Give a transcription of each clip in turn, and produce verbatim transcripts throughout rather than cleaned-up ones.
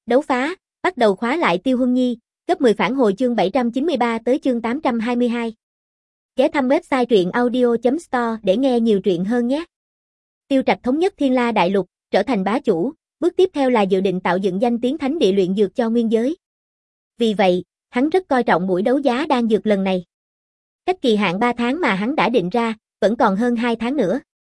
Đấu phá, bắt đầu khóa lại Tiêu Huân Nhi, gấp mười phản hồi chương bảy trăm chín mươi ba tới chương tám trăm hai mươi hai. Ghé thăm website truyện audio chấm store để nghe nhiều truyện hơn nhé. Tiêu Trạch thống nhất Thiên La Đại Lục, trở thành bá chủ, bước tiếp theo là dự định tạo dựng danh tiếng thánh địa luyện dược cho nguyên giới. Vì vậy, hắn rất coi trọng buổi đấu giá đan dược lần này. Cách kỳ hạn ba tháng mà hắn đã định ra, vẫn còn hơn hai tháng nữa.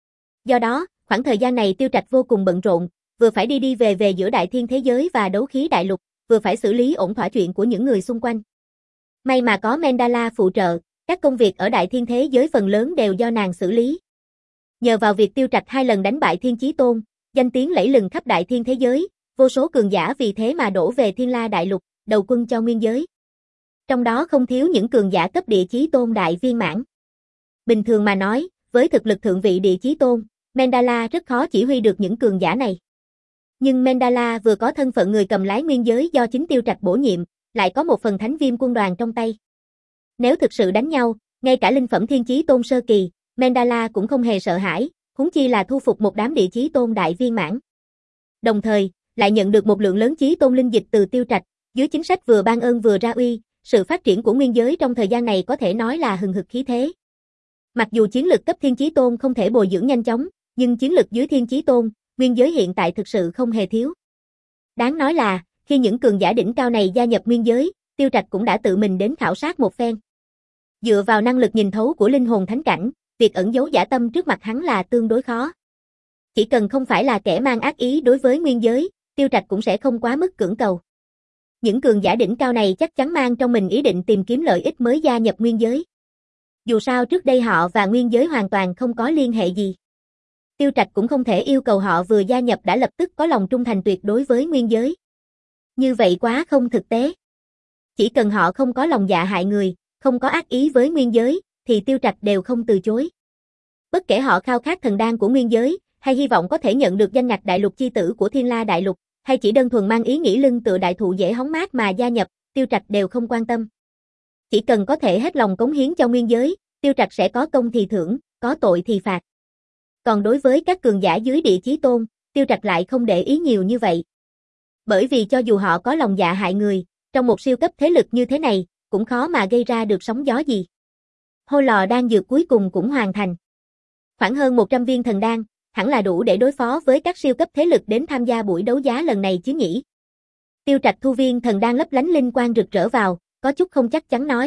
Do đó, khoảng thời gian này Tiêu Trạch vô cùng bận rộn, vừa phải đi đi về về giữa đại thiên thế giới và đấu khí đại lục, vừa phải xử lý ổn thỏa chuyện của những người xung quanh. May mà có Mendala phụ trợ, các công việc ở đại thiên thế giới phần lớn đều do nàng xử lý. Nhờ vào việc Tiêu Trạch hai lần đánh bại Thiên Chí Tôn, danh tiếng lẫy lừng khắp đại thiên thế giới, vô số cường giả vì thế mà đổ về Thiên La Đại Lục, đầu quân cho nguyên giới. Trong đó không thiếu những cường giả cấp địa chí tôn đại viên mãn. Bình thường mà nói, với thực lực thượng vị địa chí tôn, Mendala rất khó chỉ huy được những cường giả này. Nhưng Mendala vừa có thân phận người cầm lái nguyên giới do chính Tiêu Trạch bổ nhiệm, lại có một phần thánh viêm quân đoàn trong tay. Nếu thực sự đánh nhau, ngay cả linh phẩm thiên chí tôn sơ kỳ, Mendala cũng không hề sợ hãi, huống chi là thu phục một đám địa chí tôn đại viên mãn. Đồng thời, lại nhận được một lượng lớn chí tôn linh dịch từ Tiêu Trạch, dưới chính sách vừa ban ơn vừa ra uy, sự phát triển của nguyên giới trong thời gian này có thể nói là hừng hực khí thế. Mặc dù chiến lực cấp thiên chí tôn không thể bồi dưỡng nhanh chóng, nhưng chiến lực dưới thiên chí tôn, nguyên giới hiện tại thực sự không hề thiếu. Đáng nói là, khi những cường giả đỉnh cao này gia nhập nguyên giới, Tiêu Trạch cũng đã tự mình đến khảo sát một phen. Dựa vào năng lực nhìn thấu của linh hồn thánh cảnh, việc ẩn giấu dã tâm trước mặt hắn là tương đối khó. Chỉ cần không phải là kẻ mang ác ý đối với nguyên giới, Tiêu Trạch cũng sẽ không quá mức cưỡng cầu. Những cường giả đỉnh cao này chắc chắn mang trong mình ý định tìm kiếm lợi ích mới gia nhập nguyên giới. Dù sao trước đây họ và nguyên giới hoàn toàn không có liên hệ gì. Tiêu Trạch cũng không thể yêu cầu họ vừa gia nhập đã lập tức có lòng trung thành tuyệt đối với nguyên giới. Như vậy quá không thực tế. Chỉ cần họ không có lòng dạ hại người, không có ác ý với nguyên giới, thì Tiêu Trạch đều không từ chối. Bất kể họ khao khát thần đan của nguyên giới, hay hy vọng có thể nhận được danh ngạch đại lục chi tử của Thiên La Đại Lục, hay chỉ đơn thuần mang ý nghĩ lưng tựa đại thụ dễ hóng mát mà gia nhập, Tiêu Trạch đều không quan tâm. Chỉ cần có thể hết lòng cống hiến cho nguyên giới, Tiêu Trạch sẽ có công thì thưởng, có tội thì phạt. Còn đối với các cường giả dưới địa chí tôn, Tiêu Trạch lại không để ý nhiều như vậy. Bởi vì cho dù họ có lòng dạ hại người, trong một siêu cấp thế lực như thế này, cũng khó mà gây ra được sóng gió gì. Hôi lò đan dược cuối cùng cũng hoàn thành. Khoảng hơn một trăm viên thần đan, hẳn là đủ để đối phó với các siêu cấp thế lực đến tham gia buổi đấu giá lần này chứ nhỉ. Tiêu Trạch thu viên thần đan lấp lánh linh quang rực rỡ vào, có chút không chắc chắn nói.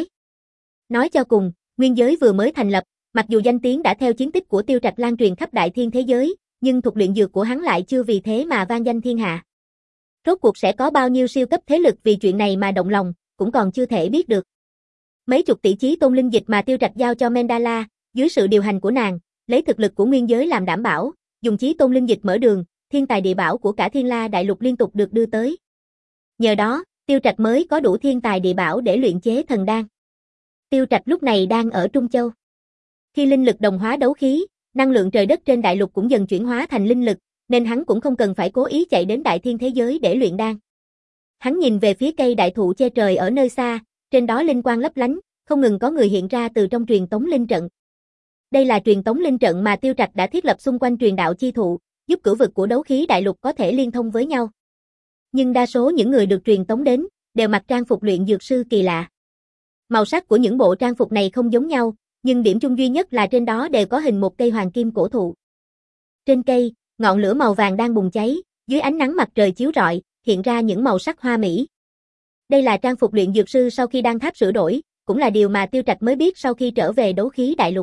Nói cho cùng, nguyên giới vừa mới thành lập, mặc dù danh tiếng đã theo chiến tích của Tiêu Trạch lan truyền khắp đại thiên thế giới, nhưng thuật luyện dược của hắn lại chưa vì thế mà vang danh thiên hạ. Rốt cuộc sẽ có bao nhiêu siêu cấp thế lực vì chuyện này mà động lòng, cũng còn chưa thể biết được. Mấy chục tỷ chí tôn linh dịch mà Tiêu Trạch giao cho Mendala, dưới sự điều hành của nàng, lấy thực lực của nguyên giới làm đảm bảo, dùng chí tôn linh dịch mở đường, thiên tài địa bảo của cả Thiên La Đại Lục liên tục được đưa tới. Nhờ đó, Tiêu Trạch mới có đủ thiên tài địa bảo để luyện chế thần đan. Tiêu Trạch lúc này đang ở Trung Châu. Khi linh lực đồng hóa đấu khí, năng lượng trời đất trên đại lục cũng dần chuyển hóa thành linh lực, nên hắn cũng không cần phải cố ý chạy đến đại thiên thế giới để luyện đan. Hắn nhìn về phía cây đại thụ che trời ở nơi xa, trên đó linh quang lấp lánh, không ngừng có người hiện ra từ trong truyền tống linh trận. Đây là truyền tống linh trận mà Tiêu Trạch đã thiết lập xung quanh truyền đạo chi thụ, giúp cửu vực của đấu khí đại lục có thể liên thông với nhau. Nhưng đa số những người được truyền tống đến, đều mặc trang phục luyện dược sư kỳ lạ. Màu sắc của những bộ trang phục này không giống nhau, nhưng điểm chung duy nhất là trên đó đều có hình một cây hoàng kim cổ thụ. Trên cây, ngọn lửa màu vàng đang bùng cháy, dưới ánh nắng mặt trời chiếu rọi, hiện ra những màu sắc hoa mỹ. Đây là trang phục luyện dược sư sau khi đan tháp sửa đổi, cũng là điều mà Tiêu Trạch mới biết sau khi trở về đấu khí đại lục.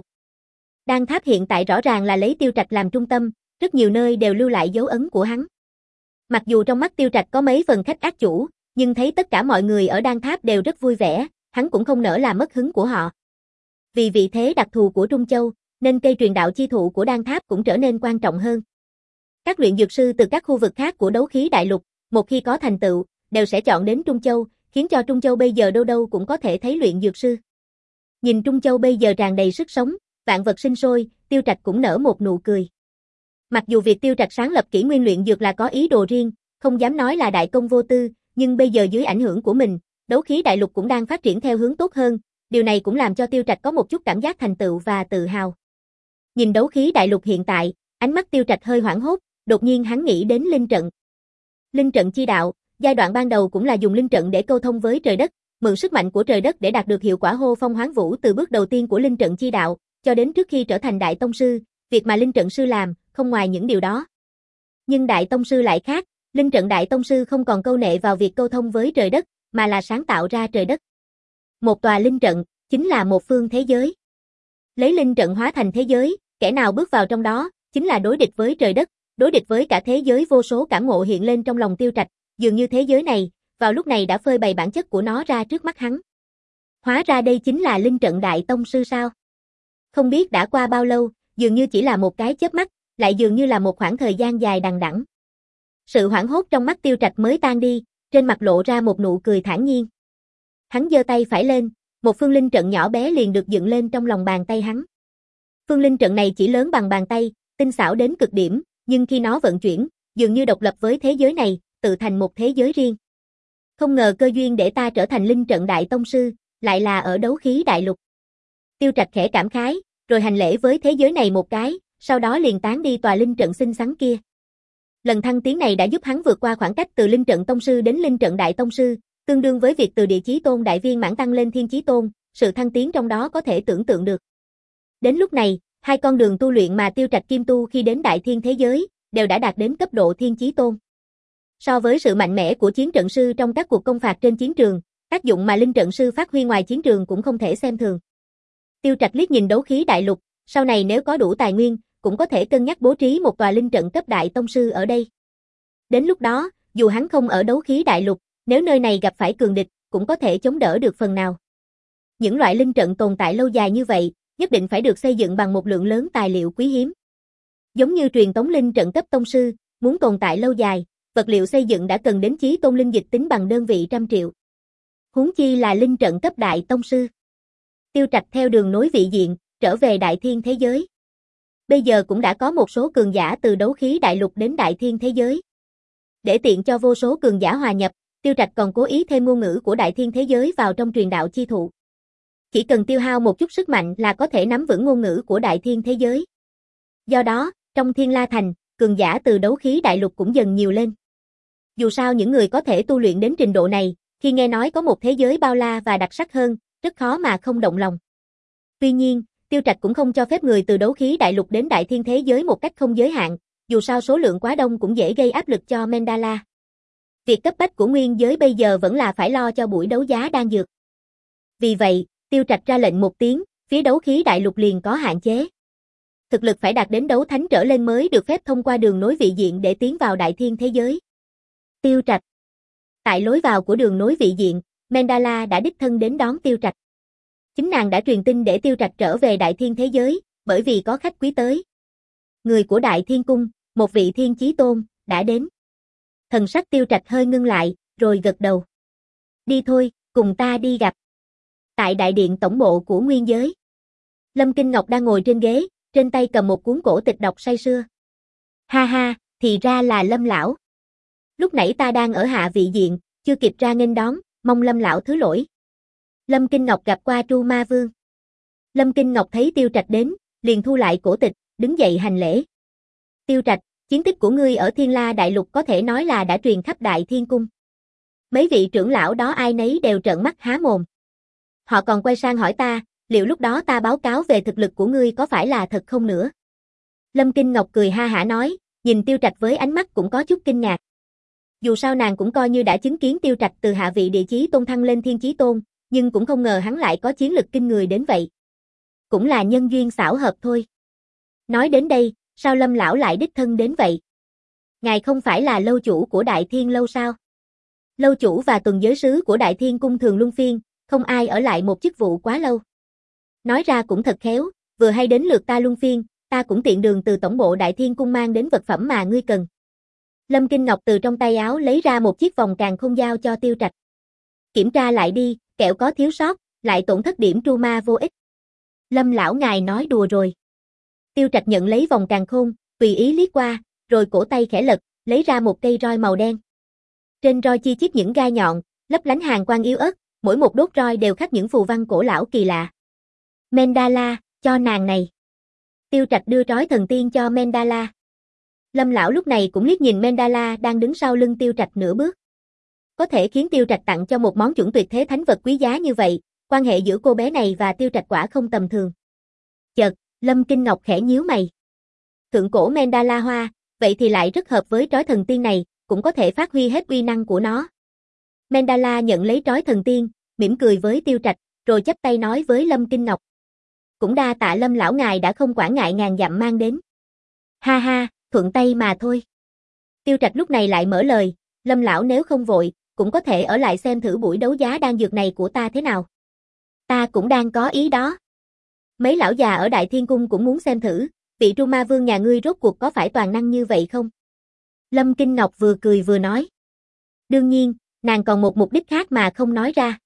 Đan tháp hiện tại rõ ràng là lấy Tiêu Trạch làm trung tâm, rất nhiều nơi đều lưu lại dấu ấn của hắn. Mặc dù trong mắt Tiêu Trạch có mấy phần khách ác chủ, nhưng thấy tất cả mọi người ở đan tháp đều rất vui vẻ, hắn cũng không nỡ làm mất hứng của họ. Vì vị thế đặc thù của Trung Châu, nên cây truyền đạo chi thụ của đan tháp cũng trở nên quan trọng hơn. Các luyện dược sư từ các khu vực khác của đấu khí đại lục, một khi có thành tựu, đều sẽ chọn đến Trung Châu, khiến cho Trung Châu bây giờ đâu đâu cũng có thể thấy luyện dược sư. Nhìn Trung Châu bây giờ tràn đầy sức sống, vạn vật sinh sôi, Tiêu Trạch cũng nở một nụ cười. Mặc dù việc Tiêu Trạch sáng lập kỷ nguyên luyện dược là có ý đồ riêng, không dám nói là đại công vô tư, nhưng bây giờ dưới ảnh hưởng của mình, đấu khí đại lục cũng đang phát triển theo hướng tốt hơn, điều này cũng làm cho Tiêu Trạch có một chút cảm giác thành tựu và tự hào. Nhìn đấu khí đại lục hiện tại, ánh mắt Tiêu Trạch hơi hoảng hốt, đột nhiên hắn nghĩ đến linh trận. Linh trận chi đạo, giai đoạn ban đầu cũng là dùng linh trận để câu thông với trời đất, mượn sức mạnh của trời đất để đạt được hiệu quả hô phong hoán vũ từ bước đầu tiên của linh trận chi đạo, cho đến trước khi trở thành đại tông sư, việc mà linh trận sư làm, không ngoài những điều đó. Nhưng đại tông sư lại khác, linh trận đại tông sư không còn câu nệ vào việc câu thông với trời đất, mà là sáng tạo ra trời đất. Một tòa linh trận, chính là một phương thế giới. Lấy linh trận hóa thành thế giới, kẻ nào bước vào trong đó, chính là đối địch với trời đất, đối địch với cả thế giới. Vô số cảm ngộ hiện lên trong lòng Tiêu Trạch, dường như thế giới này, vào lúc này đã phơi bày bản chất của nó ra trước mắt hắn. Hóa ra đây chính là linh trận đại tông sư sao? Không biết đã qua bao lâu, dường như chỉ là một cái chớp mắt, lại dường như là một khoảng thời gian dài đằng đẵng. Sự hoảng hốt trong mắt Tiêu Trạch mới tan đi, trên mặt lộ ra một nụ cười thản nhiên. Hắn giơ tay phải lên, một phương linh trận nhỏ bé liền được dựng lên trong lòng bàn tay hắn. Phương linh trận này chỉ lớn bằng bàn tay, tinh xảo đến cực điểm, nhưng khi nó vận chuyển, dường như độc lập với thế giới này, tự thành một thế giới riêng. Không ngờ cơ duyên để ta trở thành linh trận đại tông sư, lại là ở đấu khí đại lục. Tiêu Trạch khẽ cảm khái, rồi hành lễ với thế giới này một cái, sau đó liền tán đi tòa linh trận xinh xắn kia. Lần thăng tiến này đã giúp hắn vượt qua khoảng cách từ linh trận tông sư đến linh trận đại tông sư, tương đương với việc từ địa chí tôn đại viên mãn tăng lên thiên chí tôn, sự thăng tiến trong đó có thể tưởng tượng được. Đến lúc này, hai con đường tu luyện mà Tiêu Trạch kim tu khi đến đại thiên thế giới, đều đã đạt đến cấp độ thiên chí tôn. So với sự mạnh mẽ của chiến trận sư trong các cuộc công phạt trên chiến trường, tác dụng mà linh trận sư phát huy ngoài chiến trường cũng không thể xem thường. Tiêu Trạch liếc nhìn đấu khí đại lục, sau này nếu có đủ tài nguyên, cũng có thể cân nhắc bố trí một tòa linh trận cấp đại tông sư ở đây. Đến lúc đó, dù hắn không ở đấu khí đại lục, nếu nơi này gặp phải cường địch, cũng có thể chống đỡ được phần nào. Những loại linh trận tồn tại lâu dài như vậy, nhất định phải được xây dựng bằng một lượng lớn tài liệu quý hiếm. Giống như truyền tống linh trận cấp tông sư, muốn tồn tại lâu dài, vật liệu xây dựng đã cần đến chí tôn linh dịch tính bằng đơn vị trăm triệu. Huống chi là linh trận cấp đại tông sư. Tiêu Trạch theo đường nối vị diện, trở về đại thiên thế giới. Bây giờ cũng đã có một số cường giả từ đấu khí đại lục đến đại thiên thế giới. Để tiện cho vô số cường giả hòa nhập, Tiêu Trạch còn cố ý thêm ngôn ngữ của đại thiên thế giới vào trong truyền đạo chi thụ. Chỉ cần tiêu hao một chút sức mạnh là có thể nắm vững ngôn ngữ của đại thiên thế giới. Do đó, trong Thiên La Thành, cường giả từ đấu khí đại lục cũng dần nhiều lên. Dù sao những người có thể tu luyện đến trình độ này, khi nghe nói có một thế giới bao la và đặc sắc hơn, rất khó mà không động lòng. Tuy nhiên, Tiêu Trạch cũng không cho phép người từ đấu khí đại lục đến đại thiên thế giới một cách không giới hạn, dù sao số lượng quá đông cũng dễ gây áp lực cho Mendala. Việc cấp bách của nguyên giới bây giờ vẫn là phải lo cho buổi đấu giá đan dược. Vì vậy, Tiêu Trạch ra lệnh một tiếng, phía đấu khí đại lục liền có hạn chế. Thực lực phải đạt đến đấu thánh trở lên mới được phép thông qua đường nối vị diện để tiến vào đại thiên thế giới. Tiêu Trạch. Tại lối vào của đường nối vị diện, Mendala đã đích thân đến đón Tiêu Trạch. Chính nàng đã truyền tin để Tiêu Trạch trở về đại thiên thế giới, bởi vì có khách quý tới. Người của đại thiên cung, một vị thiên chí tôn, đã đến. Thần sắc Tiêu Trạch hơi ngưng lại, rồi gật đầu. Đi thôi, cùng ta đi gặp. Tại đại điện tổng bộ của nguyên giới, Lâm Kinh Ngọc đang ngồi trên ghế, trên tay cầm một cuốn cổ tịch đọc say sưa. Ha ha, thì ra là Lâm lão. Lúc nãy ta đang ở hạ vị diện, chưa kịp ra nghênh đón, mong Lâm lão thứ lỗi. Lâm Kinh Ngọc gặp qua Tru Ma Vương. Lâm Kinh Ngọc thấy Tiêu Trạch đến, liền thu lại cổ tịch, đứng dậy hành lễ. Tiêu Trạch, chiến tích của ngươi ở Thiên La Đại Lục có thể nói là đã truyền khắp Đại Thiên Cung. Mấy vị trưởng lão đó ai nấy đều trợn mắt há mồm. Họ còn quay sang hỏi ta, liệu lúc đó ta báo cáo về thực lực của ngươi có phải là thật không nữa? Lâm Kinh Ngọc cười ha hả nói, nhìn Tiêu Trạch với ánh mắt cũng có chút kinh ngạc. Dù sao nàng cũng coi như đã chứng kiến Tiêu Trạch từ hạ vị địa chí tôn thăng lên thiên chí tôn, nhưng cũng không ngờ hắn lại có chiến lực kinh người đến vậy. Cũng là nhân duyên xảo hợp thôi. Nói đến đây, sao Lâm lão lại đích thân đến vậy? Ngài không phải là lâu chủ của Đại Thiên lâu sao? Lâu chủ và tuần giới sứ của Đại Thiên cung thường luân phiên, không ai ở lại một chức vụ quá lâu. Nói ra cũng thật khéo, vừa hay đến lượt ta luân phiên, ta cũng tiện đường từ tổng bộ Đại Thiên cung mang đến vật phẩm mà ngươi cần. Lâm Kinh Ngọc từ trong tay áo lấy ra một chiếc vòng càn khôn giao cho Tiêu Trạch. Kiểm tra lại đi, kẻo có thiếu sót, lại tổn thất điểm tru ma vô ích. Lâm lão ngài nói đùa rồi. Tiêu Trạch nhận lấy vòng càn khôn, tùy ý liếc qua, rồi cổ tay khẽ lật, lấy ra một cây roi màu đen. Trên roi chi chít những gai nhọn, lấp lánh hàn quang yếu ớt, mỗi một đốt roi đều khắc những phù văn cổ lão kỳ lạ. Mendala, cho nàng này. Tiêu Trạch đưa trói thần tiên cho Mendala. Lâm lão lúc này cũng liếc nhìn Mendala đang đứng sau lưng Tiêu Trạch nửa bước. Có thể khiến Tiêu Trạch tặng cho một món chuẩn tuyệt thế thánh vật quý giá như vậy, quan hệ giữa cô bé này và Tiêu Trạch quả không tầm thường. Chợt, Lâm Kinh Ngọc khẽ nhíu mày. Thượng cổ Mandala hoa, vậy thì lại rất hợp với trói thần tiên này, cũng có thể phát huy hết uy năng của nó. Mandala nhận lấy trói thần tiên, mỉm cười với Tiêu Trạch, rồi chắp tay nói với Lâm Kinh Ngọc. Cũng đa tạ Lâm lão ngài đã không quản ngại ngàn dặm mang đến. Ha ha, thuận tay mà thôi. Tiêu Trạch lúc này lại mở lời, Lâm lão nếu không vội, cũng có thể ở lại xem thử buổi đấu giá đan dược này của ta thế nào. Ta cũng đang có ý đó. Mấy lão già ở Đại Thiên Cung cũng muốn xem thử, vị Tru Ma Vương nhà ngươi rốt cuộc có phải toàn năng như vậy không? Lâm Kinh Ngọc vừa cười vừa nói. Đương nhiên, nàng còn một mục đích khác mà không nói ra.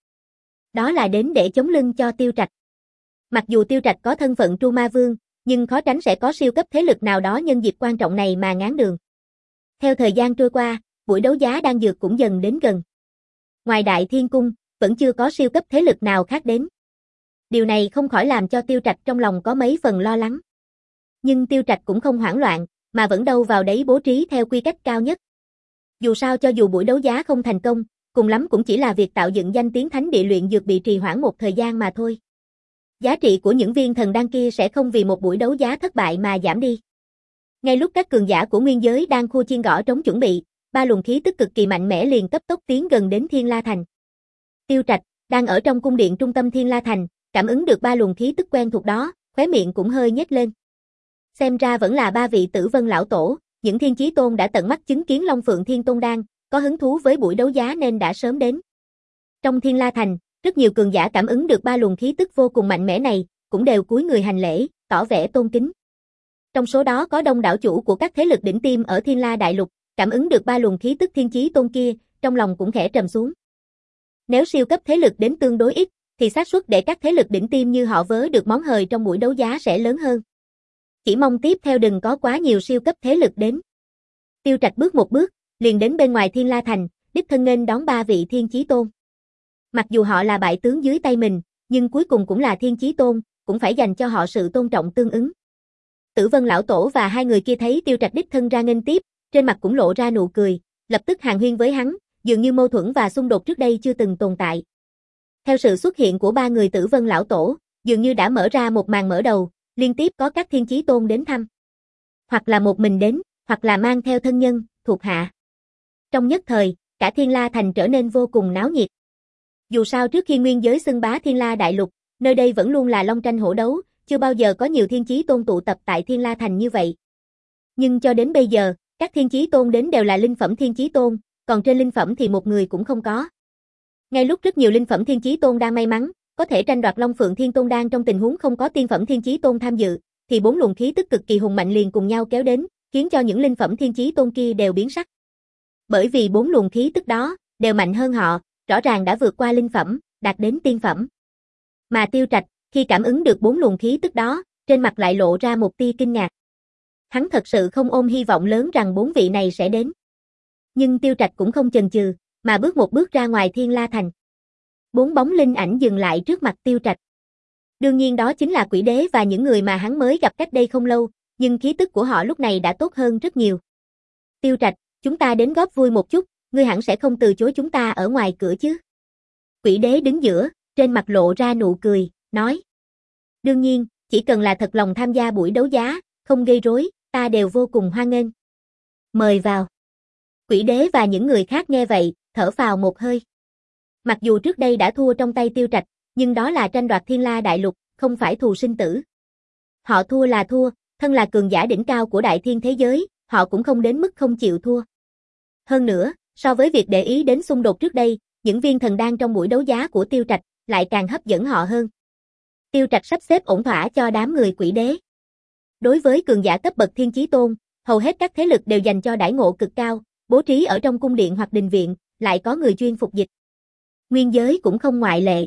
Đó là đến để chống lưng cho Tiêu Trạch. Mặc dù Tiêu Trạch có thân phận Tru Ma Vương, nhưng khó tránh sẽ có siêu cấp thế lực nào đó nhân dịp quan trọng này mà ngáng đường. Theo thời gian trôi qua, buổi đấu giá đan dược cũng dần đến gần. Ngoài Đại Thiên Cung, vẫn chưa có siêu cấp thế lực nào khác đến. Điều này không khỏi làm cho Tiêu Trạch trong lòng có mấy phần lo lắng. Nhưng Tiêu Trạch cũng không hoảng loạn, mà vẫn đâu vào đấy bố trí theo quy cách cao nhất. Dù sao cho dù buổi đấu giá không thành công, cùng lắm cũng chỉ là việc tạo dựng danh tiếng thánh địa luyện dược bị trì hoãn một thời gian mà thôi. Giá trị của những viên thần đan kia sẽ không vì một buổi đấu giá thất bại mà giảm đi. Ngay lúc các cường giả của nguyên giới đang khua chiên gõ trống chuẩn bị, ba luồng khí tức cực kỳ mạnh mẽ liền cấp tốc tiến gần đến Thiên La Thành. Tiêu Trạch, đang ở trong cung điện trung tâm Thiên La Thành, cảm ứng được ba luồng khí tức quen thuộc đó, khóe miệng cũng hơi nhếch lên. Xem ra vẫn là ba vị Tử Vân lão tổ, những thiên chí tôn đã tận mắt chứng kiến Long Phượng Thiên Tôn Đan, có hứng thú với buổi đấu giá nên đã sớm đến. Trong Thiên La Thành, rất nhiều cường giả cảm ứng được ba luồng khí tức vô cùng mạnh mẽ này, cũng đều cúi người hành lễ, tỏ vẻ tôn kính. Trong số đó có đông đảo chủ của các thế lực đỉnh tiêm ở Thiên La Đại Lục, cảm ứng được ba luồng khí tức thiên chí tôn kia, trong lòng cũng khẽ trầm xuống. Nếu siêu cấp thế lực đến tương đối ít, thì xác suất để các thế lực đỉnh tiêm như họ vớ được món hời trong buổi đấu giá sẽ lớn hơn. Chỉ mong tiếp theo đừng có quá nhiều siêu cấp thế lực đến. Tiêu Trạch bước một bước, liền đến bên ngoài Thiên La Thành, đích thân nghênh đón ba vị thiên chí tôn. Mặc dù họ là bại tướng dưới tay mình, nhưng cuối cùng cũng là thiên chí tôn, cũng phải dành cho họ sự tôn trọng tương ứng. Tử Vân lão tổ và hai người kia thấy Tiêu Trạch đích thân ra nghênh tiếp, trên mặt cũng lộ ra nụ cười, lập tức hàn huyên với hắn, dường như mâu thuẫn và xung đột trước đây chưa từng tồn tại. Theo sự xuất hiện của ba người Tử Vân lão tổ, dường như đã mở ra một màn mở đầu, liên tiếp có các thiên chí tôn đến thăm. Hoặc là một mình đến, hoặc là mang theo thân nhân, thuộc hạ. Trong nhất thời, cả Thiên La Thành trở nên vô cùng náo nhiệt. Dù sao trước khi nguyên giới xưng bá Thiên La Đại Lục, nơi đây vẫn luôn là long tranh hổ đấu, chưa bao giờ có nhiều thiên chí tôn tụ tập tại Thiên La Thành như vậy. Nhưng cho đến bây giờ, các thiên chí tôn đến đều là linh phẩm thiên chí tôn, còn trên linh phẩm thì một người cũng không có. Ngay lúc rất nhiều linh phẩm thiên chí tôn đang may mắn, có thể tranh đoạt Long Phượng Thiên Tôn Đan trong tình huống không có tiên phẩm thiên chí tôn tham dự, thì bốn luồng khí tức cực kỳ hùng mạnh liền cùng nhau kéo đến, khiến cho những linh phẩm thiên chí tôn kia đều biến sắc. Bởi vì bốn luồng khí tức đó đều mạnh hơn họ, rõ ràng đã vượt qua linh phẩm, đạt đến tiên phẩm. Mà Tiêu Trạch, khi cảm ứng được bốn luồng khí tức đó, trên mặt lại lộ ra một tia kinh ngạc. Hắn thật sự không ôm hy vọng lớn rằng bốn vị này sẽ đến. Nhưng Tiêu Trạch cũng không chần chừ, mà bước một bước ra ngoài Thiên La Thành. Bốn bóng linh ảnh dừng lại trước mặt Tiêu Trạch. Đương nhiên đó chính là Quỷ Đế và những người mà hắn mới gặp cách đây không lâu, nhưng khí tức của họ lúc này đã tốt hơn rất nhiều. Tiêu Trạch, chúng ta đến góp vui một chút, ngươi hẳn sẽ không từ chối chúng ta ở ngoài cửa chứ? Quỷ Đế đứng giữa, trên mặt lộ ra nụ cười, nói. Đương nhiên, chỉ cần là thật lòng tham gia buổi đấu giá, không gây rối, ta đều vô cùng hoan nghênh. Mời vào. Quỷ Đế và những người khác nghe vậy, thở phào một hơi. Mặc dù trước đây đã thua trong tay Tiêu Trạch, nhưng đó là tranh đoạt Thiên La Đại Lục, không phải thù sinh tử. Họ thua là thua, thân là cường giả đỉnh cao của đại thiên thế giới, họ cũng không đến mức không chịu thua. Hơn nữa, so với việc để ý đến xung đột trước đây, những viên thần đan trong buổi đấu giá của Tiêu Trạch lại càng hấp dẫn họ hơn. Tiêu Trạch sắp xếp ổn thỏa cho đám người Quỷ Đế. Đối với cường giả cấp bậc thiên chí tôn, hầu hết các thế lực đều dành cho đãi ngộ cực cao, bố trí ở trong cung điện hoặc đình viện, lại có người chuyên phục dịch. Nguyên giới cũng không ngoại lệ.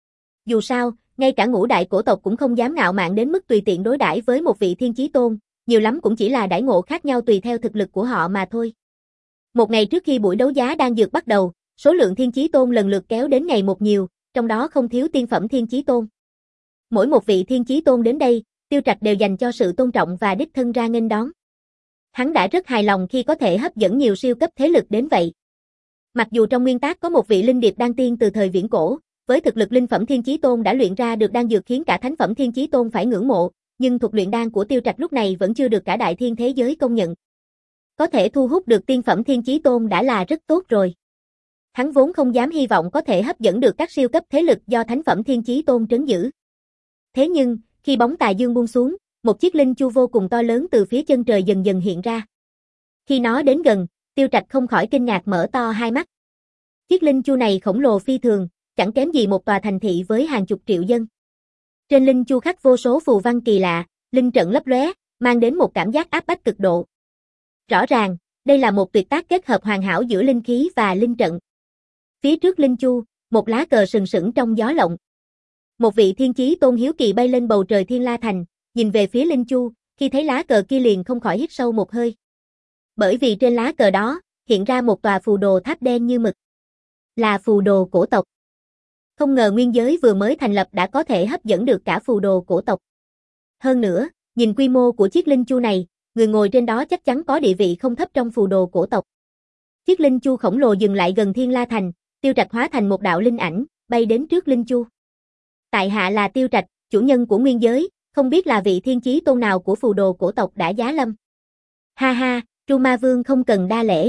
Dù sao, ngay cả ngũ đại cổ tộc cũng không dám ngạo mạn đến mức tùy tiện đối đãi với một vị thiên chí tôn, nhiều lắm cũng chỉ là đãi ngộ khác nhau tùy theo thực lực của họ mà thôi. Một ngày trước khi buổi đấu giá đang dược bắt đầu, số lượng thiên chí tôn lần lượt kéo đến ngày một nhiều, trong đó không thiếu tiên phẩm thiên chí tôn. Mỗi một vị thiên chí tôn đến đây, Tiêu Trạch đều dành cho sự tôn trọng và đích thân ra nghênh đón. Hắn đã rất hài lòng khi có thể hấp dẫn nhiều siêu cấp thế lực đến vậy. Mặc dù trong nguyên tắc có một vị linh điệp đan tiên từ thời viễn cổ, với thực lực linh phẩm Thiên Chí Tôn đã luyện ra được đan dược khiến cả thánh phẩm Thiên Chí Tôn phải ngưỡng mộ, nhưng thuật luyện đan của Tiêu Trạch lúc này vẫn chưa được cả đại thiên thế giới công nhận. Có thể thu hút được tiên phẩm Thiên Chí Tôn đã là rất tốt rồi. Hắn vốn không dám hy vọng có thể hấp dẫn được các siêu cấp thế lực do thánh phẩm Thiên Chí Tôn trấn giữ. Thế nhưng, khi bóng tà dương buông xuống, một chiếc linh chu vô cùng to lớn từ phía chân trời dần dần hiện ra. Khi nó đến gần, Tiêu Trạch không khỏi kinh ngạc mở to hai mắt. Chiếc linh chu này khổng lồ phi thường, chẳng kém gì một tòa thành thị với hàng chục triệu dân. Trên linh chu khắc vô số phù văn kỳ lạ, linh trận lấp lóe, mang đến một cảm giác áp bách cực độ. Rõ ràng, đây là một tuyệt tác kết hợp hoàn hảo giữa linh khí và linh trận. Phía trước linh chu, một lá cờ sừng sững trong gió lộng. Một vị Thiên Chí Tôn hiếu kỳ bay lên bầu trời Thiên La Thành, nhìn về phía linh chu, khi thấy lá cờ kia liền không khỏi hít sâu một hơi. Bởi vì trên lá cờ đó, hiện ra một tòa phù đồ tháp đen như mực. Là phù đồ cổ tộc. Không ngờ nguyên giới vừa mới thành lập đã có thể hấp dẫn được cả phù đồ cổ tộc. Hơn nữa, nhìn quy mô của chiếc linh chu này, người ngồi trên đó chắc chắn có địa vị không thấp trong phù đồ cổ tộc. Chiếc linh chu khổng lồ dừng lại gần Thiên La Thành, Tiêu Trạch hóa thành một đạo linh ảnh, bay đến trước linh chu. Tại hạ là Tiêu Trạch, chủ nhân của nguyên giới, không biết là vị Thiên Chí Tôn nào của phù đồ cổ tộc đã giá lâm. Ha ha, Tru Ma Vương không cần đa lễ.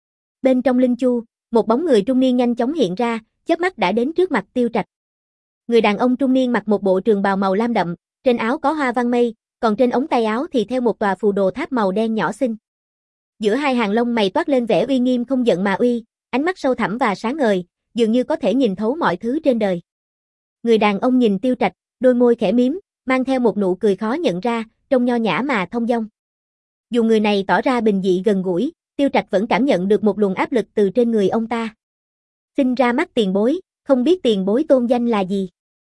Bên trong linh chu, một bóng người trung niên nhanh chóng hiện ra, chớp mắt đã đến trước mặt Tiêu Trạch. Người đàn ông trung niên mặc một bộ trường bào màu lam đậm, trên áo có hoa văn mây, còn trên ống tay áo thì theo một tòa phù đồ tháp màu đen nhỏ xinh. Giữa hai hàng lông mày toát lên vẻ uy nghiêm không giận mà uy, ánh mắt sâu thẳm và sáng ngời, dường như có thể nhìn thấu mọi thứ trên đời. Người đàn ông nhìn Tiêu Trạch, đôi môi khẽ mím, mang theo một nụ cười khó nhận ra, trông nho nhã mà thông dong. Dù người này tỏ ra bình dị gần gũi, Tiêu Trạch vẫn cảm nhận được một luồng áp lực từ trên người ông ta. Xin ra mắt tiền bối, không biết tiền bối tôn danh là gì?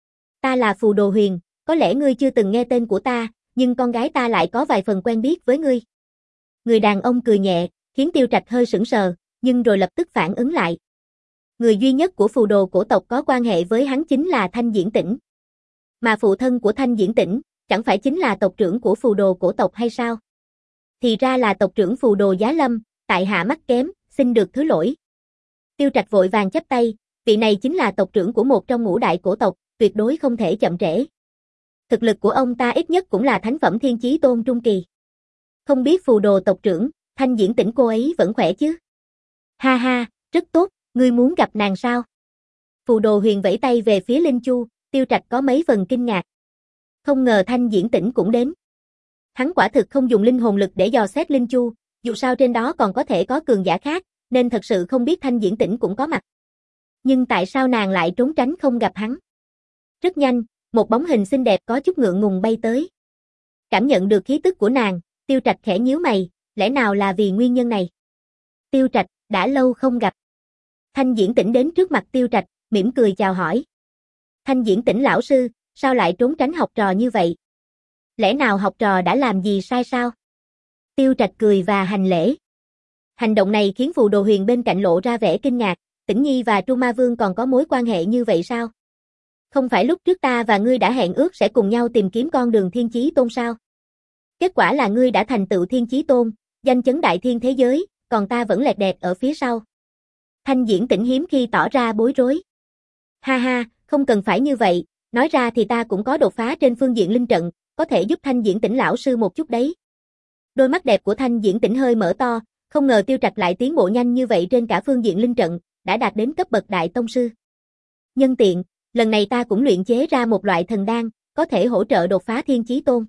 Ta là Phù Đồ Huyền, có lẽ ngươi chưa từng nghe tên của ta, nhưng con gái ta lại có vài phần quen biết với ngươi. Người đàn ông cười nhẹ, khiến Tiêu Trạch hơi sững sờ, nhưng rồi lập tức phản ứng lại. Người duy nhất của phù đồ cổ tộc có quan hệ với hắn chính là Thanh Diễn Tĩnh. Mà phụ thân của Thanh Diễn Tĩnh, chẳng phải chính là tộc trưởng của phù đồ cổ tộc hay sao? Thì ra là tộc trưởng phù đồ Giá Lâm, tại hạ mắt kém, xin được thứ lỗi. Tiêu Trạch vội vàng chắp tay, vị này chính là tộc trưởng của một trong ngũ đại cổ tộc, tuyệt đối không thể chậm trễ. Thực lực của ông ta ít nhất cũng là thánh phẩm Thiên Chí Tôn trung kỳ. Không biết phù đồ tộc trưởng, Thanh Diễn Tĩnh cô ấy vẫn khỏe chứ? Ha ha, rất tốt, ngươi muốn gặp nàng sao? Phù Đồ Huyền vẫy tay về phía Linh Chu, Tiêu Trạch có mấy phần kinh ngạc. Không ngờ Thanh Diễn Tĩnh cũng đến. Hắn quả thực không dùng linh hồn lực để dò xét Linh Chu, dù sao trên đó còn có thể có cường giả khác, nên thật sự không biết Thanh Diễn Tĩnh cũng có mặt. Nhưng tại sao nàng lại trốn tránh không gặp hắn? Rất nhanh, một bóng hình xinh đẹp có chút ngượng ngùng bay tới. Cảm nhận được khí tức của nàng, Tiêu Trạch khẽ nhíu mày, lẽ nào là vì nguyên nhân này? Tiêu Trạch, đã lâu không gặp. Thanh Diễn Tĩnh đến trước mặt Tiêu Trạch, mỉm cười chào hỏi. Thanh Diễn Tĩnh lão sư, sao lại trốn tránh học trò như vậy? Lẽ nào học trò đã làm gì sai sao? Tiêu Trạch cười và hành lễ. Hành động này khiến Phù Đồ Huyền bên cạnh lộ ra vẻ kinh ngạc, Tĩnh Nhi và Tru Ma Vương còn có mối quan hệ như vậy sao? Không phải lúc trước ta và ngươi đã hẹn ước sẽ cùng nhau tìm kiếm con đường Thiên Chí Tôn sao? Kết quả là ngươi đã thành tựu Thiên Chí Tôn, danh chấn đại thiên thế giới, còn ta vẫn lẹt đẹt ở phía sau. Thanh Diễn Tĩnh hiếm khi tỏ ra bối rối. Ha ha, không cần phải như vậy, nói ra thì ta cũng có đột phá trên phương diện linh trận, có thể giúp Thanh Diễn Tĩnh lão sư một chút đấy. Đôi mắt đẹp của Thanh Diễn Tĩnh hơi mở to, không ngờ Tiêu Trạch lại tiến bộ nhanh như vậy trên cả phương diện linh trận, đã đạt đến cấp bậc đại tông sư. Nhân tiện, lần này ta cũng luyện chế ra một loại thần đan, có thể hỗ trợ đột phá Thiên Chí Tôn.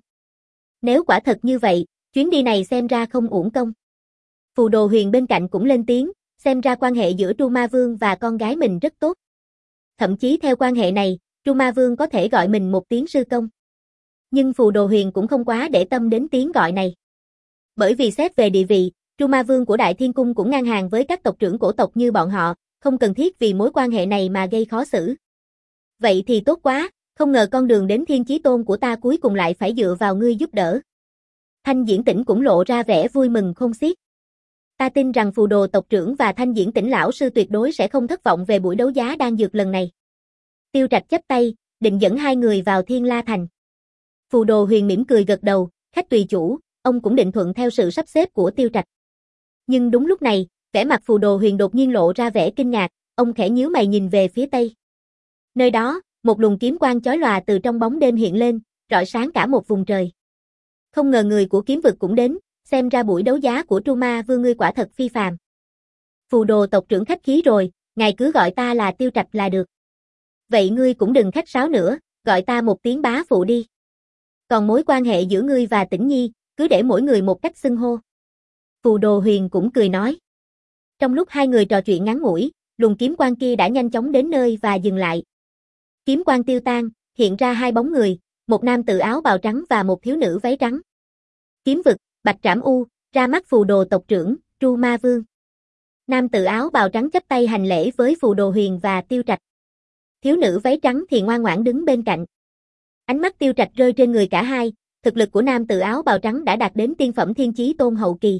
Nếu quả thật như vậy, chuyến đi này xem ra không uổng công. Phù Đồ Huyền bên cạnh cũng lên tiếng, xem ra quan hệ giữa Tru Ma Vương và con gái mình rất tốt. Thậm chí theo quan hệ này, Tru Ma Vương có thể gọi mình một tiếng sư công. Nhưng Phù Đồ Huyền cũng không quá để tâm đến tiếng gọi này. Bởi vì xét về địa vị, Tru Ma Vương của Đại Thiên Cung cũng ngang hàng với các tộc trưởng cổ tộc như bọn họ, không cần thiết vì mối quan hệ này mà gây khó xử. Vậy thì tốt quá, không ngờ con đường đến Thiên Chí Tôn của ta cuối cùng lại phải dựa vào ngươi giúp đỡ. Thanh Diễn Tĩnh cũng lộ ra vẻ vui mừng không xiết. Ta tin rằng Phù Đồ tộc trưởng và Thanh Diễn Tĩnh lão sư tuyệt đối sẽ không thất vọng về buổi đấu giá đan dược lần này. Tiêu Trạch chắp tay, định dẫn hai người vào Thiên La Thành. Phù Đồ Huyền mỉm cười gật đầu, khách tùy chủ, ông cũng định thuận theo sự sắp xếp của Tiêu Trạch. Nhưng đúng lúc này, Vẻ mặt Phù Đồ Huyền đột nhiên lộ ra vẻ kinh ngạc, ông khẽ nhíu mày nhìn về phía tây. Nơi đó, một luồng kiếm quang chói lòa từ trong bóng đêm hiện lên, rọi sáng cả một vùng trời. Không ngờ người của kiếm vực cũng đến, xem ra buổi đấu giá của Tru Ma Vương ngươi quả thật phi phàm. Phù Đồ tộc trưởng khách khí rồi, ngài cứ gọi ta là Tiêu Trạch là được. Vậy ngươi cũng đừng khách sáo nữa, gọi ta một tiếng bá phụ đi. Còn mối quan hệ giữa ngươi và Tĩnh Nhi, cứ để mỗi người một cách xưng hô. Phù Đồ Huyền cũng cười nói. Trong lúc hai người trò chuyện ngắn ngủi, luồng kiếm quang kia đã nhanh chóng đến nơi và dừng lại. Kiếm quang tiêu tan, hiện ra hai bóng người, một nam tử áo bào trắng và một thiếu nữ váy trắng. Kiếm vực, Bạch Trảm U, ra mắt Phù Đồ tộc trưởng, Tru Ma Vương. Nam tử áo bào trắng chắp tay hành lễ với Phù Đồ Huyền và Tiêu Trạch. Thiếu nữ váy trắng thì ngoan ngoãn đứng bên cạnh. Ánh mắt Tiêu Trạch rơi trên người cả hai, thực lực của nam tử áo bào trắng đã đạt đến tiên phẩm thiên chí tôn hậu kỳ.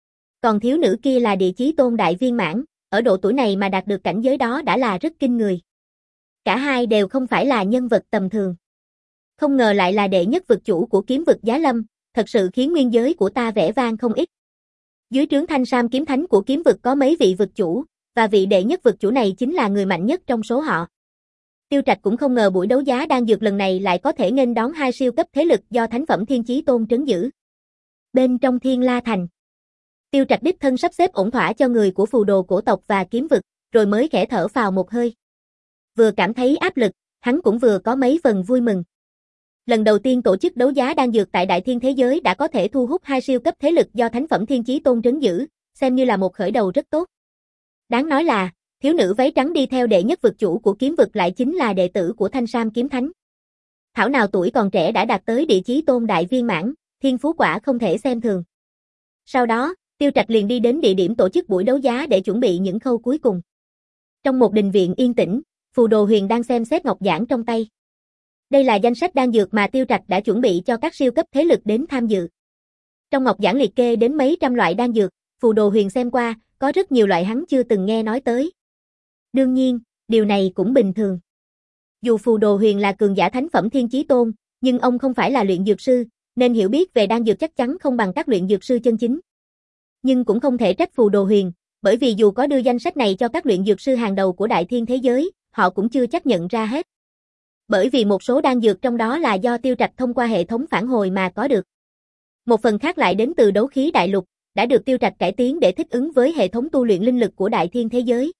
Còn thiếu nữ kia là địa chí tôn đại viên mãn, ở độ tuổi này mà đạt được cảnh giới đó đã là rất kinh người. Cả hai đều không phải là nhân vật tầm thường. Không ngờ lại là đệ nhất vực chủ của kiếm vực Giá Lâm, thật sự khiến nguyên giới của ta vẻ vang không ít. Dưới trướng Thanh Sam kiếm thánh của kiếm vực có mấy vị vực chủ, và vị đệ nhất vực chủ này chính là người mạnh nhất trong số họ. Tiêu Trạch cũng không ngờ buổi đấu giá đan dược lần này lại có thể nghênh đón hai siêu cấp thế lực do thánh phẩm thiên chí tôn trấn giữ. Bên trong Thiên La Thành, Tiêu Trạch đích thân sắp xếp ổn thỏa cho người của Phù Đồ cổ tộc và kiếm vực, rồi mới khẽ thở phào một hơi. Vừa cảm thấy áp lực, hắn cũng vừa có mấy phần vui mừng. Lần đầu tiên tổ chức đấu giá đan dược tại Đại Thiên thế giới đã có thể thu hút hai siêu cấp thế lực do thánh phẩm thiên chí tôn trấn giữ, xem như là một khởi đầu rất tốt. Đáng nói là, thiếu nữ váy trắng đi theo đệ nhất vực chủ của kiếm vực lại chính là đệ tử của Thanh Sam kiếm thánh. Thảo nào tuổi còn trẻ đã đạt tới địa chí tôn đại viên mãn, thiên phú quả không thể xem thường. Sau đó, Tiêu Trạch liền đi đến địa điểm tổ chức buổi đấu giá để chuẩn bị những khâu cuối cùng. Trong một đình viện yên tĩnh, Phù Đồ Huyền đang xem xét ngọc giản trong tay. Đây là danh sách đan dược mà Tiêu Trạch đã chuẩn bị cho các siêu cấp thế lực đến tham dự. Trong ngọc giản liệt kê đến mấy trăm loại đan dược, Phù Đồ Huyền xem qua, có rất nhiều loại hắn chưa từng nghe nói tới. Đương nhiên, điều này cũng bình thường. Dù Phù Đồ Huyền là cường giả thánh phẩm thiên chí tôn, nhưng ông không phải là luyện dược sư, nên hiểu biết về đan dược chắc chắn không bằng các luyện dược sư chân chính. Nhưng cũng không thể trách Phù Đồ Huyền, bởi vì dù có đưa danh sách này cho các luyện dược sư hàng đầu của Đại Thiên thế giới, họ cũng chưa chắc nhận ra hết. Bởi vì một số đan dược trong đó là do Tiêu Trạch thông qua hệ thống phản hồi mà có được. Một phần khác lại đến từ đấu khí đại lục, đã được Tiêu Trạch cải tiến để thích ứng với hệ thống tu luyện linh lực của Đại Thiên thế giới.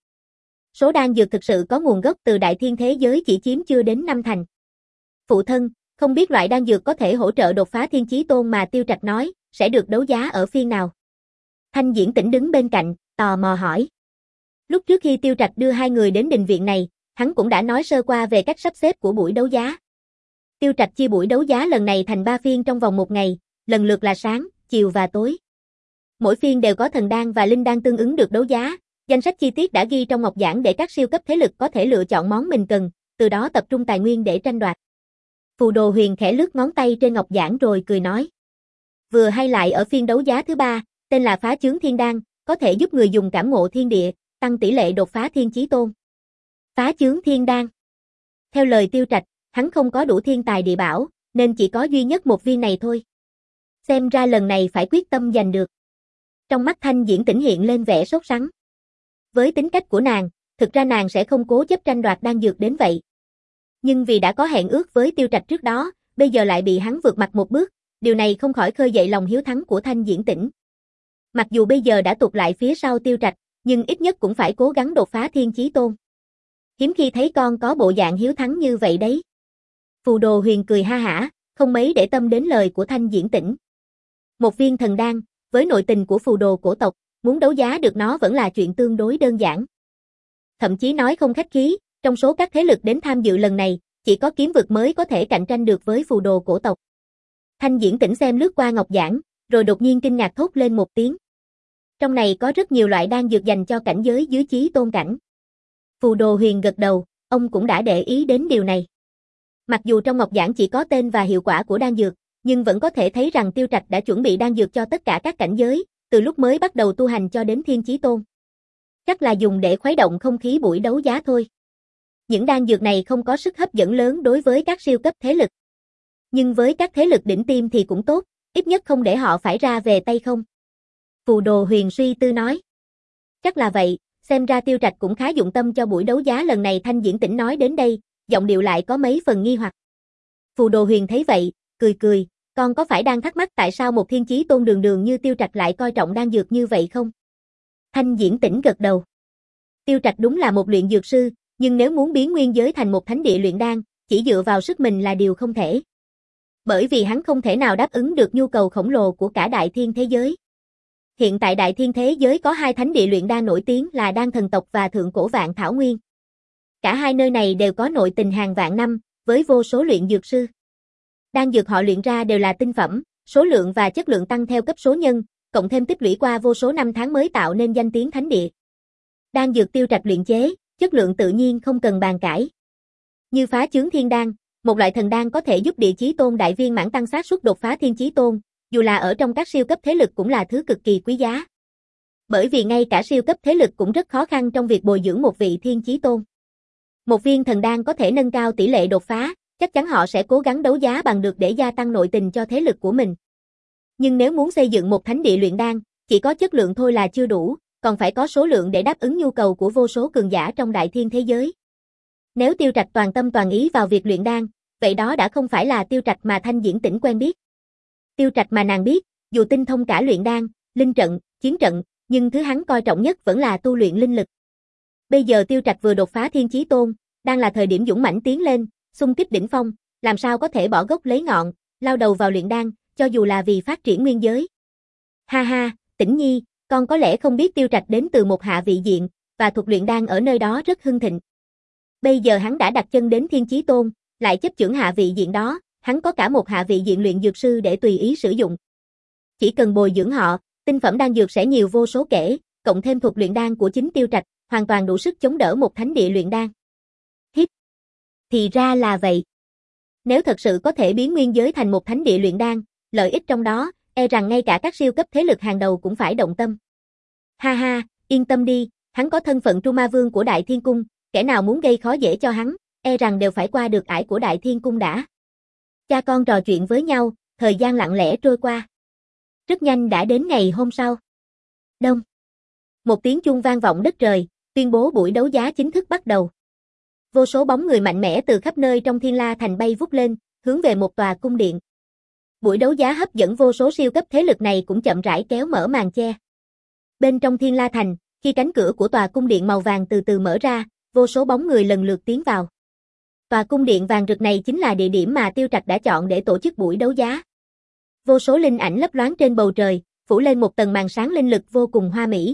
Số đan dược thực sự có nguồn gốc từ Đại Thiên thế giới chỉ chiếm chưa đến năm thành. Phụ thân, không biết loại đan dược có thể hỗ trợ đột phá thiên chí tôn mà Tiêu Trạch nói, sẽ được đấu giá ở phiên nào? Thanh Diễn Tĩnh đứng bên cạnh, tò mò hỏi. Lúc trước khi Tiêu Trạch đưa hai người đến đình viện này, hắn cũng đã nói sơ qua về cách sắp xếp của buổi đấu giá. Tiêu Trạch chia buổi đấu giá lần này thành ba phiên trong vòng một ngày, lần lượt là sáng, chiều và tối. Mỗi phiên đều có thần đan và linh đan tương ứng được đấu giá, danh sách chi tiết đã ghi trong ngọc giản để các siêu cấp thế lực có thể lựa chọn món mình cần, từ đó tập trung tài nguyên để tranh đoạt. Phù Đồ Huyền khẽ lướt ngón tay trên ngọc giản rồi cười nói. Vừa hay lại ở phiên đấu giá thứ ba, tên là Phá Chướng Thiên Đan, có thể giúp người dùng cảm ngộ thiên địa, tăng tỷ lệ đột phá thiên chí tôn. Phá Chướng Thiên Đan. Theo lời Tiêu Trạch, hắn không có đủ thiên tài địa bảo, nên chỉ có duy nhất một viên này thôi. Xem ra lần này phải quyết tâm giành được. Trong mắt Thanh Diễn Tĩnh hiện lên vẻ sốt sắng. Với tính cách của nàng, thực ra nàng sẽ không cố chấp tranh đoạt đan dược đến vậy. Nhưng vì đã có hẹn ước với Tiêu Trạch trước đó, bây giờ lại bị hắn vượt mặt một bước, điều này không khỏi khơi dậy lòng hiếu thắng của Thanh Diễn Tĩnh. Mặc dù bây giờ đã tụt lại phía sau Tiêu Trạch, nhưng ít nhất cũng phải cố gắng đột phá thiên chí tôn. Hiếm khi thấy con có bộ dạng hiếu thắng như vậy đấy. Phù Đồ Huyền cười ha hả, không mấy để tâm đến lời của Thanh Diễn Tĩnh. Một viên thần đan, với nội tình của Phù Đồ cổ tộc, muốn đấu giá được nó vẫn là chuyện tương đối đơn giản. Thậm chí nói không khách khí, trong số các thế lực đến tham dự lần này, chỉ có kiếm vực mới có thể cạnh tranh được với Phù Đồ cổ tộc. Thanh Diễn Tĩnh xem lướt qua ngọc giản, rồi đột nhiên kinh ngạc thốt lên một tiếng. Trong này có rất nhiều loại đan dược dành cho cảnh giới dưới chí tôn cảnh. Phù Đồ Huyền gật đầu, ông cũng đã để ý đến điều này. Mặc dù trong ngọc giản chỉ có tên và hiệu quả của đan dược, nhưng vẫn có thể thấy rằng Tiêu Trạch đã chuẩn bị đan dược cho tất cả các cảnh giới, từ lúc mới bắt đầu tu hành cho đến thiên chí tôn. Chắc là dùng để khuấy động không khí buổi đấu giá thôi. Những đan dược này không có sức hấp dẫn lớn đối với các siêu cấp thế lực. Nhưng với các thế lực đỉnh tiêm thì cũng tốt, ít nhất không để họ phải ra về tay không. Phù Đồ Huyền suy tư nói. Chắc là vậy, xem ra Tiêu Trạch cũng khá dụng tâm cho buổi đấu giá lần này. Thanh Diễn Tĩnh nói đến đây, giọng điệu lại có mấy phần nghi hoặc. Phù Đồ Huyền thấy vậy, cười cười, con có phải đang thắc mắc tại sao một thiên chí tôn đường đường như Tiêu Trạch lại coi trọng đan dược như vậy không? Thanh Diễn Tĩnh gật đầu. Tiêu Trạch đúng là một luyện dược sư, nhưng nếu muốn biến nguyên giới thành một thánh địa luyện đan, chỉ dựa vào sức mình là điều không thể. Bởi vì hắn không thể nào đáp ứng được nhu cầu khổng lồ của cả đại thiên thế giới. Hiện tại đại thiên thế giới có hai thánh địa luyện đan nổi tiếng là Đan Thần Tộc và Thượng Cổ Vạn Thảo Nguyên. Cả hai nơi này đều có nội tình hàng vạn năm, với vô số luyện dược sư. Đan dược họ luyện ra đều là tinh phẩm, số lượng và chất lượng tăng theo cấp số nhân, cộng thêm tích lũy qua vô số năm tháng mới tạo nên danh tiếng thánh địa. Đan dược Tiêu Trạch luyện chế, chất lượng tự nhiên không cần bàn cãi. Như Phá Chướng Thiên Đan, một loại thần đan có thể giúp địa chí tôn đại viên mãn tăng xác suất đột phá thiên chí tôn, dù là ở trong các siêu cấp thế lực cũng là thứ cực kỳ quý giá. Bởi vì ngay cả siêu cấp thế lực cũng rất khó khăn trong việc bồi dưỡng một vị thiên chí tôn. Một viên thần đan có thể nâng cao tỷ lệ đột phá, chắc chắn họ sẽ cố gắng đấu giá bằng được để gia tăng nội tình cho thế lực của mình. Nhưng nếu muốn xây dựng một thánh địa luyện đan, chỉ có chất lượng thôi là chưa đủ, còn phải có số lượng để đáp ứng nhu cầu của vô số cường giả trong đại thiên thế giới. Nếu Tiêu Trạch toàn tâm toàn ý vào việc luyện đan, vậy đó đã không phải là Tiêu Trạch mà Thanh Diễn Tĩnh quen biết. Tiêu Trạch mà nàng biết, dù tinh thông cả luyện đan, linh trận, chiến trận, nhưng thứ hắn coi trọng nhất vẫn là tu luyện linh lực. Bây giờ Tiêu Trạch vừa đột phá thiên chí tôn, đang là thời điểm dũng mãnh tiến lên, xung kích đỉnh phong, làm sao có thể bỏ gốc lấy ngọn, lao đầu vào luyện đan, cho dù là vì phát triển nguyên giới. Ha ha, Tĩnh Nhi, con có lẽ không biết Tiêu Trạch đến từ một hạ vị diện, và thuật luyện đan ở nơi đó rất hưng thịnh. Bây giờ hắn đã đặt chân đến thiên chí tôn, lại chấp chưởng hạ vị diện đó, hắn có cả một hạ vị diện luyện dược sư để tùy ý sử dụng. Chỉ cần bồi dưỡng họ, tinh phẩm đan dược sẽ nhiều vô số kể, cộng thêm thuật luyện đan của chính Tiêu Trạch, hoàn toàn đủ sức chống đỡ một thánh địa luyện đan. Hít. Thì ra là vậy. Nếu thật sự có thể biến nguyên giới thành một thánh địa luyện đan, lợi ích trong đó, e rằng ngay cả các siêu cấp thế lực hàng đầu cũng phải động tâm. Ha ha, yên tâm đi, hắn có thân phận Tru Ma Vương của Đại Thiên Cung, kẻ nào muốn gây khó dễ cho hắn, e rằng đều phải qua được ải của Đại Thiên Cung đã. Cha con trò chuyện với nhau, thời gian lặng lẽ trôi qua. Rất nhanh đã đến ngày hôm sau. Đông. Một tiếng chuông vang vọng đất trời, tuyên bố buổi đấu giá chính thức bắt đầu. Vô số bóng người mạnh mẽ từ khắp nơi trong Thiên La Thành bay vút lên, hướng về một tòa cung điện. Buổi đấu giá hấp dẫn vô số siêu cấp thế lực này cũng chậm rãi kéo mở màn che. Bên trong Thiên La Thành, khi cánh cửa của tòa cung điện màu vàng từ từ mở ra, vô số bóng người lần lượt tiến vào. Tòa cung điện vàng rực này chính là địa điểm mà Tiêu Trạch đã chọn để tổ chức buổi đấu giá. Vô số linh ảnh lấp loáng trên bầu trời, phủ lên một tầng màn sáng linh lực vô cùng hoa mỹ.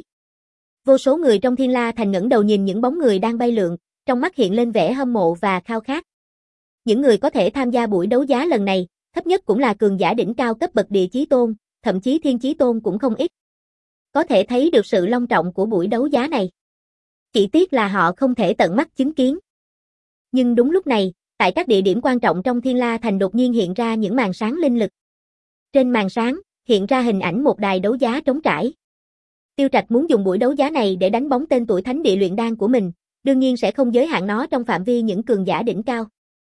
Vô số người trong Thiên La Thành ngẩng đầu nhìn những bóng người đang bay lượn, trong mắt hiện lên vẻ hâm mộ và khao khát. Những người có thể tham gia buổi đấu giá lần này, thấp nhất cũng là cường giả đỉnh cao cấp bậc địa chí tôn, thậm chí thiên chí tôn cũng không ít. Có thể thấy được sự long trọng của buổi đấu giá này. Chỉ tiếc là họ không thể tận mắt chứng kiến. Nhưng đúng lúc này, tại các địa điểm quan trọng trong Thiên La Thành đột nhiên hiện ra những màn sáng linh lực. Trên màn sáng, hiện ra hình ảnh một đài đấu giá trống trải. Tiêu Trạch muốn dùng buổi đấu giá này để đánh bóng tên tuổi thánh địa luyện đan của mình, đương nhiên sẽ không giới hạn nó trong phạm vi những cường giả đỉnh cao.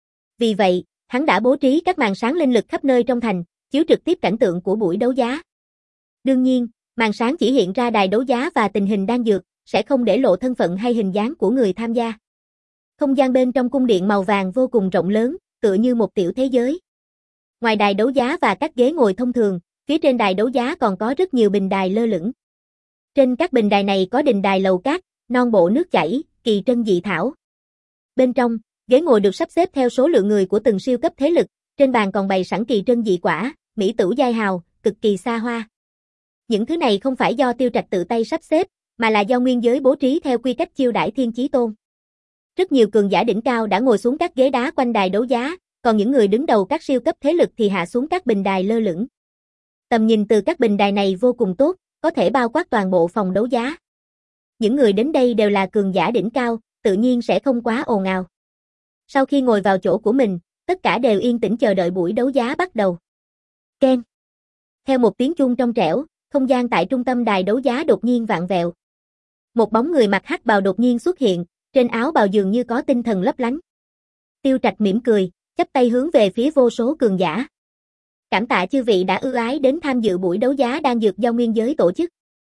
Vì vậy, hắn đã bố trí các màn sáng linh lực khắp nơi trong thành, chiếu trực tiếp cảnh tượng của buổi đấu giá. Đương nhiên, màn sáng chỉ hiện ra đài đấu giá và tình hình đan dược, sẽ không để lộ thân phận hay hình dáng của người tham gia. Không gian bên trong cung điện màu vàng vô cùng rộng lớn, tựa như một tiểu thế giới. Ngoài đài đấu giá và các ghế ngồi thông thường, phía trên đài đấu giá còn có rất nhiều bình đài lơ lửng. Trên các bình đài này có đình đài lầu cát, non bộ nước chảy, kỳ trân dị thảo. Bên trong, ghế ngồi được sắp xếp theo số lượng người của từng siêu cấp thế lực, trên bàn còn bày sẵn kỳ trân dị quả, mỹ tửu giai hào, cực kỳ xa hoa. Những thứ này không phải do Tiêu Trạch tự tay sắp xếp, mà là do nguyên giới bố trí theo quy cách chiêu đãi thiên chí tôn. Rất nhiều cường giả đỉnh cao đã ngồi xuống các ghế đá quanh đài đấu giá, còn những người đứng đầu các siêu cấp thế lực thì hạ xuống các bình đài lơ lửng. Tầm nhìn từ các bình đài này vô cùng tốt, có thể bao quát toàn bộ phòng đấu giá. Những người đến đây đều là cường giả đỉnh cao, tự nhiên sẽ không quá ồn ào. Sau khi ngồi vào chỗ của mình, tất cả đều yên tĩnh chờ đợi buổi đấu giá bắt đầu. Keng. Theo một tiếng chuông trong trẻo, không gian tại trung tâm đài đấu giá đột nhiên vặn vẹo. Một bóng người mặc hắc bào đột nhiên xuất hiện, trên áo bào dường như có tinh thần lấp lánh. Tiêu Trạch mỉm cười, chắp tay hướng về phía vô số cường giả. Cảm tạ chư vị đã ưu ái đến tham dự buổi đấu giá đan dược do nguyên giới tổ chức.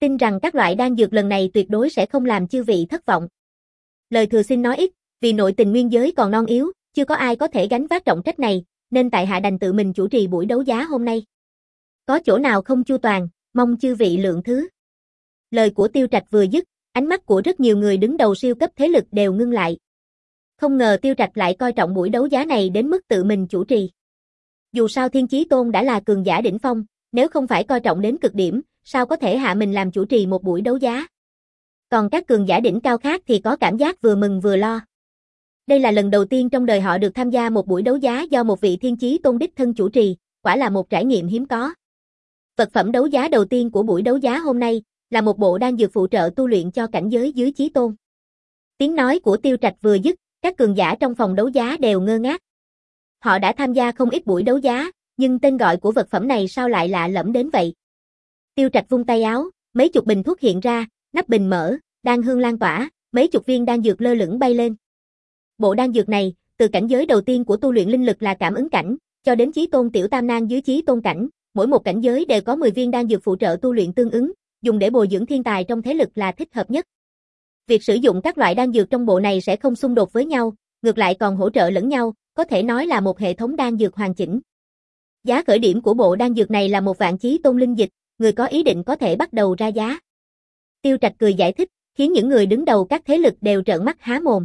Tin rằng các loại đan dược lần này tuyệt đối sẽ không làm chư vị thất vọng. Lời thừa xin nói ít, vì nội tình nguyên giới còn non yếu, chưa có ai có thể gánh vác trọng trách này, nên tại hạ đành tự mình chủ trì buổi đấu giá hôm nay. Có chỗ nào không chu toàn, mong chư vị lượng thứ. Lời của Tiêu Trạch vừa dứt, ánh mắt của rất nhiều người đứng đầu siêu cấp thế lực đều ngưng lại. Không ngờ Tiêu Trạch lại coi trọng buổi đấu giá này đến mức tự mình chủ trì. Dù sao Thiên Chí Tôn đã là cường giả đỉnh phong, nếu không phải coi trọng đến cực điểm, sao có thể hạ mình làm chủ trì một buổi đấu giá. Còn các cường giả đỉnh cao khác thì có cảm giác vừa mừng vừa lo. Đây là lần đầu tiên trong đời họ được tham gia một buổi đấu giá do một vị Thiên Chí Tôn đích thân chủ trì, quả là một trải nghiệm hiếm có. Vật phẩm đấu giá đầu tiên của buổi đấu giá hôm nay là một bộ đan dược phụ trợ tu luyện cho cảnh giới dưới Chí Tôn. Tiếng nói của Tiêu Trạch vừa dứt, các cường giả trong phòng đấu giá đều ngơ ngác. Họ đã tham gia không ít buổi đấu giá, nhưng tên gọi của vật phẩm này sao lại lạ lẫm đến vậy? Tiêu Trạch vung tay áo, mấy chục bình thuốc hiện ra, nắp bình mở, đan hương lan tỏa, mấy chục viên đan dược lơ lửng bay lên. Bộ đan dược này, từ cảnh giới đầu tiên của tu luyện linh lực là cảm ứng cảnh, cho đến Chí Tôn tiểu tam nan dưới Chí Tôn cảnh, mỗi một cảnh giới đều có mười viên đan dược phụ trợ tu luyện tương ứng, dùng để bồi dưỡng thiên tài trong thế lực là thích hợp nhất. Việc sử dụng các loại đan dược trong bộ này sẽ không xung đột với nhau, ngược lại còn hỗ trợ lẫn nhau, có thể nói là một hệ thống đan dược hoàn chỉnh. Giá khởi điểm của bộ đan dược này là một vạn Chí Tôn linh dịch, người có ý định có thể bắt đầu ra giá. Tiêu Trạch cười giải thích, khiến những người đứng đầu các thế lực đều trợn mắt há mồm.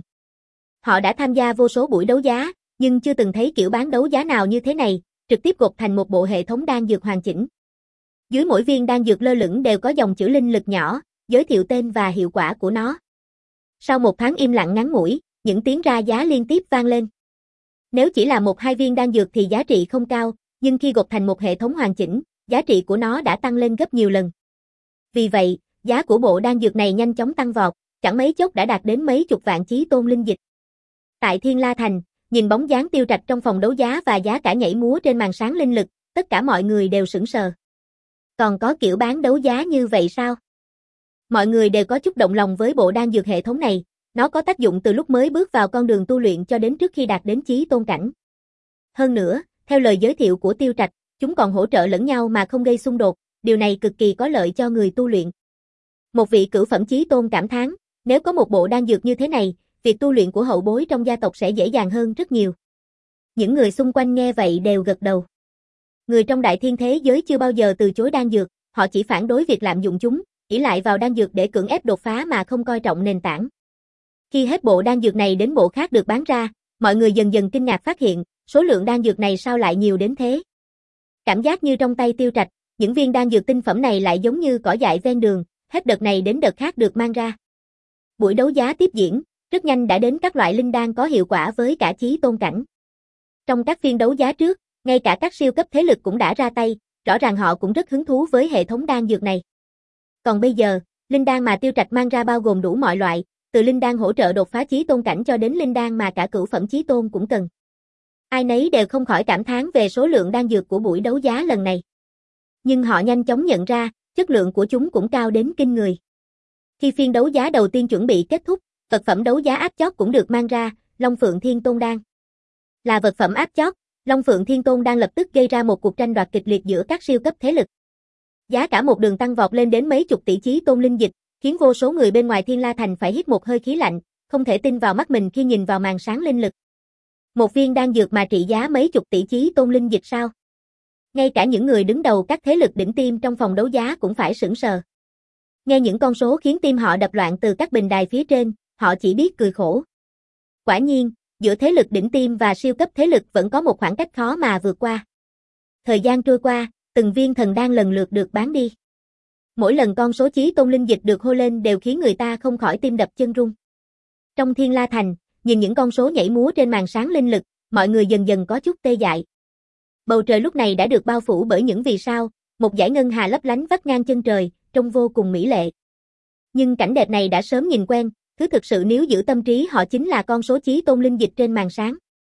Họ đã tham gia vô số buổi đấu giá, nhưng chưa từng thấy kiểu bán đấu giá nào như thế này, trực tiếp gộp thành một bộ hệ thống đan dược hoàn chỉnh. Dưới mỗi viên đan dược lơ lửng đều có dòng chữ linh lực nhỏ, giới thiệu tên và hiệu quả của nó. Sau một tháng im lặng ngắn ngủi, những tiếng ra giá liên tiếp vang lên. Nếu chỉ là một hai viên đan dược thì giá trị không cao, nhưng khi gộp thành một hệ thống hoàn chỉnh, giá trị của nó đã tăng lên gấp nhiều lần. Vì vậy, giá của bộ đan dược này nhanh chóng tăng vọt, chẳng mấy chốc đã đạt đến mấy chục vạn Chí Tôn linh dịch. Tại Thiên La Thành, nhìn bóng dáng Tiêu Trạch trong phòng đấu giá và giá cả nhảy múa trên màn sáng linh lực, tất cả mọi người đều sững sờ. Còn có kiểu bán đấu giá như vậy sao? Mọi người đều có chút động lòng với bộ đan dược hệ thống này, nó có tác dụng từ lúc mới bước vào con đường tu luyện cho đến trước khi đạt đến Chí Tôn cảnh. Hơn nữa, theo lời giới thiệu của Tiêu Trạch, chúng còn hỗ trợ lẫn nhau mà không gây xung đột, điều này cực kỳ có lợi cho người tu luyện. Một vị cửu phẩm Chí Tôn cảm thán, nếu có một bộ đan dược như thế này, việc tu luyện của hậu bối trong gia tộc sẽ dễ dàng hơn rất nhiều. Những người xung quanh nghe vậy đều gật đầu. Người trong đại thiên thế giới chưa bao giờ từ chối đan dược, họ chỉ phản đối việc lạm dụng chúng, ỷ lại vào đan dược để cưỡng ép đột phá mà không coi trọng nền tảng. Khi hết bộ đan dược này đến bộ khác được bán ra, mọi người dần dần kinh ngạc phát hiện, số lượng đan dược này sao lại nhiều đến thế. Cảm giác như trong tay Tiêu Trạch, những viên đan dược tinh phẩm này lại giống như cỏ dại ven đường, hết đợt này đến đợt khác được mang ra. Buổi đấu giá tiếp diễn, rất nhanh đã đến các loại linh đan có hiệu quả với cả Chí Tôn cảnh. Trong các phiên đấu giá trước, ngay cả các siêu cấp thế lực cũng đã ra tay, rõ ràng họ cũng rất hứng thú với hệ thống đan dược này. Còn bây giờ, linh đan mà Tiêu Trạch mang ra bao gồm đủ mọi loại, từ linh đan hỗ trợ đột phá Chí Tôn cảnh cho đến linh đan mà cả cửu phẩm Chí Tôn cũng cần. Ai nấy đều không khỏi cảm thán về số lượng đan dược của buổi đấu giá lần này. Nhưng họ nhanh chóng nhận ra, chất lượng của chúng cũng cao đến kinh người. Khi phiên đấu giá đầu tiên chuẩn bị kết thúc, vật phẩm đấu giá áp chót cũng được mang ra, Long Phượng Thiên Tôn Đan. Là vật phẩm áp chót, Long Phượng Thiên Tôn Đan lập tức gây ra một cuộc tranh đoạt kịch liệt giữa các siêu cấp thế lực. Giá cả một đường tăng vọt lên đến mấy chục tỷ Chí Tôn linh dịch, khiến vô số người bên ngoài Thiên La Thành phải hít một hơi khí lạnh, không thể tin vào mắt mình khi nhìn vào màn sáng linh lực. Một viên đan dược mà trị giá mấy chục tỷ Chí Tôn linh dịch sao? Ngay cả những người đứng đầu các thế lực đỉnh tiêm trong phòng đấu giá cũng phải sững sờ. Nghe những con số khiến tim họ đập loạn từ các bình đài phía trên, họ chỉ biết cười khổ. Quả nhiên, giữa thế lực đỉnh tiêm và siêu cấp thế lực vẫn có một khoảng cách khó mà vượt qua. Thời gian trôi qua, từng viên thần đan lần lượt được bán đi. Mỗi lần con số Chí Tôn linh dịch được hô lên đều khiến người ta không khỏi tim đập chân rung. Trong Thiên La Thành, nhìn những con số nhảy múa trên màn sáng linh lực, mọi người dần dần có chút tê dại. Bầu trời lúc này đã được bao phủ bởi những vì sao, một dải ngân hà lấp lánh vắt ngang chân trời, trông vô cùng mỹ lệ. Nhưng cảnh đẹp này đã sớm nhìn quen, thứ thực sự nếu giữ tâm trí họ chính là con số Chí Tôn linh dịch trên màn sáng.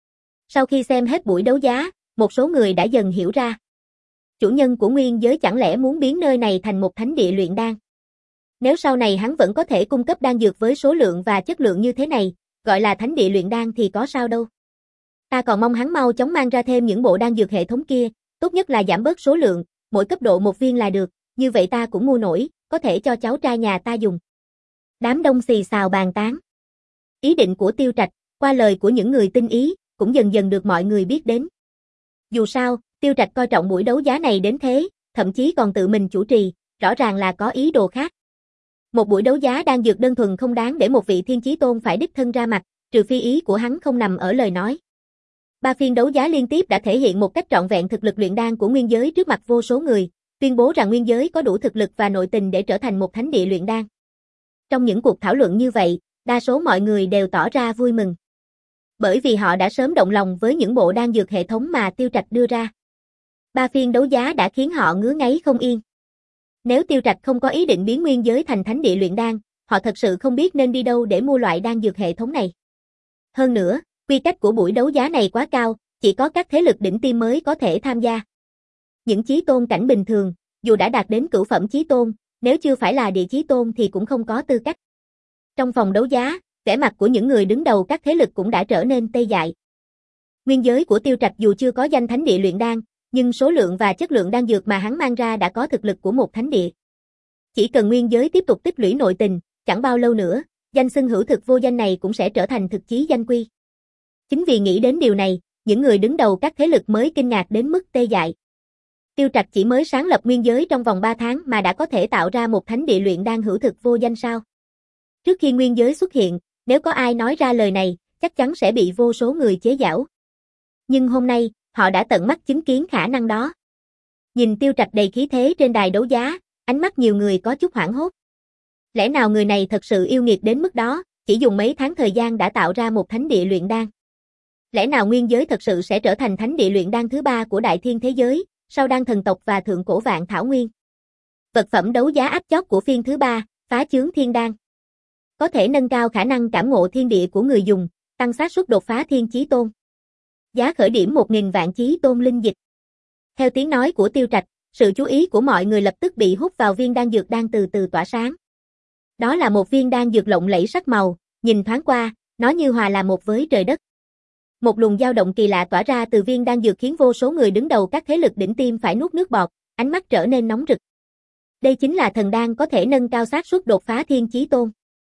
Sau khi xem hết buổi đấu giá, một số người đã dần hiểu ra. Chủ nhân của nguyên giới chẳng lẽ muốn biến nơi này thành một thánh địa luyện đan. Nếu sau này hắn vẫn có thể cung cấp đan dược với số lượng và chất lượng như thế này, gọi là thánh địa luyện đan thì có sao đâu. Ta còn mong hắn mau chóng mang ra thêm những bộ đan dược hệ thống kia, tốt nhất là giảm bớt số lượng, mỗi cấp độ một viên là được, như vậy ta cũng mua nổi, có thể cho cháu trai nhà ta dùng. Đám đông xì xào bàn tán. Ý định của Tiêu Trạch, qua lời của những người tinh ý, cũng dần dần được mọi người biết đến. Dù sao, Tiêu Trạch coi trọng buổi đấu giá này đến thế, thậm chí còn tự mình chủ trì, rõ ràng là có ý đồ khác. Một buổi đấu giá đan dược đơn thuần không đáng để một vị thiên chí tôn phải đích thân ra mặt, trừ phi ý của hắn không nằm ở lời nói. Ba phiên đấu giá liên tiếp đã thể hiện một cách trọn vẹn thực lực luyện đan của nguyên giới trước mặt vô số người, tuyên bố rằng nguyên giới có đủ thực lực và nội tình để trở thành một thánh địa luyện đan. Trong những cuộc thảo luận như vậy, đa số mọi người đều tỏ ra vui mừng. Bởi vì họ đã sớm động lòng với những bộ đan dược hệ thống mà Tiêu Trạch đưa ra. Ba phiên đấu giá đã khiến họ ngứa ngáy không yên. Nếu Tiêu Trạch không có ý định biến nguyên giới thành thánh địa luyện đan, họ thật sự không biết nên đi đâu để mua loại đan dược hệ thống này. Hơn nữa, quy cách của buổi đấu giá này quá cao, chỉ có các thế lực đỉnh tiêm mới có thể tham gia. Những chí tôn cảnh bình thường, dù đã đạt đến cửu phẩm chí tôn, nếu chưa phải là địa chí tôn thì cũng không có tư cách. Trong phòng đấu giá, vẻ mặt của những người đứng đầu các thế lực cũng đã trở nên tê dại. Nguyên giới của Tiêu Trạch dù chưa có danh thánh địa luyện đan, nhưng số lượng và chất lượng đan dược mà hắn mang ra đã có thực lực của một thánh địa. Chỉ cần nguyên giới tiếp tục tích lũy nội tình, chẳng bao lâu nữa, danh xưng hữu thực vô danh này cũng sẽ trở thành thực chí danh quy. Chính vì nghĩ đến điều này, những người đứng đầu các thế lực mới kinh ngạc đến mức tê dại. Tiêu Trạch chỉ mới sáng lập nguyên giới trong vòng ba tháng mà đã có thể tạo ra một thánh địa luyện đan hữu thực vô danh sao? Trước khi nguyên giới xuất hiện, nếu có ai nói ra lời này, chắc chắn sẽ bị vô số người chế giễu. Nhưng hôm nay, họ đã tận mắt chứng kiến khả năng đó. Nhìn Tiêu Trạch đầy khí thế trên đài đấu giá, ánh mắt nhiều người có chút hoảng hốt. Lẽ nào người này thật sự yêu nghiệt đến mức đó, chỉ dùng mấy tháng thời gian đã tạo ra một thánh địa luyện đan? Lẽ nào nguyên giới thật sự sẽ trở thành thánh địa luyện đan thứ ba của đại thiên thế giới, sau đan thần tộc và thượng cổ vạn thảo nguyên? Vật phẩm đấu giá áp chót của phiên thứ ba, phá chướng thiên đan. Có thể nâng cao khả năng cảm ngộ thiên địa của người dùng, tăng xác suất đột phá thiên chí tôn. Giá khởi điểm một nghìn vạn chí tôn linh dịch. Theo tiếng nói của Tiêu Trạch, sự chú ý của mọi người lập tức bị hút vào viên đan dược đang từ từ tỏa sáng. Đó là một viên đan dược lộng lẫy sắc màu, nhìn thoáng qua, nó như hòa là một với trời đất. Một luồng dao động kỳ lạ tỏa ra từ viên đan dược khiến vô số người đứng đầu các thế lực đỉnh tiêm phải nuốt nước bọt, ánh mắt trở nên nóng rực. Đây chính là thần đan có thể nâng cao xác suất đột phá thiên chí tôn.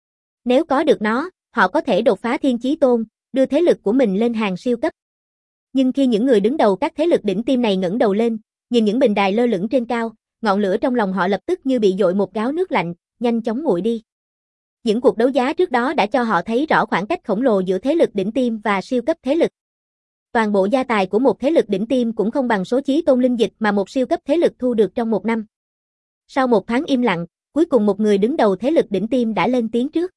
Nếu có được nó, họ có thể đột phá thiên chí tôn, đưa thế lực của mình lên hàng siêu cấp. Nhưng khi những người đứng đầu các thế lực đỉnh tiêm này ngẩng đầu lên, nhìn những bình đài lơ lửng trên cao, ngọn lửa trong lòng họ lập tức như bị dội một gáo nước lạnh, nhanh chóng nguội đi. Những cuộc đấu giá trước đó đã cho họ thấy rõ khoảng cách khổng lồ giữa thế lực đỉnh tiêm và siêu cấp thế lực. Toàn bộ gia tài của một thế lực đỉnh tiêm cũng không bằng số chí tôn linh dịch mà một siêu cấp thế lực thu được trong một năm. Sau một tháng im lặng, cuối cùng một người đứng đầu thế lực đỉnh tiêm đã lên tiếng trước.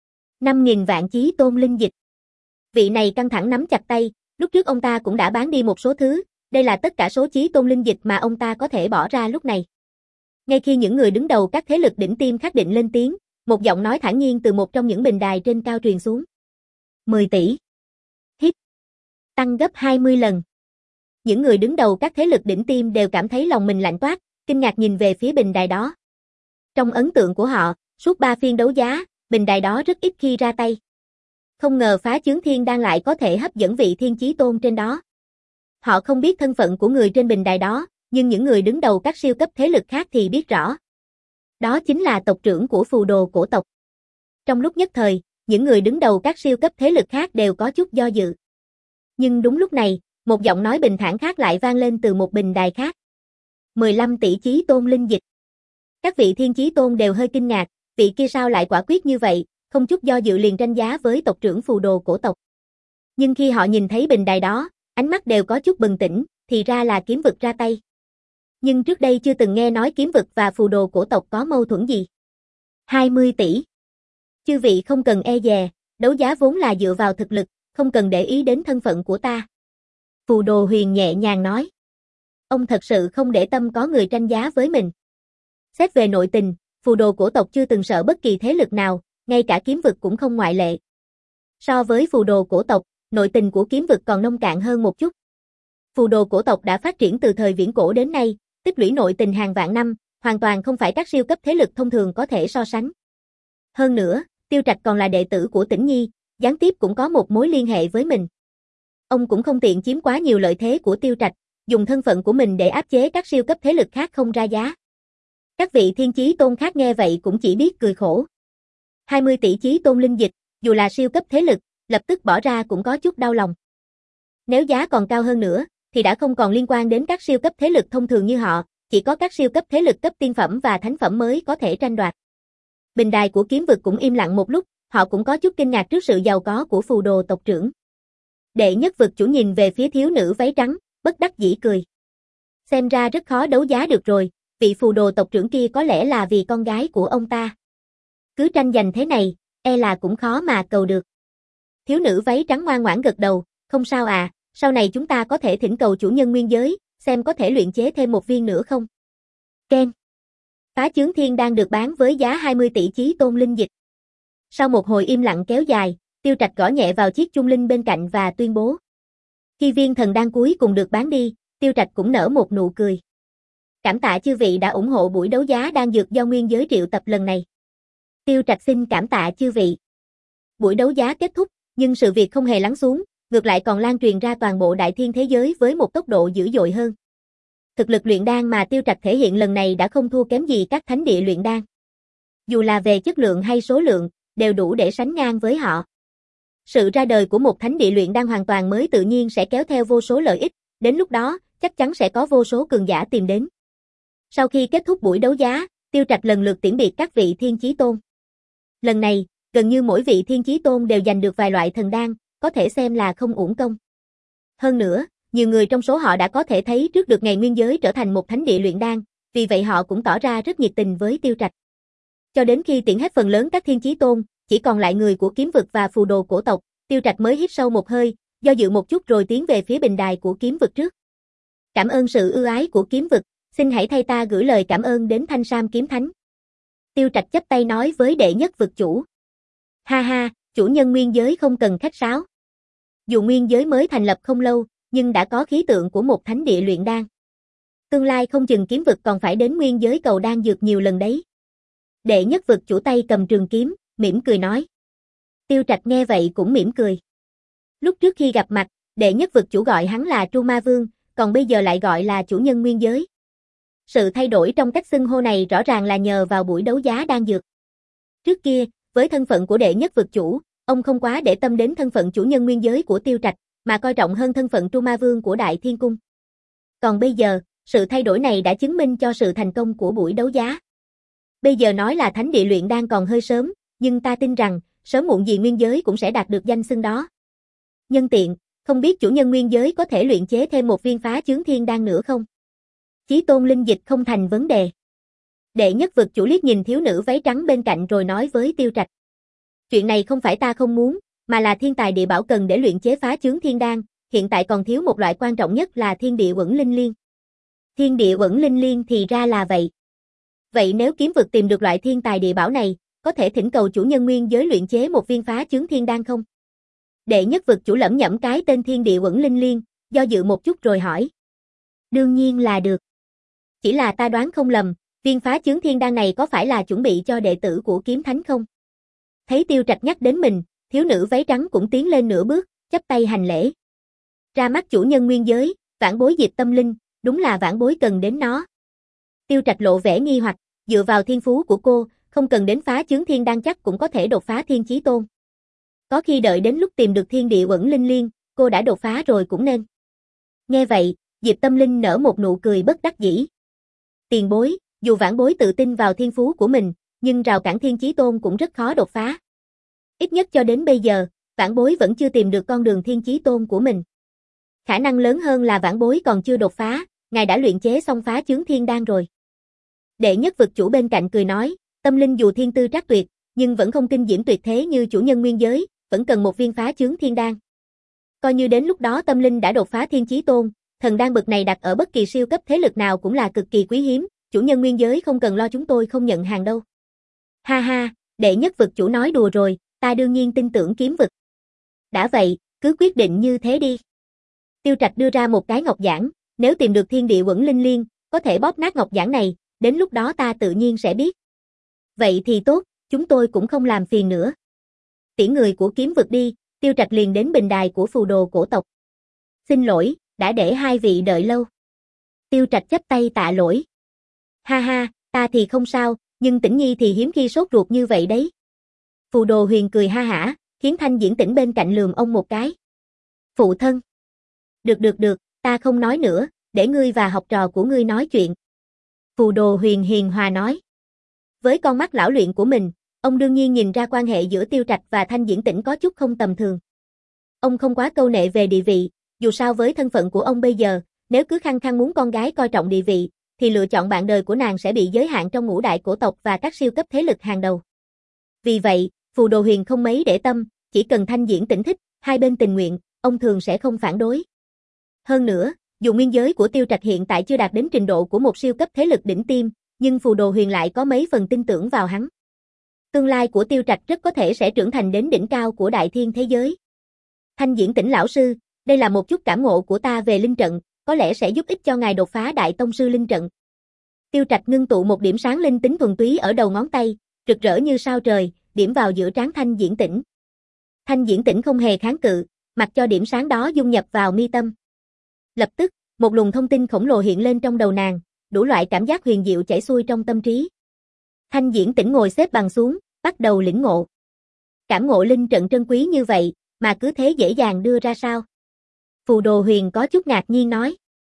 năm nghìn vạn chí tôn linh dịch. Vị này căng thẳng nắm chặt tay, lúc trước ông ta cũng đã bán đi một số thứ, đây là tất cả số chí tôn linh dịch mà ông ta có thể bỏ ra lúc này. Ngay khi những người đứng đầu các thế lực đỉnh tiêm khắc định lên tiếng, một giọng nói thản nhiên từ một trong những bình đài trên cao truyền xuống. mười tỷ. Hít. Tăng gấp hai mươi lần. Những người đứng đầu các thế lực đỉnh tiêm đều cảm thấy lòng mình lạnh toát, kinh ngạc nhìn về phía bình đài đó. Trong ấn tượng của họ, suốt ba phiên đấu giá, bình đài đó rất ít khi ra tay. Không ngờ phá chướng thiên đan lại có thể hấp dẫn vị thiên chí tôn trên đó. Họ không biết thân phận của người trên bình đài đó, nhưng những người đứng đầu các siêu cấp thế lực khác thì biết rõ. Đó chính là tộc trưởng của phù đồ cổ tộc. Trong lúc nhất thời, những người đứng đầu các siêu cấp thế lực khác đều có chút do dự. Nhưng đúng lúc này, một giọng nói bình thản khác lại vang lên từ một bình đài khác. mười lăm tỷ chí tôn linh dịch. Các vị thiên chí tôn đều hơi kinh ngạc, vị kia sao lại quả quyết như vậy, không chút do dự liền tranh giá với tộc trưởng phù đồ cổ tộc. Nhưng khi họ nhìn thấy bình đài đó, ánh mắt đều có chút bừng tỉnh, thì ra là kiếm vực ra tay. Nhưng trước đây chưa từng nghe nói kiếm vực và phù đồ cổ tộc có mâu thuẫn gì. hai mươi tỷ. Chư vị không cần e dè, đấu giá vốn là dựa vào thực lực, không cần để ý đến thân phận của ta. Phù đồ huyền nhẹ nhàng nói. Ông thật sự không để tâm có người tranh giá với mình. Xét về nội tình, phù đồ cổ tộc chưa từng sợ bất kỳ thế lực nào, ngay cả kiếm vực cũng không ngoại lệ. So với phù đồ cổ tộc, nội tình của kiếm vực còn nông cạn hơn một chút. Phù đồ cổ tộc đã phát triển từ thời viễn cổ đến nay, tích lũy nội tình hàng vạn năm, hoàn toàn không phải các siêu cấp thế lực thông thường có thể so sánh. Hơn nữa, Tiêu Trạch còn là đệ tử của Tĩnh Nhi, gián tiếp cũng có một mối liên hệ với mình. Ông cũng không tiện chiếm quá nhiều lợi thế của Tiêu Trạch, dùng thân phận của mình để áp chế các siêu cấp thế lực khác không ra giá. Các vị thiên chí tôn khác nghe vậy cũng chỉ biết cười khổ. hai mươi tỷ chí tôn linh dịch, dù là siêu cấp thế lực, lập tức bỏ ra cũng có chút đau lòng. Nếu giá còn cao hơn nữa, thì đã không còn liên quan đến các siêu cấp thế lực thông thường như họ, chỉ có các siêu cấp thế lực cấp tiên phẩm và thánh phẩm mới có thể tranh đoạt. Bình đài của kiếm vực cũng im lặng một lúc, họ cũng có chút kinh ngạc trước sự giàu có của phù đồ tộc trưởng. Đệ nhất vực chủ nhìn về phía thiếu nữ váy trắng, bất đắc dĩ cười. Xem ra rất khó đấu giá được rồi, vị phù đồ tộc trưởng kia có lẽ là vì con gái của ông ta. Cứ tranh giành thế này, e là cũng khó mà cầu được. Thiếu nữ váy trắng ngoan ngoãn gật đầu, không sao à, sau này chúng ta có thể thỉnh cầu chủ nhân nguyên giới, xem có thể luyện chế thêm một viên nữa không. Ken. Phá chướng thiên đang được bán với giá hai mươi tỷ chí tôn linh dịch. Sau một hồi im lặng kéo dài, Tiêu Trạch gõ nhẹ vào chiếc chung linh bên cạnh và tuyên bố. Khi viên thần đan cuối cùng được bán đi, Tiêu Trạch cũng nở một nụ cười. Cảm tạ chư vị đã ủng hộ buổi đấu giá đan dược do nguyên giới triệu tập lần này. Tiêu Trạch xin cảm tạ chư vị. Buổi đấu giá kết thúc, nhưng sự việc không hề lắng xuống, ngược lại còn lan truyền ra toàn bộ đại thiên thế giới với một tốc độ dữ dội hơn. Thực lực luyện đan mà Tiêu Trạch thể hiện lần này đã không thua kém gì các thánh địa luyện đan. Dù là về chất lượng hay số lượng, đều đủ để sánh ngang với họ. Sự ra đời của một thánh địa luyện đan hoàn toàn mới tự nhiên sẽ kéo theo vô số lợi ích, đến lúc đó, chắc chắn sẽ có vô số cường giả tìm đến. Sau khi kết thúc buổi đấu giá, Tiêu Trạch lần lượt tiễn biệt các vị thiên chí tôn. Lần này, gần như mỗi vị thiên chí tôn đều giành được vài loại thần đan, có thể xem là không uổng công. Hơn nữa, nhiều người trong số họ đã có thể thấy trước được ngày nguyên giới trở thành một thánh địa luyện đan, vì vậy họ cũng tỏ ra rất nhiệt tình với Tiêu Trạch. Cho đến khi tiễn hết phần lớn các thiên chí tôn, chỉ còn lại người của kiếm vực và phù đồ cổ tộc, Tiêu Trạch mới hít sâu một hơi, do dự một chút rồi tiến về phía bình đài của kiếm vực trước. Cảm ơn sự ưu ái của kiếm vực, xin hãy thay ta gửi lời cảm ơn đến Thanh Sam kiếm thánh. Tiêu Trạch chắp tay nói với đệ nhất vực chủ. Ha ha, chủ nhân nguyên giới không cần khách sáo. Dù nguyên giới mới thành lập không lâu, nhưng đã có khí tượng của một thánh địa luyện đan. Tương lai không chừng kiếm vực còn phải đến nguyên giới cầu đan dược nhiều lần đấy. Đệ nhất vực chủ tay cầm trường kiếm, mỉm cười nói. Tiêu Trạch nghe vậy cũng mỉm cười. Lúc trước khi gặp mặt, đệ nhất vực chủ gọi hắn là Tru Ma Vương, còn bây giờ lại gọi là chủ nhân nguyên giới. Sự thay đổi trong cách xưng hô này rõ ràng là nhờ vào buổi đấu giá đan dược. Trước kia, với thân phận của đệ nhất vực chủ, ông không quá để tâm đến thân phận chủ nhân nguyên giới của Tiêu Trạch, mà coi trọng hơn thân phận Tru Ma Vương của Đại Thiên Cung. Còn bây giờ, sự thay đổi này đã chứng minh cho sự thành công của buổi đấu giá. Bây giờ nói là thánh địa luyện đan còn hơi sớm, nhưng ta tin rằng, sớm muộn gì nguyên giới cũng sẽ đạt được danh xưng đó. Nhân tiện, không biết chủ nhân nguyên giới có thể luyện chế thêm một viên phá chướng thiên đan nữa không? Chí tôn linh dịch không thành vấn đề. Đệ nhất vực chủ liếc nhìn thiếu nữ váy trắng bên cạnh rồi nói với Tiêu Trạch. Chuyện này không phải ta không muốn, mà là thiên tài địa bảo cần để luyện chế phá chướng thiên đan, hiện tại còn thiếu một loại quan trọng nhất là thiên địa uẩn linh liên. Thiên địa uẩn linh liên thì ra là vậy. Vậy nếu kiếm vực tìm được loại thiên tài địa bảo này, có thể thỉnh cầu chủ nhân nguyên giới luyện chế một viên phá chướng thiên đan không? Đệ nhất vực chủ lẩm nhẩm cái tên thiên địa uẩn linh liên, do dự một chút rồi hỏi. Đương nhiên là được. Chỉ là ta đoán không lầm, viên phá chướng thiên đan này có phải là chuẩn bị cho đệ tử của kiếm thánh không? Thấy Tiêu Trạch nhắc đến mình, thiếu nữ váy trắng cũng tiến lên nửa bước, chắp tay hành lễ. Ra mắt chủ nhân nguyên giới, vãn bối Diệp Tâm Linh, đúng là vãn bối cần đến nó. Tiêu Trạch lộ vẻ nghi hoặc, dựa vào thiên phú của cô, không cần đến phá chướng thiên đan chắc cũng có thể đột phá thiên chí tôn. Có khi đợi đến lúc tìm được thiên địa uẩn linh liên, cô đã đột phá rồi cũng nên. Nghe vậy, Diệp Tâm Linh nở một nụ cười bất đắc dĩ. Tiền bối, dù vãn bối tự tin vào thiên phú của mình, nhưng rào cản thiên chí tôn cũng rất khó đột phá. Ít nhất cho đến bây giờ, vãn bối vẫn chưa tìm được con đường thiên chí tôn của mình. Khả năng lớn hơn là vãn bối còn chưa đột phá, ngài đã luyện chế xong phá chướng thiên đan rồi. Đệ nhất vực chủ bên cạnh cười nói, Tâm Linh dù thiên tư trác tuyệt, nhưng vẫn không kinh diễm tuyệt thế như chủ nhân nguyên giới, vẫn cần một viên phá chướng thiên đan. Coi như đến lúc đó Tâm Linh đã đột phá thiên chí tôn, thần đan bậc này đặt ở bất kỳ siêu cấp thế lực nào cũng là cực kỳ quý hiếm, chủ nhân nguyên giới không cần lo chúng tôi không nhận hàng đâu. Ha ha, đệ nhất vực chủ nói đùa rồi, ta đương nhiên tin tưởng kiếm vực. Đã vậy, cứ quyết định như thế đi. Tiêu Trạch đưa ra một cái ngọc giản, nếu tìm được thiên địa uẩn linh liên, có thể bóp nát ngọc giản này, đến lúc đó ta tự nhiên sẽ biết. Vậy thì tốt, chúng tôi cũng không làm phiền nữa. Tiễn người của kiếm vực đi, Tiêu Trạch liền đến bình đài của phù đồ cổ tộc. Xin lỗi, đã để hai vị đợi lâu. Tiêu Trạch chắp tay tạ lỗi. Ha ha, Ta thì không sao, nhưng Tĩnh Nhi thì hiếm khi sốt ruột như vậy đấy. Phù Đồ Huyền cười ha hả, khiến Thanh Diễn Tĩnh bên cạnh lườm ông một cái. Phụ thân. Được được được, ta không nói nữa, để ngươi và học trò của ngươi nói chuyện. Phù Đồ Huyền hiền hòa nói. Với con mắt lão luyện của mình, ông đương nhiên nhìn ra quan hệ giữa Tiêu Trạch và Thanh Diễn Tĩnh có chút không tầm thường. Ông không quá câu nệ về địa vị, dù sao với thân phận của ông bây giờ, nếu cứ khăng khăng muốn con gái coi trọng địa vị, thì lựa chọn bạn đời của nàng sẽ bị giới hạn trong ngũ đại cổ tộc và các siêu cấp thế lực hàng đầu. Vì vậy, Phù Đồ Huyền không mấy để tâm, chỉ cần Thanh Diễn Tĩnh thích, hai bên tình nguyện, ông thường sẽ không phản đối. Hơn nữa, dù nguyên giới của Tiêu Trạch hiện tại chưa đạt đến trình độ của một siêu cấp thế lực đỉnh tiêm, nhưng Phù Đồ Huyền lại có mấy phần tin tưởng vào hắn. Tương lai của Tiêu Trạch rất có thể sẽ trưởng thành đến đỉnh cao của đại thiên thế giới. Thanh Diễn Tĩnh lão sư, đây là một chút cảm ngộ của ta về linh trận, có lẽ sẽ giúp ích cho ngài đột phá đại tông sư linh trận. Tiêu Trạch ngưng tụ một điểm sáng linh tính thuần túy ở đầu ngón tay, rực rỡ như sao trời, điểm vào giữa trán Thanh Diễn Tĩnh. Thanh Diễn Tĩnh không hề kháng cự, mặc cho điểm sáng đó dung nhập vào mi tâm. Lập tức, một luồng thông tin khổng lồ hiện lên trong đầu nàng, đủ loại cảm giác huyền diệu chảy xuôi trong tâm trí. Thanh Diễn Tĩnh ngồi xếp bằng xuống, bắt đầu lĩnh ngộ. Cảm ngộ linh trận trân quý như vậy, mà cứ thế dễ dàng đưa ra sao? Phù Đồ Huyền có chút ngạc nhiên nói.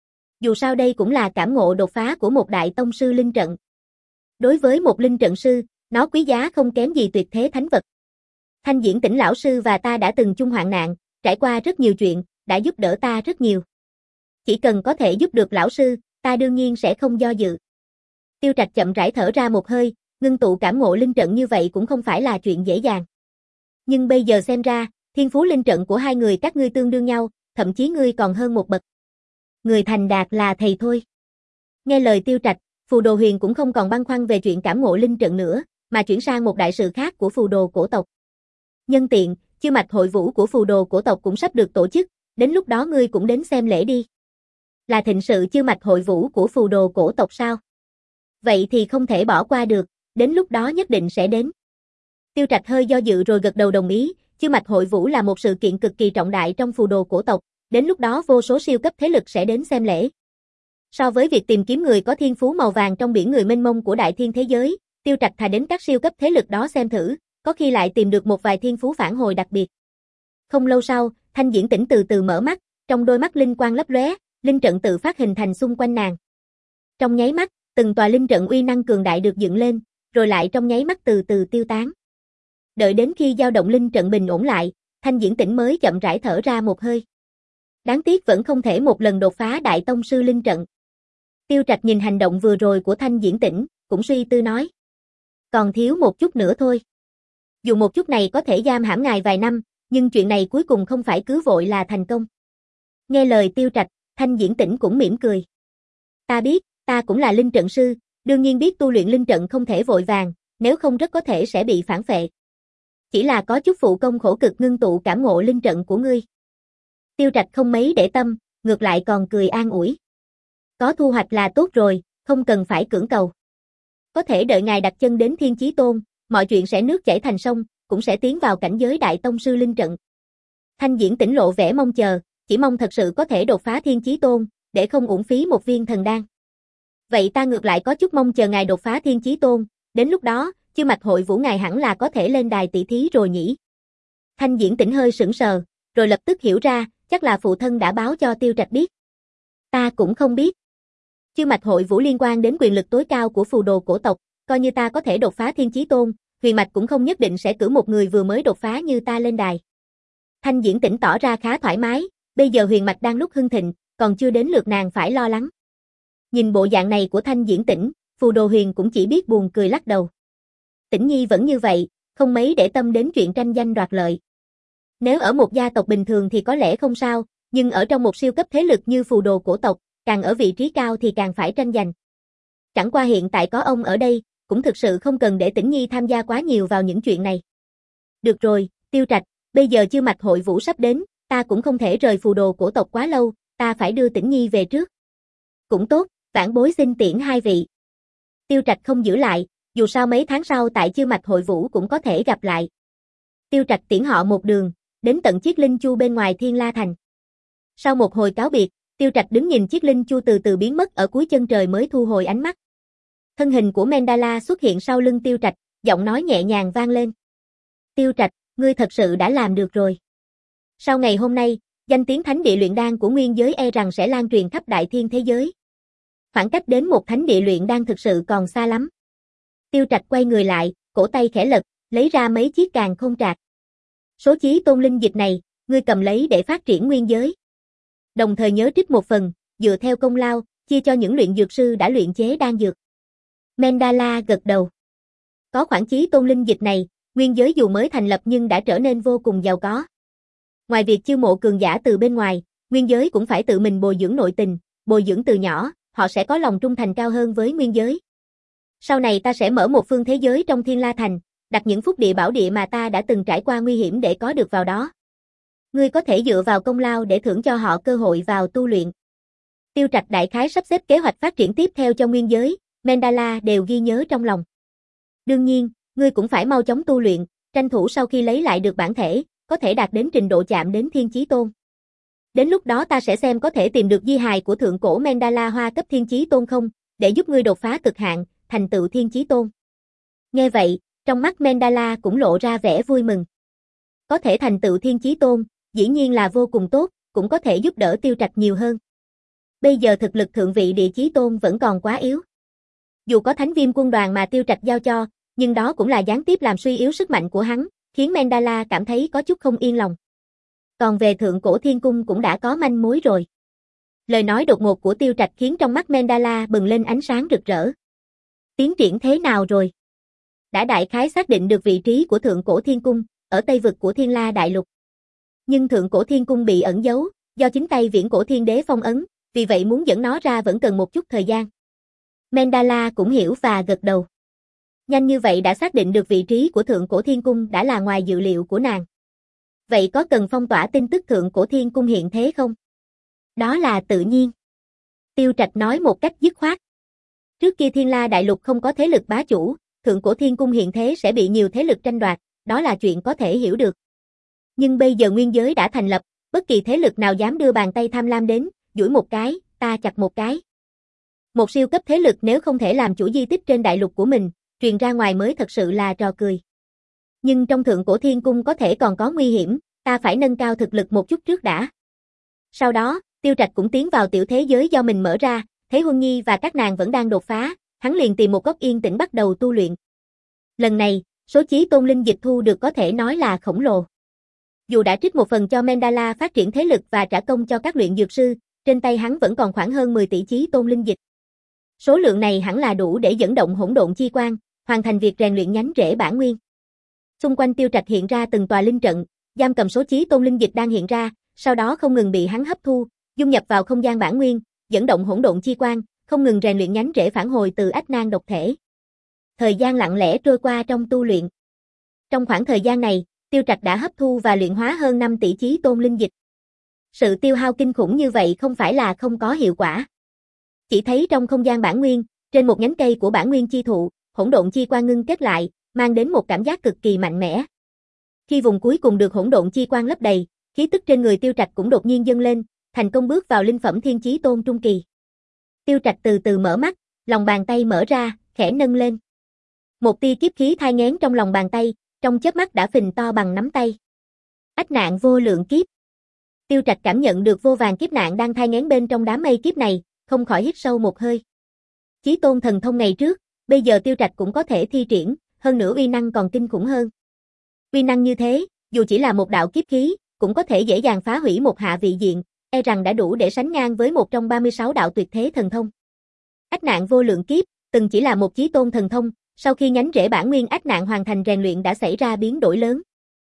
Dù sao đây cũng là cảm ngộ đột phá của một đại tông sư linh trận. Đối với một linh trận sư, nó quý giá không kém gì tuyệt thế thánh vật. Thanh Diễn Tĩnh lão sư và ta đã từng chung hoạn nạn, trải qua rất nhiều chuyện, đã giúp đỡ ta rất nhiều. Chỉ cần có thể giúp được lão sư, ta đương nhiên sẽ không do dự. Tiêu Trạch chậm rãi thở ra một hơi, ngưng tụ cảm ngộ linh trận như vậy cũng không phải là chuyện dễ dàng. Nhưng bây giờ xem ra, thiên phú linh trận của hai người các ngươi tương đương nhau, thậm chí ngươi còn hơn một bậc. Người thành đạt là thầy thôi. Nghe lời Tiêu Trạch, Phù Đồ Huyền cũng không còn băn khoăn về chuyện cảm ngộ linh trận nữa, mà chuyển sang một đại sự khác của Phù Đồ cổ tộc. Nhân tiện, chiêu mạch hội vũ của Phù Đồ cổ tộc cũng sắp được tổ chức, đến lúc đó ngươi cũng đến xem lễ đi. Là thịnh sự chiêu mạch hội vũ của Phù Đồ cổ tộc sao? Vậy thì không thể bỏ qua được, đến lúc đó nhất định sẽ đến. Tiêu Trạch hơi do dự rồi gật đầu đồng ý, chiêu mạch hội vũ là một sự kiện cực kỳ trọng đại trong Phù Đồ cổ tộc, đến lúc đó vô số siêu cấp thế lực sẽ đến xem lễ. So với việc tìm kiếm người có thiên phú màu vàng trong biển người mênh mông của đại thiên thế giới, Tiêu Trạch thà đến các siêu cấp thế lực đó xem thử, có khi lại tìm được một vài thiên phú phản hồi đặc biệt. Không lâu sau, Thanh Diễn Tĩnh từ từ mở mắt, trong đôi mắt linh quang lấp lóe, linh trận tự phát hình thành xung quanh nàng. Trong nháy mắt, từng tòa linh trận uy năng cường đại được dựng lên, rồi lại trong nháy mắt từ từ tiêu tán. Đợi đến khi dao động linh trận bình ổn lại, Thanh Diễn Tĩnh mới chậm rãi thở ra một hơi. Đáng tiếc vẫn không thể một lần đột phá đại tông sư linh trận. Tiêu Trạch nhìn hành động vừa rồi của Thanh Diễn Tĩnh, cũng suy tư nói. Còn thiếu một chút nữa thôi. Dù một chút này có thể giam hãm ngài vài năm, nhưng chuyện này cuối cùng không phải cứ vội là thành công. Nghe lời Tiêu Trạch, Thanh Diễn Tĩnh cũng mỉm cười. Ta biết, ta cũng là linh trận sư, đương nhiên biết tu luyện linh trận không thể vội vàng, nếu không rất có thể sẽ bị phản phệ. Chỉ là có chút phụ công khổ cực ngưng tụ cảm ngộ linh trận của ngươi. Tiêu Trạch không mấy để tâm, ngược lại còn cười an ủi. Có thu hoạch là tốt rồi, không cần phải cưỡng cầu. Có thể đợi ngài đặt chân đến Thiên Chí Tôn, mọi chuyện sẽ nước chảy thành sông, cũng sẽ tiến vào cảnh giới đại tông sư linh trận. Thanh Diễn Tĩnh lộ vẻ mong chờ, chỉ mong thật sự có thể đột phá Thiên Chí Tôn, để không uổng phí một viên thần đan. Vậy ta ngược lại có chút mong chờ ngài đột phá Thiên Chí Tôn, đến lúc đó, chiêu mạch hội vũ ngài hẳn là có thể lên đài tỷ thí rồi nhỉ. Thanh Diễn Tĩnh hơi sững sờ, rồi lập tức hiểu ra, chắc là phụ thân đã báo cho Tiêu Trạch biết. Ta cũng không biết. Chiêu mạch hội vũ liên quan đến quyền lực tối cao của Phù Đồ cổ tộc, coi như ta có thể đột phá Thiên Chí Tôn, huyền mạch cũng không nhất định sẽ cử một người vừa mới đột phá như ta lên đài. Thanh Diễn Tĩnh tỏ ra khá thoải mái, bây giờ huyền mạch đang lúc hưng thịnh, còn chưa đến lượt nàng phải lo lắng. Nhìn bộ dạng này của Thanh Diễn Tĩnh, Phù Đồ Huyền cũng chỉ biết buồn cười lắc đầu. Tĩnh Nhi vẫn như vậy, không mấy để tâm đến chuyện tranh danh đoạt lợi. Nếu ở một gia tộc bình thường thì có lẽ không sao, nhưng ở trong một siêu cấp thế lực như Phù Đồ cổ tộc, càng ở vị trí cao thì càng phải tranh giành. Chẳng qua hiện tại có ông ở đây, cũng thực sự không cần để Tĩnh Nhi tham gia quá nhiều vào những chuyện này. Được rồi, Tiêu Trạch, bây giờ chiêu mạch hội vũ sắp đến, ta cũng không thể rời Phù Đồ cổ tộc quá lâu, ta phải đưa Tĩnh Nhi về trước. Cũng tốt, vãn bối xin tiễn hai vị. Tiêu Trạch không giữ lại, dù sao mấy tháng sau tại chiêu mạch hội vũ cũng có thể gặp lại. Tiêu Trạch tiễn họ một đường, đến tận chiếc linh chu bên ngoài Thiên La Thành. Sau một hồi cáo biệt, Tiêu Trạch đứng nhìn chiếc linh chu từ từ biến mất ở cuối chân trời mới thu hồi ánh mắt. Thân hình của Mendala xuất hiện sau lưng Tiêu Trạch, giọng nói nhẹ nhàng vang lên. Tiêu Trạch, ngươi thật sự đã làm được rồi. Sau ngày hôm nay, danh tiếng thánh địa luyện đan của nguyên giới e rằng sẽ lan truyền khắp đại thiên thế giới. Khoảng cách đến một thánh địa luyện đan thực sự còn xa lắm. Tiêu Trạch quay người lại, cổ tay khẽ lật, lấy ra mấy chiếc càn khôn trạc. Số chí tôn linh dịch này, ngươi cầm lấy để phát triển nguyên giới. Đồng thời nhớ trích một phần, dựa theo công lao, chia cho những luyện dược sư đã luyện chế đan dược. Mendala gật đầu. Có khoản chí tôn linh dịch này, nguyên giới dù mới thành lập nhưng đã trở nên vô cùng giàu có. Ngoài việc chiêu mộ cường giả từ bên ngoài, nguyên giới cũng phải tự mình bồi dưỡng nội tình, bồi dưỡng từ nhỏ, họ sẽ có lòng trung thành cao hơn với nguyên giới. Sau này ta sẽ mở một phương thế giới trong Thiên La Thành, đặt những phúc địa bảo địa mà ta đã từng trải qua nguy hiểm để có được vào đó. Ngươi có thể dựa vào công lao để thưởng cho họ cơ hội vào tu luyện. Tiêu Trạch đại khái sắp xếp kế hoạch phát triển tiếp theo cho nguyên giới, Mendala đều ghi nhớ trong lòng. Đương nhiên, ngươi cũng phải mau chóng tu luyện, tranh thủ sau khi lấy lại được bản thể, có thể đạt đến trình độ chạm đến Thiên Chí Tôn. Đến lúc đó ta sẽ xem có thể tìm được di hài của thượng cổ Mendala Hoa cấp Thiên Chí Tôn không, để giúp ngươi đột phá cực hạn, thành tựu Thiên Chí Tôn. Nghe vậy, trong mắt Mendala cũng lộ ra vẻ vui mừng. Có thể thành tựu Thiên Chí Tôn, dĩ nhiên là vô cùng tốt, cũng có thể giúp đỡ Tiêu Trạch nhiều hơn. Bây giờ thực lực thượng vị địa chí tôn vẫn còn quá yếu. Dù có Thánh Viêm quân đoàn mà Tiêu Trạch giao cho, nhưng đó cũng là gián tiếp làm suy yếu sức mạnh của hắn, khiến Mendala cảm thấy có chút không yên lòng. Còn về thượng cổ thiên cung cũng đã có manh mối rồi. Lời nói đột ngột của Tiêu Trạch khiến trong mắt Mendala bừng lên ánh sáng rực rỡ. Tiến triển thế nào rồi? Đã đại khái xác định được vị trí của thượng cổ thiên cung, ở tây vực của Thiên La Đại Lục. Nhưng thượng cổ thiên cung bị ẩn giấu, do chính tay viễn cổ thiên đế phong ấn, vì vậy muốn dẫn nó ra vẫn cần một chút thời gian. Mendala cũng hiểu và gật đầu. Nhanh như vậy đã xác định được vị trí của thượng cổ thiên cung đã là ngoài dự liệu của nàng. Vậy có cần phong tỏa tin tức thượng cổ thiên cung hiện thế không? Đó là tự nhiên. Tiêu Trạch nói một cách dứt khoát. Trước kia Thiên La Đại Lục không có thế lực bá chủ, thượng cổ thiên cung hiện thế sẽ bị nhiều thế lực tranh đoạt, đó là chuyện có thể hiểu được. Nhưng bây giờ nguyên giới đã thành lập, bất kỳ thế lực nào dám đưa bàn tay tham lam đến, duỗi một cái, ta chặt một cái. Một siêu cấp thế lực nếu không thể làm chủ di tích trên đại lục của mình, truyền ra ngoài mới thật sự là trò cười. Nhưng trong thượng cổ thiên cung có thể còn có nguy hiểm, ta phải nâng cao thực lực một chút trước đã. Sau đó, Tiêu Trạch cũng tiến vào tiểu thế giới do mình mở ra, thấy Huân Nhi và các nàng vẫn đang đột phá, hắn liền tìm một góc yên tĩnh bắt đầu tu luyện. Lần này, số chí tôn linh dịch thu được có thể nói là khổng lồ. Dù đã trích một phần cho Mendala phát triển thế lực và trả công cho các luyện dược sư, trên tay hắn vẫn còn khoảng hơn mười tỷ chí tôn linh dịch. Số lượng này hẳn là đủ để dẫn động hỗn độn chi quang, hoàn thành việc rèn luyện nhánh rễ bản nguyên. Xung quanh Tiêu Trạch hiện ra từng tòa linh trận, giam cầm số chí tôn linh dịch đang hiện ra, sau đó không ngừng bị hắn hấp thu, dung nhập vào không gian bản nguyên, dẫn động hỗn độn chi quang, không ngừng rèn luyện nhánh rễ phản hồi từ ách nan độc thể. Thời gian lặng lẽ trôi qua trong tu luyện. Trong khoảng thời gian này, Tiêu Trạch đã hấp thu và luyện hóa hơn năm tỷ chí tôn linh dịch. Sự tiêu hao kinh khủng như vậy không phải là không có hiệu quả. Chỉ thấy trong không gian bản nguyên, trên một nhánh cây của bản nguyên chi thụ, hỗn độn chi quang ngưng kết lại, mang đến một cảm giác cực kỳ mạnh mẽ. Khi vùng cuối cùng được hỗn độn chi quang lấp đầy, khí tức trên người Tiêu Trạch cũng đột nhiên dâng lên, thành công bước vào linh phẩm thiên chí tôn trung kỳ. Tiêu Trạch từ từ mở mắt, lòng bàn tay mở ra, khẽ nâng lên. Một tia kiếp khí thai nghén trong lòng bàn tay, trong chớp mắt đã phình to bằng nắm tay. Ách nạn vô lượng kiếp. Tiêu Trạch cảm nhận được vô vàn kiếp nạn đang thai nghén bên trong đám mây kiếp này, không khỏi hít sâu một hơi. Chí tôn thần thông ngày trước, bây giờ Tiêu Trạch cũng có thể thi triển, hơn nữa uy năng còn kinh khủng hơn. Uy năng như thế, dù chỉ là một đạo kiếp khí, cũng có thể dễ dàng phá hủy một hạ vị diện, e rằng đã đủ để sánh ngang với một trong ba mươi sáu đạo tuyệt thế thần thông. Ách nạn vô lượng kiếp, từng chỉ là một chí tôn thần thông, sau khi nhánh rễ bản nguyên ách nạn hoàn thành rèn luyện đã xảy ra biến đổi lớn.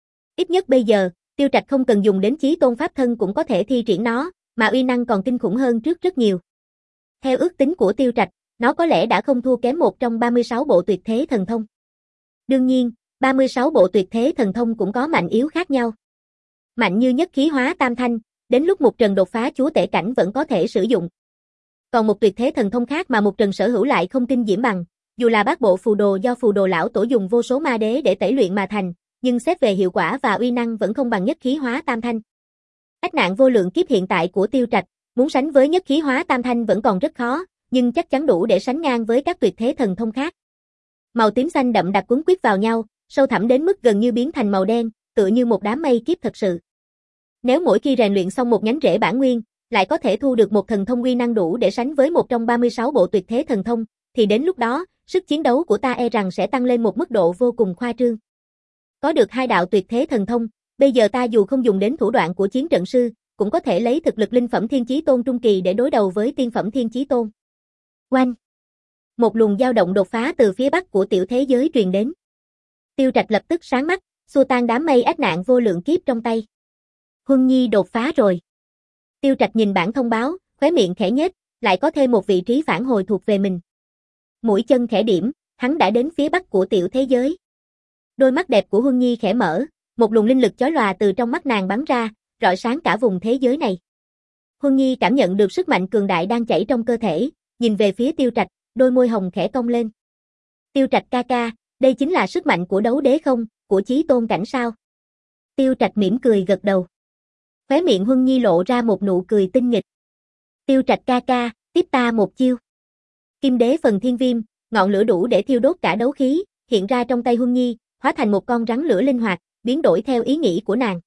Ít nhất bây giờ, Tiêu Trạch không cần dùng đến chí tôn pháp thân cũng có thể thi triển nó, mà uy năng còn kinh khủng hơn trước rất nhiều. Theo ước tính của Tiêu Trạch, nó có lẽ đã không thua kém một trong ba mươi sáu bộ tuyệt thế thần thông. Đương nhiên, ba mươi sáu bộ tuyệt thế thần thông cũng có mạnh yếu khác nhau. Mạnh như nhất khí hóa tam thanh, đến lúc một trần đột phá chúa tể cảnh vẫn có thể sử dụng. Còn một tuyệt thế thần thông khác mà một trần sở hữu lại không kinh diễm bằng, dù là bát bộ phù đồ do phù đồ lão tổ dùng vô số ma đế để tẩy luyện mà thành, nhưng xét về hiệu quả và uy năng vẫn không bằng nhất khí hóa tam thanh. Ách nạn vô lượng kiếp hiện tại của Tiêu Trạch, muốn sánh với nhất khí hóa tam thanh vẫn còn rất khó, nhưng chắc chắn đủ để sánh ngang với các tuyệt thế thần thông khác. Màu tím xanh đậm đặc quấn quýt vào nhau, sâu thẳm đến mức gần như biến thành màu đen, tựa như một đám mây kiếp thật sự. Nếu mỗi khi rèn luyện xong một nhánh rễ bản nguyên, lại có thể thu được một thần thông uy năng đủ để sánh với một trong ba mươi sáu bộ tuyệt thế thần thông, thì đến lúc đó, sức chiến đấu của ta e rằng sẽ tăng lên một mức độ vô cùng khoa trương. Có được hai đạo tuyệt thế thần thông, bây giờ ta dù không dùng đến thủ đoạn của chiến trận sư, cũng có thể lấy thực lực linh phẩm thiên chí tôn trung kỳ để đối đầu với tiên phẩm thiên chí tôn. Oanh! Một luồng dao động đột phá từ phía bắc của tiểu thế giới truyền đến. Tiêu Trạch lập tức sáng mắt, xua tan đám mây ách nạn vô lượng kiếp trong tay. Huân Nhi đột phá rồi. Tiêu Trạch nhìn bản thông báo, khóe miệng khẽ nhếch, lại có thêm một vị trí phản hồi thuộc về mình. Mũi chân khẽ điểm, hắn đã đến phía bắc của tiểu thế giới. Đôi mắt đẹp của Huân Nhi khẽ mở, một luồng linh lực chói lòa từ trong mắt nàng bắn ra, rọi sáng cả vùng thế giới này. Huân Nhi cảm nhận được sức mạnh cường đại đang chảy trong cơ thể, nhìn về phía Tiêu Trạch, đôi môi hồng khẽ cong lên. Tiêu Trạch ca ca, đây chính là sức mạnh của đấu đế không, của chí tôn cảnh sao? Tiêu Trạch mỉm cười gật đầu. Khóe miệng Huân Nhi lộ ra một nụ cười tinh nghịch. Tiêu Trạch ca ca, tiếp ta một chiêu. Kim đế phần thiên viêm, ngọn lửa đủ để thiêu đốt cả đấu khí, hiện ra trong tay Huân Nhi, hóa thành một con rắn lửa linh hoạt, biến đổi theo ý nghĩ của nàng.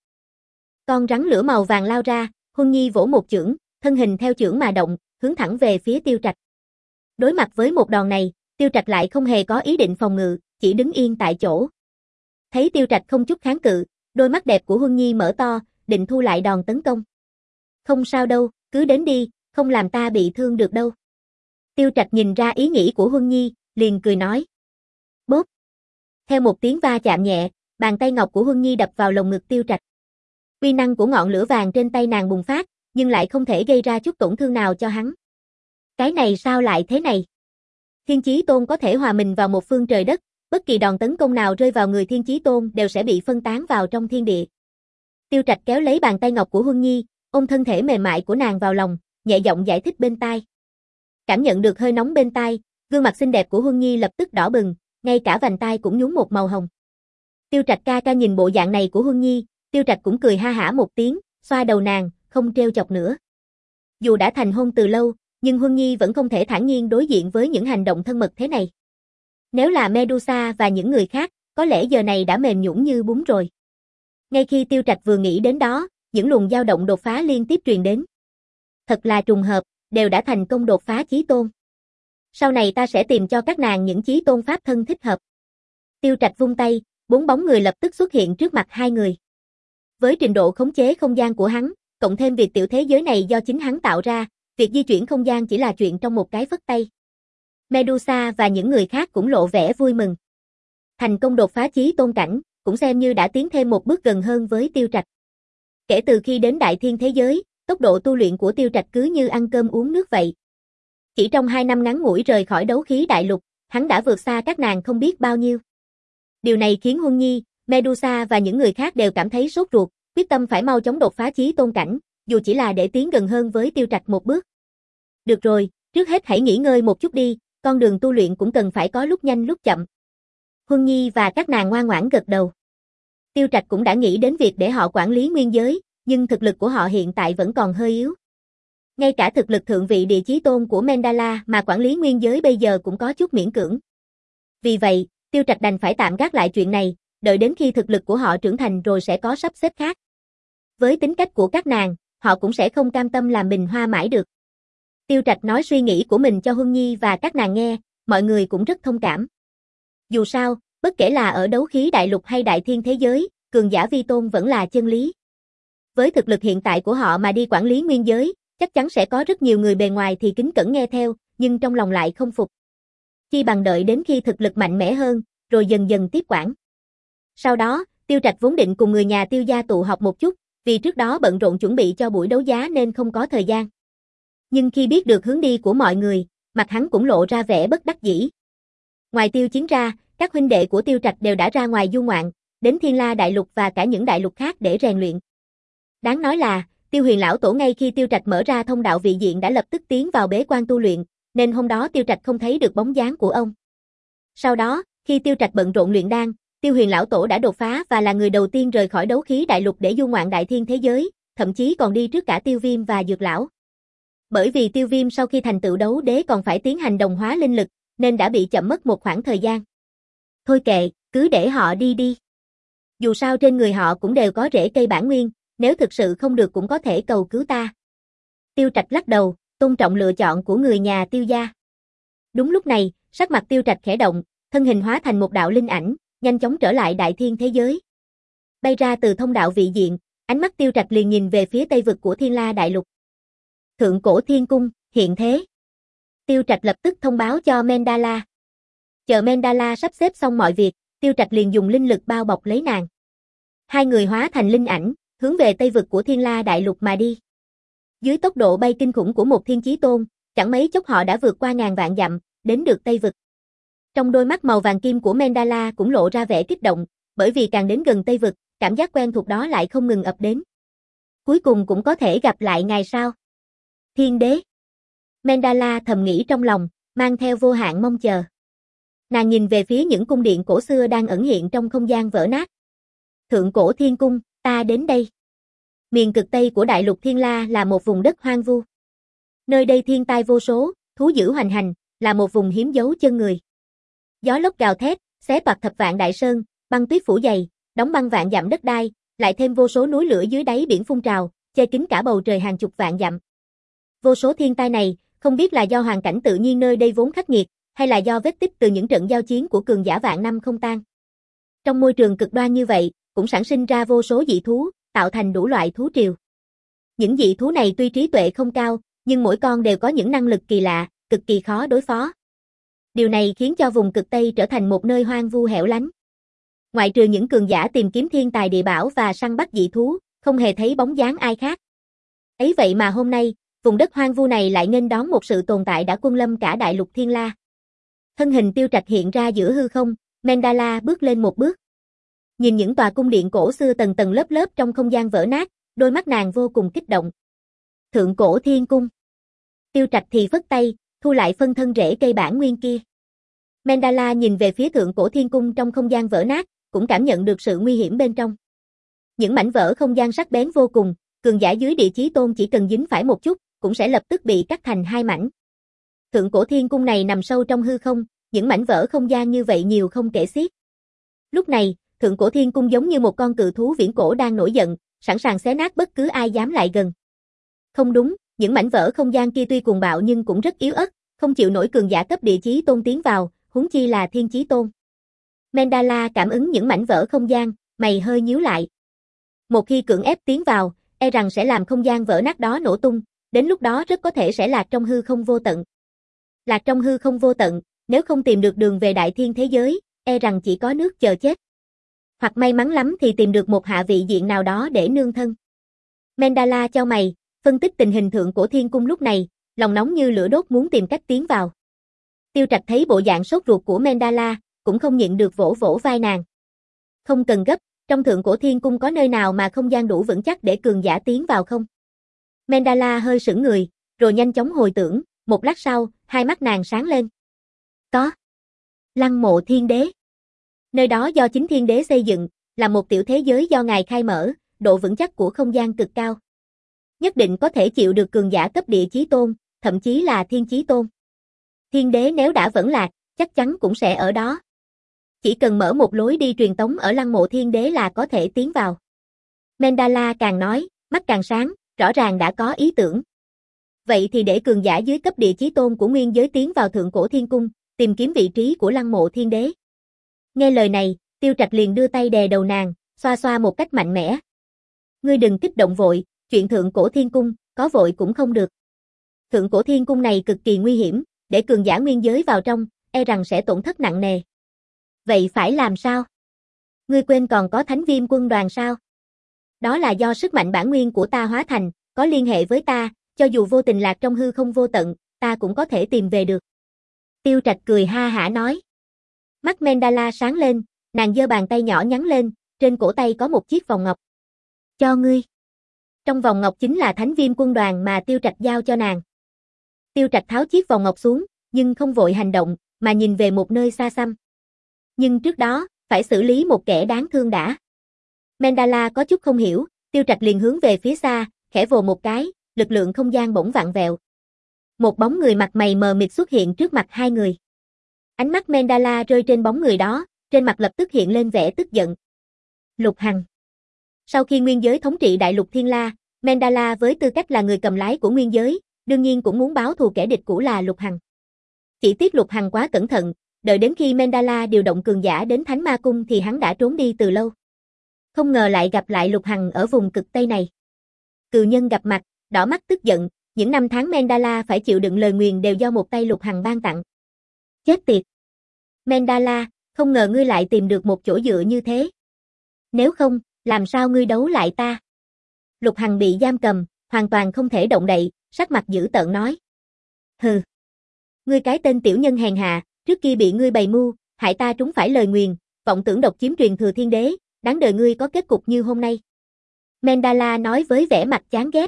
Con rắn lửa màu vàng lao ra, Huân Nhi vỗ một chưởng, thân hình theo chưởng mà động, hướng thẳng về phía Tiêu Trạch. Đối mặt với một đòn này, Tiêu Trạch lại không hề có ý định phòng ngự, chỉ đứng yên tại chỗ. Thấy Tiêu Trạch không chút kháng cự, đôi mắt đẹp của Huân Nhi mở to, định thu lại đòn tấn công. Không sao đâu, cứ đến đi, không làm ta bị thương được đâu. Tiêu Trạch nhìn ra ý nghĩ của Huân Nhi, liền cười nói. Bốp. Theo một tiếng va chạm nhẹ, bàn tay ngọc của Huân Nhi đập vào lồng ngực Tiêu Trạch. Uy năng của ngọn lửa vàng trên tay nàng bùng phát, nhưng lại không thể gây ra chút tổn thương nào cho hắn. Cái này sao lại thế này? Thiên Chí Tôn có thể hòa mình vào một phương trời đất, bất kỳ đòn tấn công nào rơi vào người Thiên Chí Tôn đều sẽ bị phân tán vào trong thiên địa. Tiêu Trạch kéo lấy bàn tay ngọc của Huân Nhi, ôm thân thể mềm mại của nàng vào lòng, nhẹ giọng giải thích bên tai. Cảm nhận được hơi nóng bên tai, gương mặt xinh đẹp của Huân Nhi lập tức đỏ bừng, ngay cả vành tai cũng nhúm một màu hồng. Tiêu Trạch ca ca nhìn bộ dạng này của Huân Nhi, Tiêu Trạch cũng cười ha hả một tiếng, xoa đầu nàng, không trêu chọc nữa. Dù đã thành hôn từ lâu, nhưng Huân Nhi vẫn không thể thản nhiên đối diện với những hành động thân mật thế này. Nếu là Medusa và những người khác, có lẽ giờ này đã mềm nhũn như bún rồi. Ngay khi Tiêu Trạch vừa nghĩ đến đó, những luồng dao động đột phá liên tiếp truyền đến. Thật là trùng hợp, đều đã thành công đột phá chí tôn. Sau này ta sẽ tìm cho các nàng những chí tôn pháp thân thích hợp. Tiêu Trạch vung tay, bốn bóng người lập tức xuất hiện trước mặt hai người. Với trình độ khống chế không gian của hắn, cộng thêm việc tiểu thế giới này do chính hắn tạo ra, việc di chuyển không gian chỉ là chuyện trong một cái phất tay. Medusa và những người khác cũng lộ vẻ vui mừng. Thành công đột phá chí tôn cảnh, cũng xem như đã tiến thêm một bước gần hơn với Tiêu Trạch. Kể từ khi đến đại thiên thế giới, tốc độ tu luyện của Tiêu Trạch cứ như ăn cơm uống nước vậy. Chỉ trong hai năm ngắn ngủi rời khỏi đấu khí đại lục, hắn đã vượt xa các nàng không biết bao nhiêu. Điều này khiến Huân Nhi, Medusa và những người khác đều cảm thấy sốt ruột, quyết tâm phải mau chóng đột phá chí tôn cảnh, dù chỉ là để tiến gần hơn với Tiêu Trạch một bước. Được rồi, trước hết hãy nghỉ ngơi một chút đi, con đường tu luyện cũng cần phải có lúc nhanh lúc chậm. Huân Nhi và các nàng ngoan ngoãn gật đầu. Tiêu Trạch cũng đã nghĩ đến việc để họ quản lý nguyên giới, nhưng thực lực của họ hiện tại vẫn còn hơi yếu. Ngay cả thực lực thượng vị địa chí tôn của Mendala mà quản lý nguyên giới bây giờ cũng có chút miễn cưỡng. Vì vậy, Tiêu Trạch đành phải tạm gác lại chuyện này, đợi đến khi thực lực của họ trưởng thành rồi sẽ có sắp xếp khác. Với tính cách của các nàng, họ cũng sẽ không cam tâm làm bình hoa mãi được. Tiêu Trạch nói suy nghĩ của mình cho Huân Nhi và các nàng nghe, mọi người cũng rất thông cảm. Dù sao, bất kể là ở đấu khí đại lục hay đại thiên thế giới, cường giả vi tôn vẫn là chân lý. Với thực lực hiện tại của họ mà đi quản lý nguyên giới, chắc chắn sẽ có rất nhiều người bề ngoài thì kính cẩn nghe theo, nhưng trong lòng lại không phục. Chi bằng đợi đến khi thực lực mạnh mẽ hơn, rồi dần dần tiếp quản. Sau đó, Tiêu Trạch vốn định cùng người nhà Tiêu gia tụ họp một chút, vì trước đó bận rộn chuẩn bị cho buổi đấu giá nên không có thời gian. Nhưng khi biết được hướng đi của mọi người, mặt hắn cũng lộ ra vẻ bất đắc dĩ. Ngoài Tiêu Chiến ra, các huynh đệ của Tiêu Trạch đều đã ra ngoài du ngoạn, đến Thiên La đại lục và cả những đại lục khác để rèn luyện. Đáng nói là, Tiêu Huyền lão tổ ngay khi Tiêu Trạch mở ra thông đạo vị diện đã lập tức tiến vào bế quan tu luyện, nên hôm đó Tiêu Trạch không thấy được bóng dáng của ông. Sau đó, khi Tiêu Trạch bận rộn luyện đan, Tiêu Huyền lão tổ đã đột phá và là người đầu tiên rời khỏi đấu khí đại lục để du ngoạn đại thiên thế giới, thậm chí còn đi trước cả Tiêu Viêm và Dược lão. Bởi vì Tiêu Viêm sau khi thành tựu đấu đế còn phải tiến hành đồng hóa linh lực, nên đã bị chậm mất một khoảng thời gian. Thôi kệ, cứ để họ đi đi. Dù sao trên người họ cũng đều có rễ cây bản nguyên, nếu thực sự không được cũng có thể cầu cứu ta. Tiêu Trạch lắc đầu, tôn trọng lựa chọn của người nhà Tiêu gia. Đúng lúc này, sắc mặt Tiêu Trạch khẽ động, thân hình hóa thành một đạo linh ảnh, nhanh chóng trở lại đại thiên thế giới. Bay ra từ thông đạo vị diện, ánh mắt Tiêu Trạch liền nhìn về phía tây vực của Thiên La đại lục. Thượng cổ thiên cung, hiện thế. Tiêu Trạch lập tức thông báo cho Mendala. Chờ Mendala sắp xếp xong mọi việc, Tiêu Trạch liền dùng linh lực bao bọc lấy nàng. Hai người hóa thành linh ảnh, hướng về tây vực của Thiên La đại lục mà đi. Dưới tốc độ bay kinh khủng của một thiên chí tôn, chẳng mấy chốc họ đã vượt qua ngàn vạn dặm, đến được tây vực. Trong đôi mắt màu vàng kim của Mendala cũng lộ ra vẻ kích động, bởi vì càng đến gần tây vực, cảm giác quen thuộc đó lại không ngừng ập đến. Cuối cùng cũng có thể gặp lại ngài sao? Thiên đế. Mendala thầm nghĩ trong lòng, mang theo vô hạn mong chờ. Nàng nhìn về phía những cung điện cổ xưa đang ẩn hiện trong không gian vỡ nát. Thượng cổ thiên cung, ta đến đây. Miền cực tây của đại lục Thiên La là một vùng đất hoang vu. Nơi đây thiên tai vô số, thú dữ hoành hành, là một vùng hiếm dấu chân người. Gió lốc gào thét, xé toạc thập vạn đại sơn, băng tuyết phủ dày, đóng băng vạn dặm đất đai, lại thêm vô số núi lửa dưới đáy biển phun trào, che kín cả bầu trời hàng chục vạn dặm. Vô số thiên tai này, không biết là do hoàn cảnh tự nhiên nơi đây vốn khắc nghiệt, hay là do vết tích từ những trận giao chiến của cường giả vạn năm không tan. Trong môi trường cực đoan như vậy, cũng sản sinh ra vô số dị thú, tạo thành đủ loại thú triều. Những dị thú này tuy trí tuệ không cao, nhưng mỗi con đều có những năng lực kỳ lạ, cực kỳ khó đối phó. Điều này khiến cho vùng cực Tây trở thành một nơi hoang vu hẻo lánh. Ngoại trừ những cường giả tìm kiếm thiên tài địa bảo và săn bắt dị thú, không hề thấy bóng dáng ai khác. Ấy vậy mà hôm nay, vùng đất hoang vu này lại nghênh đón một sự tồn tại đã quân lâm cả đại lục Thiên La. Thân hình Tiêu Trạch hiện ra giữa hư không, Mendala bước lên một bước. Nhìn những tòa cung điện cổ xưa tầng tầng lớp lớp trong không gian vỡ nát, đôi mắt nàng vô cùng kích động. Thượng cổ thiên cung. Tiêu Trạch thì phất tay, thu lại phân thân rễ cây bản nguyên kia. Mendala nhìn về phía thượng cổ thiên cung trong không gian vỡ nát, cũng cảm nhận được sự nguy hiểm bên trong. Những mảnh vỡ không gian sắc bén vô cùng, cường giả dưới địa chí tôn chỉ cần dính phải một chút, cũng sẽ lập tức bị cắt thành hai mảnh. Thượng cổ thiên cung này nằm sâu trong hư không, những mảnh vỡ không gian như vậy nhiều không kể xiết. Lúc này, thượng cổ thiên cung giống như một con cự thú viễn cổ đang nổi giận, sẵn sàng xé nát bất cứ ai dám lại gần. Không đúng, những mảnh vỡ không gian kia tuy cuồng bạo nhưng cũng rất yếu ớt, không chịu nổi cường giả cấp địa chí tôn tiến vào, huống chi là thiên chí tôn. Mendala cảm ứng những mảnh vỡ không gian, mày hơi nhíu lại. Một khi cưỡng ép tiến vào, e rằng sẽ làm không gian vỡ nát đó nổ tung, đến lúc đó rất có thể sẽ lạc trong hư không vô tận. Lạc trong hư không vô tận, nếu không tìm được đường về đại thiên thế giới, e rằng chỉ có nước chờ chết. Hoặc may mắn lắm thì tìm được một hạ vị diện nào đó để nương thân. Mendala chau mày, phân tích tình hình thượng cổ thiên cung lúc này, lòng nóng như lửa đốt muốn tìm cách tiến vào. Tiêu Trạch thấy bộ dạng sốt ruột của Mendala, cũng không nhịn được vỗ vỗ vai nàng. Không cần gấp, trong thượng cổ thiên cung có nơi nào mà không gian đủ vững chắc để cường giả tiến vào không? Mendala hơi sững người, rồi nhanh chóng hồi tưởng, một lát sau, hai mắt nàng sáng lên. Có. Lăng mộ thiên đế. Nơi đó do chính thiên đế xây dựng, là một tiểu thế giới do ngài khai mở, độ vững chắc của không gian cực cao. Nhất định có thể chịu được cường giả cấp địa chí tôn, thậm chí là thiên chí tôn. Thiên đế nếu đã vẫn lạc, chắc chắn cũng sẽ ở đó. Chỉ cần mở một lối đi truyền tống ở lăng mộ thiên đế là có thể tiến vào. Mendala càng nói, mắt càng sáng, rõ ràng đã có ý tưởng. Vậy thì để cường giả dưới cấp địa chí tôn của nguyên giới tiến vào thượng cổ thiên cung, tìm kiếm vị trí của lăng mộ thiên đế. Nghe lời này, Tiêu Trạch liền đưa tay đè đầu nàng, xoa xoa một cách mạnh mẽ. Ngươi đừng kích động vội, chuyện thượng cổ thiên cung, có vội cũng không được. Thượng cổ thiên cung này cực kỳ nguy hiểm, để cường giả nguyên giới vào trong, e rằng sẽ tổn thất nặng nề. Vậy phải làm sao? Ngươi quên còn có Thánh Viêm quân đoàn sao? Đó là do sức mạnh bản nguyên của ta hóa thành, có liên hệ với ta, cho dù vô tình lạc trong hư không vô tận, ta cũng có thể tìm về được. Tiêu Trạch cười ha hả nói. Mắt Mendala sáng lên, nàng giơ bàn tay nhỏ nhắn lên, trên cổ tay có một chiếc vòng ngọc. Cho ngươi. Trong vòng ngọc chính là Thánh Viêm quân đoàn mà Tiêu Trạch giao cho nàng. Tiêu Trạch tháo chiếc vòng ngọc xuống, nhưng không vội hành động, mà nhìn về một nơi xa xăm. Nhưng trước đó, phải xử lý một kẻ đáng thương đã. Mendala có chút không hiểu, Tiêu Trạch liền hướng về phía xa, khẽ vồ một cái, lực lượng không gian bỗng vặn vẹo. Một bóng người mặt mày mờ mịt xuất hiện trước mặt hai người. Ánh mắt Mendala rơi trên bóng người đó, trên mặt lập tức hiện lên vẻ tức giận. Lục Hằng. Sau khi nguyên giới thống trị đại lục Thiên La, Mendala với tư cách là người cầm lái của nguyên giới, đương nhiên cũng muốn báo thù kẻ địch cũ là Lục Hằng. Chỉ tiếc Lục Hằng quá cẩn thận, đợi đến khi Mendala điều động cường giả đến Thánh Ma Cung thì hắn đã trốn đi từ lâu. Không ngờ lại gặp lại Lục Hằng ở vùng cực Tây này. Cừu nhân gặp mặt, đỏ mắt tức giận, những năm tháng Mendala phải chịu đựng lời nguyền đều do một tay Lục Hằng ban tặng. Chết tiệt! Mendala, không ngờ ngươi lại tìm được một chỗ dựa như thế. Nếu không, làm sao ngươi đấu lại ta? Lục Hằng bị giam cầm, hoàn toàn không thể động đậy, sắc mặt dữ tợn nói. Hừ! Ngươi cái tên tiểu nhân hèn hạ, trước kia bị ngươi bày mưu, hại ta trúng phải lời nguyền, vọng tưởng độc chiếm truyền thừa thiên đế, đáng đời ngươi có kết cục như hôm nay. Mendala nói với vẻ mặt chán ghét.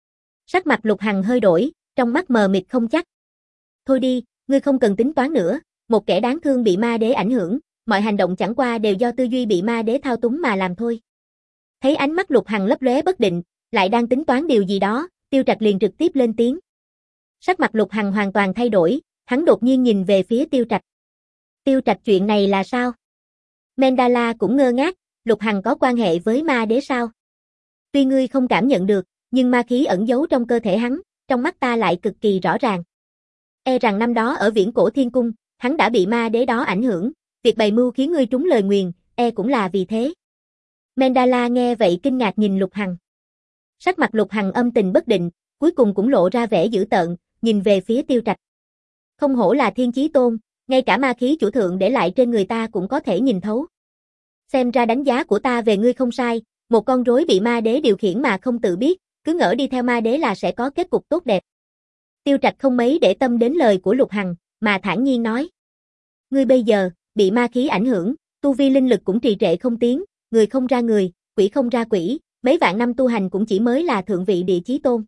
Sắc mặt Lục Hằng hơi đổi, trong mắt mờ mịt không chắc. Thôi đi, ngươi không cần tính toán nữa, một kẻ đáng thương bị ma đế ảnh hưởng, mọi hành động chẳng qua đều do tư duy bị ma đế thao túng mà làm thôi. Thấy ánh mắt Lục Hằng lấp lóe bất định, lại đang tính toán điều gì đó, Tiêu Trạch liền trực tiếp lên tiếng. Sắc mặt Lục Hằng hoàn toàn thay đổi, hắn đột nhiên nhìn về phía Tiêu Trạch. Tiêu Trạch chuyện này là sao? Mendala cũng ngơ ngác, Lục Hằng có quan hệ với ma đế sao? Tuy ngươi không cảm nhận được, nhưng ma khí ẩn giấu trong cơ thể hắn, trong mắt ta lại cực kỳ rõ ràng. E rằng năm đó ở Viễn Cổ Thiên Cung, hắn đã bị ma đế đó ảnh hưởng, việc bày mưu khiến ngươi trúng lời nguyền, e cũng là vì thế. Mendala nghe vậy kinh ngạc nhìn Lục Hằng. Sắc mặt Lục Hằng âm tình bất định, cuối cùng cũng lộ ra vẻ dữ tợn, nhìn về phía Tiêu Trạch. Không hổ là Thiên Chí Tôn, ngay cả ma khí chủ thượng để lại trên người ta cũng có thể nhìn thấu. Xem ra đánh giá của ta về ngươi không sai, một con rối bị ma đế điều khiển mà không tự biết, cứ ngỡ đi theo ma đế là sẽ có kết cục tốt đẹp. Tiêu Trạch không mấy để tâm đến lời của Lục Hằng, mà thản nhiên nói. Ngươi bây giờ, bị ma khí ảnh hưởng, tu vi linh lực cũng trì trệ không tiến, người không ra người, quỷ không ra quỷ, mấy vạn năm tu hành cũng chỉ mới là thượng vị địa chí tôn.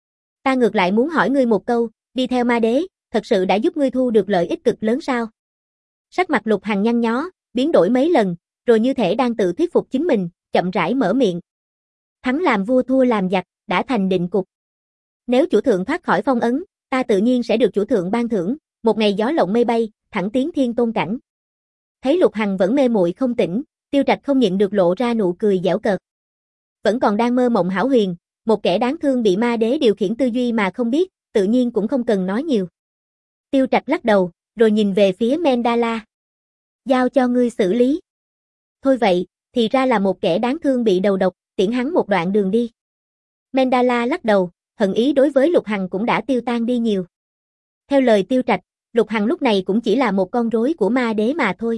Ta ngược lại muốn hỏi ngươi một câu, đi theo ma đế, thật sự đã giúp ngươi thu được lợi ích cực lớn sao? Sắc mặt Lục Hằng nhăn nhó, biến đổi mấy lần, rồi như thể đang tự thuyết phục chính mình, chậm rãi mở miệng. Thắng làm vua thua làm giặc, đã thành định cục. Nếu chủ thượng thoát khỏi phong ấn, ta tự nhiên sẽ được chủ thượng ban thưởng, một ngày gió lộng mây bay, thẳng tiến thiên tôn cảnh. Thấy Lục Hằng vẫn mê muội không tỉnh, Tiêu Trạch không nhịn được lộ ra nụ cười giễu cợt. Vẫn còn đang mơ mộng hão huyền, một kẻ đáng thương bị ma đế điều khiển tư duy mà không biết, tự nhiên cũng không cần nói nhiều. Tiêu Trạch lắc đầu, rồi nhìn về phía Mendala. Giao cho ngươi xử lý. Thôi vậy, thì ra là một kẻ đáng thương bị đầu độc, tiễn hắn một đoạn đường đi. Mendala lắc đầu, hận ý đối với Lục Hằng cũng đã tiêu tan đi nhiều. Theo lời Tiêu Trạch, Lục Hằng lúc này cũng chỉ là một con rối của ma đế mà thôi.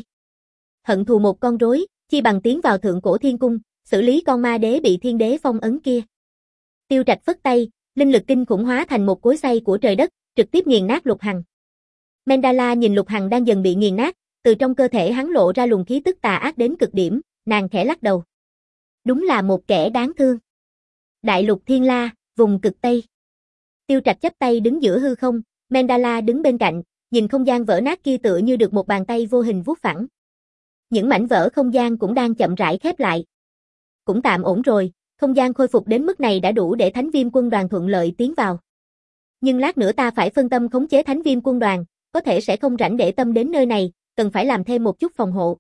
Hận thù một con rối, chi bằng tiến vào thượng cổ thiên cung, xử lý con ma đế bị thiên đế phong ấn kia. Tiêu Trạch phất tay, linh lực kinh khủng hóa thành một cối xay của trời đất, trực tiếp nghiền nát Lục Hằng. Mendala nhìn Lục Hằng đang dần bị nghiền nát, từ trong cơ thể hắn lộ ra luồng khí tức tà ác đến cực điểm, nàng khẽ lắc đầu. Đúng là một kẻ đáng thương. Đại lục Thiên La, vùng cực Tây. Tiêu Trạch chắp tay đứng giữa hư không, Mendala đứng bên cạnh, nhìn không gian vỡ nát kia tựa như được một bàn tay vô hình vuốt phẳng. Những mảnh vỡ không gian cũng đang chậm rãi khép lại. Cũng tạm ổn rồi, không gian khôi phục đến mức này đã đủ để Thánh Viêm quân đoàn thuận lợi tiến vào. Nhưng lát nữa ta phải phân tâm khống chế Thánh Viêm quân đoàn, có thể sẽ không rảnh để tâm đến nơi này, cần phải làm thêm một chút phòng hộ.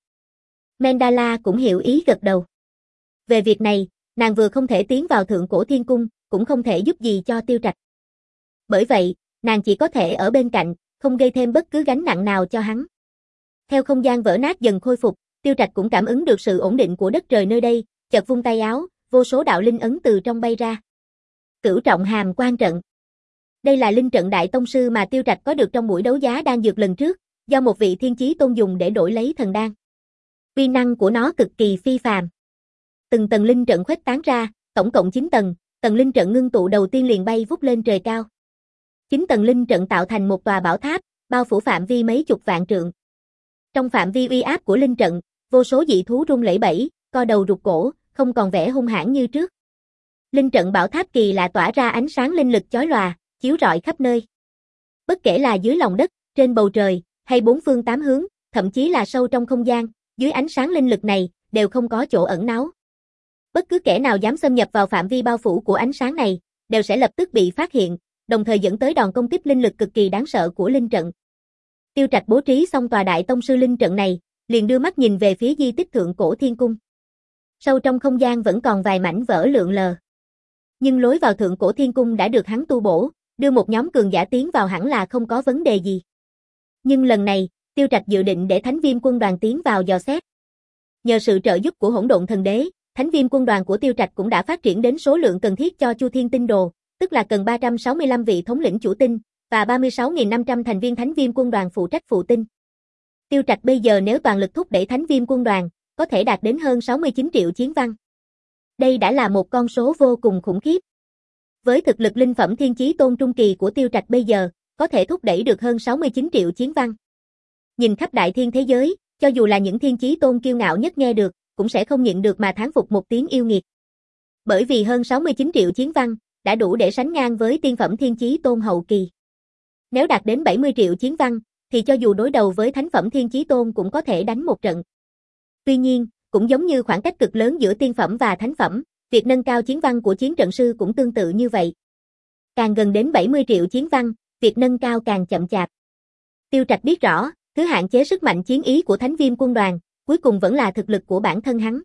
Mendala cũng hiểu ý gật đầu. Về việc này, nàng vừa không thể tiến vào thượng cổ thiên cung, cũng không thể giúp gì cho Tiêu Trạch. Bởi vậy, nàng chỉ có thể ở bên cạnh, không gây thêm bất cứ gánh nặng nào cho hắn. Theo không gian vỡ nát dần khôi phục, Tiêu Trạch cũng cảm ứng được sự ổn định của đất trời nơi đây, chợt vung tay áo, vô số đạo linh ấn từ trong bay ra. Cửu trọng hàm quan trận. Đây là linh trận đại tông sư mà Tiêu Trạch có được trong buổi đấu giá đan dược lần trước, do một vị thiên chí tôn dùng để đổi lấy thần đan. Uy năng của nó cực kỳ phi phàm. Từng tầng linh trận khuếch tán ra, tổng cộng chín tầng, tầng linh trận ngưng tụ đầu tiên liền bay vút lên trời cao. chín tầng linh trận tạo thành một tòa bảo tháp, bao phủ phạm vi mấy chục vạn trượng. Trong phạm vi uy áp của linh trận, vô số dị thú rung lẩy bẩy, co đầu rụt cổ, không còn vẻ hung hãn như trước. Linh trận bảo tháp kỳ lạ tỏa ra ánh sáng linh lực chói lòa, chiếu rọi khắp nơi. Bất kể là dưới lòng đất, trên bầu trời, hay bốn phương tám hướng, thậm chí là sâu trong không gian, dưới ánh sáng linh lực này, đều không có chỗ ẩn náu. Bất cứ kẻ nào dám xâm nhập vào phạm vi bao phủ của ánh sáng này, đều sẽ lập tức bị phát hiện, đồng thời dẫn tới đòn công kích linh lực cực kỳ đáng sợ của linh trận. Tiêu Trạch bố trí xong tòa đại tông sư linh trận này, liền đưa mắt nhìn về phía di tích thượng cổ thiên cung. Sâu trong không gian vẫn còn vài mảnh vỡ lượn lờ. Nhưng lối vào thượng cổ thiên cung đã được hắn tu bổ, đưa một nhóm cường giả tiến vào hẳn là không có vấn đề gì. Nhưng lần này, Tiêu Trạch dự định để Thánh Viêm quân đoàn tiến vào dò xét. Nhờ sự trợ giúp của Hỗn Độn Thần Đế, Thánh Viêm quân đoàn của Tiêu Trạch cũng đã phát triển đến số lượng cần thiết cho Chu Thiên Tinh Đồ, tức là cần ba trăm sáu mươi lăm vị thống lĩnh chủ tinh và ba mươi sáu nghìn năm trăm thành viên Thánh Viêm quân đoàn phụ trách phụ tinh. Tiêu Trạch bây giờ nếu toàn lực thúc đẩy Thánh Viêm quân đoàn, có thể đạt đến hơn sáu mươi chín triệu chiến văn. Đây đã là một con số vô cùng khủng khiếp. Với thực lực linh phẩm thiên chí tôn trung kỳ của Tiêu Trạch bây giờ, có thể thúc đẩy được hơn sáu mươi chín triệu chiến văn. Nhìn khắp đại thiên thế giới, cho dù là những thiên chí tôn kiêu ngạo nhất nghe được, cũng sẽ không nhịn được mà thán phục một tiếng yêu nghiệt. Bởi vì hơn sáu mươi chín triệu chiến văn, đã đủ để sánh ngang với tiên phẩm thiên chí tôn hậu kỳ. Nếu đạt đến bảy mươi triệu chiến văn, thì cho dù đối đầu với thánh phẩm thiên chí tôn cũng có thể đánh một trận. Tuy nhiên, cũng giống như khoảng cách cực lớn giữa tiên phẩm và thánh phẩm, việc nâng cao chiến văn của chiến trận sư cũng tương tự như vậy. Càng gần đến bảy mươi triệu chiến văn, việc nâng cao càng chậm chạp. Tiêu Trạch biết rõ, thứ hạn chế sức mạnh chiến ý của Thánh Viêm quân đoàn, cuối cùng vẫn là thực lực của bản thân hắn.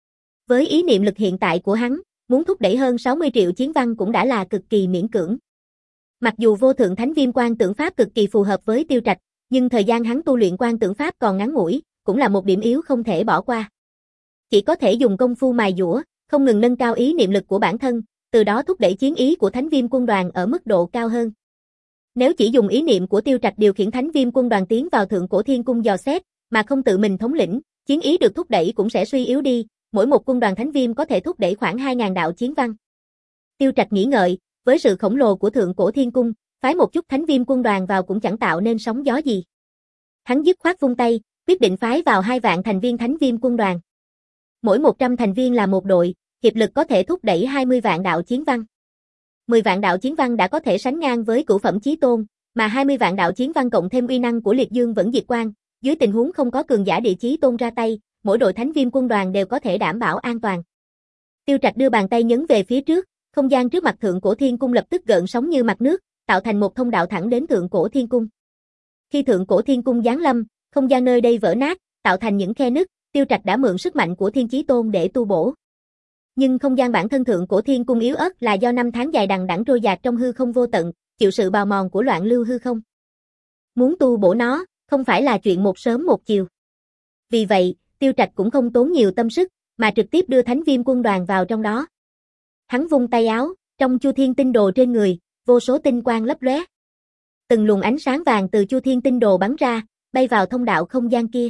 Với ý niệm lực hiện tại của hắn, muốn thúc đẩy hơn sáu mươi triệu chiến văn cũng đã là cực kỳ miễn cưỡng. Mặc dù vô thượng Thánh Viêm quan tượng pháp cực kỳ phù hợp với Tiêu Trạch, nhưng thời gian hắn tu luyện quan tượng pháp còn ngắn ngủi, cũng là một điểm yếu không thể bỏ qua. Chỉ có thể dùng công phu mài dũa, không ngừng nâng cao ý niệm lực của bản thân, từ đó thúc đẩy chiến ý của Thánh Viêm quân đoàn ở mức độ cao hơn. Nếu chỉ dùng ý niệm của Tiêu Trạch điều khiển Thánh Viêm quân đoàn tiến vào thượng cổ thiên cung dò xét, mà không tự mình thống lĩnh, chiến ý được thúc đẩy cũng sẽ suy yếu đi, mỗi một quân đoàn Thánh Viêm có thể thúc đẩy khoảng hai nghìn đạo chiến văn. Tiêu Trạch nghĩ ngợi, với sự khổng lồ của thượng cổ thiên cung, phái một chút Thánh Viêm quân đoàn vào cũng chẳng tạo nên sóng gió gì. Hắn dứt khoát vung tay, quyết định phái vào hai vạn thành viên Thánh Viêm quân đoàn. Mỗi một trăm thành viên là một đội, hiệp lực có thể thúc đẩy hai mươi vạn đạo chiến văn. mười vạn đạo chiến văn đã có thể sánh ngang với cửu phẩm chí tôn, mà hai mươi vạn đạo chiến văn cộng thêm uy năng của liệt dương vẫn diệt quang, dưới tình huống không có cường giả địa chí tôn ra tay, mỗi đội Thánh Viêm quân đoàn đều có thể đảm bảo an toàn. Tiêu Trạch đưa bàn tay nhấn về phía trước, không gian trước mặt thượng cổ thiên cung lập tức gợn sóng như mặt nước, tạo thành một thông đạo thẳng đến thượng cổ thiên cung. Khi thượng cổ thiên cung giáng lâm, không gian nơi đây vỡ nát, tạo thành những khe nứt, Tiêu Trạch đã mượn sức mạnh của thiên chí tôn để tu bổ. Nhưng không gian bản thân thượng cổ thiên cung yếu ớt là do năm tháng dài đằng đẵng trôi dạt trong hư không vô tận, chịu sự bào mòn của loạn lưu hư không. Muốn tu bổ nó, không phải là chuyện một sớm một chiều. Vì vậy, Tiêu Trạch cũng không tốn nhiều tâm sức, mà trực tiếp đưa Thánh Viêm quân đoàn vào trong đó. Hắn vung tay áo, trong Chu Thiên tinh đồ trên người, vô số tinh quang lấp lóe. Từng luồng ánh sáng vàng từ Chu Thiên tinh đồ bắn ra, bay vào thông đạo không gian kia.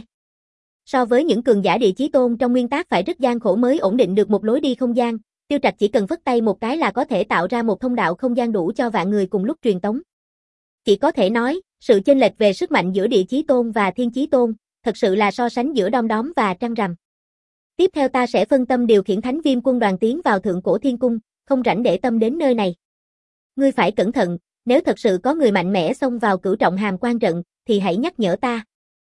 So với những cường giả địa chí tôn trong nguyên tác phải rất gian khổ mới ổn định được một lối đi không gian, Tiêu Trạch chỉ cần phất tay một cái là có thể tạo ra một thông đạo không gian đủ cho vạn người cùng lúc truyền tống. Chỉ có thể nói, sự chênh lệch về sức mạnh giữa địa chí tôn và thiên chí tôn, thật sự là so sánh giữa đom đóm và trăng rằm. Tiếp theo ta sẽ phân tâm điều khiển Thánh Viêm quân đoàn tiến vào thượng cổ thiên cung, không rảnh để tâm đến nơi này. Ngươi phải cẩn thận, nếu thật sự có người mạnh mẽ xông vào cửu trọng hàm quan trận, thì hãy nhắc nhở ta.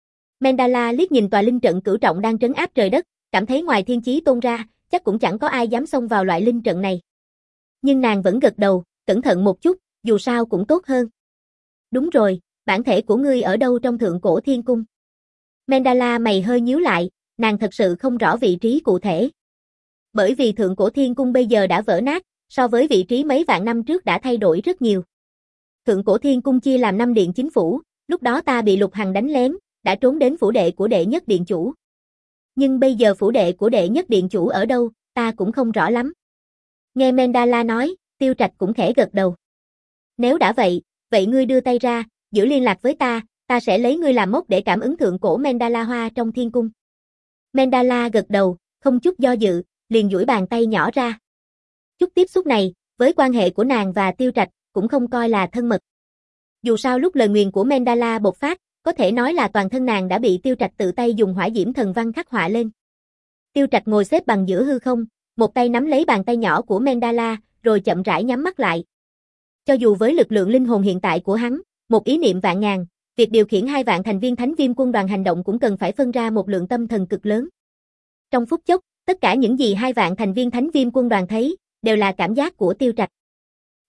Mendala liếc nhìn tòa linh trận cửu trọng đang trấn áp trời đất, cảm thấy ngoài thiên chí tôn ra, chắc cũng chẳng có ai dám xông vào loại linh trận này. Nhưng nàng vẫn gật đầu, cẩn thận một chút, dù sao cũng tốt hơn. Đúng rồi, bản thể của ngươi ở đâu trong thượng cổ thiên cung? Mendala mày hơi nhíu lại, nàng thật sự không rõ vị trí cụ thể. Bởi vì thượng cổ thiên cung bây giờ đã vỡ nát, so với vị trí mấy vạn năm trước đã thay đổi rất nhiều. Thượng cổ thiên cung chia làm năm điện chính phủ, lúc đó ta bị Lục Hằng đánh lén, đã trốn đến phủ đệ của đệ nhất điện chủ. Nhưng bây giờ phủ đệ của đệ nhất điện chủ ở đâu, ta cũng không rõ lắm. Nghe Mendala nói, Tiêu Trạch cũng khẽ gật đầu. Nếu đã vậy, vậy ngươi đưa tay ra, giữ liên lạc với ta, ta sẽ lấy ngươi làm mốc để cảm ứng thượng cổ Mendala hoa trong thiên cung. Mendala gật đầu, không chút do dự, liền duỗi bàn tay nhỏ ra. Chút tiếp xúc này, với quan hệ của nàng và Tiêu Trạch, cũng không coi là thân mật. Dù sao lúc lời nguyền của Mendala bộc phát, có thể nói là toàn thân nàng đã bị Tiêu Trạch tự tay dùng hỏa diễm thần văn khắc họa lên. Tiêu Trạch ngồi xếp bằng giữa hư không, một tay nắm lấy bàn tay nhỏ của Mendala, rồi chậm rãi nhắm mắt lại. Cho dù với lực lượng linh hồn hiện tại của hắn, một ý niệm vạn ngàn, việc điều khiển hai vạn thành viên Thánh Viêm quân đoàn hành động cũng cần phải phân ra một lượng tâm thần cực lớn. Trong phút chốc, tất cả những gì hai vạn thành viên Thánh Viêm quân đoàn thấy, đều là cảm giác của Tiêu Trạch.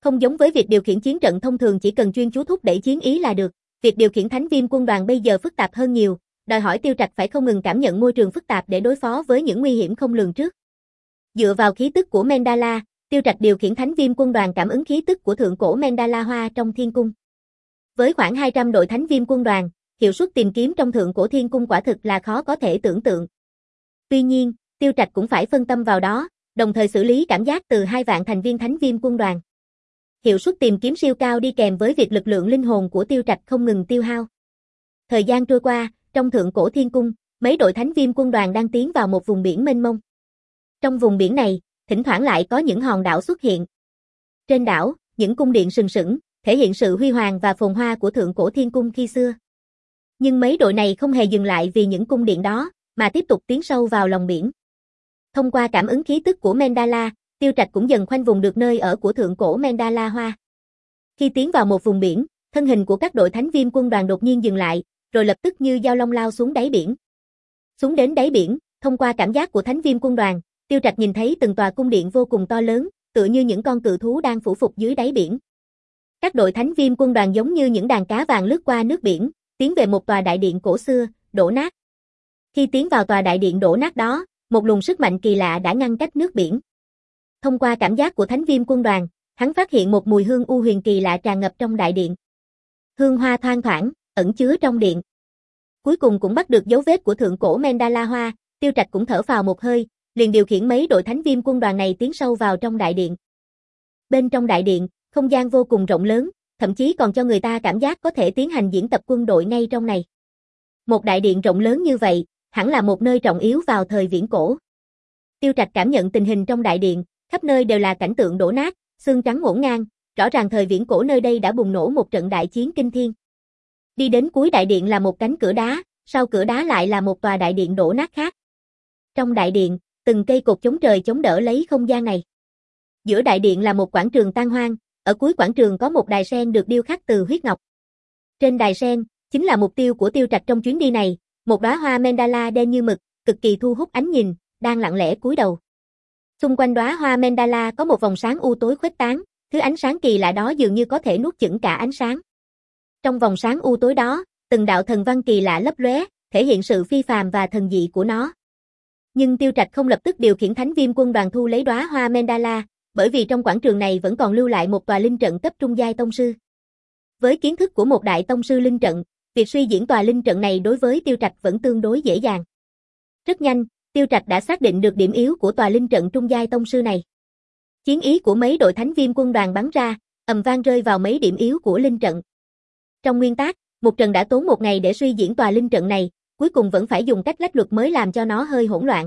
Không giống với việc điều khiển chiến trận thông thường chỉ cần chuyên chú thúc đẩy chiến ý là được, việc điều khiển thánh viêm quân đoàn bây giờ phức tạp hơn nhiều, đòi hỏi Tiêu Trạch phải không ngừng cảm nhận môi trường phức tạp để đối phó với những nguy hiểm không lường trước. Dựa vào khí tức của Mandala, Tiêu Trạch điều khiển thánh viêm quân đoàn cảm ứng khí tức của thượng cổ Mandala Hoa trong thiên cung. Với khoảng hai trăm đội thánh viêm quân đoàn, hiệu suất tìm kiếm trong thượng cổ thiên cung quả thực là khó có thể tưởng tượng. Tuy nhiên, Tiêu Trạch cũng phải phân tâm vào đó, đồng thời xử lý cảm giác từ hai vạn thành viên thánh viêm quân đoàn. Hiệu suất tìm kiếm siêu cao đi kèm với việc lực lượng linh hồn của Tiêu Trạch không ngừng tiêu hao. Thời gian trôi qua, trong thượng cổ thiên cung, mấy đội thánh viêm quân đoàn đang tiến vào một vùng biển mênh mông. Trong vùng biển này, thỉnh thoảng lại có những hòn đảo xuất hiện. Trên đảo, những cung điện sừng sững, thể hiện sự huy hoàng và phồn hoa của thượng cổ thiên cung khi xưa. Nhưng mấy đội này không hề dừng lại vì những cung điện đó, mà tiếp tục tiến sâu vào lòng biển. Thông qua cảm ứng khí tức của Mandala, Tiêu Trạch cũng dần khoanh vùng được nơi ở của thượng cổ Mandala Hoa. Khi tiến vào một vùng biển, thân hình của các đội thánh viêm quân đoàn đột nhiên dừng lại, rồi lập tức như dao long lao xuống đáy biển. Xuống đến đáy biển, thông qua cảm giác của thánh viêm quân đoàn, Tiêu Trạch nhìn thấy từng tòa cung điện vô cùng to lớn, tựa như những con cự thú đang phủ phục dưới đáy biển. Các đội thánh viêm quân đoàn giống như những đàn cá vàng lướt qua nước biển, tiến về một tòa đại điện cổ xưa, đổ nát. Khi tiến vào tòa đại điện đổ nát đó, một luồng sức mạnh kỳ lạ đã ngăn cách nước biển. Thông qua cảm giác của thánh viêm quân đoàn, hắn phát hiện một mùi hương u huyền kỳ lạ tràn ngập trong đại điện. Hương hoa thoang thoảng, ẩn chứa trong điện. Cuối cùng cũng bắt được dấu vết của thượng cổ Mandala Hoa, Tiêu Trạch cũng thở phào một hơi, liền điều khiển mấy đội thánh viêm quân đoàn này tiến sâu vào trong đại điện. Bên trong đại điện, không gian vô cùng rộng lớn, thậm chí còn cho người ta cảm giác có thể tiến hành diễn tập quân đội ngay trong này. Một đại điện rộng lớn như vậy, hẳn là một nơi trọng yếu vào thời viễn cổ. Tiêu Trạch cảm nhận tình hình trong đại điện, khắp nơi đều là cảnh tượng đổ nát, xương trắng ngổn ngang, rõ ràng thời viễn cổ nơi đây đã bùng nổ một trận đại chiến kinh thiên. Đi đến cuối đại điện là một cánh cửa đá, sau cửa đá lại là một tòa đại điện đổ nát khác. Trong đại điện, từng cây cột chống trời chống đỡ lấy không gian này. Giữa đại điện là một quảng trường tan hoang, ở cuối quảng trường có một đài sen được điêu khắc từ huyết ngọc. Trên đài sen, chính là mục tiêu của Tiêu Trạch trong chuyến đi này, một đóa hoa Mandala đen như mực, cực kỳ thu hút ánh nhìn, đang lặng lẽ cúi đầu. Xung quanh đóa hoa Mandala có một vòng sáng u tối khuếch tán, thứ ánh sáng kỳ lạ đó dường như có thể nuốt chửng cả ánh sáng. Trong vòng sáng u tối đó, từng đạo thần văn kỳ lạ lấp lóe, thể hiện sự phi phàm và thần dị của nó. Nhưng Tiêu Trạch không lập tức điều khiển thánh viêm quân đoàn thu lấy đóa hoa Mandala, bởi vì trong quảng trường này vẫn còn lưu lại một tòa linh trận cấp trung giai tông sư. Với kiến thức của một đại tông sư linh trận, việc suy diễn tòa linh trận này đối với Tiêu Trạch vẫn tương đối dễ dàng. Rất nhanh, Tiêu Trạch đã xác định được điểm yếu của tòa linh trận trung giai tông sư này. Chiến ý của mấy đội thánh viêm quân đoàn bắn ra, ầm vang rơi vào mấy điểm yếu của linh trận. Trong nguyên tắc, một trận đã tốn một ngày để suy diễn tòa linh trận này, cuối cùng vẫn phải dùng cách lách luật mới làm cho nó hơi hỗn loạn.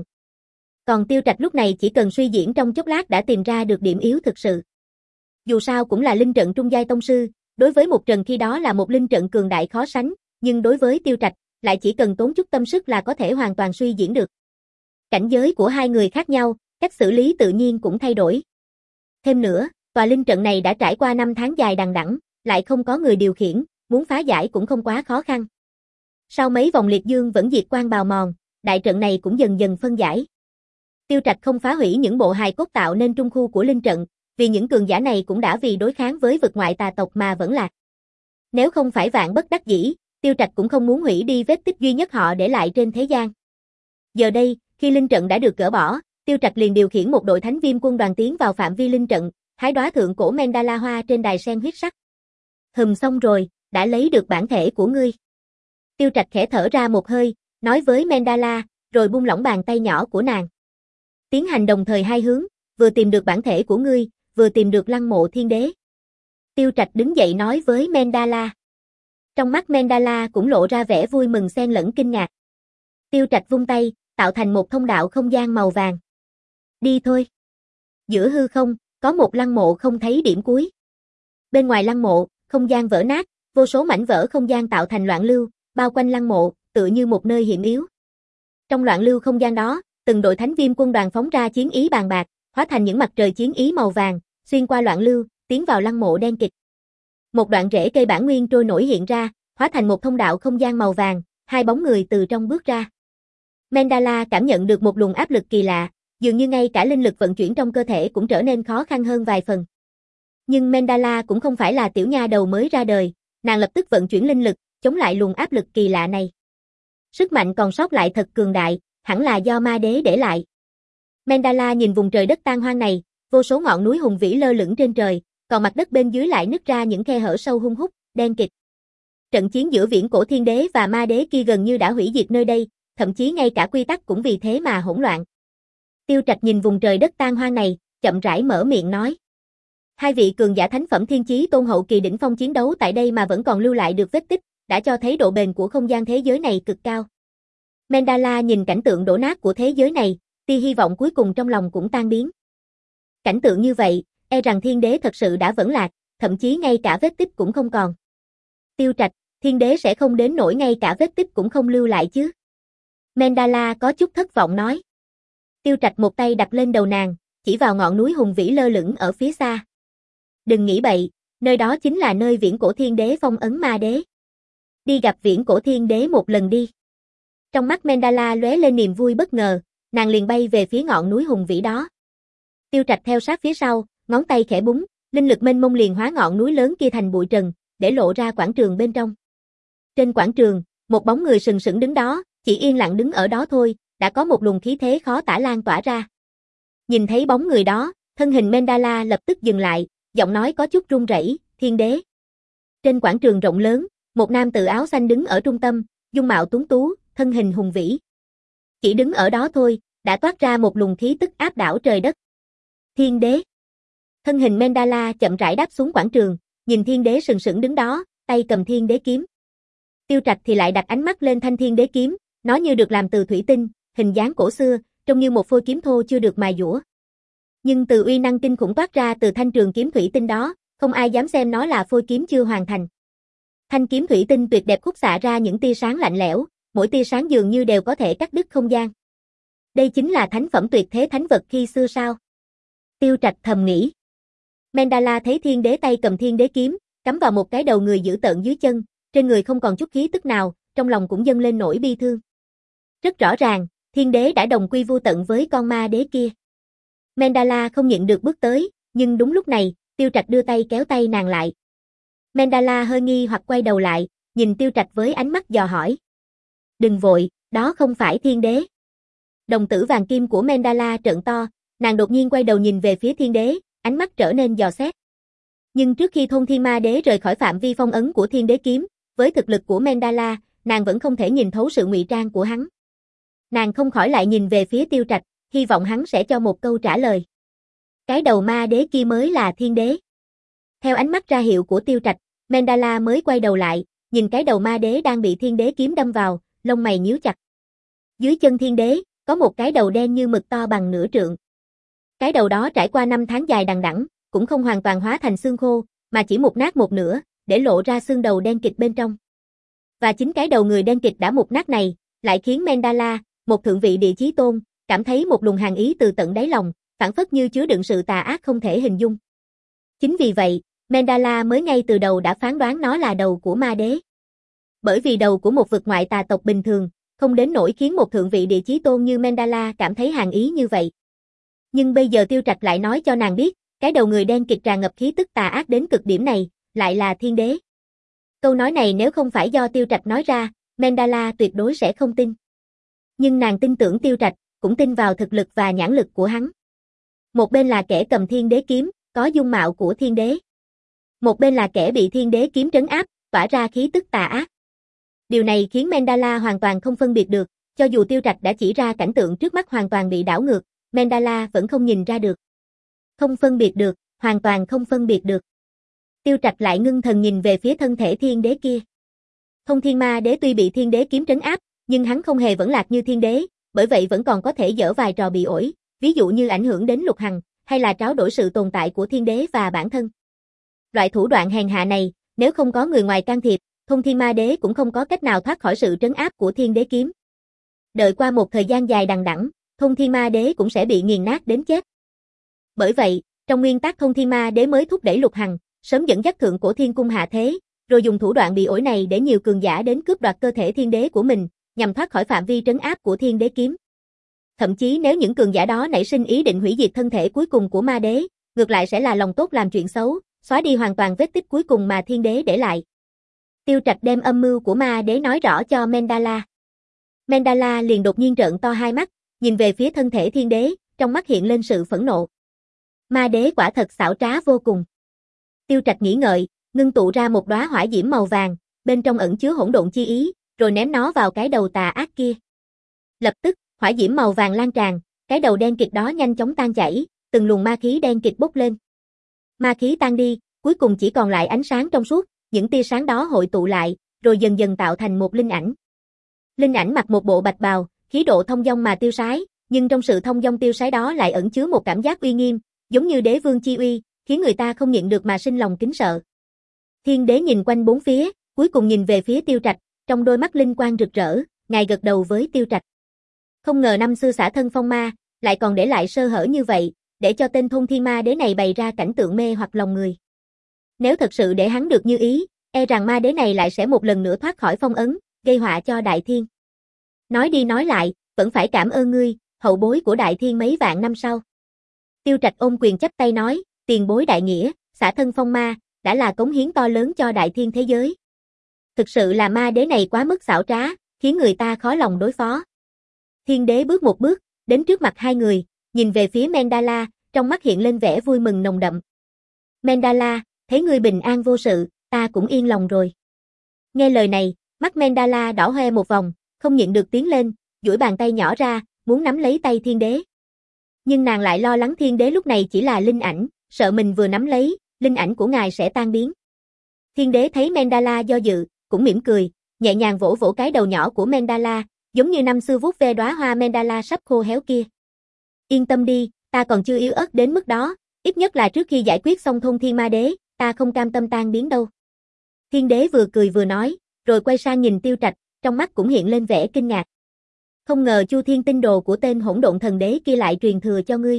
Còn Tiêu Trạch lúc này chỉ cần suy diễn trong chốc lát đã tìm ra được điểm yếu thực sự. Dù sao cũng là linh trận trung giai tông sư, đối với một trận khi đó là một linh trận cường đại khó sánh, nhưng đối với Tiêu Trạch, lại chỉ cần tốn chút tâm sức là có thể hoàn toàn suy diễn được. Cảnh giới của hai người khác nhau, cách xử lý tự nhiên cũng thay đổi. Thêm nữa, tòa linh trận này đã trải qua năm tháng dài đằng đẵng, lại không có người điều khiển, muốn phá giải cũng không quá khó khăn. Sau mấy vòng liệt dương vẫn diệt quan bào mòn, đại trận này cũng dần dần phân giải. Tiêu Trạch không phá hủy những bộ hài cốt tạo nên trung khu của linh trận, vì những cường giả này cũng đã vì đối kháng với vực ngoại tà tộc mà vẫn lạc. Nếu không phải vạn bất đắc dĩ, Tiêu Trạch cũng không muốn hủy đi vết tích duy nhất họ để lại trên thế gian. Giờ đây, khi linh trận đã được gỡ bỏ, Tiêu Trạch liền điều khiển một đội thánh viêm quân đoàn tiến vào phạm vi linh trận, hái đóa thượng cổ Mandala Hoa trên đài sen huyết sắc. Hừm, xong rồi, đã lấy được bản thể của ngươi. Tiêu Trạch khẽ thở ra một hơi, nói với Mandala, rồi buông lỏng bàn tay nhỏ của nàng. Tiến hành đồng thời hai hướng, vừa tìm được bản thể của ngươi, vừa tìm được lăng mộ thiên đế. Tiêu Trạch đứng dậy nói với Mandala. Trong mắt Mandala cũng lộ ra vẻ vui mừng xen lẫn kinh ngạc. Tiêu Trạch vung tay, tạo thành một thông đạo không gian màu vàng. Đi thôi. Giữa hư không, có một lăng mộ không thấy điểm cuối. Bên ngoài lăng mộ, không gian vỡ nát, vô số mảnh vỡ không gian tạo thành loạn lưu, bao quanh lăng mộ, tựa như một nơi hiểm yếu. Trong loạn lưu không gian đó, từng đội thánh viêm quân đoàn phóng ra chiến ý bàn bạc, hóa thành những mặt trời chiến ý màu vàng, xuyên qua loạn lưu, tiến vào lăng mộ đen kịt. Một đoạn rễ cây bản nguyên trôi nổi hiện ra, hóa thành một thông đạo không gian màu vàng, hai bóng người từ trong bước ra. Mandala cảm nhận được một luồng áp lực kỳ lạ, dường như ngay cả linh lực vận chuyển trong cơ thể cũng trở nên khó khăn hơn vài phần. Nhưng Mendala cũng không phải là tiểu nha đầu mới ra đời, nàng lập tức vận chuyển linh lực, chống lại luồng áp lực kỳ lạ này. Sức mạnh còn sót lại thật cường đại, hẳn là do ma đế để lại. Mendala nhìn vùng trời đất tan hoang này, vô số ngọn núi hùng vĩ lơ lửng trên trời, còn mặt đất bên dưới lại nứt ra những khe hở sâu hun hút, đen kịt. Trận chiến giữa viễn cổ thiên đế và ma đế kia gần như đã hủy diệt nơi đây, thậm chí ngay cả quy tắc cũng vì thế mà hỗn loạn. Tiêu Trạch nhìn vùng trời đất tan hoang này, chậm rãi mở miệng nói. Hai vị cường giả thánh phẩm thiên chí tôn hậu kỳ đỉnh phong chiến đấu tại đây mà vẫn còn lưu lại được vết tích, đã cho thấy độ bền của không gian thế giới này cực cao. Mendala nhìn cảnh tượng đổ nát của thế giới này, tia hy vọng cuối cùng trong lòng cũng tan biến. Cảnh tượng như vậy, e rằng thiên đế thật sự đã vẫn lạc, thậm chí ngay cả vết tích cũng không còn. Tiêu Trạch, thiên đế sẽ không đến nỗi ngay cả vết tích cũng không lưu lại chứ? Mendala có chút thất vọng nói. Tiêu Trạch một tay đặt lên đầu nàng, chỉ vào ngọn núi hùng vĩ lơ lửng ở phía xa. Đừng nghĩ bậy, nơi đó chính là nơi viễn cổ thiên đế phong ấn ma đế. Đi gặp viễn cổ thiên đế một lần đi. Trong mắt Mendala lóe lên niềm vui bất ngờ, nàng liền bay về phía ngọn núi hùng vĩ đó. Tiêu Trạch theo sát phía sau, ngón tay khẽ búng, linh lực mênh mông liền hóa ngọn núi lớn kia thành bụi trần, để lộ ra quảng trường bên trong. Trên quảng trường, một bóng người sừng sững đứng đó, chỉ yên lặng đứng ở đó thôi, đã có một luồng khí thế khó tả lan tỏa ra. Nhìn thấy bóng người đó, thân hình Mendala lập tức dừng lại, giọng nói có chút run rẩy, thiên đế. Trên quảng trường rộng lớn, một nam tử áo xanh đứng ở trung tâm, dung mạo tuấn tú, thân hình hùng vĩ. Chỉ đứng ở đó thôi, đã toát ra một luồng khí tức áp đảo trời đất. Thiên đế. Thân hình Mendala chậm rãi đáp xuống quảng trường, nhìn thiên đế sừng sững đứng đó, tay cầm thiên đế kiếm. Tiêu Trạch thì lại đặt ánh mắt lên thanh thiên đế kiếm, nó như được làm từ thủy tinh, hình dáng cổ xưa, trông như một phôi kiếm thô chưa được mài dũa. Nhưng từ uy năng kinh khủng toát ra từ thanh trường kiếm thủy tinh đó, không ai dám xem nó là phôi kiếm chưa hoàn thành. Thanh kiếm thủy tinh tuyệt đẹp khúc xạ ra những tia sáng lạnh lẽo, mỗi tia sáng dường như đều có thể cắt đứt không gian. Đây chính là thánh phẩm tuyệt thế thánh vật khi xưa sao? Tiêu Trạch thầm nghĩ. Mendala thấy thiên đế tay cầm thiên đế kiếm, cắm vào một cái đầu người dữ tợn dưới chân, trên người không còn chút khí tức nào, trong lòng cũng dâng lên nỗi bi thương. Rất rõ ràng, thiên đế đã đồng quy vu tận với con ma đế kia. Mendala không nhịn được bước tới, nhưng đúng lúc này, Tiêu Trạch đưa tay kéo tay nàng lại. Mendala hơi nghi hoặc quay đầu lại, nhìn Tiêu Trạch với ánh mắt dò hỏi. Đừng vội, đó không phải thiên đế. Đồng tử vàng kim của Mendala trợn to, nàng đột nhiên quay đầu nhìn về phía thiên đế, ánh mắt trở nên dò xét. Nhưng trước khi thôn thiên ma đế rời khỏi phạm vi phong ấn của thiên đế kiếm, với thực lực của Mendala, nàng vẫn không thể nhìn thấu sự ngụy trang của hắn. Nàng không khỏi lại nhìn về phía Tiêu Trạch, hy vọng hắn sẽ cho một câu trả lời. Cái đầu ma đế kia mới là thiên đế. Theo ánh mắt ra hiệu của Tiêu Trạch, Mendala mới quay đầu lại, nhìn cái đầu ma đế đang bị thiên đế kiếm đâm vào, lông mày nhíu chặt. Dưới chân thiên đế, có một cái đầu đen như mực to bằng nửa trượng. Cái đầu đó trải qua năm tháng dài đằng đẵng, cũng không hoàn toàn hóa thành xương khô, mà chỉ mục nát một nửa, để lộ ra xương đầu đen kịt bên trong. Và chính cái đầu người đen kịt đã mục nát này, lại khiến Mendala, một thượng vị địa chí tôn, cảm thấy một luồng hàn ý từ tận đáy lòng, phảng phất như chứa đựng sự tà ác không thể hình dung. Chính vì vậy, Mendala mới ngay từ đầu đã phán đoán nó là đầu của ma đế. Bởi vì đầu của một vực ngoại tà tộc bình thường, không đến nỗi khiến một thượng vị địa chí tôn như Mendala cảm thấy hàn ý như vậy. Nhưng bây giờ Tiêu Trạch lại nói cho nàng biết, cái đầu người đen kịt tràn ngập khí tức tà ác đến cực điểm này, lại là thiên đế. Câu nói này nếu không phải do Tiêu Trạch nói ra, Mendala tuyệt đối sẽ không tin. Nhưng nàng tin tưởng Tiêu Trạch, cũng tin vào thực lực và nhãn lực của hắn. Một bên là kẻ cầm thiên đế kiếm, có dung mạo của thiên đế. Một bên là kẻ bị thiên đế kiếm trấn áp, tỏa ra khí tức tà ác. Điều này khiến Mendala hoàn toàn không phân biệt được, cho dù Tiêu Trạch đã chỉ ra cảnh tượng trước mắt hoàn toàn bị đảo ngược, Mendala vẫn không nhìn ra được. Không phân biệt được, hoàn toàn không phân biệt được. Tiêu Trạch lại ngưng thần nhìn về phía thân thể thiên đế kia. Thông thiên ma đế tuy bị thiên đế kiếm trấn áp, nhưng hắn không hề vẫn lạc như thiên đế, bởi vậy vẫn còn có thể giở vài trò bị ổi, ví dụ như ảnh hưởng đến Lục Hằng, hay là tráo đổi sự tồn tại của thiên đế và bản thân. Loại thủ đoạn hèn hạ này, nếu không có người ngoài can thiệp, Thông thiên ma đế cũng không có cách nào thoát khỏi sự trấn áp của thiên đế kiếm. Đợi qua một thời gian dài đằng đẵng, Thông thiên ma đế cũng sẽ bị nghiền nát đến chết. Bởi vậy, trong nguyên tắc Thông thiên ma đế mới thúc đẩy Lục Hằng, sớm dẫn dắt thượng cổ thiên cung hạ thế, rồi dùng thủ đoạn bị ổi này để nhiều cường giả đến cướp đoạt cơ thể thiên đế của mình, nhằm thoát khỏi phạm vi trấn áp của thiên đế kiếm. Thậm chí nếu những cường giả đó nảy sinh ý định hủy diệt thân thể cuối cùng của ma đế, ngược lại sẽ là lòng tốt làm chuyện xấu, xóa đi hoàn toàn vết tích cuối cùng mà thiên đế để lại. Tiêu Trạch đem âm mưu của ma đế nói rõ cho Mendala. Mendala liền đột nhiên trợn to hai mắt, nhìn về phía thân thể thiên đế, trong mắt hiện lên sự phẫn nộ. Ma đế quả thật xảo trá vô cùng. Tiêu Trạch nghĩ ngợi, ngưng tụ ra một đóa hỏa diễm màu vàng, bên trong ẩn chứa hỗn độn chi ý, rồi ném nó vào cái đầu tà ác kia. Lập tức, hỏa diễm màu vàng lan tràn, cái đầu đen kịt đó nhanh chóng tan chảy, từng luồng ma khí đen kịt bốc lên. Ma khí tan đi, cuối cùng chỉ còn lại ánh sáng trong suốt, những tia sáng đó hội tụ lại, rồi dần dần tạo thành một linh ảnh. Linh ảnh mặc một bộ bạch bào, khí độ thông dong mà tiêu sái, nhưng trong sự thông dong tiêu sái đó lại ẩn chứa một cảm giác uy nghiêm, giống như đế vương chi uy, khiến người ta không nhịn được mà sinh lòng kính sợ. Thiên đế nhìn quanh bốn phía, cuối cùng nhìn về phía Tiêu Trạch, trong đôi mắt linh quang rực rỡ, ngài gật đầu với Tiêu Trạch. Không ngờ năm xưa xả thân phong ma, lại còn để lại sơ hở như vậy, để cho tên Thôn Thiên Ma Đế này bày ra cảnh tượng mê hoặc lòng người. Nếu thật sự để hắn được như ý, e rằng ma đế này lại sẽ một lần nữa thoát khỏi phong ấn, gây họa cho Đại Thiên. Nói đi nói lại, vẫn phải cảm ơn ngươi, hậu bối của Đại Thiên mấy vạn năm sau. Tiêu Trạch ôm quyền chắp tay nói, tiền bối đại nghĩa, xả thân phong ma, đã là cống hiến to lớn cho Đại Thiên thế giới. Thực sự là ma đế này quá mức xảo trá, khiến người ta khó lòng đối phó. Thiên đế bước một bước, đến trước mặt hai người, nhìn về phía Mendala, trong mắt hiện lên vẻ vui mừng nồng đậm. Mendala, thấy ngươi bình an vô sự, ta cũng yên lòng rồi. Nghe lời này, mắt Mendala đỏ hoe một vòng, không nhịn được tiến lên, duỗi bàn tay nhỏ ra, muốn nắm lấy tay thiên đế. Nhưng nàng lại lo lắng thiên đế lúc này chỉ là linh ảnh, sợ mình vừa nắm lấy, linh ảnh của ngài sẽ tan biến. Thiên đế thấy Mendala do dự, cũng mỉm cười, nhẹ nhàng vỗ vỗ cái đầu nhỏ của Mendala, giống như năm xưa vuốt ve đóa hoa Mendala sắp khô héo kia. Yên tâm đi, ta còn chưa yếu ớt đến mức đó, ít nhất là trước khi giải quyết xong Thôn Thiên Ma Đế, ta không cam tâm tan biến đâu. Thiên đế vừa cười vừa nói, rồi quay sang nhìn Tiêu Trạch, trong mắt cũng hiện lên vẻ kinh ngạc. Không ngờ Chu Thiên tinh đồ của tên hỗn độn thần đế kia lại truyền thừa cho ngươi.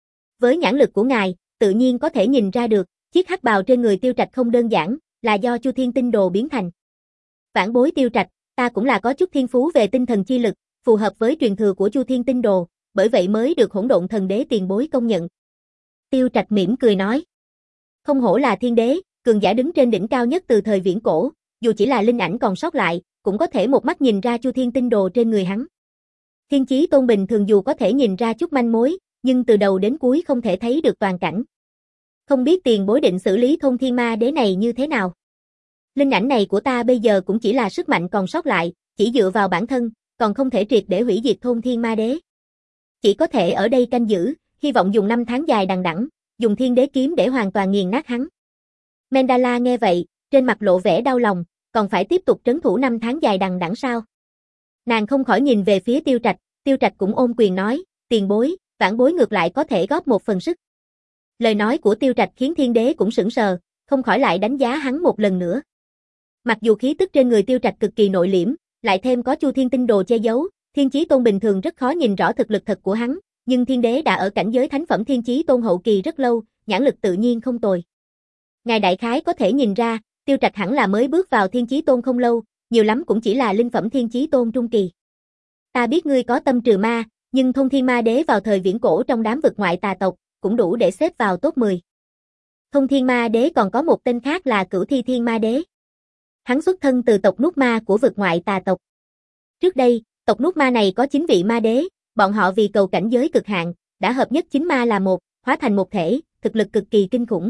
Với nhãn lực của ngài, tự nhiên có thể nhìn ra được, chiếc hắc bào trên người Tiêu Trạch không đơn giản, là do Chu Thiên tinh đồ biến thành. Vãn bối Tiêu Trạch, ta cũng là có chút thiên phú về tinh thần chi lực, phù hợp với truyền thừa của Chu Thiên tinh đồ, bởi vậy mới được hỗn độn thần đế tiền bối công nhận. Tiêu Trạch mỉm cười nói. Không hổ là thiên đế, cường giả đứng trên đỉnh cao nhất từ thời viễn cổ, dù chỉ là linh ảnh còn sót lại, cũng có thể một mắt nhìn ra Chu Thiên tinh đồ trên người hắn. Thiên Chí Tôn bình thường dù có thể nhìn ra chút manh mối, nhưng từ đầu đến cuối không thể thấy được toàn cảnh. Không biết tiền bối định xử lý Thôn Thiên Ma Đế này như thế nào? Linh ảnh này của ta bây giờ cũng chỉ là sức mạnh còn sót lại, chỉ dựa vào bản thân, còn không thể triệt để hủy diệt Thôn Thiên Ma Đế. Chỉ có thể ở đây canh giữ, hy vọng dùng năm tháng dài đằng đẵng, dùng Thiên Đế kiếm để hoàn toàn nghiền nát hắn. Mendala nghe vậy, trên mặt lộ vẻ đau lòng, còn phải tiếp tục trấn thủ năm tháng dài đằng đẵng sao? Nàng không khỏi nhìn về phía Tiêu Trạch, Tiêu Trạch cũng ôm quyền nói, tiền bối, vãn bối ngược lại có thể góp một phần sức. Lời nói của Tiêu Trạch khiến thiên đế cũng sững sờ, không khỏi lại đánh giá hắn một lần nữa. Mặc dù khí tức trên người Tiêu Trạch cực kỳ nội liễm, lại thêm có Chu Thiên tinh đồ che giấu, Thiên Chí Tôn bình thường rất khó nhìn rõ thực lực thật của hắn, nhưng thiên đế đã ở cảnh giới thánh phẩm Thiên Chí Tôn hậu kỳ rất lâu, nhãn lực tự nhiên không tồi. Ngài đại khái có thể nhìn ra, Tiêu Trạch hẳn là mới bước vào Thiên Chí Tôn không lâu, nhiều lắm cũng chỉ là linh phẩm Thiên Chí Tôn trung kỳ. Ta biết ngươi có tâm trừ ma, nhưng Thôn Thiên Ma Đế vào thời viễn cổ trong đám vực ngoại tà tộc, cũng đủ để xếp vào top mười. Thôn Thiên Ma Đế còn có một tên khác là Cửu Thi Thiên Ma Đế. Hắn xuất thân từ tộc Nút Ma của vực ngoại tà tộc. Trước đây, tộc Nút Ma này có chín vị ma đế, bọn họ vì cầu cảnh giới cực hạn, đã hợp nhất chín ma là một, hóa thành một thể, thực lực cực kỳ kinh khủng.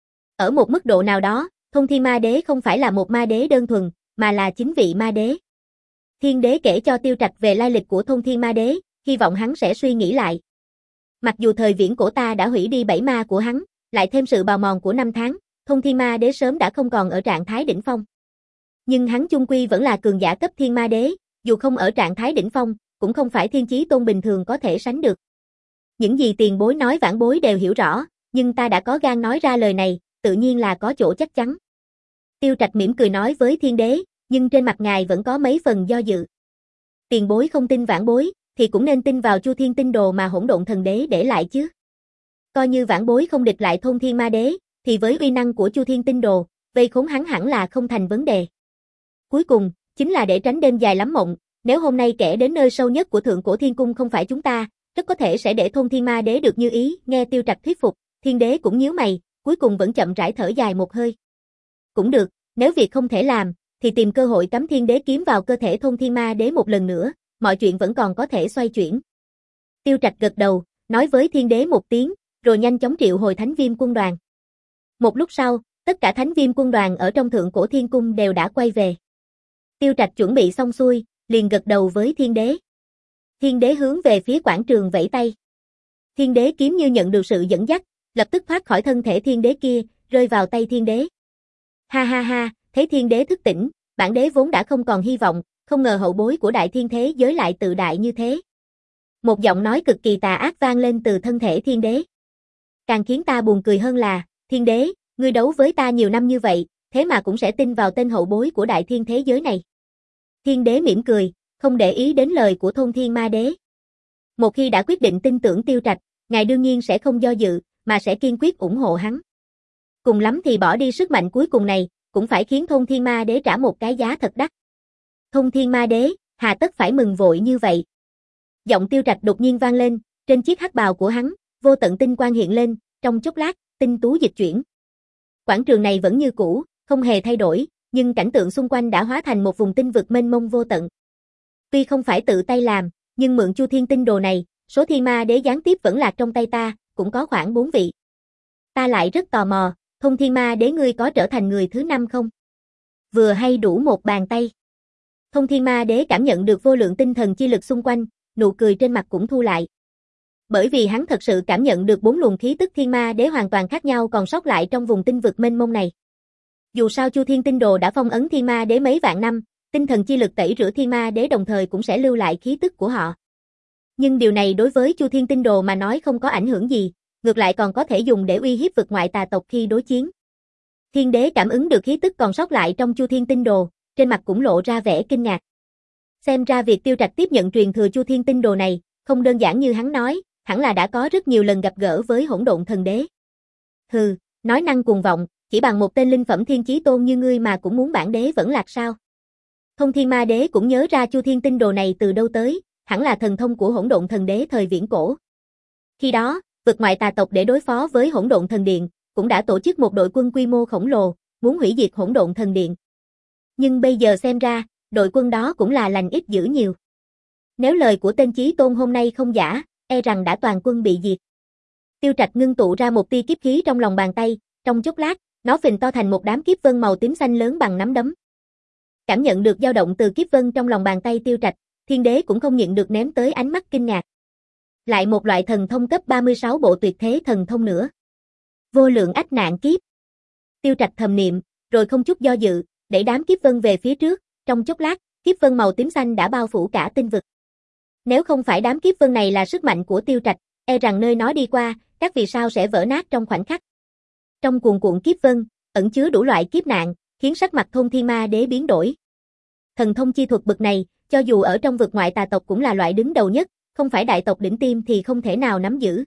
Ở một mức độ nào đó, Thôn Thiên Ma Đế không phải là một ma đế đơn thuần, mà là chín vị ma đế. Thiên đế kể cho Tiêu Trạch về lai lịch của Thôn Thiên Ma Đế, hy vọng hắn sẽ suy nghĩ lại. Mặc dù thời viễn cổ ta đã hủy đi bảy ma của hắn, lại thêm sự bào mòn của năm tháng, Thôn Thiên Ma Đế sớm đã không còn ở trạng thái đỉnh phong. Nhưng hắn chung quy vẫn là cường giả cấp Thiên Ma Đế, dù không ở trạng thái đỉnh phong, cũng không phải Thiên Chí Tôn bình thường có thể sánh được. Những gì tiền bối nói vãn bối đều hiểu rõ, nhưng ta đã có gan nói ra lời này, tự nhiên là có chỗ chắc chắn. Tiêu Trạch mỉm cười nói với thiên đế, nhưng trên mặt ngài vẫn có mấy phần do dự. Tiền bối không tin vãn bối, thì cũng nên tin vào Chu Thiên tinh đồ mà hỗn độn thần đế để lại chứ. Coi như vãn bối không địch lại Thôn Thiên Ma Đế, thì với uy năng của Chu Thiên tinh đồ, vây khốn hắn hẳn là không thành vấn đề. Cuối cùng, chính là để tránh đêm dài lắm mộng, nếu hôm nay kẻ đến nơi sâu nhất của Thượng Cổ Thiên Cung không phải chúng ta, rất có thể sẽ để Thôn Thiên Ma Đế được như ý. Nghe Tiêu Trạch thuyết phục, thiên đế cũng nhíu mày, cuối cùng vẫn chậm rãi thở dài một hơi. Cũng được, nếu việc không thể làm, thì tìm cơ hội cắm thiên đế kiếm vào cơ thể thôn thiên ma đế một lần nữa, mọi chuyện vẫn còn có thể xoay chuyển. Tiêu Trạch gật đầu, nói với thiên đế một tiếng, rồi nhanh chóng triệu hồi thánh viêm quân đoàn. Một lúc sau, tất cả thánh viêm quân đoàn ở trong thượng cổ thiên cung đều đã quay về. Tiêu Trạch chuẩn bị xong xuôi, liền gật đầu với thiên đế. Thiên đế hướng về phía quảng trường vẫy tay. Thiên đế kiếm như nhận được sự dẫn dắt, lập tức thoát khỏi thân thể thiên đế kia, rơi vào tay thiên đế. Ha ha ha, thấy thiên đế thức tỉnh, bản đế vốn đã không còn hy vọng, không ngờ hậu bối của đại thiên thế giới lại tự đại như thế. Một giọng nói cực kỳ tà ác vang lên từ thân thể thiên đế. Càng khiến ta buồn cười hơn là, thiên đế, ngươi đấu với ta nhiều năm như vậy, thế mà cũng sẽ tin vào tên hậu bối của đại thiên thế giới này. Thiên đế mỉm cười, không để ý đến lời của thôn thiên ma đế. Một khi đã quyết định tin tưởng Tiêu Trạch, ngài đương nhiên sẽ không do dự, mà sẽ kiên quyết ủng hộ hắn. Cùng lắm thì bỏ đi sức mạnh cuối cùng này, cũng phải khiến thôn thiên ma đế trả một cái giá thật đắt. Thôn thiên ma đế, hà tất phải mừng vội như vậy. Giọng Tiêu Trạch đột nhiên vang lên, trên chiếc hắc bào của hắn, vô tận tinh quang hiện lên, trong chốc lát, tinh tú dịch chuyển. Quảng trường này vẫn như cũ, không hề thay đổi, nhưng cảnh tượng xung quanh đã hóa thành một vùng tinh vực mênh mông vô tận. Tuy không phải tự tay làm, nhưng mượn Chu Thiên tinh đồ này, số thiên ma đế gián tiếp vẫn lạc trong tay ta, cũng có khoảng bốn vị. Ta lại rất tò mò, thôn thiên ma đế ngươi có trở thành người thứ năm không? Vừa hay đủ một bàn tay. Thôn thiên ma đế cảm nhận được vô lượng tinh thần chi lực xung quanh, nụ cười trên mặt cũng thu lại. Bởi vì hắn thật sự cảm nhận được bốn luồng khí tức thiên ma đế hoàn toàn khác nhau còn sót lại trong vùng tinh vực mênh mông này. Dù sao Chu Thiên tinh đồ đã phong ấn thiên ma đế mấy vạn năm, tinh thần chi lực tẩy rửa thiên ma đế đồng thời cũng sẽ lưu lại khí tức của họ. Nhưng điều này đối với Chu Thiên tinh đồ mà nói không có ảnh hưởng gì, ngược lại còn có thể dùng để uy hiếp vực ngoại tà tộc khi đối chiến. Thiên đế cảm ứng được khí tức còn sót lại trong Chu Thiên tinh đồ, trên mặt cũng lộ ra vẻ kinh ngạc. Xem ra việc Tiêu Trạch tiếp nhận truyền thừa Chu Thiên tinh đồ này, không đơn giản như hắn nói, hẳn là đã có rất nhiều lần gặp gỡ với hỗn độn thần đế. Hừ, nói năng cuồng vọng, chỉ bằng một tên linh phẩm thiên chí tôn như ngươi mà cũng muốn bản đế vẫn lạc sao? Thông thiên ma đế cũng nhớ ra Chu Thiên tinh đồ này từ đâu tới, hẳn là thần thông của hỗn độn thần đế thời viễn cổ. Khi đó, vực ngoại tà tộc để đối phó với hỗn độn thần điện, cũng đã tổ chức một đội quân quy mô khổng lồ, muốn hủy diệt hỗn độn thần điện. Nhưng bây giờ xem ra, đội quân đó cũng là lành ít dữ nhiều. Nếu lời của tên chí tôn hôm nay không giả, e rằng đã toàn quân bị diệt. Tiêu Trạch ngưng tụ ra một tia kiếp khí trong lòng bàn tay, trong chốc lát, nó phình to thành một đám kiếp vân màu tím xanh lớn bằng nắm đấm. Cảm nhận được dao động từ kiếp vân trong lòng bàn tay Tiêu Trạch, thiên đế cũng không nhịn được ném tới ánh mắt kinh ngạc. Lại một loại thần thông cấp ba mươi sáu bộ tuyệt thế thần thông nữa. Vô lượng ách nạn kiếp. Tiêu Trạch thầm niệm, rồi không chút do dự, đẩy đám kiếp vân về phía trước, trong chốc lát, kiếp vân màu tím xanh đã bao phủ cả tinh vực. Nếu không phải đám kiếp vân này là sức mạnh của Tiêu Trạch, e rằng nơi nó đi qua, các vì sao sẽ vỡ nát trong khoảnh khắc. Trong cuồn cuộn kiếp vân, ẩn chứa đủ loại kiếp nạn, khiến sắc mặt thôn thiên ma đế biến đổi. Thần thông chi thuật bậc này, cho dù ở trong vực ngoại tà tộc cũng là loại đứng đầu nhất, không phải đại tộc đỉnh tiêm thì không thể nào nắm giữ.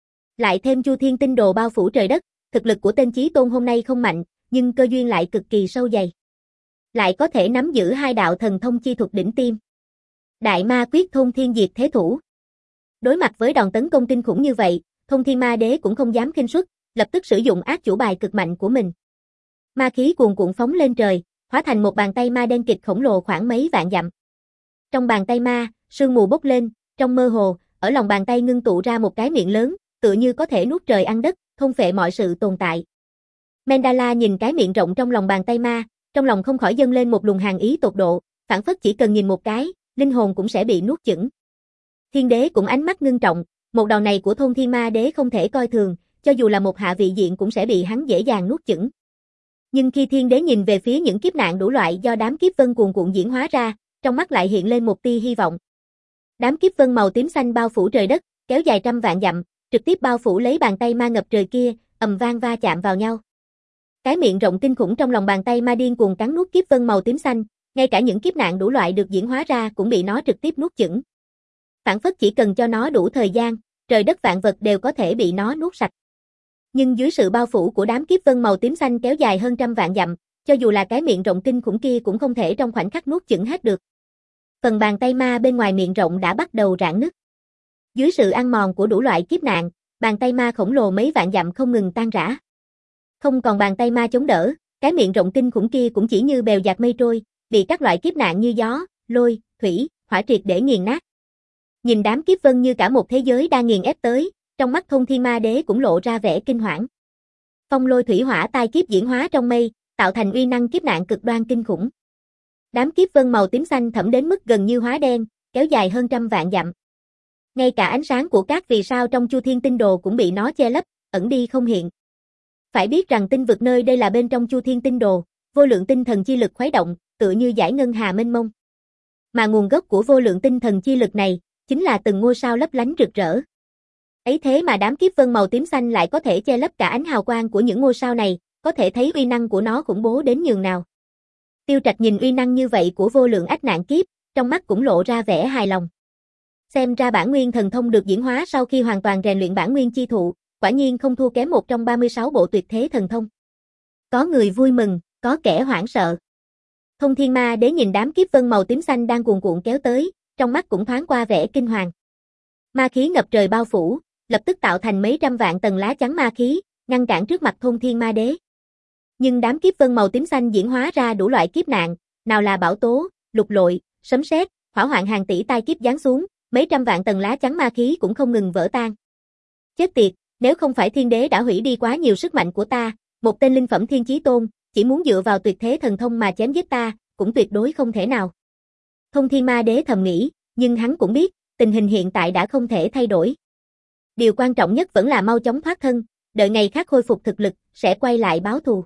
Lại thêm Chu Thiên tinh đồ bao phủ trời đất, thực lực của tên chí tôn hôm nay không mạnh, nhưng cơ duyên lại cực kỳ sâu dày. Lại có thể nắm giữ hai đạo thần thông chi thuật đỉnh tiêm. Đại ma quyết thôn thiên diệt thế thủ. Đối mặt với đòn tấn công kinh khủng như vậy, thôn thiên ma đế cũng không dám khinh suất, lập tức sử dụng ác chủ bài cực mạnh của mình. Ma khí cuồn cuộn phóng lên trời, hóa thành một bàn tay ma đen kịt khổng lồ khoảng mấy vạn dặm. Trong bàn tay ma, sương mù bốc lên, trong mơ hồ, ở lòng bàn tay ngưng tụ ra một cái miệng lớn, tựa như có thể nuốt trời ăn đất, thôn phệ mọi sự tồn tại. Mendala nhìn cái miệng rộng trong lòng bàn tay ma, trong lòng không khỏi dâng lên một luồng hàn ý tột độ, phảng phất chỉ cần nhìn một cái, linh hồn cũng sẽ bị nuốt chửng. Thiên đế cũng ánh mắt ngưng trọng, một đòn này của thôn thiên ma đế không thể coi thường, cho dù là một hạ vị diện cũng sẽ bị hắn dễ dàng nuốt chửng. Nhưng khi thiên đế nhìn về phía những kiếp nạn đủ loại do đám kiếp vân cuồn cuộn diễn hóa ra, trong mắt lại hiện lên một tia hy vọng. Đám kiếp vân màu tím xanh bao phủ trời đất, kéo dài trăm vạn dặm, trực tiếp bao phủ lấy bàn tay ma ngập trời kia, ầm vang va chạm vào nhau. Cái miệng rộng kinh khủng trong lòng bàn tay ma điên cuồng cắn nuốt kiếp vân màu tím xanh, ngay cả những kiếp nạn đủ loại được diễn hóa ra cũng bị nó trực tiếp nuốt chửng. Phản phất chỉ cần cho nó đủ thời gian, trời đất vạn vật đều có thể bị nó nuốt sạch. Nhưng dưới sự bao phủ của đám kiếp vân màu tím xanh kéo dài hơn trăm vạn dặm, cho dù là cái miệng rộng kinh khủng kia cũng không thể trong khoảnh khắc nuốt chửng hết được. Phần bàn tay ma bên ngoài miệng rộng đã bắt đầu rạn nứt. Dưới sự ăn mòn của đủ loại kiếp nạn, bàn tay ma khổng lồ mấy vạn dặm không ngừng tan rã. Không còn bàn tay ma chống đỡ, cái miệng rộng kinh khủng kia cũng chỉ như bèo dạt mây trôi, bị các loại kiếp nạn như gió, lôi, thủy, hỏa triệt để nghiền nát. Nhìn đám kiếp vân như cả một thế giới đang nghiền ép tới, trong mắt Thông Thiên Ma Đế cũng lộ ra vẻ kinh hoảng. Phong lôi thủy hỏa tai kiếp diễn hóa trong mây, tạo thành uy năng kiếp nạn cực đoan kinh khủng. Đám kiếp vân màu tím xanh thẫm đến mức gần như hóa đen, kéo dài hơn trăm vạn dặm. Ngay cả ánh sáng của các vì sao trong Chu Thiên Tinh Đồ cũng bị nó che lấp, ẩn đi không hiện. Phải biết rằng tinh vực nơi đây là bên trong Chu Thiên Tinh Đồ, vô lượng tinh thần chi lực khuấy động, tựa như dải ngân hà mênh mông. Mà nguồn gốc của vô lượng tinh thần chi lực này, chính là từng ngôi sao lấp lánh rực rỡ. Ấy thế mà đám kiếp vân màu tím xanh lại có thể che lấp cả ánh hào quang của những ngôi sao này, có thể thấy uy năng của nó khủng bố đến nhường nào. Tiêu Trạch nhìn uy năng như vậy của vô lượng ách nạn kiếp, trong mắt cũng lộ ra vẻ hài lòng. Xem ra bản nguyên thần thông được diễn hóa sau khi hoàn toàn rèn luyện bản nguyên chi thụ, quả nhiên không thua kém một trong ba mươi sáu bộ tuyệt thế thần thông. Có người vui mừng, có kẻ hoảng sợ. Thông Thiên Ma Đế nhìn đám kiếp vân màu tím xanh đang cuồn cuộn kéo tới, trong mắt cũng thoáng qua vẻ kinh hoàng. Ma khí ngập trời bao phủ, lập tức tạo thành mấy trăm vạn tầng lá chắn ma khí, ngăn cản trước mặt Thông Thiên Ma Đế. Nhưng đám kiếp vân màu tím xanh diễn hóa ra đủ loại kiếp nạn, nào là bão tố, lục lội, sấm sét, hỏa hoạn hàng tỷ tai kiếp giáng xuống, mấy trăm vạn tầng lá chắn ma khí cũng không ngừng vỡ tan. Chết tiệt, nếu không phải Thiên Đế đã hủy đi quá nhiều sức mạnh của ta, một tên linh phẩm Thiên Chí Tôn, chỉ muốn dựa vào tuyệt thế thần thông mà chém giết ta, cũng tuyệt đối không thể nào. Thông Thiên Ma Đế thầm nghĩ, nhưng hắn cũng biết, tình hình hiện tại đã không thể thay đổi. Điều quan trọng nhất vẫn là mau chóng thoát thân, đợi ngày khác khôi phục thực lực, sẽ quay lại báo thù.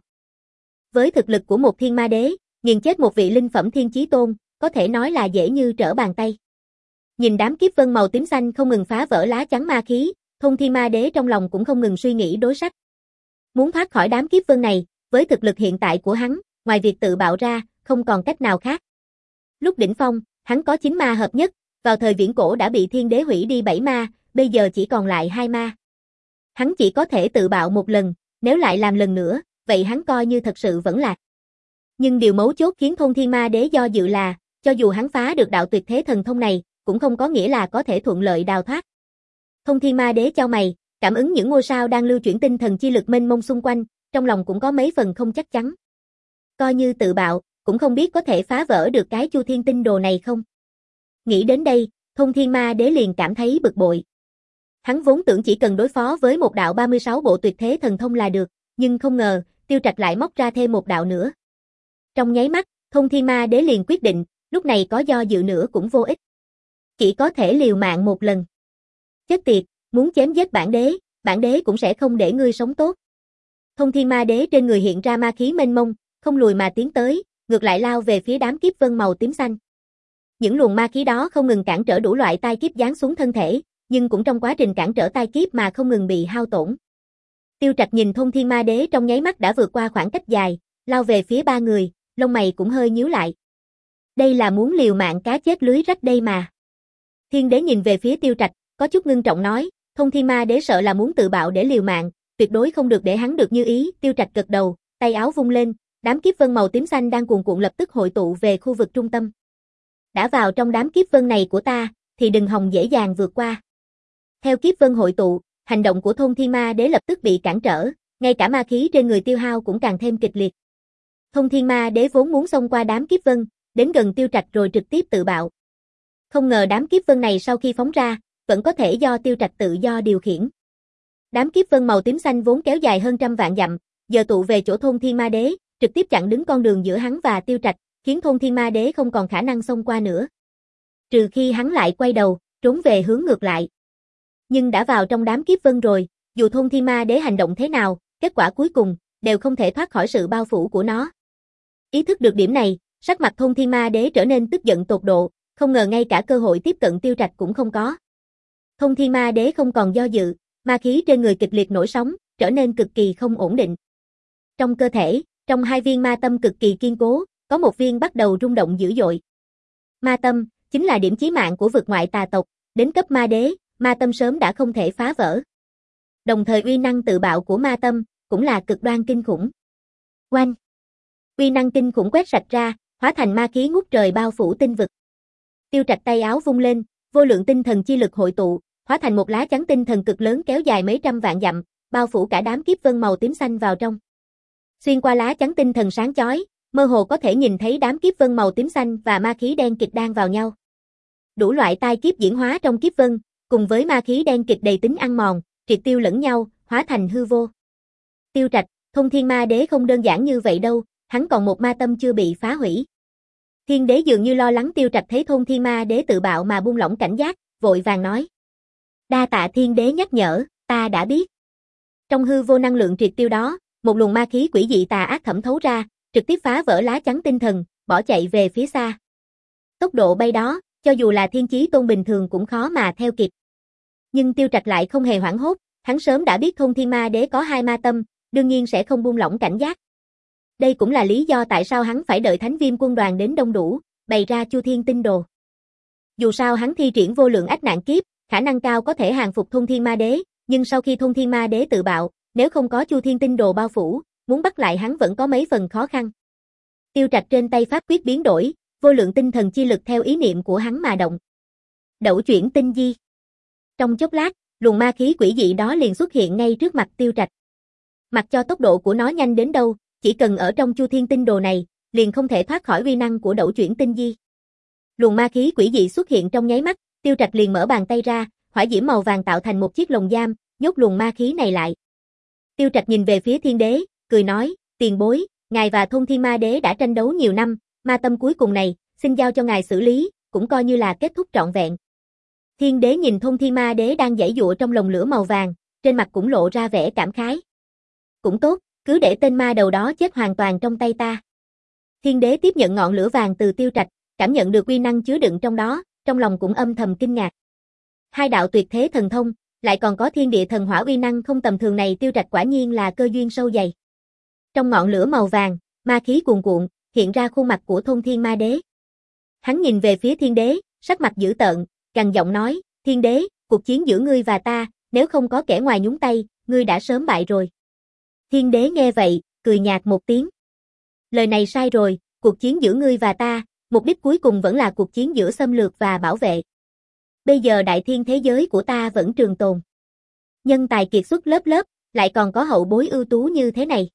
Với thực lực của một Thiên Ma Đế, nghiền chết một vị linh phẩm Thiên Chí Tôn, có thể nói là dễ như trở bàn tay. Nhìn đám kiếp vân màu tím xanh không ngừng phá vỡ lá chắn ma khí, Thông Thiên Ma Đế trong lòng cũng không ngừng suy nghĩ đối sách. Muốn thoát khỏi đám kiếp vân này, với thực lực hiện tại của hắn, ngoài việc tự bạo ra, không còn cách nào khác. Lúc đỉnh phong, hắn có chín ma hợp nhất, vào thời viễn cổ đã bị Thiên Đế hủy đi bảy ma, bây giờ chỉ còn lại hai ma. Hắn chỉ có thể tự bạo một lần, nếu lại làm lần nữa, vậy hắn coi như thật sự vẫn lạc. Nhưng điều mấu chốt khiến Thông Thiên Ma Đế do dự là, cho dù hắn phá được đạo tuyệt thế thần thông này, cũng không có nghĩa là có thể thuận lợi đào thoát. Thông Thiên Ma Đế chau mày, cảm ứng những ngôi sao đang lưu chuyển tinh thần chi lực mênh mông xung quanh, trong lòng cũng có mấy phần không chắc chắn. Coi như tự bạo, cũng không biết có thể phá vỡ được cái Chu Thiên Tinh Đồ này không. Nghĩ đến đây, Thông Thiên Ma Đế liền cảm thấy bực bội. Hắn vốn tưởng chỉ cần đối phó với một đạo ba mươi sáu bộ tuyệt thế thần thông là được, nhưng không ngờ, Tiêu Trạch lại móc ra thêm một đạo nữa. Trong nháy mắt, Thông Thiên Ma Đế liền quyết định, lúc này có do dự nữa cũng vô ích. Chỉ có thể liều mạng một lần. Chết tiệt, muốn chém giết bản đế, bản đế cũng sẽ không để ngươi sống tốt. Thông Thiên Ma Đế trên người hiện ra ma khí mênh mông, không lùi mà tiến tới, ngược lại lao về phía đám kiếp vân màu tím xanh. Những luồng ma khí đó không ngừng cản trở đủ loại tai kiếp giáng xuống thân thể, nhưng cũng trong quá trình cản trở tai kiếp mà không ngừng bị hao tổn. Tiêu Trạch nhìn Thông Thiên Ma Đế trong nháy mắt đã vượt qua khoảng cách dài, lao về phía ba người, lông mày cũng hơi nhíu lại. Đây là muốn liều mạng cá chết lưới rách đây mà. Thiên Đế nhìn về phía Tiêu Trạch, có chút ngưng trọng nói, Thông Thiên Ma Đế sợ là muốn tự bạo để liều mạng, tuyệt đối không được để hắn được như ý. Tiêu Trạch gật đầu, tay áo vung lên, đám kiếp vân màu tím xanh đang cuồn cuộn lập tức hội tụ về khu vực trung tâm. Đã vào trong đám kiếp vân này của ta, thì đừng hòng dễ dàng vượt qua. Theo kiếp vân hội tụ, hành động của Thông Thiên Ma Đế lập tức bị cản trở, ngay cả ma khí trên người tiêu hao cũng càng thêm kịch liệt. Thông Thiên Ma Đế vốn muốn xông qua đám kiếp vân, đến gần Tiêu Trạch rồi trực tiếp tự bạo. Không ngờ đám kiếp vân này sau khi phóng ra, vẫn có thể do Tiêu Trạch tự do điều khiển. Đám kiếp vân màu tím xanh vốn kéo dài hơn trăm vạn dặm, giờ tụ về chỗ Thông Thiên Ma Đế, trực tiếp chặn đứng con đường giữa hắn và Tiêu Trạch, khiến Thông Thiên Ma Đế không còn khả năng xông qua nữa. Trừ khi hắn lại quay đầu, trốn về hướng ngược lại. Nhưng đã vào trong đám kiếp vân rồi, dù Thông Thiên Ma Đế hành động thế nào, kết quả cuối cùng đều không thể thoát khỏi sự bao phủ của nó. Ý thức được điểm này, sắc mặt Thông Thiên Ma Đế trở nên tức giận tột độ, không ngờ ngay cả cơ hội tiếp cận Tiêu Trạch cũng không có. Thông Thiên Ma Đế không còn do dự, ma khí trên người kịch liệt nổi sóng, trở nên cực kỳ không ổn định. Trong cơ thể, trong hai viên ma tâm cực kỳ kiên cố, có một viên bắt đầu rung động dữ dội. Ma tâm chính là điểm chí mạng của vực ngoại tà tộc, đến cấp ma đế, ma tâm sớm đã không thể phá vỡ. Đồng thời uy năng tự bạo của ma tâm cũng là cực đoan kinh khủng. Oanh! Uy năng kinh khủng quét sạch ra, hóa thành ma khí ngút trời bao phủ tinh vực. Tiêu Trạch tay áo vung lên, vô lượng tinh thần chi lực hội tụ, hóa thành một lá chắn tinh thần cực lớn kéo dài mấy trăm vạn dặm, bao phủ cả đám kiếp vân màu tím xanh vào trong. Xuyên qua lá chắn tinh thần sáng chói, mơ hồ có thể nhìn thấy đám kiếp vân màu tím xanh và ma khí đen kịch đang vào nhau. Đủ loại tai kiếp diễn hóa trong kiếp vân, cùng với ma khí đen kịch đầy tính ăn mòn, triệt tiêu lẫn nhau, hóa thành hư vô. Tiêu Trạch, Thông Thiên Ma Đế không đơn giản như vậy đâu, hắn còn một ma tâm chưa bị phá hủy. Thiên Đế dường như lo lắng Tiêu Trạch thấy Thông Thiên Ma Đế tự bạo mà buông lỏng cảnh giác, vội vàng nói: "Đa tạ Thiên Đế nhắc nhở, ta đã biết." Trong hư vô năng lượng triệt tiêu đó, một luồng ma khí quỷ dị tà ác thẩm thấu ra, trực tiếp phá vỡ lá chắn tinh thần, bỏ chạy về phía xa. Tốc độ bay đó, cho dù là thiên chí tôn bình thường cũng khó mà theo kịp. Nhưng Tiêu Trạch lại không hề hoảng hốt, hắn sớm đã biết Thông Thiên Ma Đế có hai ma tâm, đương nhiên sẽ không buông lỏng cảnh giác. Đây cũng là lý do tại sao hắn phải đợi Thánh Viêm quân đoàn đến đông đủ, bày ra Chu Thiên Tinh Đồ. Dù sao hắn thi triển vô lượng ách nạn kiếp, khả năng cao có thể hàng phục Thông Thiên Ma Đế, nhưng sau khi Thông Thiên Ma Đế tự bạo, nếu không có Chu Thiên Tinh Đồ bao phủ, muốn bắt lại hắn vẫn có mấy phần khó khăn. Tiêu Trạch trên tay pháp quyết biến đổi, vô lượng tinh thần chi lực theo ý niệm của hắn mà động. Đẩu chuyển tinh di. Trong chốc lát, luồng ma khí quỷ dị đó liền xuất hiện ngay trước mặt Tiêu Trạch. Mặc cho tốc độ của nó nhanh đến đâu, chỉ cần ở trong Chu Thiên Tinh Đồ này, liền không thể thoát khỏi uy năng của đẩu chuyển tinh di. Luồng ma khí quỷ dị xuất hiện trong nháy mắt, Tiêu Trạch liền mở bàn tay ra, hỏa diễm màu vàng tạo thành một chiếc lồng giam, nhốt luồng ma khí này lại. Tiêu Trạch nhìn về phía Thiên Đế, cười nói: "Tiền bối, ngài và Thông Thiên Ma Đế đã tranh đấu nhiều năm, ma tâm cuối cùng này, xin giao cho ngài xử lý, cũng coi như là kết thúc trọn vẹn." Thiên Đế nhìn Thông Thiên Ma Đế đang giãy giụa trong lồng lửa màu vàng, trên mặt cũng lộ ra vẻ cảm khái. "Cũng tốt, cứ để tên ma đầu đó chết hoàn toàn trong tay ta." Thiên Đế tiếp nhận ngọn lửa vàng từ Tiêu Trạch, cảm nhận được uy năng chứa đựng trong đó, trong lòng cũng âm thầm kinh ngạc. Hai đạo tuyệt thế thần thông, lại còn có thiên địa thần hỏa uy năng không tầm thường này, Tiêu Trạch quả nhiên là cơ duyên sâu dày. Trong ngọn lửa màu vàng, ma khí cuồn cuộn, hiện ra khuôn mặt của Thông Thiên Ma Đế. Hắn nhìn về phía Thiên Đế, sắc mặt dữ tợn, gằn giọng nói: "Thiên Đế, cuộc chiến giữa ngươi và ta, nếu không có kẻ ngoài nhúng tay, ngươi đã sớm bại rồi." Thiên Đế nghe vậy, cười nhạt một tiếng. "Lời này sai rồi, cuộc chiến giữa ngươi và ta, mục đích cuối cùng vẫn là cuộc chiến giữa xâm lược và bảo vệ. Bây giờ đại thiên thế giới của ta vẫn trường tồn. Nhân tài kiệt xuất lớp lớp, lại còn có hậu bối ưu tú như thế này.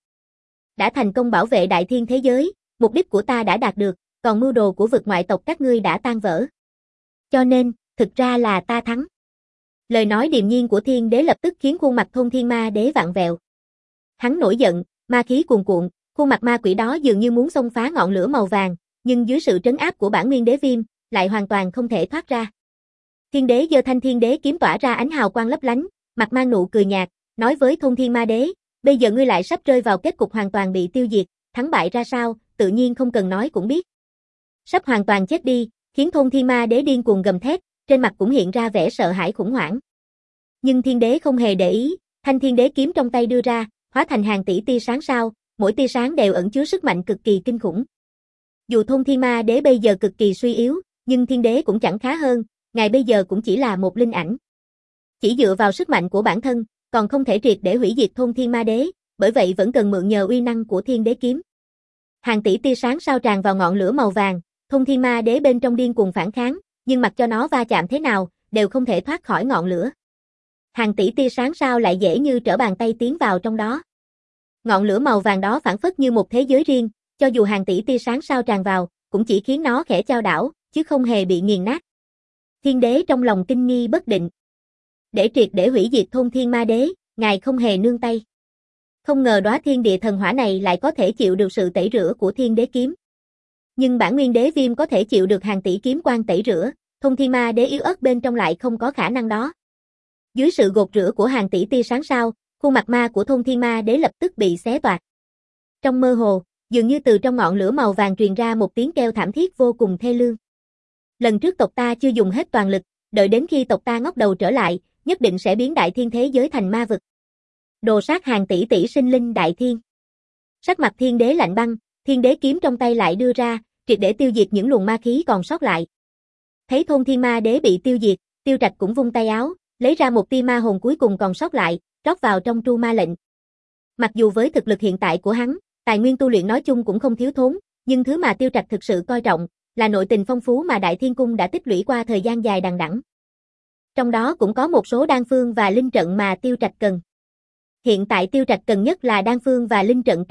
Đã thành công bảo vệ đại thiên thế giới, mục đích của ta đã đạt được, còn mưu đồ của vực ngoại tộc các ngươi đã tan vỡ. Cho nên, thực ra là ta thắng." Lời nói điềm nhiên của Thiên Đế lập tức khiến khuôn mặt Thông Thiên Ma Đế vặn vẹo. Hắn nổi giận, ma khí cuồn cuộn, khuôn mặt ma quỷ đó dường như muốn xông phá ngọn lửa màu vàng, nhưng dưới sự trấn áp của bản nguyên đế viêm, lại hoàn toàn không thể thoát ra. Thiên Đế giơ thanh Thiên Đế kiếm tỏa ra ánh hào quang lấp lánh, mặt mang nụ cười nhạt, nói với Thông Thiên Ma Đế: "Bây giờ ngươi lại sắp rơi vào kết cục hoàn toàn bị tiêu diệt, thắng bại ra sao, tự nhiên không cần nói cũng biết." Sắp hoàn toàn chết đi, khiến Thông Thiên Ma Đế điên cuồng gầm thét, trên mặt cũng hiện ra vẻ sợ hãi khủng hoảng. Nhưng Thiên Đế không hề để ý, thanh Thiên Đế kiếm trong tay đưa ra, hóa thành hàng tỷ tia sáng sao, mỗi tia sáng đều ẩn chứa sức mạnh cực kỳ kinh khủng. Dù Thông Thiên Ma Đế bây giờ cực kỳ suy yếu, nhưng Thiên Đế cũng chẳng khá hơn, ngài bây giờ cũng chỉ là một linh ảnh. Chỉ dựa vào sức mạnh của bản thân, còn không thể triệt để hủy diệt Thông Thiên Ma Đế, bởi vậy vẫn cần mượn nhờ uy năng của Thiên Đế kiếm. Hàng tỷ tia sáng sao tràn vào ngọn lửa màu vàng, Thông Thiên Ma Đế bên trong điên cuồng phản kháng, nhưng mặc cho nó va chạm thế nào, đều không thể thoát khỏi ngọn lửa. Hàng tỷ tia sáng sao lại dễ như trở bàn tay tiến vào trong đó. Ngọn lửa màu vàng đó phảng phất như một thế giới riêng, cho dù hàng tỷ tia sáng sao tràn vào, cũng chỉ khiến nó khẽ chao đảo, chứ không hề bị nghiền nát. Thiên Đế trong lòng kinh nghi bất định. Để triệt để hủy diệt Thông Thiên Ma Đế, ngài không hề nương tay. Không ngờ đóa thiên địa thần hỏa này lại có thể chịu được sự tẩy rửa của Thiên Đế kiếm. Nhưng bản nguyên đế viêm có thể chịu được hàng tỷ kiếm quang tẩy rửa, Thông Thiên Ma Đế yếu ớt bên trong lại không có khả năng đó. Dưới sự gột rửa của hàng tỷ tia sáng sao, khuôn mặt ma của Thông Thiên Ma Đế lập tức bị xé toạc. Trong mơ hồ, dường như từ trong ngọn lửa màu vàng truyền ra một tiếng kêu thảm thiết vô cùng thê lương. Lần trước tộc ta chưa dùng hết toàn lực, đợi đến khi tộc ta ngóc đầu trở lại, nhất định sẽ biến đại thiên thế giới thành ma vực. Đồ sát hàng tỷ tỷ sinh linh đại thiên. Sắc mặt Thiên Đế lạnh băng, Thiên Đế kiếm trong tay lại đưa ra, triệt để tiêu diệt những luồng ma khí còn sót lại. Thấy Thông Thiên Ma Đế bị tiêu diệt, Tiêu Trạch cũng vung tay áo, lấy ra một tia ma hồn cuối cùng còn sót lại, rót vào trong tru ma lệnh. Mặc dù với thực lực hiện tại của hắn, tài nguyên tu luyện nói chung cũng không thiếu thốn, nhưng thứ mà Tiêu Trạch thực sự coi trọng là nội tình phong phú mà Đại Thiên Cung đã tích lũy qua thời gian dài đằng đẵng. Trong đó cũng có một số đan phương và linh trận mà Tiêu Trạch cần. Hiện tại Tiêu Trạch cần nhất là đan phương và linh trận cao cấp,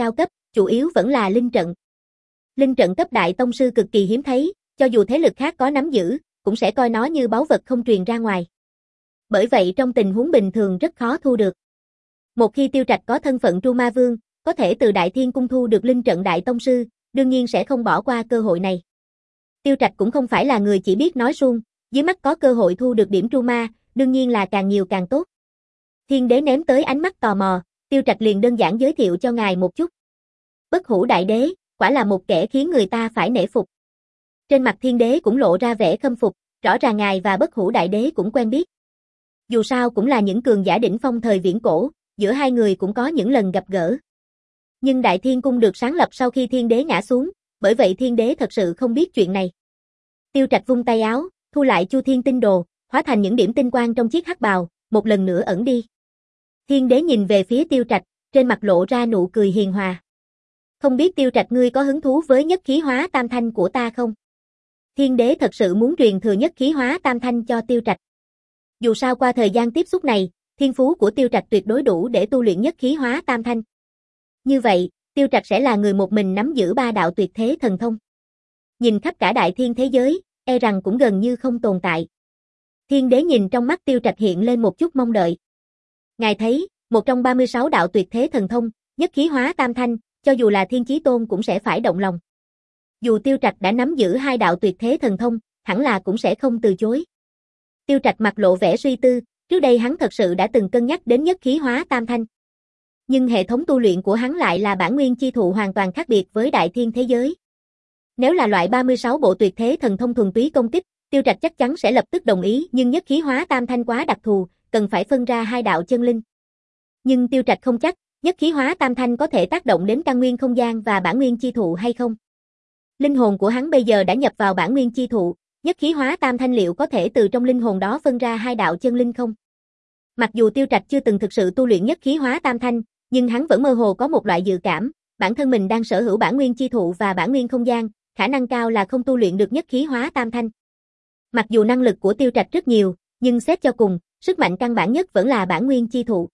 chủ yếu vẫn là linh trận. Linh trận cấp đại tông sư cực kỳ hiếm thấy, cho dù thế lực khác có nắm giữ, cũng sẽ coi nó như báu vật không truyền ra ngoài. Bởi vậy trong tình huống bình thường rất khó thu được. Một khi Tiêu Trạch có thân phận Tru Ma Vương, có thể từ Đại Thiên Cung thu được linh trận đại tông sư, đương nhiên sẽ không bỏ qua cơ hội này. Tiêu Trạch cũng không phải là người chỉ biết nói suông, dưới mắt có cơ hội thu được điểm Tru Ma, đương nhiên là càng nhiều càng tốt. Thiên Đế ném tới ánh mắt tò mò, Tiêu Trạch liền đơn giản giới thiệu cho ngài một chút. Bất Hủ Đại Đế, quả là một kẻ khiến người ta phải nể phục. Trên mặt Thiên Đế cũng lộ ra vẻ khâm phục, rõ ràng ngài và Bất Hủ Đại Đế cũng quen biết. Dù sao cũng là những cường giả đỉnh phong thời viễn cổ, giữa hai người cũng có những lần gặp gỡ. Nhưng Đại Thiên Cung được sáng lập sau khi Thiên Đế ngã xuống, bởi vậy Thiên Đế thật sự không biết chuyện này. Tiêu Trạch vung tay áo, thu lại Chu Thiên tinh đồ, hóa thành những điểm tinh quang trong chiếc hắc bào, một lần nữa ẩn đi. Thiên Đế nhìn về phía Tiêu Trạch, trên mặt lộ ra nụ cười hiền hòa. Không biết Tiêu Trạch ngươi có hứng thú với nhất khí hóa tam thanh của ta không? Thiên Đế thật sự muốn truyền thừa nhất khí hóa tam thanh cho Tiêu Trạch. Dù sao qua thời gian tiếp xúc này, thiên phú của Tiêu Trạch tuyệt đối đủ để tu luyện nhất khí hóa tam thanh. Như vậy, Tiêu Trạch sẽ là người một mình nắm giữ ba đạo tuyệt thế thần thông. Nhìn khắp cả đại thiên thế giới, e rằng cũng gần như không tồn tại. Thiên Đế nhìn trong mắt Tiêu Trạch hiện lên một chút mong đợi. Ngài thấy, một trong ba mươi sáu đạo tuyệt thế thần thông, nhất khí hóa tam thanh, cho dù là Thiên Chí Tôn cũng sẽ phải động lòng. Dù Tiêu Trạch đã nắm giữ hai đạo tuyệt thế thần thông, hẳn là cũng sẽ không từ chối. Tiêu Trạch mặt lộ vẻ suy tư, trước đây hắn thật sự đã từng cân nhắc đến nhất khí hóa tam thanh. Nhưng hệ thống tu luyện của hắn lại là bản nguyên chi thụ hoàn toàn khác biệt với đại thiên thế giới. Nếu là loại ba mươi sáu bộ tuyệt thế thần thông thuần túy công kích, Tiêu Trạch chắc chắn sẽ lập tức đồng ý, nhưng nhất khí hóa tam thanh quá đặc thù, cần phải phân ra hai đạo chân linh. Nhưng Tiêu Trạch không chắc, nhất khí hóa tam thanh có thể tác động đến căn nguyên không gian và bản nguyên chi thụ hay không. Linh hồn của hắn bây giờ đã nhập vào bản nguyên chi thụ, nhất khí hóa tam thanh liệu có thể từ trong linh hồn đó phân ra hai đạo chân linh không? Mặc dù Tiêu Trạch chưa từng thực sự tu luyện nhất khí hóa tam thanh, nhưng hắn vẫn mơ hồ có một loại dự cảm, bản thân mình đang sở hữu bản nguyên chi thụ và bản nguyên không gian, khả năng cao là không tu luyện được nhất khí hóa tam thanh. Mặc dù năng lực của Tiêu Trạch rất nhiều, nhưng xét cho cùng, sức mạnh căn bản nhất vẫn là bản nguyên chi thụ.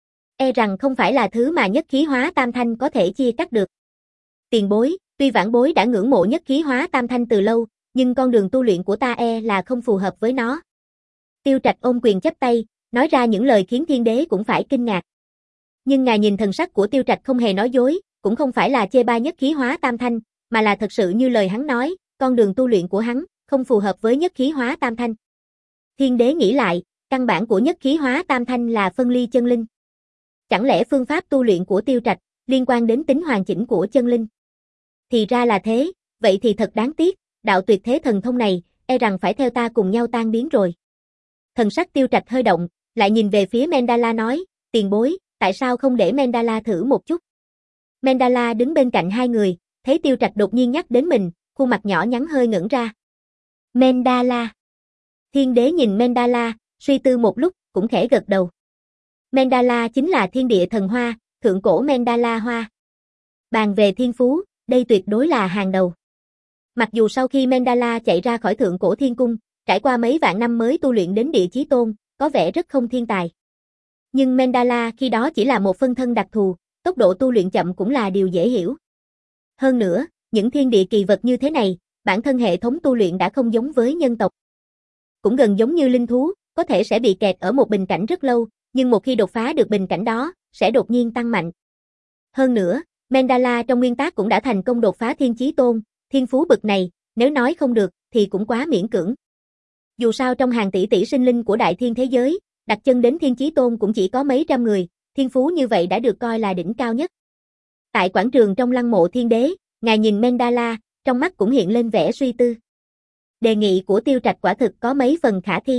E rằng không phải là thứ mà nhất khí hóa tam thanh có thể chia cắt được. Tiền bối, tuy vãn bối đã ngưỡng mộ nhất khí hóa tam thanh từ lâu, nhưng con đường tu luyện của ta e là không phù hợp với nó. Tiêu Trạch ôm quyền chắp tay, nói ra những lời khiến Thiên Đế cũng phải kinh ngạc. Nhưng ngài nhìn thần sắc của Tiêu Trạch không hề nói dối, cũng không phải là chê bai nhất khí hóa tam thanh, mà là thật sự như lời hắn nói, con đường tu luyện của hắn không phù hợp với nhất khí hóa tam thanh. Thiên Đế nghĩ lại, căn bản của nhất khí hóa tam thanh là phân ly chân linh. Chẳng lẽ phương pháp tu luyện của Tiêu Trạch liên quan đến tính hoàn chỉnh của chân linh? Thì ra là thế, vậy thì thật đáng tiếc, đạo tuyệt thế thần thông này, e rằng phải theo ta cùng nhau tan biến rồi. Thần sắc Tiêu Trạch hơi động, lại nhìn về phía Mendala nói, tiền bối, tại sao không để Mendala thử một chút? Mendala đứng bên cạnh hai người, thấy Tiêu Trạch đột nhiên nhắc đến mình, khuôn mặt nhỏ nhắn hơi ngẩng ra. Mendala. Thiên Đế nhìn Mendala, suy tư một lúc, cũng khẽ gật đầu. Mendala chính là thiên địa thần hoa, thượng cổ Mendala hoa. Bàn về thiên phú, đây tuyệt đối là hàng đầu. Mặc dù sau khi Mendala chạy ra khỏi thượng cổ thiên cung, trải qua mấy vạn năm mới tu luyện đến địa chí tôn, có vẻ rất không thiên tài. Nhưng Mendala khi đó chỉ là một phân thân đặc thù, tốc độ tu luyện chậm cũng là điều dễ hiểu. Hơn nữa, những thiên địa kỳ vật như thế này, bản thân hệ thống tu luyện đã không giống với nhân tộc. Cũng gần giống như linh thú, có thể sẽ bị kẹt ở một bình cảnh rất lâu, nhưng một khi đột phá được bình cảnh đó, sẽ đột nhiên tăng mạnh. Hơn nữa, Mendala trong nguyên tắc cũng đã thành công đột phá thiên chí tôn, thiên phú bậc này, nếu nói không được, thì cũng quá miễn cưỡng. Dù sao trong hàng tỷ tỷ sinh linh của đại thiên thế giới, đặt chân đến thiên chí tôn cũng chỉ có mấy trăm người, thiên phú như vậy đã được coi là đỉnh cao nhất. Tại quảng trường trong lăng mộ thiên đế, ngài nhìn Mendala, trong mắt cũng hiện lên vẻ suy tư. Đề nghị của Tiêu Trạch quả thực có mấy phần khả thi.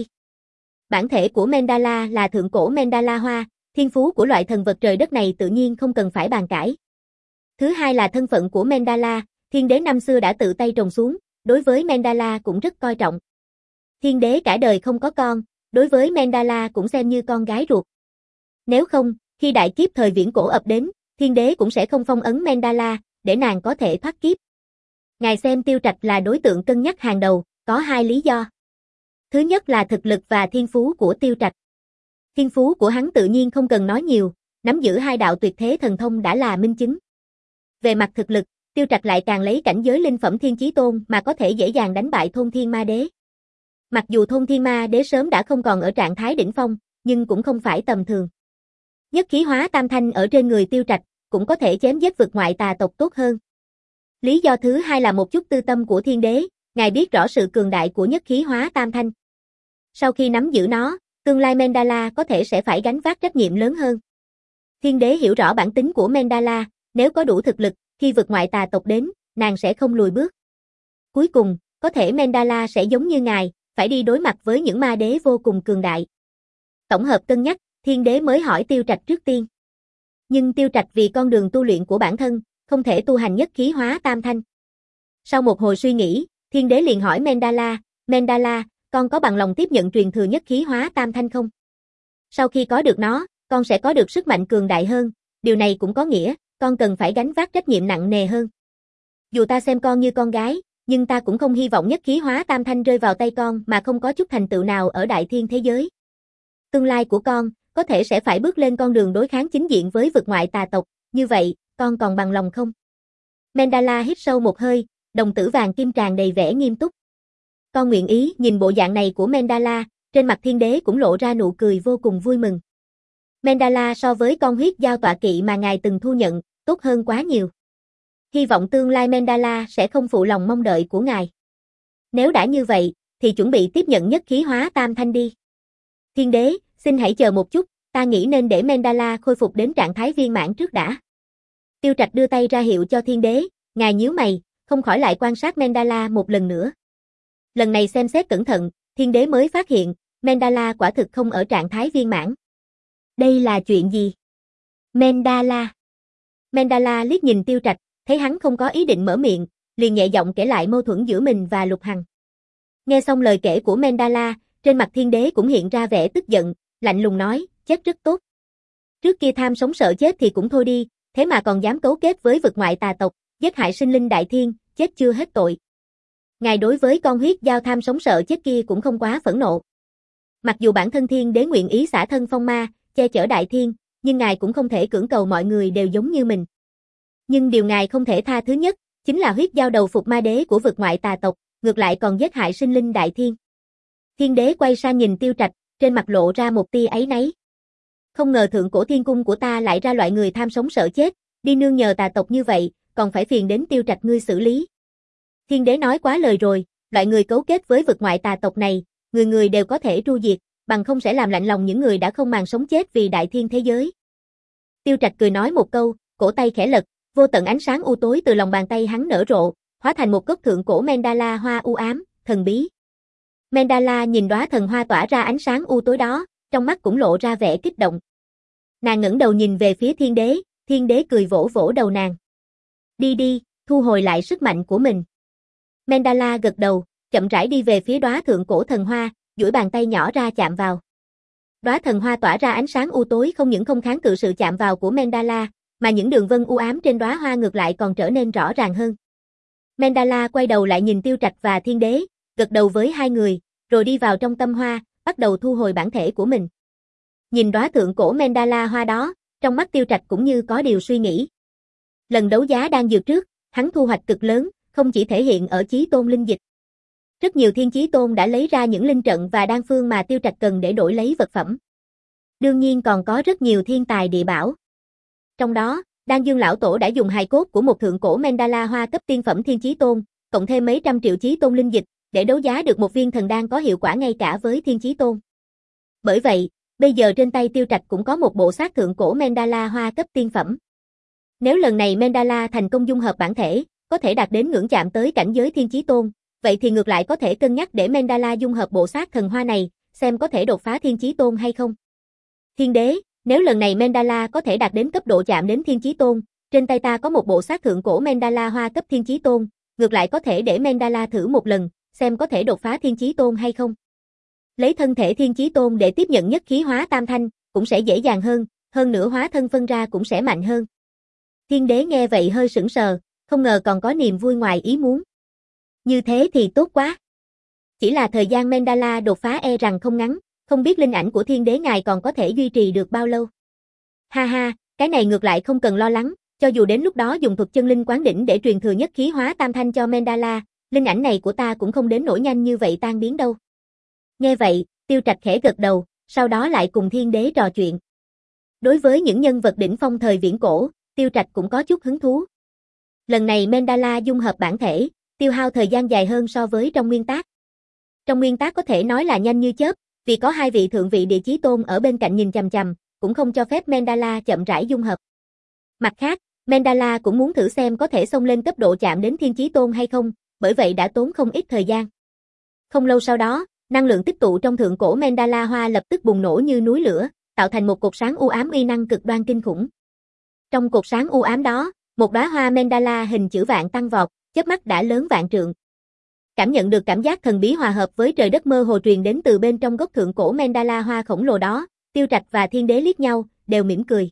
Bản thể của Mendala là thượng cổ Mendala hoa, thiên phú của loại thần vật trời đất này tự nhiên không cần phải bàn cãi. Thứ hai là thân phận của Mendala, thiên đế năm xưa đã tự tay trồng xuống, đối với Mendala cũng rất coi trọng. Thiên đế cả đời không có con, đối với Mendala cũng xem như con gái ruột. Nếu không, khi đại kiếp thời viễn cổ ập đến, thiên đế cũng sẽ không phong ấn Mendala, để nàng có thể thoát kiếp. Ngài xem Tiêu Trạch là đối tượng cân nhắc hàng đầu, có hai lý do. Thứ nhất là thực lực và thiên phú của Tiêu Trạch. Thiên phú của hắn tự nhiên không cần nói nhiều, nắm giữ hai đạo tuyệt thế thần thông đã là minh chứng. Về mặt thực lực, Tiêu Trạch lại càng lấy cảnh giới linh phẩm thiên chí tôn mà có thể dễ dàng đánh bại Thôn Thiên Ma Đế. Mặc dù Thôn Thiên Ma Đế sớm đã không còn ở trạng thái đỉnh phong, nhưng cũng không phải tầm thường. Nhất khí hóa tam thanh ở trên người Tiêu Trạch, cũng có thể chém giết vực ngoại tà tộc tốt hơn. Lý do thứ hai là một chút tư tâm của Thiên Đế, ngài biết rõ sự cường đại của nhất khí hóa tam thanh. Sau khi nắm giữ nó, tương lai Mendala có thể sẽ phải gánh vác trách nhiệm lớn hơn. Thiên Đế hiểu rõ bản tính của Mendala, nếu có đủ thực lực, khi vực ngoại tà tộc đến, nàng sẽ không lùi bước. Cuối cùng, có thể Mendala sẽ giống như ngài, phải đi đối mặt với những ma đế vô cùng cường đại. Tổng hợp cân nhắc, Thiên Đế mới hỏi Tiêu Trạch trước tiên. Nhưng Tiêu Trạch vì con đường tu luyện của bản thân, không thể tu hành nhất khí hóa tam thanh. Sau một hồi suy nghĩ, Thiên Đế liền hỏi Mendala, Mendala, con có bằng lòng tiếp nhận truyền thừa nhất khí hóa tam thanh không? Sau khi có được nó, con sẽ có được sức mạnh cường đại hơn, điều này cũng có nghĩa, con cần phải gánh vác trách nhiệm nặng nề hơn. Dù ta xem con như con gái, nhưng ta cũng không hy vọng nhất khí hóa tam thanh rơi vào tay con mà không có chút thành tựu nào ở đại thiên thế giới. Tương lai của con, có thể sẽ phải bước lên con đường đối kháng chính diện với vực ngoại tà tộc, như vậy, con còn bằng lòng không? Mendala hít sâu một hơi, đồng tử vàng kim tràn đầy vẻ nghiêm túc. Con nguyện ý. Nhìn bộ dạng này của Mendala, trên mặt Thiên Đế cũng lộ ra nụ cười vô cùng vui mừng. Mendala so với con huyết giao tọa kỵ mà ngài từng thu nhận, tốt hơn quá nhiều. Hy vọng tương lai Mendala sẽ không phụ lòng mong đợi của ngài. Nếu đã như vậy, thì chuẩn bị tiếp nhận nhất khí hóa tam thanh đi. Thiên Đế, xin hãy chờ một chút, ta nghĩ nên để Mendala khôi phục đến trạng thái viên mãn trước đã. Tiêu Trạch đưa tay ra hiệu cho Thiên Đế, ngài nhíu mày, không khỏi lại quan sát Mendala một lần nữa. Lần này xem xét cẩn thận, Thiên Đế mới phát hiện, Mendala quả thực không ở trạng thái viên mãn. Đây là chuyện gì? Mendala. Mendala liếc nhìn Tiêu Trạch, thấy hắn không có ý định mở miệng, liền nhẹ giọng kể lại mâu thuẫn giữa mình và Lục Hằng. Nghe xong lời kể của Mendala, trên mặt Thiên Đế cũng hiện ra vẻ tức giận, lạnh lùng nói, chết rất tốt. Trước kia tham sống sợ chết thì cũng thôi đi, thế mà còn dám cấu kết với vực ngoại tà tộc, giết hại sinh linh đại thiên, chết chưa hết tội. Ngài đối với con huyết giao tham sống sợ chết kia cũng không quá phẫn nộ. Mặc dù bản thân Thiên Đế nguyện ý xả thân phong ma, che chở đại thiên, nhưng ngài cũng không thể cưỡng cầu mọi người đều giống như mình. Nhưng điều ngài không thể tha thứ nhất, chính là huyết giao đầu phục ma đế của vực ngoại tà tộc, ngược lại còn giết hại sinh linh đại thiên. Thiên Đế quay sang nhìn Tiêu Trạch, trên mặt lộ ra một tia áy náy. Không ngờ thượng cổ thiên cung của ta lại ra loại người tham sống sợ chết, đi nương nhờ tà tộc như vậy, còn phải phiền đến Tiêu Trạch ngươi xử lý. Thiên Đế nói quá lời rồi, loại người cấu kết với vực ngoại tà tộc này, người người đều có thể tru diệt, bằng không sẽ làm lạnh lòng những người đã không màng sống chết vì đại thiên thế giới. Tiêu Trạch cười nói một câu, cổ tay khẽ lật, vô tận ánh sáng u tối từ lòng bàn tay hắn nở rộ, hóa thành một gốc thượng cổ Mendala hoa u ám, thần bí. Mendala nhìn đóa thần hoa tỏa ra ánh sáng u tối đó, trong mắt cũng lộ ra vẻ kích động. Nàng ngẩng đầu nhìn về phía Thiên Đế, Thiên Đế cười vỗ vỗ đầu nàng. Đi đi, thu hồi lại sức mạnh của mình. Mendala gật đầu, chậm rãi đi về phía đóa thượng cổ thần hoa, duỗi bàn tay nhỏ ra chạm vào. Đóa thần hoa tỏa ra ánh sáng u tối không những không kháng cự sự chạm vào của Mendala, mà những đường vân u ám trên đóa hoa ngược lại còn trở nên rõ ràng hơn. Mendala quay đầu lại nhìn Tiêu Trạch và Thiên Đế, gật đầu với hai người, rồi đi vào trong tâm hoa, bắt đầu thu hồi bản thể của mình. Nhìn đóa thượng cổ Mendala hoa đó, trong mắt Tiêu Trạch cũng như có điều suy nghĩ. Lần đấu giá đang dược trước, hắn thu hoạch cực lớn, không chỉ thể hiện ở chí tôn linh dịch. Rất nhiều thiên chí tôn đã lấy ra những linh trận và đan phương mà Tiêu Trạch cần để đổi lấy vật phẩm. Đương nhiên còn có rất nhiều thiên tài địa bảo. Trong đó, Đan Dương lão tổ đã dùng hài cốt của một thượng cổ Mendala hoa cấp tiên phẩm thiên chí tôn, cộng thêm mấy trăm triệu chí tôn linh dịch, để đấu giá được một viên thần đan có hiệu quả ngay cả với thiên chí tôn. Bởi vậy, bây giờ trên tay Tiêu Trạch cũng có một bộ xác thượng cổ Mendala hoa cấp tiên phẩm. Nếu lần này Mendala thành công dung hợp bản thể, có thể đạt đến ngưỡng chạm tới cảnh giới thiên chí tôn, vậy thì ngược lại có thể cân nhắc để Mendala dung hợp bộ xác thần hoa này, xem có thể đột phá thiên chí tôn hay không. Thiên Đế, nếu lần này Mendala có thể đạt đến cấp độ chạm đến thiên chí tôn, trên tay ta có một bộ xác thượng cổ Mendala hoa cấp thiên chí tôn, ngược lại có thể để Mendala thử một lần, xem có thể đột phá thiên chí tôn hay không. Lấy thân thể thiên chí tôn để tiếp nhận nhất khí hóa tam thanh, cũng sẽ dễ dàng hơn, hơn nữa hóa thân phân ra cũng sẽ mạnh hơn. Thiên Đế nghe vậy hơi sững sờ, không ngờ còn có niềm vui ngoài ý muốn. Như thế thì tốt quá. Chỉ là thời gian Mendala đột phá e rằng không ngắn, không biết linh ảnh của Thiên Đế ngài còn có thể duy trì được bao lâu. Ha ha, cái này ngược lại không cần lo lắng, Cho dù đến lúc đó dùng thuật chân linh quán đỉnh để truyền thừa nhất khí hóa tam thanh cho Mendala, linh ảnh này của ta cũng không đến nỗi nhanh như vậy tan biến đâu. Nghe vậy, Tiêu Trạch khẽ gật đầu, sau đó lại cùng Thiên Đế trò chuyện. Đối với những nhân vật đỉnh phong thời viễn cổ, Tiêu Trạch cũng có chút hứng thú. Lần này Mendala dung hợp bản thể, tiêu hao thời gian dài hơn so với trong nguyên tác. Trong nguyên tác có thể nói là nhanh như chớp, vì có hai vị thượng vị địa chí tôn ở bên cạnh nhìn chằm chằm, cũng không cho phép Mendala chậm rãi dung hợp. Mặt khác, Mendala cũng muốn thử xem có thể xông lên cấp độ chạm đến thiên chí tôn hay không, bởi vậy đã tốn không ít thời gian. Không lâu sau đó, năng lượng tích tụ trong thượng cổ Mendala hoa lập tức bùng nổ như núi lửa, tạo thành một cột sáng u ám uy năng cực đoan kinh khủng. Trong cột sáng u ám đó, một đóa hoa Mendala hình chữ vạn tăng vọt, chớp mắt đã lớn vạn trượng. Cảm nhận được cảm giác thần bí hòa hợp với trời đất mơ hồ truyền đến từ bên trong gốc thượng cổ Mendala hoa khổng lồ đó, Tiêu Trạch và Thiên Đế liếc nhau, đều mỉm cười.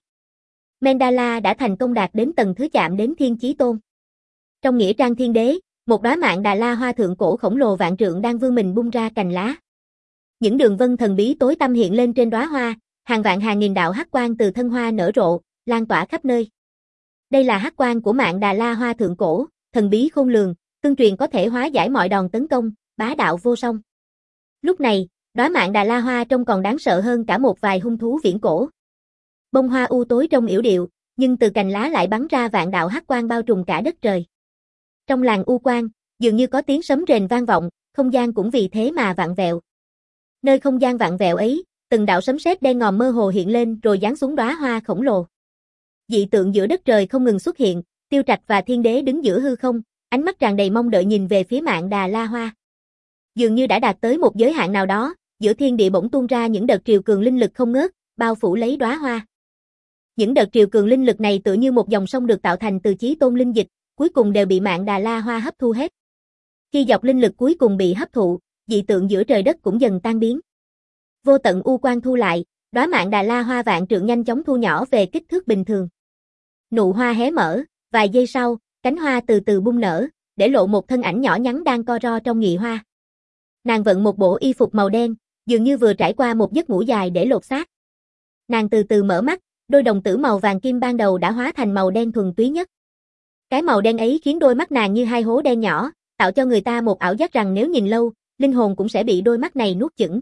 Mendala đã thành công đạt đến tầng thứ chạm đến thiên chí tôn. Trong nghĩa trang Thiên Đế, một đóa Mạn Đà La hoa thượng cổ khổng lồ vạn trượng đang vươn mình bung ra cành lá. Những đường vân thần bí tối tăm hiện lên trên đóa hoa, hàng vạn hàng nghìn đạo hắc quang từ thân hoa nở rộ, lan tỏa khắp nơi. Đây là hắc quang của Mạn Đà La hoa thượng cổ, thần bí khôn lường, tương truyền có thể hóa giải mọi đòn tấn công, bá đạo vô song. Lúc này, đóa Mạn Đà La hoa trông còn đáng sợ hơn cả một vài hung thú viễn cổ. Bông hoa u tối trông yểu điệu, nhưng từ cành lá lại bắn ra vạn đạo hắc quang bao trùm cả đất trời. Trong làng u quang, dường như có tiếng sấm rền vang vọng, không gian cũng vì thế mà vặn vẹo. Nơi không gian vặn vẹo ấy, từng đạo sấm sét đen ngòm mơ hồ hiện lên rồi giáng xuống đóa hoa khổng lồ. Dị tượng giữa đất trời không ngừng xuất hiện, Tiêu Trạch và Thiên Đế đứng giữa hư không, ánh mắt tràn đầy mong đợi nhìn về phía Mạn Đà La hoa. Dường như đã đạt tới một giới hạn nào đó, giữa thiên địa bỗng tuôn ra những đợt triều cường linh lực không ngớt, bao phủ lấy đóa hoa. Những đợt triều cường linh lực này tựa như một dòng sông được tạo thành từ chí tôn linh dịch, cuối cùng đều bị Mạn Đà La hoa hấp thu hết. Khi dọc linh lực cuối cùng bị hấp thụ, dị tượng giữa trời đất cũng dần tan biến. Vô tận u quang thu lại, đóa Mạn Đà La hoa vạn trượng nhanh chóng thu nhỏ về kích thước bình thường. Nụ hoa hé mở, vài giây sau, cánh hoa từ từ bung nở, để lộ một thân ảnh nhỏ nhắn đang co ro trong nhị hoa. Nàng vận một bộ y phục màu đen, dường như vừa trải qua một giấc ngủ dài để lột xác. Nàng từ từ mở mắt, đôi đồng tử màu vàng kim ban đầu đã hóa thành màu đen thuần túy nhất. Cái màu đen ấy khiến đôi mắt nàng như hai hố đen nhỏ, tạo cho người ta một ảo giác rằng nếu nhìn lâu, linh hồn cũng sẽ bị đôi mắt này nuốt chửng.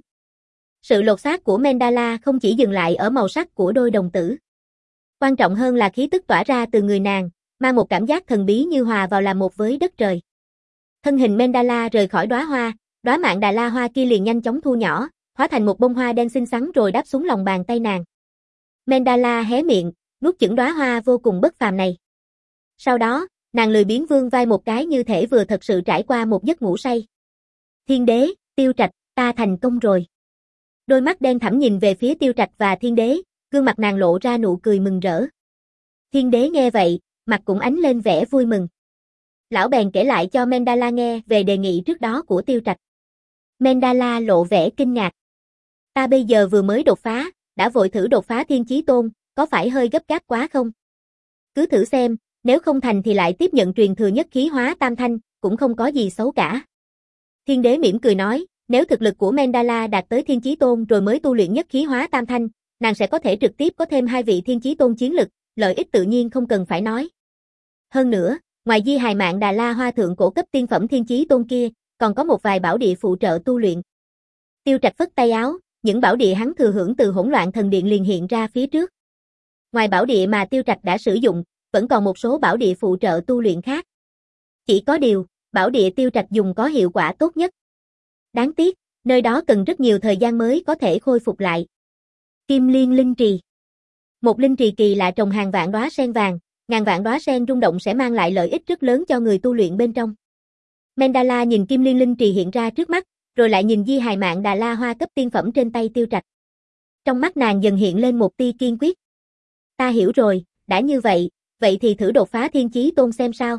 Sự lột xác của Mendala không chỉ dừng lại ở màu sắc của đôi đồng tử. Quan trọng hơn là khí tức tỏa ra từ người nàng, mang một cảm giác thần bí như hòa vào làm một với đất trời. Thân hình Mendala rời khỏi đóa hoa, đóa Mạn Đà La hoa kia liền nhanh chóng thu nhỏ, hóa thành một bông hoa đen xinh xắn rồi đáp xuống lòng bàn tay nàng. Mendala hé miệng, nuốt chửng đóa hoa vô cùng bất phàm này. Sau đó, nàng lười biếng vươn vai một cái như thể vừa thật sự trải qua một giấc ngủ say. Thiên Đế, Tiêu Trạch, ta thành công rồi. Đôi mắt đen thẳm nhìn về phía Tiêu Trạch và Thiên Đế, gương mặt nàng lộ ra nụ cười mừng rỡ. Thiên Đế nghe vậy, mặt cũng ánh lên vẻ vui mừng. Lão bèn kể lại cho Mendala nghe về đề nghị trước đó của Tiêu Trạch. Mendala lộ vẻ kinh ngạc. Ta bây giờ vừa mới đột phá, đã vội thử đột phá thiên chí tôn, có phải hơi gấp gáp quá không? Cứ thử xem, nếu không thành thì lại tiếp nhận truyền thừa nhất khí hóa tam thanh, cũng không có gì xấu cả. Thiên Đế mỉm cười nói, nếu thực lực của Mendala đạt tới thiên chí tôn rồi mới tu luyện nhất khí hóa tam thanh, nàng sẽ có thể trực tiếp có thêm hai vị thiên chí tôn chiến lực, lợi ích tự nhiên không cần phải nói. Hơn nữa, ngoài di hài Mạn Đà La hoa thượng cổ cấp tiên phẩm thiên chí tôn kia, còn có một vài bảo địa phụ trợ tu luyện. Tiêu Trạch phất tay áo, những bảo địa hắn thừa hưởng từ hỗn loạn thần điện liền hiện ra phía trước. Ngoài bảo địa mà Tiêu Trạch đã sử dụng, vẫn còn một số bảo địa phụ trợ tu luyện khác. Chỉ có điều, bảo địa Tiêu Trạch dùng có hiệu quả tốt nhất. Đáng tiếc, nơi đó cần rất nhiều thời gian mới có thể khôi phục lại. Kim Liên Linh Trì. Một linh trì kỳ lạ trồng hàng vạn đóa sen vàng, ngàn vạn đóa sen rung động sẽ mang lại lợi ích rất lớn cho người tu luyện bên trong. Mendala nhìn Kim Liên Linh Trì hiện ra trước mắt, rồi lại nhìn di hài Mạn Đà La hoa cấp tiên phẩm trên tay Tiêu Trạch. Trong mắt nàng dần hiện lên một tia kiên quyết. Ta hiểu rồi, đã như vậy, vậy thì thử đột phá thiên chí tôn xem sao.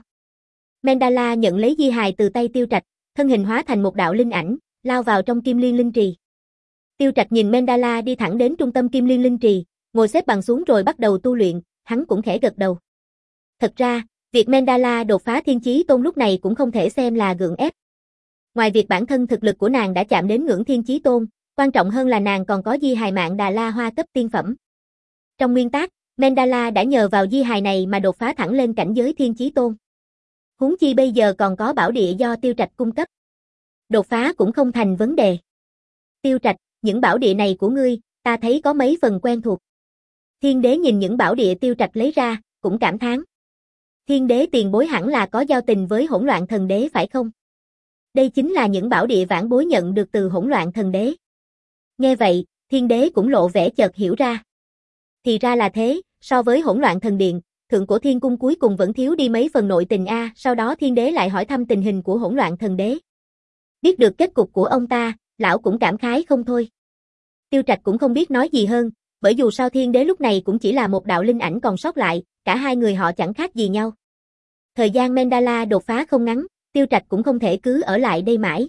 Mendala nhận lấy di hài từ tay Tiêu Trạch, thân hình hóa thành một đạo linh ảnh, lao vào trong Kim Liên Linh Trì. Tiêu Trạch nhìn Mendala đi thẳng đến trung tâm Kim Liên Linh Trì, ngồi xếp bằng xuống rồi bắt đầu tu luyện, hắn cũng khẽ gật đầu. Thật ra, việc Mendala đột phá thiên chí tôn lúc này cũng không thể xem là gượng ép. Ngoài việc bản thân thực lực của nàng đã chạm đến ngưỡng thiên chí tôn, quan trọng hơn là nàng còn có di hài Mạn Đà La hoa cấp tiên phẩm. Trong nguyên tác, Mendala đã nhờ vào di hài này mà đột phá thẳng lên cảnh giới Thiên Chí Tôn. Huống chi bây giờ còn có bảo địa do Tiêu Trạch cung cấp. Đột phá cũng không thành vấn đề. Tiêu Trạch, những bảo địa này của ngươi, ta thấy có mấy phần quen thuộc. Thiên đế nhìn những bảo địa Tiêu Trạch lấy ra, cũng cảm thán. Thiên đế tiền bối hẳn là có giao tình với Hỗn Loạn Thần Đế phải không? Đây chính là những bảo địa vãn bối nhận được từ Hỗn Loạn Thần Đế. Nghe vậy, thiên đế cũng lộ vẻ chợt hiểu ra. Thì ra là thế, so với Hỗn Loạn Thần Điện, Thượng Cổ Thiên Cung cuối cùng vẫn thiếu đi mấy phần nội tình a. Sau đó thiên đế lại hỏi thăm tình hình của Hỗn Loạn Thần Đế. Biết được kết cục của ông ta, lão cũng cảm khái không thôi. Tiêu Trạch cũng không biết nói gì hơn, bởi dù sao thiên đế lúc này cũng chỉ là một đạo linh ảnh còn sót lại, cả hai người họ chẳng khác gì nhau. Thời gian Mendala đột phá không ngắn, Tiêu Trạch cũng không thể cứ ở lại đây mãi.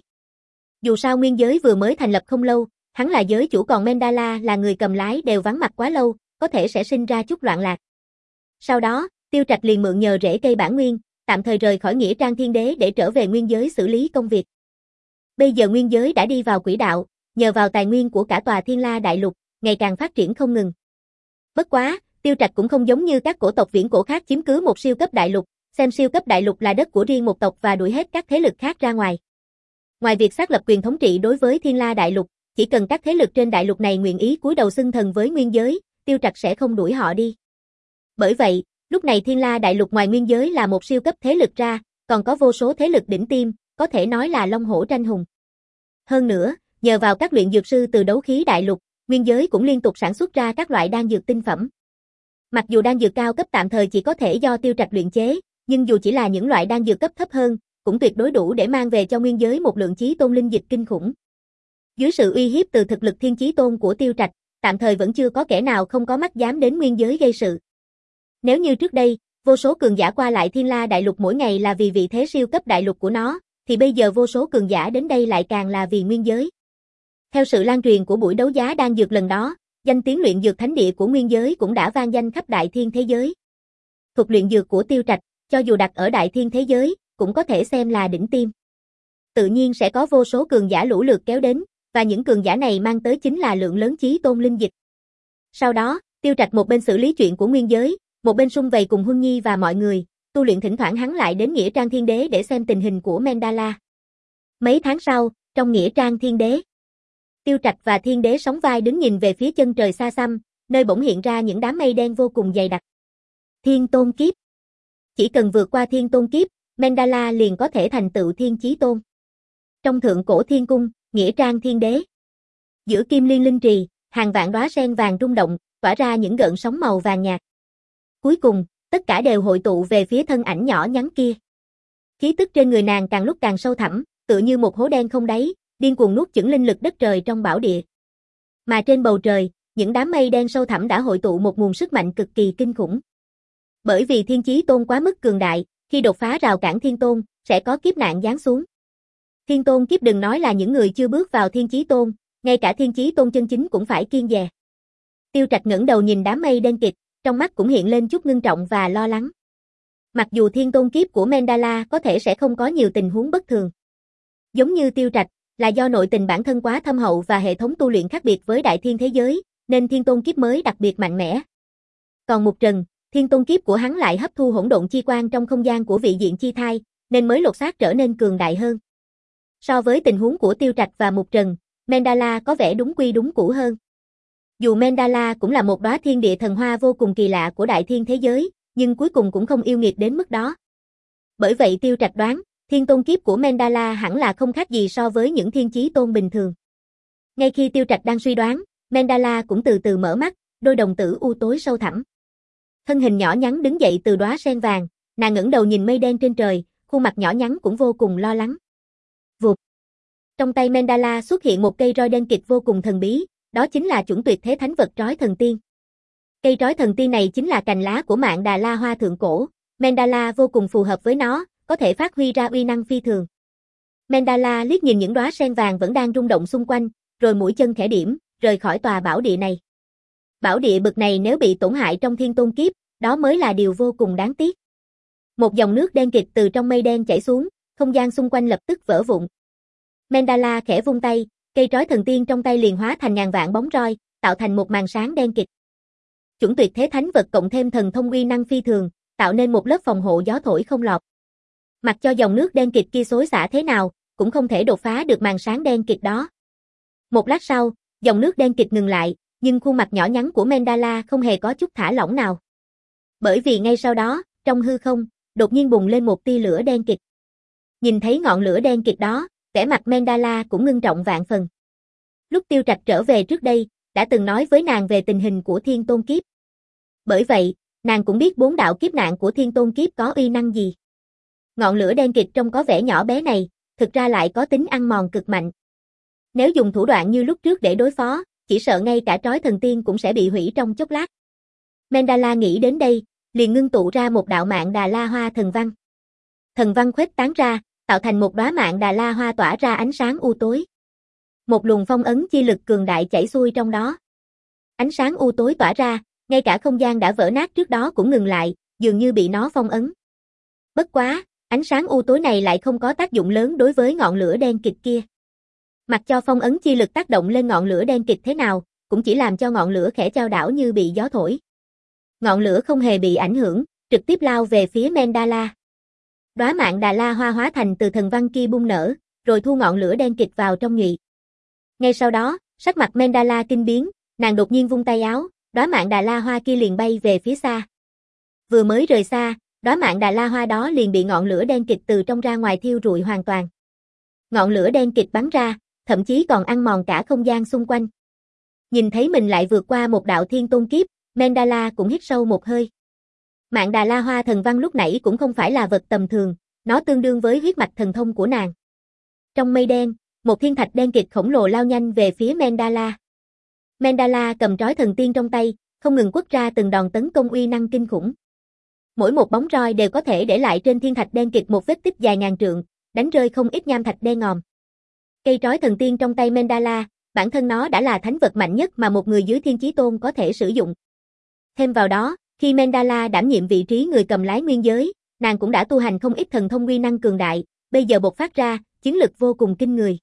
Dù sao nguyên giới vừa mới thành lập không lâu, hắn là giới chủ còn Mendala là người cầm lái đều vắng mặt quá lâu, có thể sẽ sinh ra chút loạn lạc. Sau đó, Tiêu Trạch liền mượn nhờ rễ cây bản nguyên, tạm thời rời khỏi nghĩa trang thiên đế để trở về nguyên giới xử lý công việc. Bây giờ nguyên giới đã đi vào quỹ đạo, nhờ vào tài nguyên của cả tòa Thiên La Đại Lục, ngày càng phát triển không ngừng. Bất quá, Tiêu Trạch cũng không giống như các cổ tộc viễn cổ khác chiếm cứ một siêu cấp đại lục, xem siêu cấp đại lục là đất của riêng một tộc và đuổi hết các thế lực khác ra ngoài. Ngoài việc xác lập quyền thống trị đối với Thiên La Đại Lục, chỉ cần các thế lực trên đại lục này nguyện ý cúi đầu xưng thần với nguyên giới, Tiêu Trạch sẽ không đuổi họ đi. Bởi vậy, lúc này Thiên La Đại Lục ngoài nguyên giới là một siêu cấp thế lực ra, còn có vô số thế lực đỉnh tiêm, có thể nói là long hổ tranh hùng. Hơn nữa, nhờ vào các luyện dược sư từ đấu khí đại lục, nguyên giới cũng liên tục sản xuất ra các loại đan dược tinh phẩm. Mặc dù đan dược cao cấp tạm thời chỉ có thể do Tiêu Trạch luyện chế, nhưng dù chỉ là những loại đan dược cấp thấp hơn, cũng tuyệt đối đủ để mang về cho nguyên giới một lượng chí tôn linh dịch kinh khủng. Dưới sự uy hiếp từ thực lực Thiên Chí Tôn của Tiêu Trạch, tạm thời vẫn chưa có kẻ nào không có mắt dám đến nguyên giới gây sự. Nếu như trước đây, vô số cường giả qua lại Thiên La Đại Lục mỗi ngày là vì vị thế siêu cấp đại lục của nó, thì bây giờ vô số cường giả đến đây lại càng là vì nguyên giới. Theo sự lan truyền của buổi đấu giá đan dược lần đó, danh tiếng luyện dược thánh địa của nguyên giới cũng đã vang danh khắp đại thiên thế giới. Thuật luyện dược của Tiêu Trạch, cho dù đặt ở đại thiên thế giới, cũng có thể xem là đỉnh tiêm. Tự nhiên sẽ có vô số cường giả lũ lượt kéo đến, và những cường giả này mang tới chính là lượng lớn chí tôn linh dịch. Sau đó, Tiêu Trạch một bên xử lý chuyện của nguyên giới, một bên sum vầy cùng Huân Nhi và mọi người, tu luyện thỉnh thoảng hắn lại đến nghĩa trang thiên đế để xem tình hình của Mendala. Mấy tháng sau, trong nghĩa trang thiên đế, Tiêu Trạch và thiên đế sóng vai đứng nhìn về phía chân trời xa xăm, nơi bỗng hiện ra những đám mây đen vô cùng dày đặc. Thiên Tôn Kiếp. Chỉ cần vượt qua Thiên Tôn Kiếp, Mendala liền có thể thành tựu Thiên Chí Tôn. Trong Thượng Cổ Thiên Cung, nghĩa trang thiên đế, giữa Kim Liên Linh Trì, hàng vạn đóa sen vàng rung động, tỏa ra những gợn sóng màu vàng nhạt. Cuối cùng, tất cả đều hội tụ về phía thân ảnh nhỏ nhắn kia. Khí tức trên người nàng càng lúc càng sâu thẳm, tựa như một hố đen không đáy, điên cuồng nuốt chửng linh lực đất trời trong bảo địa. Mà trên bầu trời, những đám mây đen sâu thẳm đã hội tụ một nguồn sức mạnh cực kỳ kinh khủng. Bởi vì Thiên Chí Tôn quá mức cường đại, khi đột phá rào cản Thiên Tôn, sẽ có kiếp nạn giáng xuống. Thiên Tôn Kiếp đừng nói là những người chưa bước vào Thiên Chí Tôn, ngay cả Thiên Chí Tôn chân chính cũng phải kiêng dè. Tiêu Trạch ngẩng đầu nhìn đám mây đen kịt, trong mắt cũng hiện lên chút ngưng trọng và lo lắng. Mặc dù Thiên Tôn Kiếp của Mendala có thể sẽ không có nhiều tình huống bất thường. Giống như Tiêu Trạch, là do nội tình bản thân quá thâm hậu và hệ thống tu luyện khác biệt với đại thiên thế giới, nên Thiên Tôn Kiếp mới đặc biệt mạnh mẽ. Còn Mục Trần, Thiên Tôn Kiếp của hắn lại hấp thu hỗn độn chi quang trong không gian của vị diện chi thai, nên mới lột xác trở nên cường đại hơn. So với tình huống của Tiêu Trạch và Mục Trần, Mendala có vẻ đúng quy đúng cũ hơn. Dù Mendala cũng là một đóa thiên địa thần hoa vô cùng kỳ lạ của đại thiên thế giới, nhưng cuối cùng cũng không yêu nghiệt đến mức đó. Bởi vậy Tiêu Trạch đoán, Thiên Tôn Kiếp của Mendala hẳn là không khác gì so với những Thiên Chí Tôn bình thường. Ngay khi Tiêu Trạch đang suy đoán, Mendala cũng từ từ mở mắt, đôi đồng tử u tối sâu thẳm. Thân hình nhỏ nhắn đứng dậy từ đóa sen vàng, nàng ngẩng đầu nhìn mây đen trên trời, khuôn mặt nhỏ nhắn cũng vô cùng lo lắng. Vụt. Trong tay Mendala xuất hiện một cây roi đen kịt vô cùng thần bí, đó chính là chuẩn tuyệt thế thánh vật trói thần tiên. Cây trói thần tiên này chính là cành lá của Mạn Đà La Hoa thượng cổ, Mendala vô cùng phù hợp với nó, có thể phát huy ra uy năng phi thường. Mendala liếc nhìn những đóa sen vàng vẫn đang rung động xung quanh, rồi mũi chân khẽ điểm, rời khỏi tòa bảo địa này. Bảo địa bực này nếu bị tổn hại trong Thiên Tôn Kiếp, đó mới là điều vô cùng đáng tiếc. Một dòng nước đen kịt từ trong mây đen chảy xuống, không gian xung quanh lập tức vỡ vụn. Mendala khẽ vung tay, cây trói thần tiên trong tay liền hóa thành ngàn vạn bóng roi, tạo thành một màn sáng đen kịt. chuẩn tuyệt thế thánh vật cộng thêm thần thông uy năng phi thường, tạo nên một lớp phòng hộ gió thổi không lọt. Mặc cho dòng nước đen kịt kia xối xả thế nào, cũng không thể đột phá được màn sáng đen kịt đó. Một lát sau, dòng nước đen kịt ngừng lại, nhưng khuôn mặt nhỏ nhắn của Mandala không hề có chút thả lỏng nào. Bởi vì ngay sau đó, trong hư không, đột nhiên bùng lên một tia lửa đen kịt. Nhìn thấy ngọn lửa đen kịt đó, vẻ mặt Mandala cũng ngưng trọng vạn phần. Lúc Tiêu Trạch trở về trước đây, đã từng nói với nàng về tình hình của Thiên Tôn Kiếp. Bởi vậy, nàng cũng biết bốn đạo kiếp nạn của Thiên Tôn Kiếp có uy năng gì. Ngọn lửa đen kịt trông có vẻ nhỏ bé này, thực ra lại có tính ăn mòn cực mạnh. Nếu dùng thủ đoạn như lúc trước để đối phó, chỉ sợ ngay cả trói thần tiên cũng sẽ bị hủy trong chốc lát. Mandala nghĩ đến đây, liền ngưng tụ ra một đạo mạng Đà La Hoa thần văn. Thần văn khuếch tán ra, tạo thành một đóa mạng Đà La Hoa tỏa ra ánh sáng u tối. Một luồng phong ấn chi lực cường đại chảy xuôi trong đó. Ánh sáng u tối tỏa ra, ngay cả không gian đã vỡ nát trước đó cũng ngừng lại, dường như bị nó phong ấn. Bất quá, ánh sáng u tối này lại không có tác dụng lớn đối với ngọn lửa đen kịt kia. Mặc cho phong ấn chi lực tác động lên ngọn lửa đen kịt thế nào, cũng chỉ làm cho ngọn lửa khẽ chao đảo như bị gió thổi. Ngọn lửa không hề bị ảnh hưởng, trực tiếp lao về phía Mandala. Đóa mạng Đà La Hoa hóa thành từ thần văn kia bung nở, rồi thu ngọn lửa đen kịt vào trong nhụy. Ngay sau đó, sắc mặt Mandala kinh biến, nàng đột nhiên vung tay áo, đóa mạng Đà La Hoa kia liền bay về phía xa. Vừa mới rời xa, đóa mạng Đà La Hoa đó liền bị ngọn lửa đen kịt từ trong ra ngoài thiêu rụi hoàn toàn. Ngọn lửa đen kịt bắn ra, thậm chí còn ăn mòn cả không gian xung quanh. Nhìn thấy mình lại vượt qua một đạo Thiên Tôn Kiếp, Mandala cũng hít sâu một hơi. Mạng Đà La Hoa thần văn lúc nãy cũng không phải là vật tầm thường, nó tương đương với huyết mạch thần thông của nàng. Trong mây đen, một thiên thạch đen kịt khổng lồ lao nhanh về phía Mandala. Mandala cầm trói thần tiên trong tay, không ngừng quất ra từng đòn tấn công uy năng kinh khủng. Mỗi một bóng roi đều có thể để lại trên thiên thạch đen kịt một vết tích dài ngàn trượng, đánh rơi không ít nham thạch đen ngòm. Cây trói thần tiên trong tay Mandala, bản thân nó đã là thánh vật mạnh nhất mà một người dưới Thiên Chí Tôn có thể sử dụng. Thêm vào đó, khi Mandala đảm nhiệm vị trí người cầm lái nguyên giới, nàng cũng đã tu hành không ít thần thông uy năng cường đại, bây giờ bộc phát ra, chiến lực vô cùng kinh người.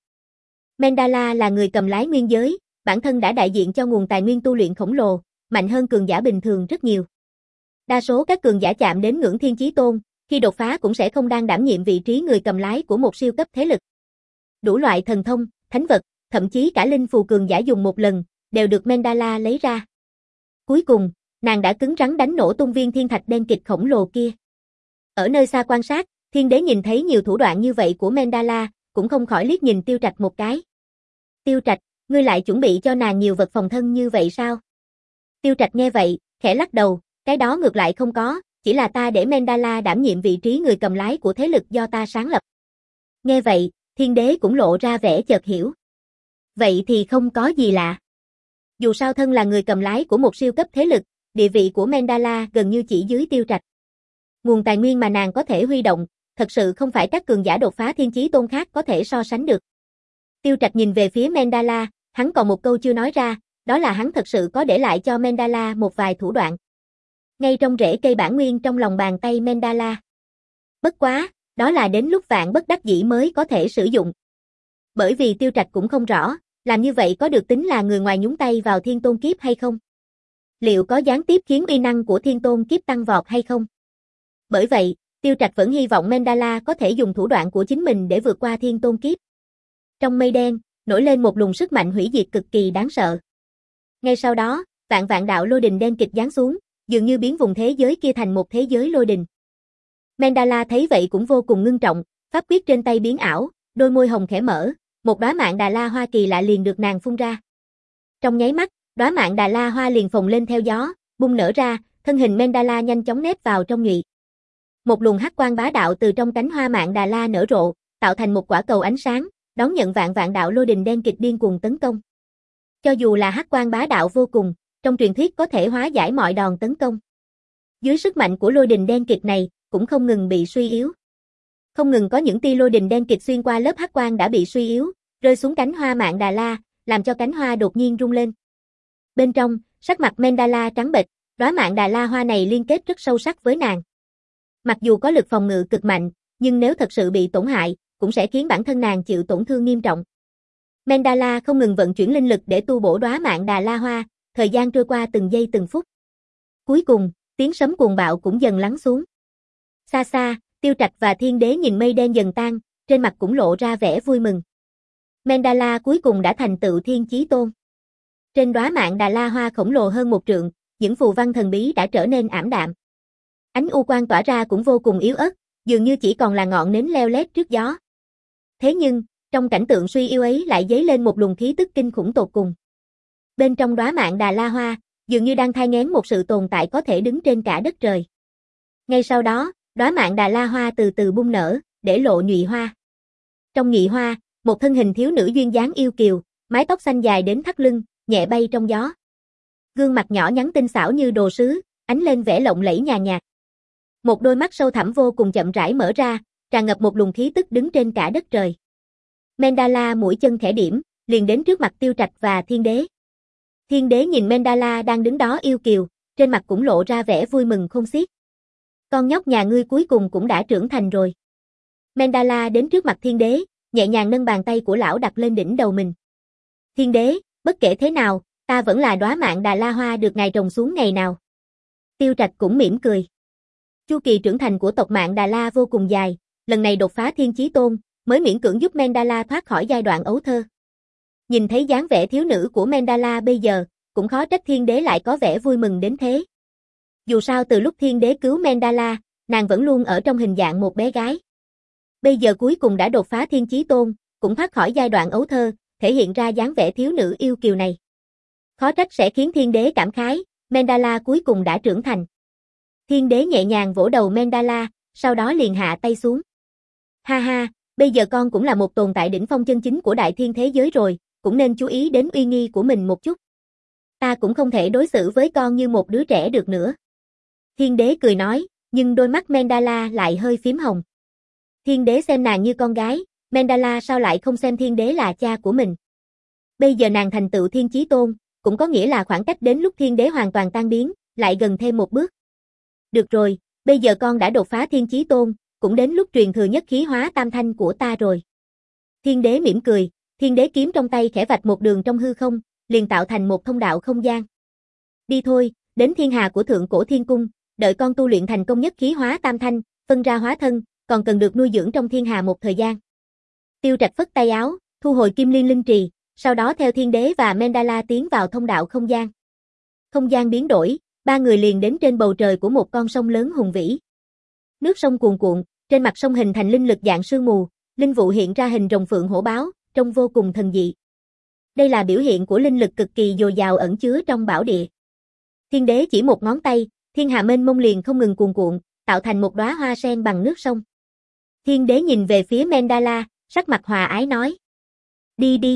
Mandala là người cầm lái nguyên giới, bản thân đã đại diện cho nguồn tài nguyên tu luyện khổng lồ, mạnh hơn cường giả bình thường rất nhiều. Đa số các cường giả chạm đến ngưỡng Thiên Chí Tôn, khi đột phá cũng sẽ không đang đảm nhiệm vị trí người cầm lái của một siêu cấp thế lực. Đủ loại thần thông, thánh vật, thậm chí cả linh phù cường giả dùng một lần, đều được Mandala lấy ra. Cuối cùng, nàng đã cứng rắn đánh nổ tung viên thiên thạch đen kịt khổng lồ kia. Ở nơi xa quan sát, Thiên Đế nhìn thấy nhiều thủ đoạn như vậy của Mandala, cũng không khỏi liếc nhìn Tiêu Trạch một cái. Tiêu Trạch, ngươi lại chuẩn bị cho nàng nhiều vật phòng thân như vậy sao? Tiêu Trạch nghe vậy, khẽ lắc đầu, cái đó ngược lại không có, chỉ là ta để Mandala đảm nhiệm vị trí người cầm lái của thế lực do ta sáng lập. Nghe vậy, Thiên Đế cũng lộ ra vẻ chợt hiểu. Vậy thì không có gì lạ. Dù sao thân là người cầm lái của một siêu cấp thế lực, địa vị của Mandala gần như chỉ dưới Tiêu Trạch. Nguồn tài nguyên mà nàng có thể huy động, thật sự không phải các cường giả đột phá Thiên Chí Tôn khác có thể so sánh được. Tiêu Trạch nhìn về phía Mandala, hắn còn một câu chưa nói ra, đó là hắn thật sự có để lại cho Mandala một vài thủ đoạn. Ngay trong rễ cây bản nguyên trong lòng bàn tay Mandala. Bất quá, đó là đến lúc vạn bất đắc dĩ mới có thể sử dụng. Bởi vì Tiêu Trạch cũng không rõ, làm như vậy có được tính là người ngoài nhúng tay vào Thiên Tôn Kiếp hay không? Liệu có gián tiếp khiến uy năng của Thiên Tôn Kiếp tăng vọt hay không? Bởi vậy, Tiêu Trạch vẫn hy vọng Mandala có thể dùng thủ đoạn của chính mình để vượt qua Thiên Tôn Kiếp. Trong mây đen, nổi lên một luồng sức mạnh hủy diệt cực kỳ đáng sợ. Ngay sau đó, vạn vạn đạo lôi đình đen kịch giáng xuống, dường như biến vùng thế giới kia thành một thế giới lôi đình. Mandala thấy vậy cũng vô cùng ngưng trọng, pháp quyết trên tay biến ảo, đôi môi hồng khẽ mở, một đóa mạng Đà La Hoa kỳ lạ liền được nàng phun ra. Trong nháy mắt, đóa mạng Đà La Hoa liền phồng lên theo gió, bung nở ra, thân hình Mandala nhanh chóng nép vào trong nhụy. Một luồng hắc quang bá đạo từ trong cánh hoa mạng Đà La nở rộ, tạo thành một quả cầu ánh sáng, đón nhận vạn vạn đạo lôi đình đen kịch điên cuồng tấn công. Cho dù là hắc quang bá đạo vô cùng, trong truyền thuyết có thể hóa giải mọi đòn tấn công. Dưới sức mạnh của lôi đình đen kịch này, cũng không ngừng bị suy yếu. Không ngừng có những tia lôi đình đen kịch xuyên qua lớp hắc quang đã bị suy yếu, rơi xuống cánh hoa mạng Đà La, làm cho cánh hoa đột nhiên rung lên. Bên trong, sắc mặt Mandala trắng bệch, đóa mạng Đà La hoa này liên kết rất sâu sắc với nàng. Mặc dù có lực phòng ngự cực mạnh, nhưng nếu thật sự bị tổn hại, cũng sẽ khiến bản thân nàng chịu tổn thương nghiêm trọng. Mandala không ngừng vận chuyển linh lực để tu bổ đóa mạng Đà La hoa, thời gian trôi qua từng giây từng phút. Cuối cùng, tiếng sấm cuồng bạo cũng dần lắng xuống. Xa xa, Tiêu Trạch và Thiên Đế nhìn mây đen dần tan, trên mặt cũng lộ ra vẻ vui mừng. Mandala cuối cùng đã thành tựu Thiên Chí Tôn. Trên đóa Mạn Đà La hoa khổng lồ hơn một trượng, những phù văn thần bí đã trở nên ảm đạm. Ánh u quang tỏa ra cũng vô cùng yếu ớt, dường như chỉ còn là ngọn nến leo lét trước gió. Thế nhưng, trong cảnh tượng suy yếu ấy lại dấy lên một luồng khí tức kinh khủng tột cùng. Bên trong đóa Mạn Đà La hoa, dường như đang thai nghén một sự tồn tại có thể đứng trên cả đất trời. Ngay sau đó, đóa Mạn Đà La hoa từ từ bung nở, để lộ nhụy hoa. Trong nhụy hoa, một thân hình thiếu nữ duyên dáng yêu kiều, mái tóc xanh dài đến thắt lưng, nhẹ bay trong gió. Gương mặt nhỏ nhắn tinh xảo như đồ sứ, ánh lên vẻ lộng lẫy nhàn nhạt. Một đôi mắt sâu thẳm vô cùng chậm rãi mở ra, tràn ngập một luồng khí tức đứng trên cả đất trời. Mandala mũi chân khẽ điểm, liền đến trước mặt Tiêu Trạch và Thiên Đế. Thiên Đế nhìn Mandala đang đứng đó yêu kiều, trên mặt cũng lộ ra vẻ vui mừng không xiết. Con nhóc nhà ngươi cuối cùng cũng đã trưởng thành rồi. Mandala đến trước mặt Thiên Đế, nhẹ nhàng nâng bàn tay của lão đặt lên đỉnh đầu mình. Thiên Đế, bất kể thế nào, ta vẫn là đóa Mạn Đà La hoa được ngài trồng xuống ngày nào. Tiêu Trạch cũng mỉm cười. Chu kỳ trưởng thành của tộc Mạn Đà La vô cùng dài, lần này đột phá Thiên Chí Tôn, mới miễn cưỡng giúp Mandala thoát khỏi giai đoạn ấu thơ. Nhìn thấy dáng vẻ thiếu nữ của Mandala bây giờ, cũng khó trách Thiên Đế lại có vẻ vui mừng đến thế. Dù sao từ lúc Thiên Đế cứu Mandala, nàng vẫn luôn ở trong hình dạng một bé gái. Bây giờ cuối cùng đã đột phá Thiên Chí Tôn, cũng thoát khỏi giai đoạn ấu thơ, thể hiện ra dáng vẻ thiếu nữ yêu kiều này. Khó trách sẽ khiến Thiên Đế cảm khái, Mandala cuối cùng đã trưởng thành. Thiên Đế nhẹ nhàng vỗ đầu Mandala, sau đó liền hạ tay xuống. Ha ha, bây giờ con cũng là một tồn tại đỉnh phong chân chính của đại thiên thế giới rồi, cũng nên chú ý đến uy nghi của mình một chút. Ta cũng không thể đối xử với con như một đứa trẻ được nữa. Thiên Đế cười nói, nhưng đôi mắt Mandala lại hơi phím hồng. Thiên Đế xem nàng như con gái, Mandala sao lại không xem Thiên Đế là cha của mình. Bây giờ nàng thành tựu Thiên Chí Tôn, cũng có nghĩa là khoảng cách đến lúc Thiên Đế hoàn toàn tan biến, lại gần thêm một bước. Được rồi, bây giờ con đã đột phá Thiên Chí Tôn, cũng đến lúc truyền thừa nhất khí hóa tam thanh của ta rồi. Thiên Đế mỉm cười, Thiên Đế kiếm trong tay khẽ vạch một đường trong hư không, liền tạo thành một thông đạo không gian. Đi thôi, đến thiên hà của thượng cổ thiên cung, đợi con tu luyện thành công nhất khí hóa tam thanh, phân ra hóa thân, còn cần được nuôi dưỡng trong thiên hà một thời gian. Tiêu Trạch phất tay áo, thu hồi kim liên linh trì, sau đó theo Thiên Đế và Mandala tiến vào thông đạo không gian. Không gian biến đổi, ba người liền đến trên bầu trời của một con sông lớn hùng vĩ. Nước sông cuồn cuộn, trên mặt sông hình thành linh lực dạng sương mù, linh vụ hiện ra hình rồng phượng hổ báo, trông vô cùng thần dị. Đây là biểu hiện của linh lực cực kỳ dồi dào ẩn chứa trong bảo địa. Thiên Đế chỉ một ngón tay, thiên hà mênh mông liền không ngừng cuồn cuộn, tạo thành một đóa hoa sen bằng nước sông. Thiên Đế nhìn về phía Mandala, sắc mặt hòa ái nói. Đi đi.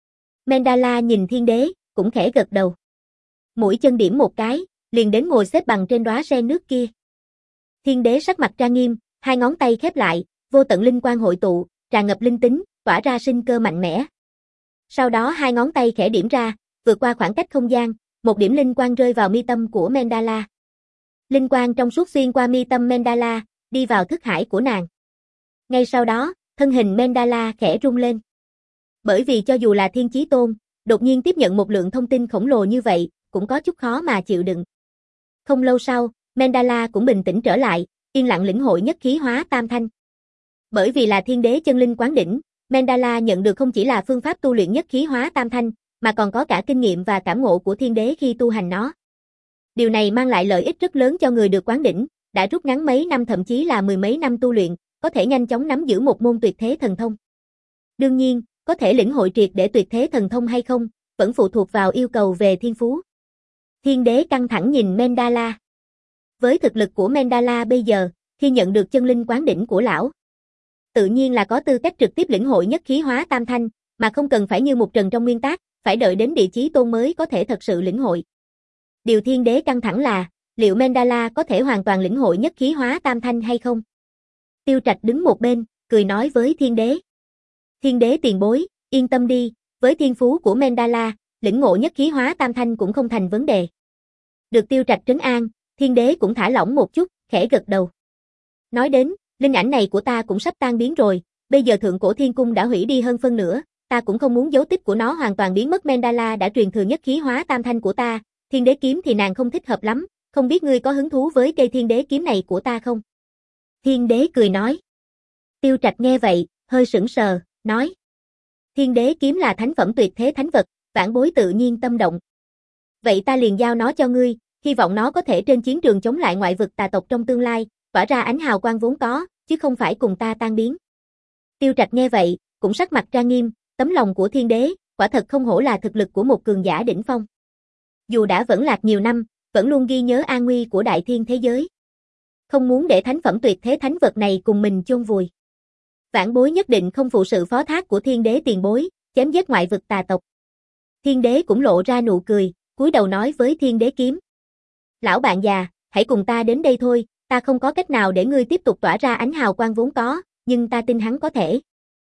Mandala nhìn Thiên Đế, cũng khẽ gật đầu. Mũi chân điểm một cái, liền đến ngồi xếp bằng trên đóa sen nước kia. Thiên Đế sắc mặt trang nghiêm, hai ngón tay khép lại, vô tận linh quang hội tụ, tràn ngập linh tính, tỏa ra sinh cơ mạnh mẽ. Sau đó hai ngón tay khẽ điểm ra, vượt qua khoảng cách không gian, một điểm linh quang rơi vào mi tâm của Mandala. Linh quang trong suốt xuyên qua mi tâm Mandala, đi vào thức hải của nàng. Ngay sau đó, thân hình Mandala khẽ rung lên. Bởi vì cho dù là Thiên Chí Tôn, đột nhiên tiếp nhận một lượng thông tin khổng lồ như vậy, cũng có chút khó mà chịu đựng. Không lâu sau, Mandala cũng bình tĩnh trở lại, yên lặng lĩnh hội nhất khí hóa tam thanh. Bởi vì là Thiên Đế chân linh quán đỉnh, Mandala nhận được không chỉ là phương pháp tu luyện nhất khí hóa tam thanh, mà còn có cả kinh nghiệm và cảm ngộ của Thiên Đế khi tu hành nó. Điều này mang lại lợi ích rất lớn cho người được quán đỉnh, đã rút ngắn mấy năm thậm chí là mười mấy năm tu luyện, có thể nhanh chóng nắm giữ một môn tuyệt thế thần thông. Đương nhiên, có thể lĩnh hội triệt để tuyệt thế thần thông hay không, vẫn phụ thuộc vào yêu cầu về thiên phú. Thiên Đế căng thẳng nhìn Mandala. Với thực lực của Mandala bây giờ, khi nhận được chân linh quán đỉnh của lão, tự nhiên là có tư cách trực tiếp lĩnh hội nhất khí hóa tam thanh, mà không cần phải như một trần trong nguyên tác, phải đợi đến địa chí tôn mới có thể thật sự lĩnh hội. Điều Thiên Đế căng thẳng là, liệu Mandala có thể hoàn toàn lĩnh hội nhất khí hóa tam thanh hay không? Tiêu Trạch đứng một bên, cười nói với Thiên Đế. Thiên Đế tiền bối, yên tâm đi, với thiên phú của Mandala, lĩnh ngộ nhất khí hóa tam thanh cũng không thành vấn đề. Được Tiêu Trạch trấn an, Thiên Đế cũng thả lỏng một chút, khẽ gật đầu. Nói đến, linh ảnh này của ta cũng sắp tan biến rồi, bây giờ thượng cổ thiên cung đã hủy đi hơn phân nửa, ta cũng không muốn dấu tích của nó hoàn toàn biến mất. Mandala đã truyền thừa nhất khí hóa tam thanh của ta, Thiên Đế kiếm thì nàng không thích hợp lắm, không biết ngươi có hứng thú với cây thiên đế kiếm này của ta không? Thiên đế cười nói. Tiêu Trạch nghe vậy, hơi sững sờ, nói. Thiên đế kiếm là thánh phẩm tuyệt thế thánh vật, vãn bối tự nhiên tâm động. Vậy ta liền giao nó cho ngươi, hy vọng nó có thể trên chiến trường chống lại ngoại vực tà tộc trong tương lai, tỏa ra ánh hào quang vốn có, chứ không phải cùng ta tan biến. Tiêu Trạch nghe vậy, cũng sắc mặt trang nghiêm, tấm lòng của thiên đế, quả thật không hổ là thực lực của một cường giả đỉnh phong. Dù đã vẫn lạc nhiều năm, vẫn luôn ghi nhớ an nguy của đại thiên thế giới. Không muốn để thánh phẩm tuyệt thế thánh vật này cùng mình chôn vùi. Vãn bối nhất định không phụ sự phó thác của thiên đế tiền bối, chém giết ngoại vực tà tộc. Thiên đế cũng lộ ra nụ cười, cúi đầu nói với thiên đế kiếm. Lão bạn già, hãy cùng ta đến đây thôi, ta không có cách nào để ngươi tiếp tục tỏa ra ánh hào quang vốn có, nhưng ta tin hắn có thể.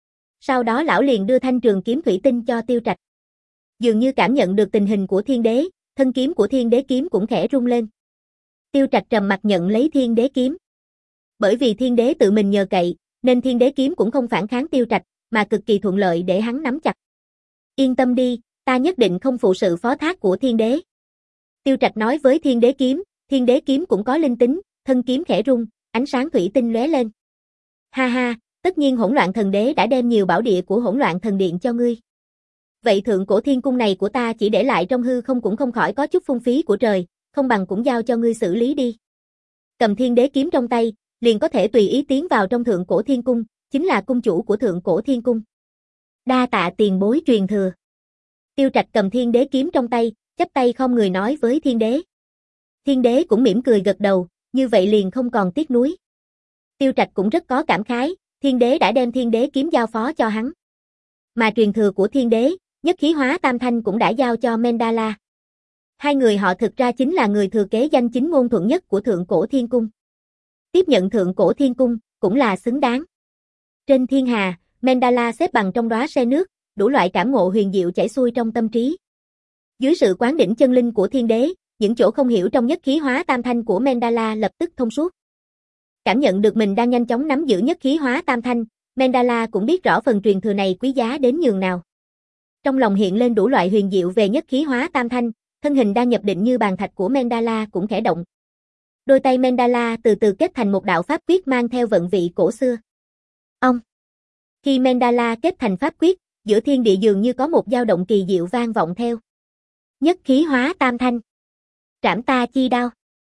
Sau đó lão liền đưa thanh trường kiếm thủy tinh cho Tiêu Trạch. Dường như cảm nhận được tình hình của thiên đế, thân kiếm của thiên đế kiếm cũng khẽ rung lên. Tiêu Trạch trầm mặt nhận lấy thiên đế kiếm. Bởi vì thiên đế tự mình nhờ cậy, nên thiên đế kiếm cũng không phản kháng Tiêu Trạch, mà cực kỳ thuận lợi để hắn nắm chặt. Yên tâm đi, ta nhất định không phụ sự phó thác của thiên đế. Tiêu Trạch nói với thiên đế kiếm, thiên đế kiếm cũng có linh tính, thân kiếm khẽ rung, ánh sáng thủy tinh lóe lên. Ha ha, tất nhiên hỗn loạn thần đế đã đem nhiều bảo địa của hỗn loạn thần điện cho ngươi. Vậy thượng cổ thiên cung này của ta chỉ để lại trong hư không cũng không khỏi có chút phung phí của trời, không bằng cũng giao cho ngươi xử lý đi. Cầm thiên đế kiếm trong tay, liền có thể tùy ý tiến vào trong thượng cổ thiên cung, chính là cung chủ của thượng cổ thiên cung. Đa tạ tiền bối truyền thừa. Tiêu Trạch cầm thiên đế kiếm trong tay, chắp tay không người nói với thiên đế. Thiên đế cũng mỉm cười gật đầu, như vậy liền không còn tiếc nuối. Tiêu Trạch cũng rất có cảm khái, thiên đế đã đem thiên đế kiếm giao phó cho hắn. Mà truyền thừa của thiên đế, nhất khí hóa tam thanh cũng đã giao cho Mendala. Hai người họ thực ra chính là người thừa kế danh chính ngôn thuận nhất của thượng cổ thiên cung. Tiếp nhận thượng cổ thiên cung, cũng là xứng đáng. Trên thiên hà, Mendala xếp bằng trong đóa se nước, đủ loại cảm ngộ huyền diệu chảy xuôi trong tâm trí. Dưới sự quán đỉnh chân linh của thiên đế, những chỗ không hiểu trong nhất khí hóa tam thanh của Mendala lập tức thông suốt. Cảm nhận được mình đang nhanh chóng nắm giữ nhất khí hóa tam thanh, Mendala cũng biết rõ phần truyền thừa này quý giá đến nhường nào. Trong lòng hiện lên đủ loại huyền diệu về nhất khí hóa tam thanh, thân hình đang nhập định như bàn thạch của Mendala cũng khẽ động. Đôi tay Mendala từ từ kết thành một đạo pháp quyết mang theo vận vị cổ xưa. Ông. Khi Mendala kết thành pháp quyết, giữa thiên địa dường như có một dao động kỳ diệu vang vọng theo. Nhất khí hóa tam thanh. Trảm ta chi đao.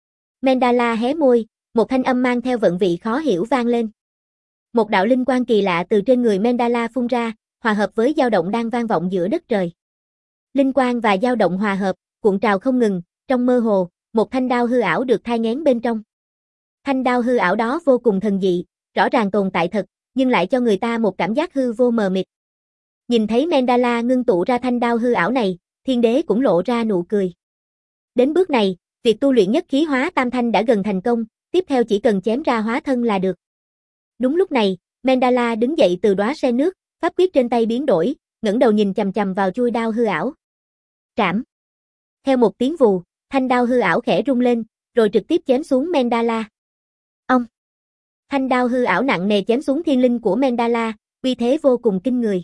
Mendala hé môi, một thanh âm mang theo vận vị khó hiểu vang lên. Một đạo linh quang kỳ lạ từ trên người Mendala phun ra, hòa hợp với dao động đang vang vọng giữa đất trời. Linh quang và dao động hòa hợp, cuộn trào không ngừng, trong mơ hồ, một thanh đao hư ảo được thai nghén bên trong. Thanh đao hư ảo đó vô cùng thần dị, rõ ràng tồn tại thật, nhưng lại cho người ta một cảm giác hư vô mờ mịt. Nhìn thấy Mendala ngưng tụ ra thanh đao hư ảo này, thiên đế cũng lộ ra nụ cười. Đến bước này, việc tu luyện nhất khí hóa tam thanh đã gần thành công, tiếp theo chỉ cần chém ra hóa thân là được. Đúng lúc này, Mendala đứng dậy từ đóa se nước, pháp quyết trên tay biến đổi, ngẩng đầu nhìn chằm chằm vào chuôi đao hư ảo. Trảm. Theo một tiếng vù, thanh đao hư ảo khẽ rung lên, rồi trực tiếp chém xuống Mendala. Ông. Thanh đao hư ảo nặng nề chém xuống thiên linh của Mendala, uy thế vô cùng kinh người.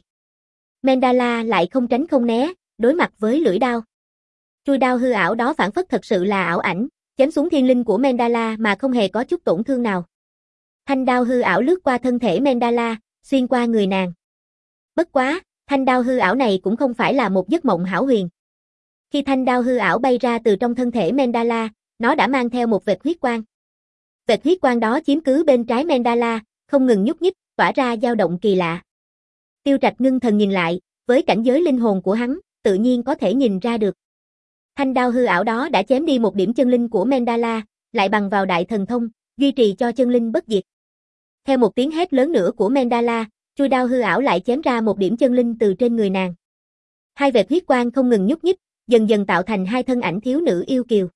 Mendala lại không tránh không né, đối mặt với lưỡi đao. Chuôi đao hư ảo đó phản phất thật sự là ảo ảnh, chém xuống thiên linh của Mendala mà không hề có chút tổn thương nào. Thanh đao hư ảo lướt qua thân thể Mendala, xuyên qua người nàng. Bất quá, thanh đao hư ảo này cũng không phải là một giấc mộng hão huyền. Khi thanh đao hư ảo bay ra từ trong thân thể Mendala, nó đã mang theo một vệt huyết quang. Vệt huyết quang đó chiếm cứ bên trái Mendala, không ngừng nhúc nhích, tỏa ra dao động kỳ lạ. Tiêu Trạch ngưng thần nhìn lại, với cảnh giới linh hồn của hắn, tự nhiên có thể nhìn ra được. Thanh đao hư ảo đó đã chém đi một điểm chân linh của Mendala, lại bằng vào đại thần thông, duy trì cho chân linh bất diệt. Theo một tiếng hét lớn nữa của Mendala, chuôi đao hư ảo lại chém ra một điểm chân linh từ trên người nàng. Hai vệt huyết quang không ngừng nhúc nhích, dần dần tạo thành hai thân ảnh thiếu nữ yêu kiều.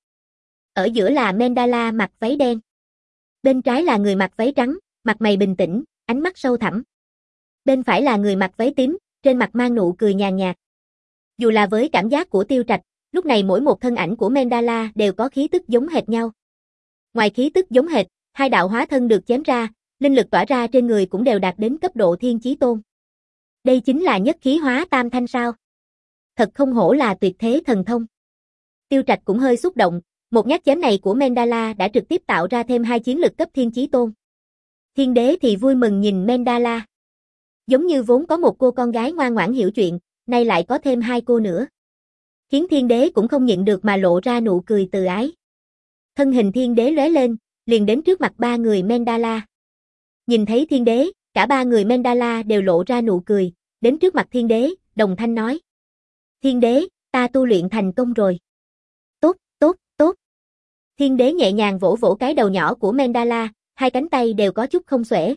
Ở giữa là Mendala mặc váy đen. Bên trái là người mặc váy trắng, mặt mày bình tĩnh, ánh mắt sâu thẳm. Bên phải là người mặc váy tím, trên mặt mang nụ cười nhàn nhạt. Dù là với cảm giác của Tiêu Trạch, lúc này mỗi một thân ảnh của Mendala đều có khí tức giống hệt nhau. Ngoài khí tức giống hệt, hai đạo hóa thân được chém ra, linh lực tỏa ra trên người cũng đều đạt đến cấp độ thiên chí tôn. Đây chính là nhất khí hóa tam thanh sao? Thật không hổ là tuyệt thế thần thông. Tiêu Trạch cũng hơi xúc động, Một nhát chém này của Mendala đã trực tiếp tạo ra thêm hai chiến lực cấp thiên chí tôn. Thiên đế thì vui mừng nhìn Mendala. Giống như vốn có một cô con gái ngoan ngoãn hiểu chuyện, nay lại có thêm hai cô nữa. Khiến thiên đế cũng không nhịn được mà lộ ra nụ cười từ ái. Thân hình thiên đế lóe lên, liền đến trước mặt ba người Mendala. Nhìn thấy thiên đế, cả ba người Mendala đều lộ ra nụ cười, đến trước mặt thiên đế, đồng thanh nói. Thiên đế, ta tu luyện thành công rồi. Tốt, tốt, tốt. Thiên đế nhẹ nhàng vỗ vỗ cái đầu nhỏ của Mendala, hai cánh tay đều có chút không xuể.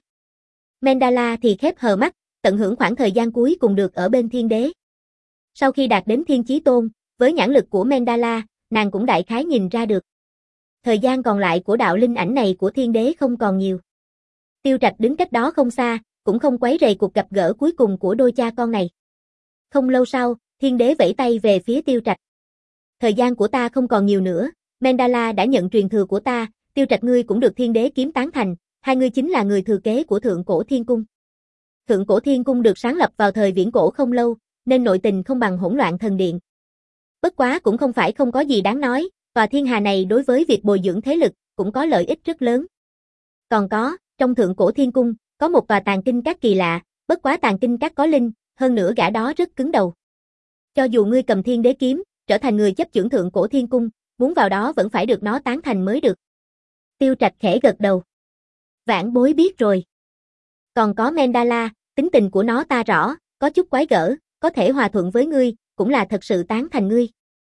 Mendala thì khép hờ mắt, tận hưởng khoảng thời gian cuối cùng được ở bên thiên đế. Sau khi đạt đến thiên chí tôn, với nhãn lực của Mendala, nàng cũng đại khái nhìn ra được. Thời gian còn lại của đạo linh ảnh này của thiên đế không còn nhiều. Tiêu Trạch đứng cách đó không xa, cũng không quấy rầy cuộc gặp gỡ cuối cùng của đôi cha con này. Không lâu sau, thiên đế vẫy tay về phía Tiêu Trạch. Thời gian của ta không còn nhiều nữa, Mendala đã nhận truyền thừa của ta, Tiêu Trạch ngươi cũng được thiên đế kiếm tán thành, hai ngươi chính là người thừa kế của Thượng Cổ Thiên Cung. Thượng Cổ Thiên Cung được sáng lập vào thời viễn cổ không lâu, nên nội tình không bằng Hỗn Loạn Thần Điện. Bất quá cũng không phải không có gì đáng nói, tòa thiên hà này đối với việc bồi dưỡng thế lực cũng có lợi ích rất lớn. Còn có, trong Thượng Cổ Thiên Cung, có một tòa tàng kinh các kỳ lạ, bất quá tàng kinh các có linh, hơn nữa gã đó rất cứng đầu. Cho dù ngươi cầm thiên đế kiếm, trở thành người chấp chưởng Thượng Cổ Thiên Cung, muốn vào đó vẫn phải được nó tán thành mới được. Tiêu Trạch khẽ gật đầu. Vãn bối biết rồi. Còn có Mendala, tính tình của nó ta rõ, có chút quái gở, có thể hòa thuận với ngươi, cũng là thật sự tán thành ngươi.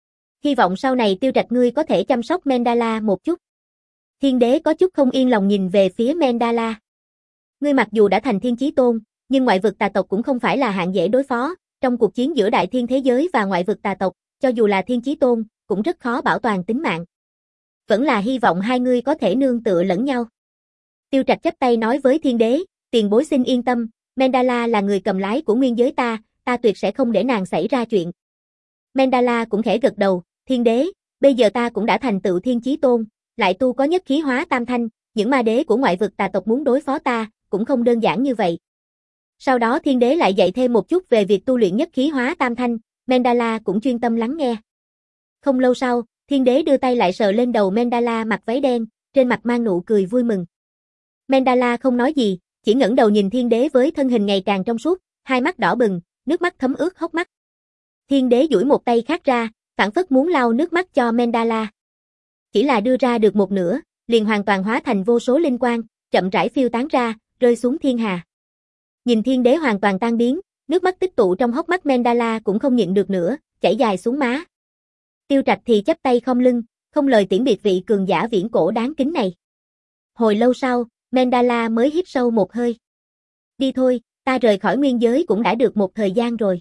Hy vọng sau này Tiêu Trạch ngươi có thể chăm sóc Mendala một chút. Thiên đế có chút không yên lòng nhìn về phía Mendala. Ngươi mặc dù đã thành thiên chí tôn, nhưng ngoại vực tà tộc cũng không phải là hạng dễ đối phó, trong cuộc chiến giữa đại thiên thế giới và ngoại vực tà tộc, cho dù là thiên chí tôn, cũng rất khó bảo toàn tính mạng. Vẫn là hy vọng hai ngươi có thể nương tựa lẫn nhau. Tiêu Trạch chắp tay nói với thiên đế, tiền bối xin yên tâm, Mendala là người cầm lái của nguyên giới ta, ta tuyệt sẽ không để nàng xảy ra chuyện. Mendala cũng khẽ gật đầu, thiên đế, bây giờ ta cũng đã thành tựu thiên chí tôn, lại tu có nhất khí hóa tam thanh, những ma đế của ngoại vực tà tộc muốn đối phó ta, cũng không đơn giản như vậy. Sau đó thiên đế lại dạy thêm một chút về việc tu luyện nhất khí hóa tam thanh, Mendala cũng chuyên tâm lắng nghe. Không lâu sau, thiên đế đưa tay lại sờ lên đầu Mendala mặc váy đen, trên mặt mang nụ cười vui mừng. Mendala không nói gì, chỉ ngẩng đầu nhìn thiên đế với thân hình ngày càng trong suốt, hai mắt đỏ bừng, nước mắt thấm ướt hốc mắt. Thiên đế duỗi một tay khác ra, phảng phất muốn lau nước mắt cho Mendala. Chỉ là đưa ra được một nửa, liền hoàn toàn hóa thành vô số linh quang, chậm rãi phiêu tán ra, rơi xuống thiên hà. Nhìn thiên đế hoàn toàn tan biến, nước mắt tích tụ trong hốc mắt Mendala cũng không nhịn được nữa, chảy dài xuống má. Tiêu Trạch thì chắp tay khom lưng, không lời tiễn biệt vị cường giả viễn cổ đáng kính này. Hồi lâu sau, Mendala mới hít sâu một hơi. Đi thôi, ta rời khỏi nguyên giới cũng đã được một thời gian rồi.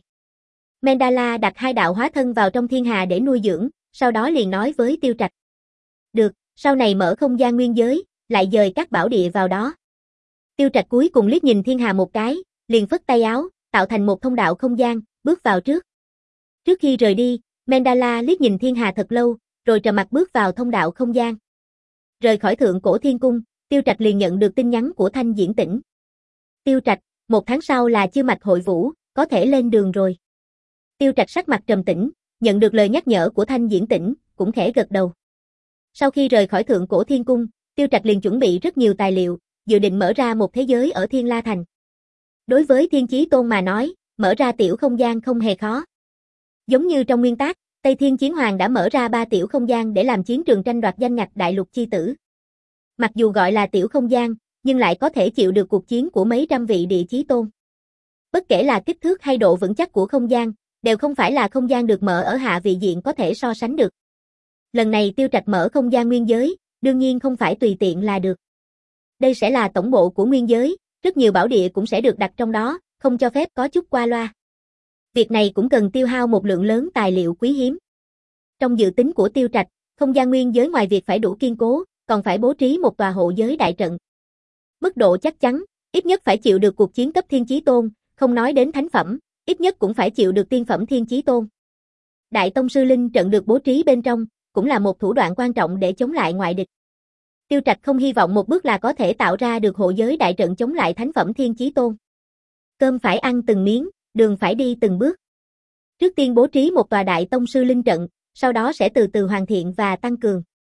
Mendala đặt hai đạo hóa thân vào trong thiên hà để nuôi dưỡng, sau đó liền nói với Tiêu Trạch. Được, sau này mở không gian nguyên giới, lại dời các bảo địa vào đó. Tiêu Trạch cuối cùng liếc nhìn thiên hà một cái, liền phất tay áo, tạo thành một thông đạo không gian, bước vào trước. Trước khi rời đi, Mendala liếc nhìn thiên hà thật lâu, rồi trầm mặt bước vào thông đạo không gian. Rời khỏi Thượng Cổ Thiên Cung, Tiêu Trạch liền nhận được tin nhắn của Thanh Diễn Tĩnh. Tiêu Trạch, một tháng sau là chiêu mạch hội vũ, có thể lên đường rồi. Tiêu Trạch sắc mặt trầm tĩnh, nhận được lời nhắc nhở của Thanh Diễn Tĩnh, cũng khẽ gật đầu. Sau khi rời khỏi Thượng Cổ Thiên Cung, Tiêu Trạch liền chuẩn bị rất nhiều tài liệu, dự định mở ra một thế giới ở Thiên La Thành. Đối với Thiên Chí Tôn mà nói, mở ra tiểu không gian không hề khó. Giống như trong nguyên tác, Tây Thiên Chiến Hoàng đã mở ra ba tiểu không gian để làm chiến trường tranh đoạt danh ngạch đại lục chi tử. Mặc dù gọi là tiểu không gian, nhưng lại có thể chịu được cuộc chiến của mấy trăm vị địa chí tôn. Bất kể là kích thước hay độ vững chắc của không gian, đều không phải là không gian được mở ở hạ vị diện có thể so sánh được. Lần này Tiêu Trạch mở không gian nguyên giới, đương nhiên không phải tùy tiện là được. Đây sẽ là tổng bộ của nguyên giới, rất nhiều bảo địa cũng sẽ được đặt trong đó, không cho phép có chút qua loa. Việc này cũng cần tiêu hao một lượng lớn tài liệu quý hiếm. Trong dự tính của Tiêu Trạch, không gian nguyên giới ngoài việc phải đủ kiên cố, còn phải bố trí một tòa hộ giới đại trận. Mức độ chắc chắn, ít nhất phải chịu được cuộc chiến cấp thiên chí tôn, không nói đến thánh phẩm, ít nhất cũng phải chịu được tiên phẩm thiên chí tôn. Đại tông sư linh trận được bố trí bên trong, cũng là một thủ đoạn quan trọng để chống lại ngoại địch. Tiêu Trạch không hy vọng một bước là có thể tạo ra được hộ giới đại trận chống lại thánh phẩm thiên chí tôn. Cơm phải ăn từng miếng, đường phải đi từng bước. Trước tiên bố trí một tòa đại tông sư linh trận, sau đó sẽ từ từ hoàn thiện và tăng cường.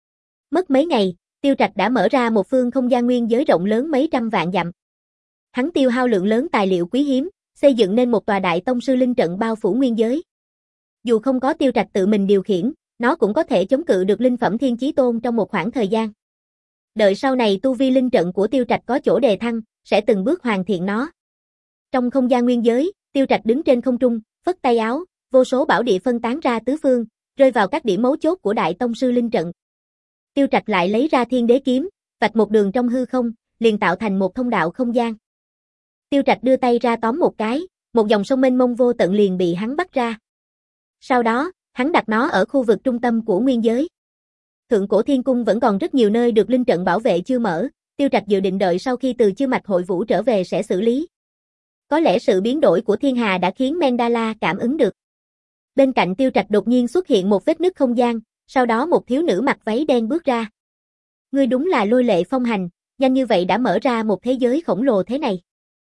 Mất mấy ngày, Tiêu Trạch đã mở ra một phương không gian nguyên giới rộng lớn mấy trăm vạn dặm. Hắn tiêu hao lượng lớn tài liệu quý hiếm, xây dựng nên một tòa đại tông sư linh trận bao phủ nguyên giới. Dù không có Tiêu Trạch tự mình điều khiển, nó cũng có thể chống cự được linh phẩm Thiên Chí Tôn trong một khoảng thời gian. Đợi sau này tu vi linh trận của Tiêu Trạch có chỗ đề thăng, sẽ từng bước hoàn thiện nó. Trong không gian nguyên giới, Tiêu Trạch đứng trên không trung, phất tay áo, vô số bảo địa phân tán ra tứ phương, rơi vào các điểm mấu chốt của đại tông sư linh trận. Tiêu Trạch lại lấy ra Thiên Đế kiếm, vạch một đường trong hư không, liền tạo thành một thông đạo không gian. Tiêu Trạch đưa tay ra tóm một cái, một dòng sông mênh mông vô tận liền bị hắn bắt ra. Sau đó, hắn đặt nó ở khu vực trung tâm của nguyên giới. Thượng cổ thiên cung vẫn còn rất nhiều nơi được linh trận bảo vệ chưa mở, Tiêu Trạch dự định đợi sau khi từ Chư Mạch Hội Vũ trở về sẽ xử lý. Có lẽ sự biến đổi của thiên hà đã khiến Mendala cảm ứng được. Bên cạnh Tiêu Trạch đột nhiên xuất hiện một vết nứt không gian, sau đó một thiếu nữ mặc váy đen bước ra. Ngươi đúng là Lôi Lệ Phong Hành, nhanh như vậy đã mở ra một thế giới khổng lồ thế này.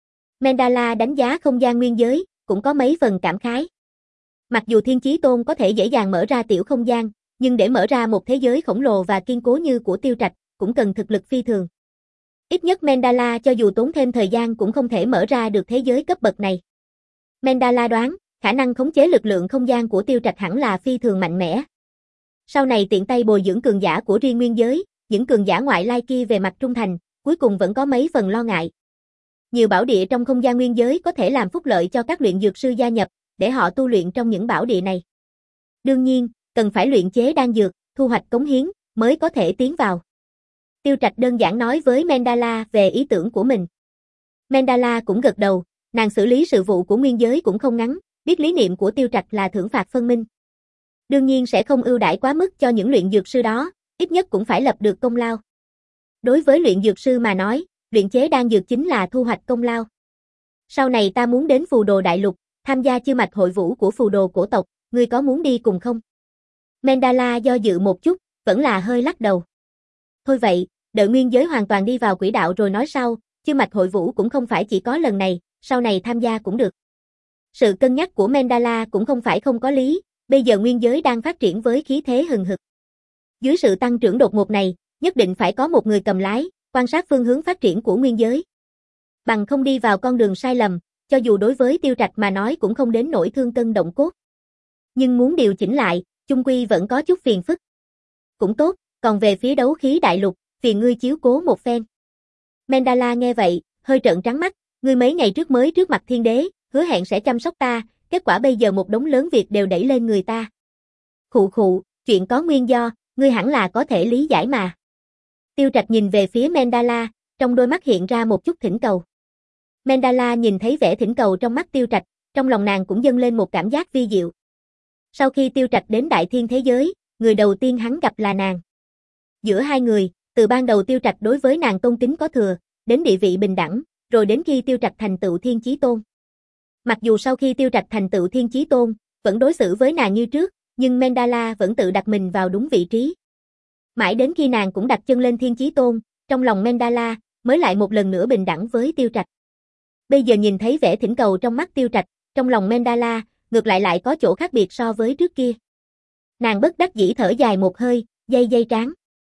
Mendala đánh giá không gian nguyên giới, cũng có mấy phần cảm khái. Mặc dù Thiên Chí Tôn có thể dễ dàng mở ra tiểu không gian, nhưng để mở ra một thế giới khổng lồ và kiên cố như của Tiêu Trạch, cũng cần thực lực phi thường. Ít nhất Mendala cho dù tốn thêm thời gian cũng không thể mở ra được thế giới cấp bậc này. Mendala đoán, khả năng khống chế lực lượng không gian của Tiêu Trạch hẳn là phi thường mạnh mẽ. Sau này tiện tay bồi dưỡng cường giả của riêng nguyên giới, những cường giả ngoại lai kia về mặt trung thành, cuối cùng vẫn có mấy phần lo ngại. Nhiều bảo địa trong không gian nguyên giới có thể làm phúc lợi cho các luyện dược sư gia nhập, để họ tu luyện trong những bảo địa này. Đương nhiên, cần phải luyện chế đan dược, thu hoạch cống hiến, mới có thể tiến vào. Tiêu Trạch đơn giản nói với Mendala về ý tưởng của mình. Mendala cũng gật đầu, nàng xử lý sự vụ của nguyên giới cũng không ngắn, biết lý niệm của Tiêu Trạch là thưởng phạt phân minh. Đương nhiên sẽ không ưu đãi quá mức cho những luyện dược sư đó, ít nhất cũng phải lập được công lao. Đối với luyện dược sư mà nói, luyện chế đan dược chính là thu hoạch công lao. Sau này ta muốn đến Phù Đồ Đại Lục, tham gia Chư Mạch Hội Vũ của Phù Đồ cổ tộc, ngươi có muốn đi cùng không? Mendala do dự một chút, vẫn là hơi lắc đầu. Thôi vậy, đợi nguyên giới hoàn toàn đi vào quỹ đạo rồi nói sau, Chư Mạch Hội Vũ cũng không phải chỉ có lần này, sau này tham gia cũng được. Sự cân nhắc của Mendala cũng không phải không có lý, bây giờ nguyên giới đang phát triển với khí thế hừng hực. Dưới sự tăng trưởng đột ngột này, nhất định phải có một người cầm lái, quan sát phương hướng phát triển của nguyên giới. Bằng không đi vào con đường sai lầm, cho dù đối với Tiêu Trạch mà nói cũng không đến nỗi thương cân động cốt. Nhưng muốn điều chỉnh lại, chung quy vẫn có chút phiền phức. Cũng tốt, còn về phía đấu khí đại lục, phiền ngươi chiếu cố một phen. Mendala nghe vậy, hơi trợn trắng mắt, ngươi mấy ngày trước mới trước mặt thiên đế, hứa hẹn sẽ chăm sóc ta, kết quả bây giờ một đống lớn việc đều đẩy lên người ta. Khụ khụ, chuyện có nguyên do, ngươi hẳn là có thể lý giải mà. Tiêu Trạch nhìn về phía Mendala, trong đôi mắt hiện ra một chút thỉnh cầu. Mendala nhìn thấy vẻ thỉnh cầu trong mắt Tiêu Trạch, trong lòng nàng cũng dâng lên một cảm giác vi diệu. Sau khi Tiêu Trạch đến đại thiên thế giới, người đầu tiên hắn gặp là nàng. Giữa hai người, từ ban đầu Tiêu Trạch đối với nàng tôn kính có thừa, đến địa vị bình đẳng, rồi đến khi Tiêu Trạch thành tựu Thiên Chí Tôn. Mặc dù sau khi Tiêu Trạch thành tựu Thiên Chí Tôn, vẫn đối xử với nàng như trước, nhưng Mendala vẫn tự đặt mình vào đúng vị trí. Mãi đến khi nàng cũng đặt chân lên Thiên Chí Tôn, trong lòng Mendala mới lại một lần nữa bình đẳng với Tiêu Trạch. Bây giờ nhìn thấy vẻ thỉnh cầu trong mắt Tiêu Trạch, trong lòng Mendala ngược lại lại có chỗ khác biệt so với trước kia. Nàng bất đắc dĩ thở dài một hơi, dây dây trán.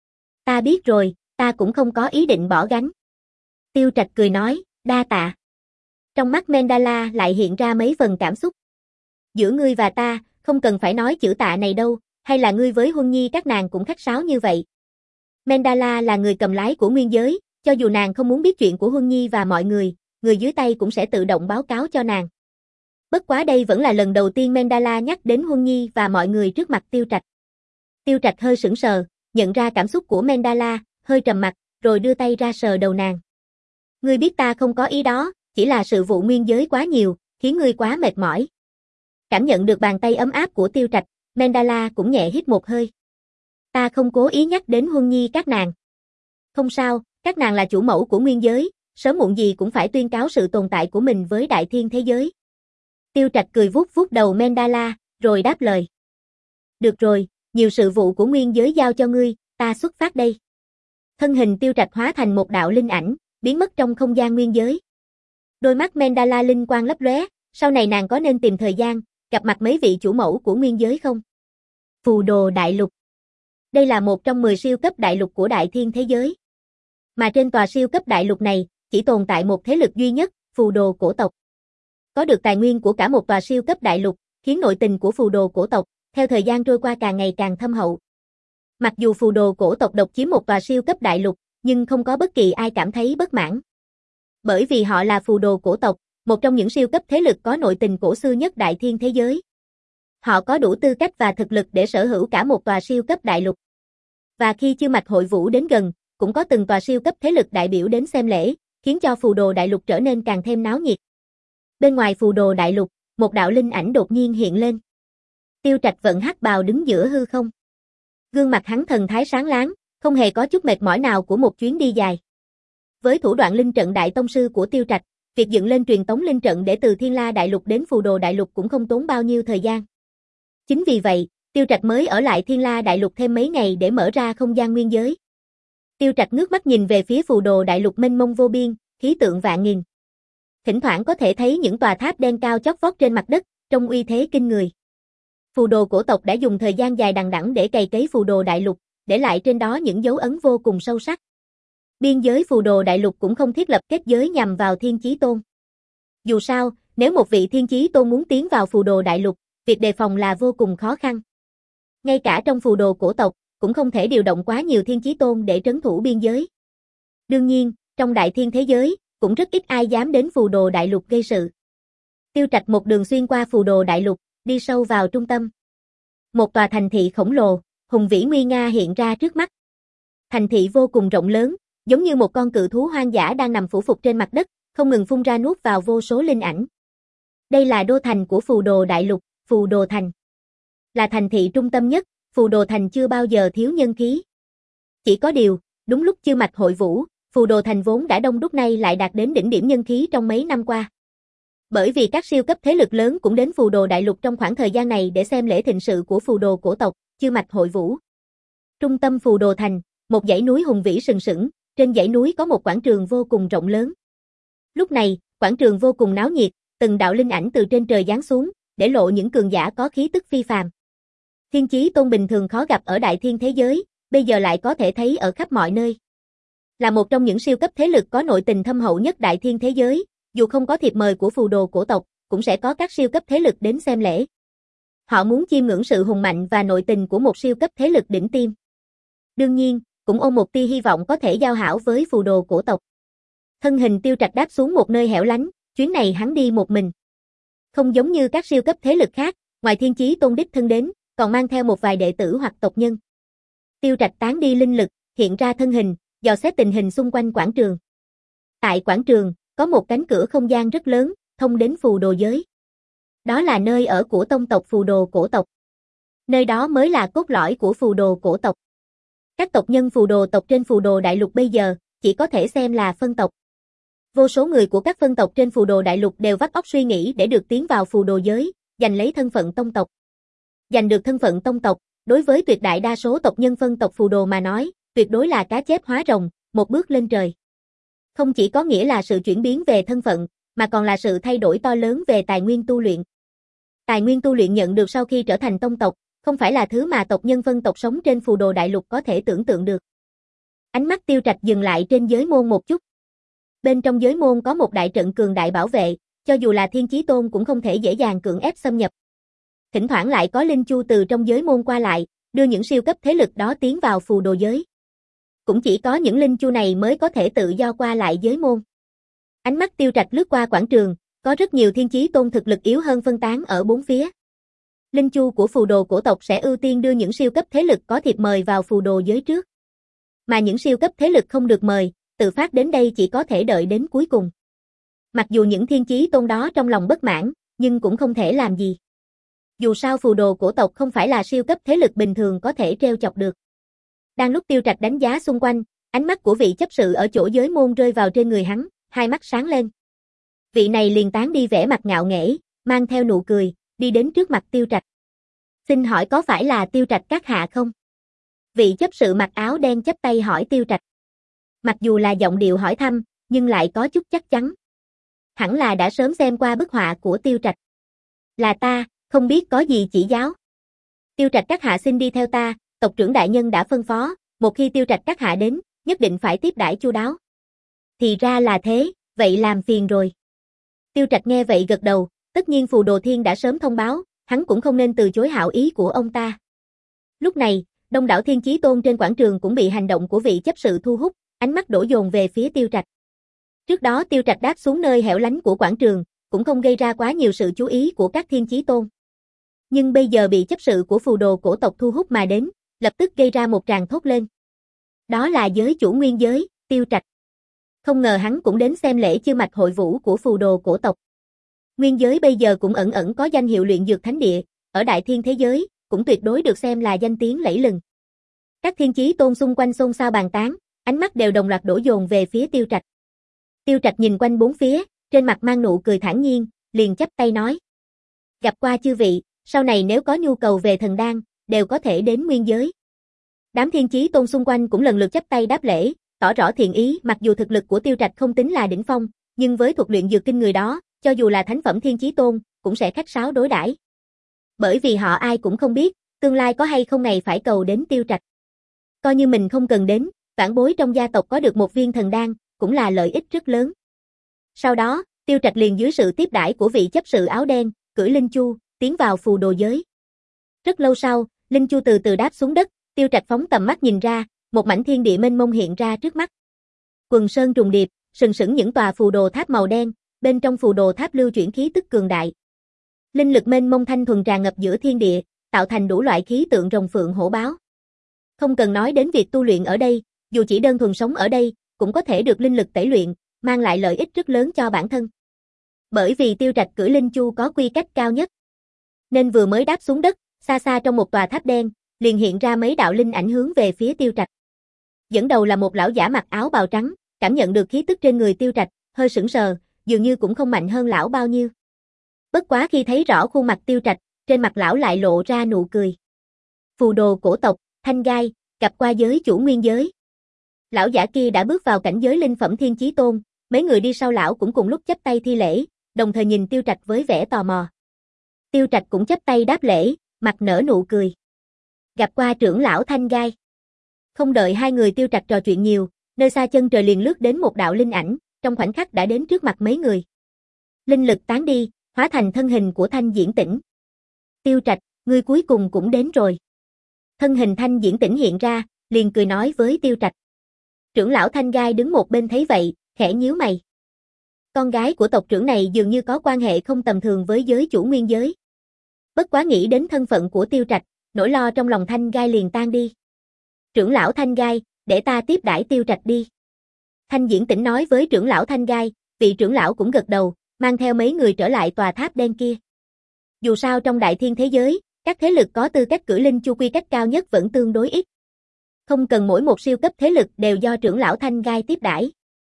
Ta biết rồi, ta cũng không có ý định bỏ gánh. Tiêu Trạch cười nói, đa tạ. Trong mắt Mendala lại hiện ra mấy phần cảm xúc. Giữa ngươi và ta, không cần phải nói chữ tạ này đâu, hay là ngươi với Huân Nhi các nàng cũng khách sáo như vậy. Mendala là người cầm lái của nguyên giới, cho dù nàng không muốn biết chuyện của Huân Nhi và mọi người, người dưới tay cũng sẽ tự động báo cáo cho nàng. Bất quá đây vẫn là lần đầu tiên Mendala nhắc đến Huân Nhi và mọi người trước mặt Tiêu Trạch. Tiêu Trạch hơi sững sờ, nhận ra cảm xúc của Mendala, hơi trầm mặt, rồi đưa tay ra sờ đầu nàng. Ngươi biết ta không có ý đó, chỉ là sự vụ nguyên giới quá nhiều, khiến ngươi quá mệt mỏi. Cảm nhận được bàn tay ấm áp của Tiêu Trạch, Mendala cũng nhẹ hít một hơi. Ta không cố ý nhắc đến Huân Nhi các nàng. Không sao, các nàng là chủ mẫu của nguyên giới, sớm muộn gì cũng phải tuyên cáo sự tồn tại của mình với đại thiên thế giới. Tiêu Trạch cười vuốt vuốt đầu Mendala, rồi đáp lời. Được rồi, nhiều sự vụ của nguyên giới giao cho ngươi, ta xuất phát đây. Thân hình Tiêu Trạch hóa thành một đạo linh ảnh, biến mất trong không gian nguyên giới. Đôi mắt Mendala linh quang lấp lóe, sau này nàng có nên tìm thời gian, gặp mặt mấy vị chủ mẫu của nguyên giới không? Phù Đồ Đại Lục. Đây là một trong mười siêu cấp đại lục của đại thiên thế giới. Mà trên tòa siêu cấp đại lục này, chỉ tồn tại một thế lực duy nhất, phù đồ cổ tộc. Có được tài nguyên của cả một tòa siêu cấp đại lục, khiến nội tình của phù đồ cổ tộc, theo thời gian trôi qua càng ngày càng thâm hậu. Mặc dù phù đồ cổ tộc độc chiếm một tòa siêu cấp đại lục, nhưng không có bất kỳ ai cảm thấy bất mãn. Bởi vì họ là phù đồ cổ tộc, một trong những siêu cấp thế lực có nội tình cổ xưa nhất đại thiên thế giới. Họ có đủ tư cách và thực lực để sở hữu cả một tòa siêu cấp đại lục. Và khi Chiêu Mạch Hội Vũ đến gần, cũng có từng tòa siêu cấp thế lực đại biểu đến xem lễ, khiến cho phù đồ đại lục trở nên càng thêm náo nhiệt. Bên ngoài phù đồ đại lục, một đạo linh ảnh đột nhiên hiện lên. Tiêu Trạch vận hắc bào đứng giữa hư không. Gương mặt hắn thần thái sáng láng, không hề có chút mệt mỏi nào của một chuyến đi dài. Với thủ đoạn linh trận đại tông sư của Tiêu Trạch, việc dựng lên truyền tống linh trận để từ Thiên La đại lục đến phù đồ đại lục cũng không tốn bao nhiêu thời gian. Chính vì vậy, Tiêu Trạch mới ở lại Thiên La đại lục thêm mấy ngày để mở ra không gian nguyên giới. Tiêu Trạch ngước mắt nhìn về phía phù đồ đại lục mênh mông vô biên, khí tượng vạn nghìn. Thỉnh thoảng có thể thấy những tòa tháp đen cao chót vót trên mặt đất, trông uy thế kinh người. Phù đồ cổ tộc đã dùng thời gian dài đằng đẵng để cày cấy phù đồ đại lục, để lại trên đó những dấu ấn vô cùng sâu sắc. Biên giới phù đồ đại lục cũng không thiết lập kết giới nhằm vào Thiên Chí Tôn. Dù sao, nếu một vị Thiên Chí Tôn muốn tiến vào phù đồ đại lục, việc đề phòng là vô cùng khó khăn. Ngay cả trong phù đồ cổ tộc, cũng không thể điều động quá nhiều Thiên Chí Tôn để trấn thủ biên giới. Đương nhiên, trong đại thiên thế giới, cũng rất ít ai dám đến phù đồ đại lục gây sự. Tiêu Trạch một đường xuyên qua phù đồ đại lục, đi sâu vào trung tâm. Một tòa thành thị khổng lồ, hùng vĩ nguy nga hiện ra trước mắt. Thành thị vô cùng rộng lớn, giống như một con cự thú hoang dã đang nằm phủ phục trên mặt đất, không ngừng phun ra nuốt vào vô số linh ảnh. Đây là đô thành của phù đồ đại lục, Phù Đồ Thành. Là thành thị trung tâm nhất, Phù Đồ Thành chưa bao giờ thiếu nhân khí. Chỉ có điều, đúng lúc Chiêu Mạch Hội Vũ, Phù Đồ Thành vốn đã đông đúc nay lại đạt đến đỉnh điểm nhân khí trong mấy năm qua. Bởi vì các siêu cấp thế lực lớn cũng đến Phù Đồ đại lục trong khoảng thời gian này để xem lễ thịnh sự của phù đồ cổ tộc, Chiêu Mạch Hội Vũ. Trung tâm Phù Đồ Thành, một dãy núi hùng vĩ sừng sững, trên dãy núi có một quảng trường vô cùng rộng lớn. Lúc này, quảng trường vô cùng náo nhiệt, từng đạo linh ảnh từ trên trời giáng xuống, để lộ những cường giả có khí tức phi phàm. Thiên Chí Tôn bình thường khó gặp ở đại thiên thế giới, bây giờ lại có thể thấy ở khắp mọi nơi. Là một trong những siêu cấp thế lực có nội tình thâm hậu nhất đại thiên thế giới, dù không có thiệp mời của phù đồ cổ tộc, cũng sẽ có các siêu cấp thế lực đến xem lễ. Họ muốn chiêm ngưỡng sự hùng mạnh và nội tình của một siêu cấp thế lực đỉnh tiêm. Đương nhiên, cũng ôm một tia hy vọng có thể giao hảo với phù đồ cổ tộc. Thân hình Tiêu Trạch đáp xuống một nơi hẻo lánh, chuyến này hắn đi một mình. Không giống như các siêu cấp thế lực khác, ngoài Thiên Chí Tôn đích thân đến, còn mang theo một vài đệ tử hoặc tộc nhân. Tiêu Trạch tán đi linh lực, hiện ra thân hình, dò xét tình hình xung quanh quảng trường. Tại quảng trường, có một cánh cửa không gian rất lớn, thông đến phù đồ giới. Đó là nơi ở của tông tộc phù đồ cổ tộc. Nơi đó mới là cốt lõi của phù đồ cổ tộc. Các tộc nhân phù đồ tộc trên phù đồ đại lục bây giờ, chỉ có thể xem là phân tộc. Vô số người của các phân tộc trên phù đồ đại lục đều vắt óc suy nghĩ để được tiến vào phù đồ giới, giành lấy thân phận tông tộc. Giành được thân phận tông tộc, đối với tuyệt đại đa số tộc nhân phân tộc phù đồ mà nói, tuyệt đối là cá chép hóa rồng, một bước lên trời. Không chỉ có nghĩa là sự chuyển biến về thân phận, mà còn là sự thay đổi to lớn về tài nguyên tu luyện. Tài nguyên tu luyện nhận được sau khi trở thành tông tộc, không phải là thứ mà tộc nhân phân tộc sống trên phù đồ đại lục có thể tưởng tượng được. Ánh mắt Tiêu Trạch dừng lại trên giới môn một chút. Bên trong giới môn có một đại trận cường đại bảo vệ, cho dù là Thiên Chí Tôn cũng không thể dễ dàng cưỡng ép xâm nhập. Thỉnh thoảng lại có linh chu từ trong giới môn qua lại, đưa những siêu cấp thế lực đó tiến vào phù đồ giới. Cũng chỉ có những linh chu này mới có thể tự do qua lại giới môn. Ánh mắt Tiêu Trạch lướt qua quảng trường, có rất nhiều Thiên Chí Tôn thực lực yếu hơn phân tán ở bốn phía. Linh chu của phù đồ cổ tộc sẽ ưu tiên đưa những siêu cấp thế lực có thiệp mời vào phù đồ giới trước. Mà những siêu cấp thế lực không được mời, tự phát đến đây chỉ có thể đợi đến cuối cùng. Mặc dù những Thiên Chí Tôn đó trong lòng bất mãn, nhưng cũng không thể làm gì. Dù sao phù đồ cổ tộc không phải là siêu cấp thế lực bình thường có thể trêu chọc được. Đang lúc Tiêu Trạch đánh giá xung quanh, ánh mắt của vị chấp sự ở chỗ giới môn rơi vào trên người hắn, hai mắt sáng lên. Vị này liền tán đi vẻ mặt ngạo nghễ, mang theo nụ cười, đi đến trước mặt Tiêu Trạch. Xin hỏi có phải là Tiêu Trạch các hạ không? Vị chấp sự mặc áo đen chắp tay hỏi Tiêu Trạch. Mặc dù là giọng điệu hỏi thăm, nhưng lại có chút chắc chắn. Hẳn là đã sớm xem qua bức họa của Tiêu Trạch. Là ta, không biết có gì chỉ giáo. Tiêu Trạch các hạ xin đi theo ta, Tộc trưởng đại nhân đã phân phó, một khi Tiêu Trạch các hạ đến, nhất định phải tiếp đãi chu đáo. Thì ra là thế, vậy làm phiền rồi. Tiêu Trạch nghe vậy gật đầu, tất nhiên Phù Đồ Thiên đã sớm thông báo, hắn cũng không nên từ chối hảo ý của ông ta. Lúc này, đông đảo Thiên Chí Tôn trên quảng trường cũng bị hành động của vị chấp sự thu hút, ánh mắt đổ dồn về phía Tiêu Trạch. Trước đó Tiêu Trạch đáp xuống nơi hẻo lánh của quảng trường, cũng không gây ra quá nhiều sự chú ý của các Thiên Chí Tôn. Nhưng bây giờ bị chấp sự của Phù Đồ cổ tộc thu hút mà đến, lập tức gây ra một tràng thốt lên. Đó là giới chủ nguyên giới, Tiêu Trạch. Không ngờ hắn cũng đến xem lễ chiêu mạch hội vũ của Phù Đồ cổ tộc. Nguyên giới bây giờ cũng ẩn ẩn có danh hiệu luyện dược thánh địa, ở đại thiên thế giới, cũng tuyệt đối được xem là danh tiếng lẫy lừng. Các Thiên Chí Tôn xung quanh xôn xao bàn tán, ánh mắt đều đồng loạt đổ dồn về phía Tiêu Trạch. Tiêu Trạch nhìn quanh bốn phía, trên mặt mang nụ cười thản nhiên, liền chắp tay nói. Gặp qua chư vị, sau này nếu có nhu cầu về thần đan, đều có thể đến nguyên giới. Đám Thiên Chí Tôn xung quanh cũng lần lượt chắp tay đáp lễ, tỏ rõ thiện ý, mặc dù thực lực của Tiêu Trạch không tính là đỉnh phong, nhưng với thuật luyện dược kinh người đó, cho dù là thánh phẩm Thiên Chí Tôn, cũng sẽ khách sáo đối đãi. Bởi vì họ ai cũng không biết, tương lai có hay không ngày phải cầu đến Tiêu Trạch. Coi như mình không cần đến, vãn bối trong gia tộc có được một viên thần đan, cũng là lợi ích rất lớn. Sau đó, Tiêu Trạch liền dưới sự tiếp đãi của vị chấp sự áo đen, cưỡi linh chu, tiến vào phù đồ giới. Rất lâu sau, linh chu từ từ đáp xuống đất, Tiêu Trạch phóng tầm mắt nhìn ra, một mảnh thiên địa mênh mông hiện ra trước mắt. Quần sơn trùng điệp, sừng sững những tòa phù đồ tháp màu đen, bên trong phù đồ tháp lưu chuyển khí tức cường đại. Linh lực mênh mông thanh thuần tràn ngập giữa thiên địa, tạo thành đủ loại khí tượng rồng phượng hổ báo. Không cần nói đến việc tu luyện ở đây, dù chỉ đơn thuần sống ở đây, cũng có thể được linh lực tẩy luyện, mang lại lợi ích rất lớn cho bản thân. Bởi vì Tiêu Trạch cưỡi linh chu có quy cách cao nhất, nên vừa mới đáp xuống đất, xa xa trong một tòa tháp đen, liền hiện ra mấy đạo linh ảnh hướng về phía Tiêu Trạch. Dẫn đầu là một lão giả mặc áo bào trắng, cảm nhận được khí tức trên người Tiêu Trạch, hơi sững sờ, dường như cũng không mạnh hơn lão bao nhiêu. Bất quá khi thấy rõ khuôn mặt Tiêu Trạch, trên mặt lão lại lộ ra nụ cười. Phù đồ cổ tộc, Thanh Gai, gặp qua giới chủ nguyên giới. Lão giả kia đã bước vào cảnh giới linh phẩm Thiên Chí Tôn, mấy người đi sau lão cũng cùng lúc chắp tay thi lễ, đồng thời nhìn Tiêu Trạch với vẻ tò mò. Tiêu Trạch cũng chắp tay đáp lễ, mặt nở nụ cười. Gặp qua trưởng lão Thanh Gai. Không đợi hai người Tiêu Trạch trò chuyện nhiều, nơi xa chân trời liền lướt đến một đạo linh ảnh, trong khoảnh khắc đã đến trước mặt mấy người. Linh lực tán đi, hóa thành thân hình của Thanh Diễn Tĩnh. Tiêu Trạch, ngươi cuối cùng cũng đến rồi. Thân hình Thanh Diễn Tĩnh hiện ra, liền cười nói với Tiêu Trạch. Trưởng lão Thanh Gai đứng một bên thấy vậy, khẽ nhíu mày. Con gái của tộc trưởng này dường như có quan hệ không tầm thường với giới chủ nguyên giới. Bất quá nghĩ đến thân phận của Tiêu Trạch, nỗi lo trong lòng Thanh Gai liền tan đi. Trưởng lão Thanh Gai, để ta tiếp đãi Tiêu Trạch đi. Thanh Diễn Tĩnh nói với trưởng lão Thanh Gai, vị trưởng lão cũng gật đầu, mang theo mấy người trở lại tòa tháp đen kia. Dù sao trong đại thiên thế giới, các thế lực có tư cách cưỡi linh chu quy cách cao nhất vẫn tương đối ít. Không cần mỗi một siêu cấp thế lực đều do trưởng lão Thanh Gai tiếp đãi.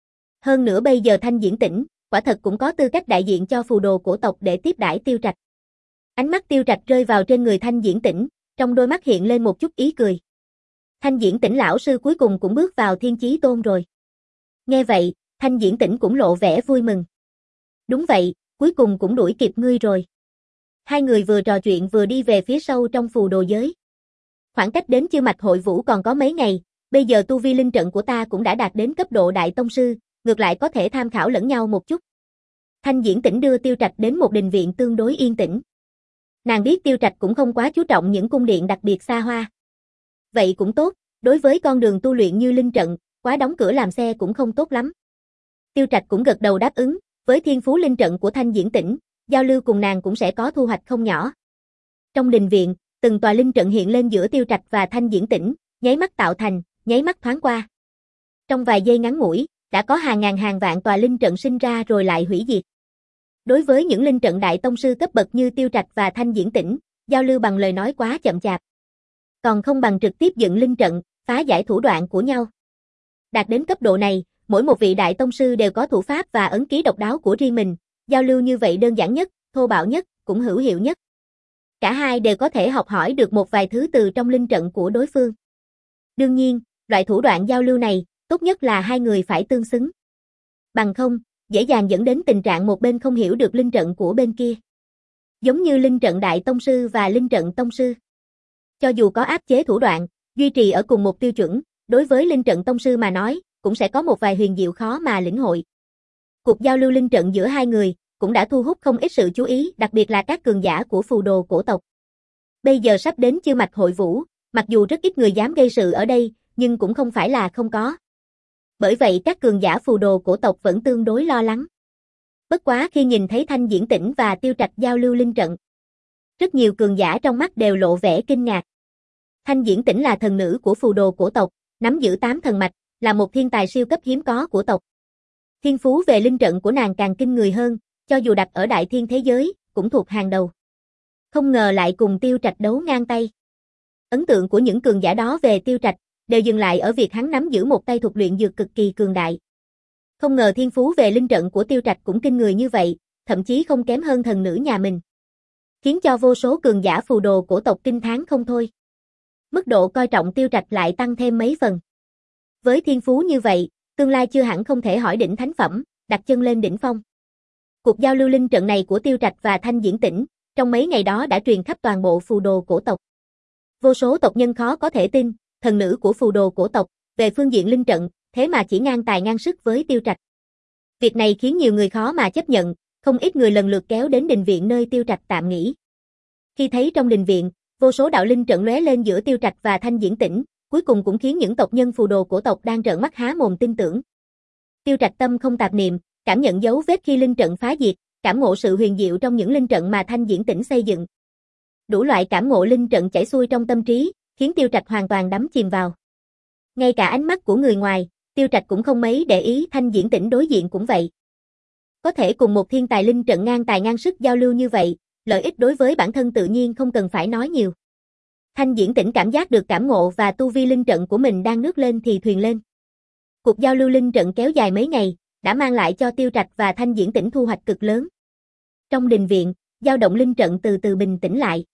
Hơn nữa bây giờ Thanh Diễn Tĩnh, quả thật cũng có tư cách đại diện cho phù đồ cổ tộc để tiếp đãi Tiêu Trạch. Ánh mắt Tiêu Trạch rơi vào trên người Thanh Diễn Tĩnh, trong đôi mắt hiện lên một chút ý cười. Thanh Diễn Tĩnh lão sư cuối cùng cũng bước vào Thiên Chí Tôn rồi. Nghe vậy, Thanh Diễn Tĩnh cũng lộ vẻ vui mừng. Đúng vậy, cuối cùng cũng đuổi kịp ngươi rồi. Hai người vừa trò chuyện vừa đi về phía sâu trong phù đồ giới. Khoảng cách đến chiêu mạch hội vũ còn có mấy ngày, bây giờ tu vi linh trận của ta cũng đã đạt đến cấp độ đại tông sư, ngược lại có thể tham khảo lẫn nhau một chút. Thanh Diễn Tĩnh đưa Tiêu Trạch đến một đình viện tương đối yên tĩnh. Nàng biết Tiêu Trạch cũng không quá chú trọng những cung điện đặc biệt xa hoa. Vậy cũng tốt, đối với con đường tu luyện như linh trận, quá đóng cửa làm xe cũng không tốt lắm. Tiêu Trạch cũng gật đầu đáp ứng, với thiên phú linh trận của Thanh Diễn Tĩnh, giao lưu cùng nàng cũng sẽ có thu hoạch không nhỏ. Trong đình viện, từng tòa linh trận hiện lên giữa Tiêu Trạch và Thanh Diễn Tĩnh, nháy mắt tạo thành, nháy mắt thoáng qua. Trong vài giây ngắn ngủi, đã có hàng ngàn hàng vạn tòa linh trận sinh ra rồi lại hủy diệt. Đối với những linh trận đại tông sư cấp bậc như Tiêu Trạch và Thanh Diễn Tĩnh, giao lưu bằng lời nói quá chậm chạp. Còn không bằng trực tiếp dựng linh trận, phá giải thủ đoạn của nhau. Đạt đến cấp độ này, mỗi một vị đại tông sư đều có thủ pháp và ấn ký độc đáo của riêng mình, giao lưu như vậy đơn giản nhất, thô bạo nhất, cũng hữu hiệu nhất. Cả hai đều có thể học hỏi được một vài thứ từ trong linh trận của đối phương. Đương nhiên, loại thủ đoạn giao lưu này, tốt nhất là hai người phải tương xứng. Bằng không, dễ dàng dẫn đến tình trạng một bên không hiểu được linh trận của bên kia. Giống như linh trận đại tông sư và linh trận tông sư. Cho dù có áp chế thủ đoạn, duy trì ở cùng một tiêu chuẩn, đối với linh trận tông sư mà nói, cũng sẽ có một vài huyền diệu khó mà lĩnh hội. Cuộc giao lưu linh trận giữa hai người cũng đã thu hút không ít sự chú ý, đặc biệt là các cường giả của phù đồ cổ tộc. Bây giờ sắp đến Chư Mạch Hội Vũ, mặc dù rất ít người dám gây sự ở đây, nhưng cũng không phải là không có. Bởi vậy các cường giả phù đồ cổ tộc vẫn tương đối lo lắng. Bất quá khi nhìn thấy Thanh Diễn Tĩnh và Tiêu Trạch giao lưu linh trận, rất nhiều cường giả trong mắt đều lộ vẻ kinh ngạc. Thanh Diễn Tĩnh là thần nữ của phù đồ cổ tộc, nắm giữ tám thần mạch, là một thiên tài siêu cấp hiếm có của tộc. Thiên phú về linh trận của nàng càng kinh người hơn, cho dù đặt ở đại thiên thế giới, cũng thuộc hàng đầu. Không ngờ lại cùng Tiêu Trạch đấu ngang tay. Ấn tượng của những cường giả đó về Tiêu Trạch đều dừng lại ở việc hắn nắm giữ một tay thuật luyện dược cực kỳ cường đại. Không ngờ thiên phú về linh trận của Tiêu Trạch cũng kinh người như vậy, thậm chí không kém hơn thần nữ nhà mình. Khiến cho vô số cường giả phù đồ cổ tộc kinh thán không thôi. Mức độ coi trọng Tiêu Trạch lại tăng thêm mấy phần. Với thiên phú như vậy, tương lai chưa hẳn không thể hỏi đỉnh thánh phẩm, đặt chân lên đỉnh phong. Cuộc giao lưu linh trận này của Tiêu Trạch và Thanh Diễn Tĩnh, trong mấy ngày đó đã truyền khắp toàn bộ phù đồ cổ tộc. Vô số tộc nhân khó có thể tin, thần nữ của phù đồ cổ tộc, về phương diện linh trận, thế mà chỉ ngang tài ngang sức với Tiêu Trạch. Việc này khiến nhiều người khó mà chấp nhận, không ít người lần lượt kéo đến đình viện nơi Tiêu Trạch tạm nghỉ. Khi thấy trong đình viện, vô số đạo linh trận lóe lên giữa Tiêu Trạch và Thanh Diễn Tĩnh, cuối cùng cũng khiến những tộc nhân phù đồ cổ tộc đang trợn mắt há mồm tin tưởng. Tiêu Trạch tâm không tạp niệm, cảm nhận dấu vết khi linh trận phá diệt, cảm ngộ sự huyền diệu trong những linh trận mà Thanh Diễn Tĩnh xây dựng. Đủ loại cảm ngộ linh trận chảy xuôi trong tâm trí, khiến Tiêu Trạch hoàn toàn đắm chìm vào. Ngay cả ánh mắt của người ngoài, Tiêu Trạch cũng không mấy để ý, Thanh Diễn Tĩnh đối diện cũng vậy. Có thể cùng một thiên tài linh trận ngang tài ngang sức giao lưu như vậy, lợi ích đối với bản thân tự nhiên không cần phải nói nhiều. Thanh Diễn Tĩnh cảm giác được cảm ngộ và tu vi linh trận của mình đang nước lên thì thuyền lên. Cuộc giao lưu linh trận kéo dài mấy ngày, đã mang lại cho Tiêu Trạch và Thanh Diễn Tĩnh thu hoạch cực lớn. Trong đình viện, dao động linh trận từ từ bình tĩnh lại.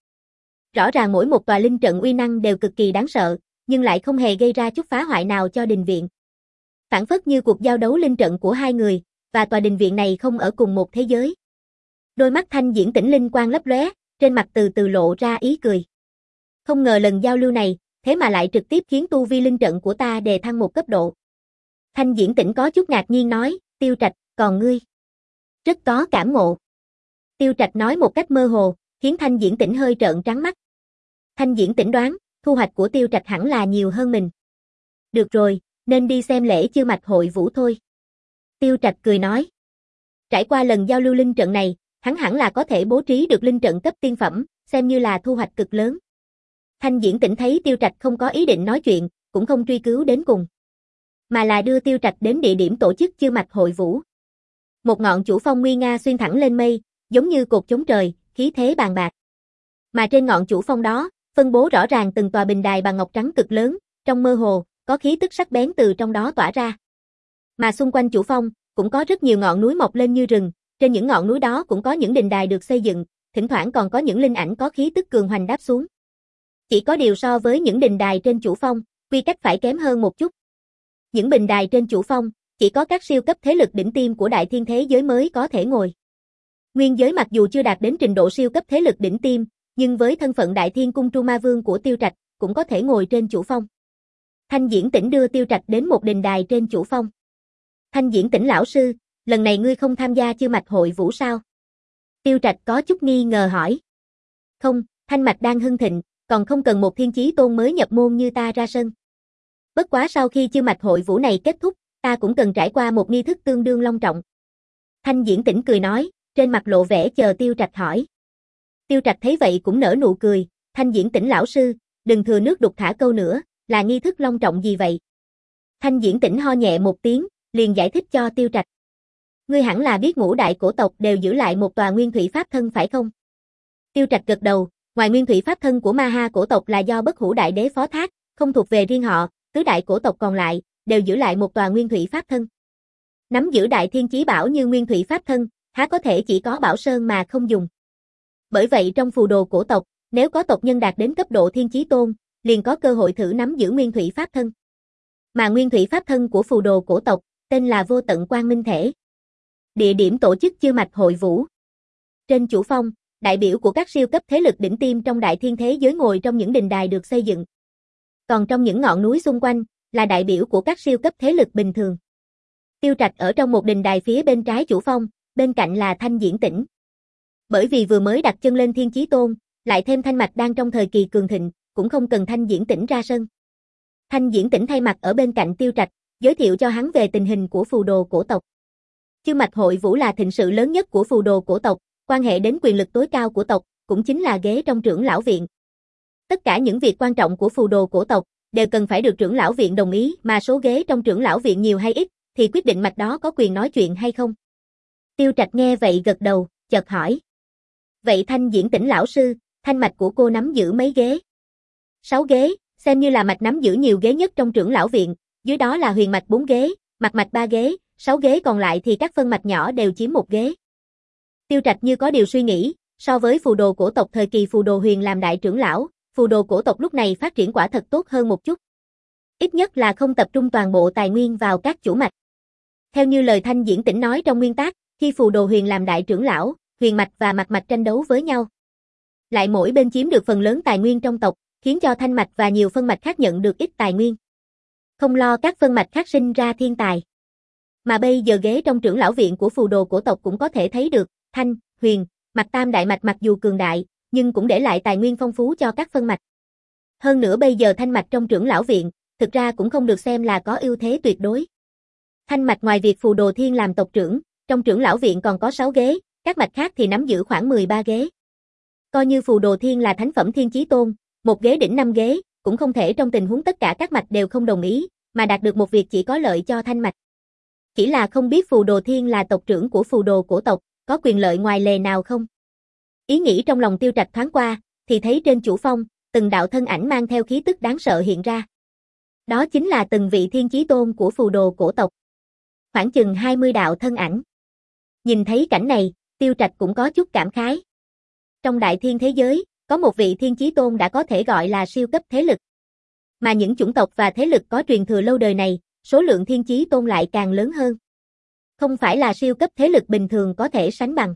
Rõ ràng mỗi một tòa linh trận uy năng đều cực kỳ đáng sợ, nhưng lại không hề gây ra chút phá hoại nào cho đình viện. Phản phất như cuộc giao đấu linh trận của hai người, và tòa đình viện này không ở cùng một thế giới. Đôi mắt Thanh Diễn Tĩnh linh quang lấp lóe, trên mặt từ từ lộ ra ý cười. Không ngờ lần giao lưu này, thế mà lại trực tiếp khiến tu vi linh trận của ta đề thăng một cấp độ. Thanh Diễn Tĩnh có chút ngạc nhiên nói, Tiêu Trạch, còn ngươi? Rất có cảm ngộ. Tiêu Trạch nói một cách mơ hồ, khiến Thanh Diễn Tĩnh hơi trợn trắng mắt. Thanh Diễn Tĩnh đoán, thu hoạch của Tiêu Trạch hẳn là nhiều hơn mình. Được rồi, nên đi xem lễ Chư Mạch Hội Vũ thôi. Tiêu Trạch cười nói. Trải qua lần giao lưu linh trận này, hắn hẳn là có thể bố trí được linh trận cấp tiên phẩm, xem như là thu hoạch cực lớn. Thanh Diễn Tĩnh thấy Tiêu Trạch không có ý định nói chuyện, cũng không truy cứu đến cùng, mà là đưa Tiêu Trạch đến địa điểm tổ chức Chư Mạch Hội Vũ. Một ngọn chủ phong nguy nga xuyên thẳng lên mây, giống như cột chống trời, khí thế bàn bạc. Mà trên ngọn chủ phong đó, phân bố rõ ràng từng tòa bình đài bằng ngọc trắng cực lớn, trong mơ hồ, có khí tức sắc bén từ trong đó tỏa ra. Mà xung quanh chủ phong, cũng có rất nhiều ngọn núi mọc lên như rừng, trên những ngọn núi đó cũng có những đình đài được xây dựng, thỉnh thoảng còn có những linh ảnh có khí tức cường hoành đáp xuống. Chỉ có điều so với những đình đài trên chủ phong, quy cách phải kém hơn một chút. Những bình đài trên chủ phong, chỉ có các siêu cấp thế lực đỉnh tiêm của đại thiên thế giới mới có thể ngồi. Nguyên giới mặc dù chưa đạt đến trình độ siêu cấp thế lực đỉnh tiêm, nhưng với thân phận đại thiên cung Tru Ma Vương của Tiêu Trạch, cũng có thể ngồi trên chủ phong. Thanh Diễn Tĩnh đưa Tiêu Trạch đến một đình đài trên chủ phong. Thanh Diễn Tĩnh lão sư, lần này ngươi không tham gia Chư Mạch Hội Vũ sao? Tiêu Trạch có chút nghi ngờ hỏi. Không, Thanh Mạch đang hưng thịnh, còn không cần một thiên chí tôn mới nhập môn như ta ra sân. Bất quá sau khi Chư Mạch Hội Vũ này kết thúc, ta cũng cần trải qua một nghi thức tương đương long trọng. Thanh Diễn Tĩnh cười nói, trên mặt lộ vẻ chờ Tiêu Trạch hỏi. Tiêu Trạch thấy vậy cũng nở nụ cười, Thanh Diễn Tĩnh lão sư, đừng thừa nước đục thả câu nữa, là nghi thức long trọng gì vậy? Thanh Diễn Tĩnh ho nhẹ một tiếng, liền giải thích cho Tiêu Trạch. Ngươi hẳn là biết ngũ đại cổ tộc đều giữ lại một tòa nguyên thủy pháp thân phải không? Tiêu Trạch gật đầu, ngoài nguyên thủy pháp thân của Ma Ha cổ tộc là do Bất Hủ Đại Đế phó thác, không thuộc về riêng họ, tứ đại cổ tộc còn lại đều giữ lại một tòa nguyên thủy pháp thân. Nắm giữ đại thiên chí bảo như nguyên thủy pháp thân, há có thể chỉ có Bảo Sơn mà không dùng. Bởi vậy trong phù đồ cổ tộc, nếu có tộc nhân đạt đến cấp độ thiên chí tôn, liền có cơ hội thử nắm giữ nguyên thủy pháp thân. Mà nguyên thủy pháp thân của phù đồ cổ tộc, tên là Vô Tận Quang Minh Thể. Địa điểm tổ chức Chư Mạch Hội Vũ. Trên chủ phong, đại biểu của các siêu cấp thế lực đỉnh tiêm trong đại thiên thế giới ngồi trong những đình đài được xây dựng. Còn trong những ngọn núi xung quanh, là đại biểu của các siêu cấp thế lực bình thường. Tiêu Trạch ở trong một đình đài phía bên trái chủ phong, bên cạnh là Thanh Diễn Tỉnh. Bởi vì vừa mới đặt chân lên Thiên Chí Tôn, lại thêm Thanh Mạch đang trong thời kỳ cường thịnh, cũng không cần Thanh Diễn Tỉnh ra sân. Thanh Diễn Tỉnh thay mặt ở bên cạnh Tiêu Trạch, giới thiệu cho hắn về tình hình của phù đồ cổ tộc. Chư Mạch Hội Vũ là thịnh sự lớn nhất của phù đồ cổ tộc, quan hệ đến quyền lực tối cao của tộc, cũng chính là ghế trong trưởng lão viện. Tất cả những việc quan trọng của phù đồ cổ tộc đều cần phải được trưởng lão viện đồng ý, mà số ghế trong trưởng lão viện nhiều hay ít thì quyết định mạch đó có quyền nói chuyện hay không. Tiêu Trạch nghe vậy gật đầu, chợt hỏi: "Vậy Thanh Diễn Tỉnh lão sư, thanh mạch của cô nắm giữ mấy ghế?" Sáu ghế, xem như là mạch nắm giữ nhiều ghế nhất trong trưởng lão viện, dưới đó là huyền mạch bốn ghế, mạch mạch ba ghế, sáu ghế còn lại thì các phân mạch nhỏ đều chiếm một ghế. Tiêu Trạch như có điều suy nghĩ, so với phù đồ cổ tộc thời kỳ phù đồ huyền làm đại trưởng lão, phù đồ cổ tộc lúc này phát triển quả thật tốt hơn một chút. Ít nhất là không tập trung toàn bộ tài nguyên vào các chủ mạch. Theo như lời Thanh Diễn Tỉnh nói trong nguyên tác, khi phù đồ huyền làm đại trưởng lão, huyền mạch và mạch mạch tranh đấu với nhau. Lại mỗi bên chiếm được phần lớn tài nguyên trong tộc, khiến cho thanh mạch và nhiều phân mạch khác nhận được ít tài nguyên. Không lo các phân mạch khác sinh ra thiên tài. Mà bây giờ ghế trong trưởng lão viện của phù đồ cổ tộc cũng có thể thấy được, thanh, huyền, mạch tam đại mạch mặc dù cường đại, nhưng cũng để lại tài nguyên phong phú cho các phân mạch. Hơn nữa bây giờ thanh mạch trong trưởng lão viện, thực ra cũng không được xem là có ưu thế tuyệt đối. Thanh mạch ngoài việc phù đồ thiên làm tộc trưởng, trong trưởng lão viện còn có sáu ghế, các mạch khác thì nắm giữ khoảng mười ba ghế. Coi như phù đồ thiên là thánh phẩm Thiên Chí Tôn, một ghế đỉnh năm ghế, cũng không thể trong tình huống tất cả các mạch đều không đồng ý, mà đạt được một việc chỉ có lợi cho thanh mạch. Chỉ là không biết phù đồ thiên là tộc trưởng của phù đồ cổ tộc, có quyền lợi ngoài lề nào không? Ý nghĩ trong lòng Tiêu Trạch thoáng qua, thì thấy trên chủ phong, từng đạo thân ảnh mang theo khí tức đáng sợ hiện ra. Đó chính là từng vị Thiên Chí Tôn của phù đồ cổ tộc. Khoảng chừng hai mươi đạo thân ảnh. Nhìn thấy cảnh này, Tiêu Trạch cũng có chút cảm khái. Trong đại thiên thế giới, có một vị Thiên Chí Tôn đã có thể gọi là siêu cấp thế lực. Mà những chủng tộc và thế lực có truyền thừa lâu đời này, số lượng Thiên Chí Tôn lại càng lớn hơn. Không phải là siêu cấp thế lực bình thường có thể sánh bằng.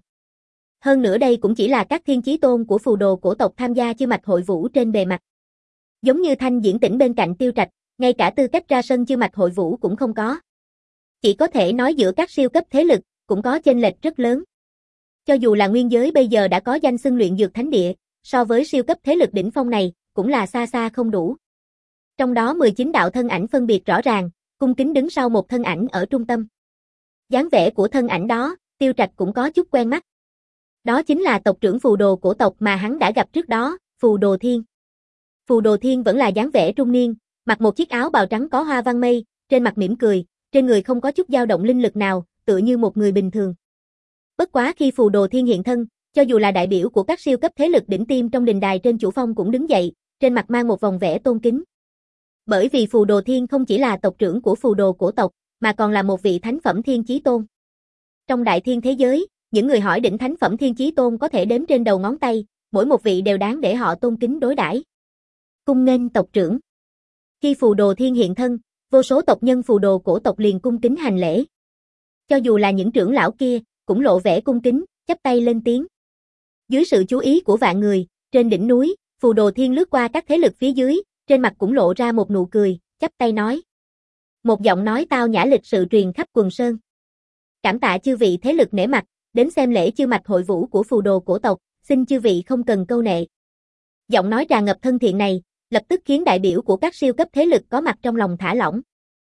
Hơn nữa đây cũng chỉ là các Thiên Chí Tôn của phù đồ cổ tộc tham gia chư mạch hội vũ trên bề mặt. Giống như Thanh Diễn Tỉnh bên cạnh Tiêu Trạch, ngay cả tư cách ra sân chư mạch hội vũ cũng không có. Chỉ có thể nói giữa các siêu cấp thế lực, cũng có chênh lệch rất lớn. Cho dù là nguyên giới bây giờ đã có danh xưng luyện dược thánh địa, so với siêu cấp thế lực đỉnh phong này, cũng là xa xa không đủ. Trong đó mười chín đạo thân ảnh phân biệt rõ ràng, cung kính đứng sau một thân ảnh ở trung tâm. Dáng vẻ của thân ảnh đó, Tiêu Trạch cũng có chút quen mắt. Đó chính là tộc trưởng phù đồ cổ tộc mà hắn đã gặp trước đó, Phù Đồ Thiên. Phù Đồ Thiên vẫn là dáng vẻ trung niên, mặc một chiếc áo bào trắng có hoa văn mây, trên mặt mỉm cười, trên người không có chút dao động linh lực nào, tựa như một người bình thường. Bất quá khi Phù Đồ Thiên hiện thân, cho dù là đại biểu của các siêu cấp thế lực đỉnh tiêm trong đình đài trên chủ phong cũng đứng dậy, trên mặt mang một vòng vẻ tôn kính. Bởi vì Phù Đồ Thiên không chỉ là tộc trưởng của phù đồ cổ tộc, mà còn là một vị thánh phẩm Thiên Chí Tôn. Trong đại thiên thế giới, những người hỏi đỉnh thánh phẩm Thiên Chí Tôn có thể đếm trên đầu ngón tay, mỗi một vị đều đáng để họ tôn kính đối đãi. Cung nghênh tộc trưởng. Khi Phù Đồ Thiên hiện thân, vô số tộc nhân phù đồ cổ tộc liền cung kính hành lễ. Cho dù là những trưởng lão kia, cũng lộ vẻ cung kính, chắp tay lên tiếng. Dưới sự chú ý của vạn người, trên đỉnh núi, Phù Đồ Thiên lướt qua các thế lực phía dưới, trên mặt cũng lộ ra một nụ cười, chắp tay nói. Một giọng nói tao nhã lịch sự truyền khắp quần sơn. Cảm tạ chư vị thế lực nể mặt, đến xem lễ chư mạch hội vũ của phù đồ cổ tộc, xin chư vị không cần câu nệ. Giọng nói tràn ngập thân thiện này, lập tức khiến đại biểu của các siêu cấp thế lực có mặt trong lòng thả lỏng.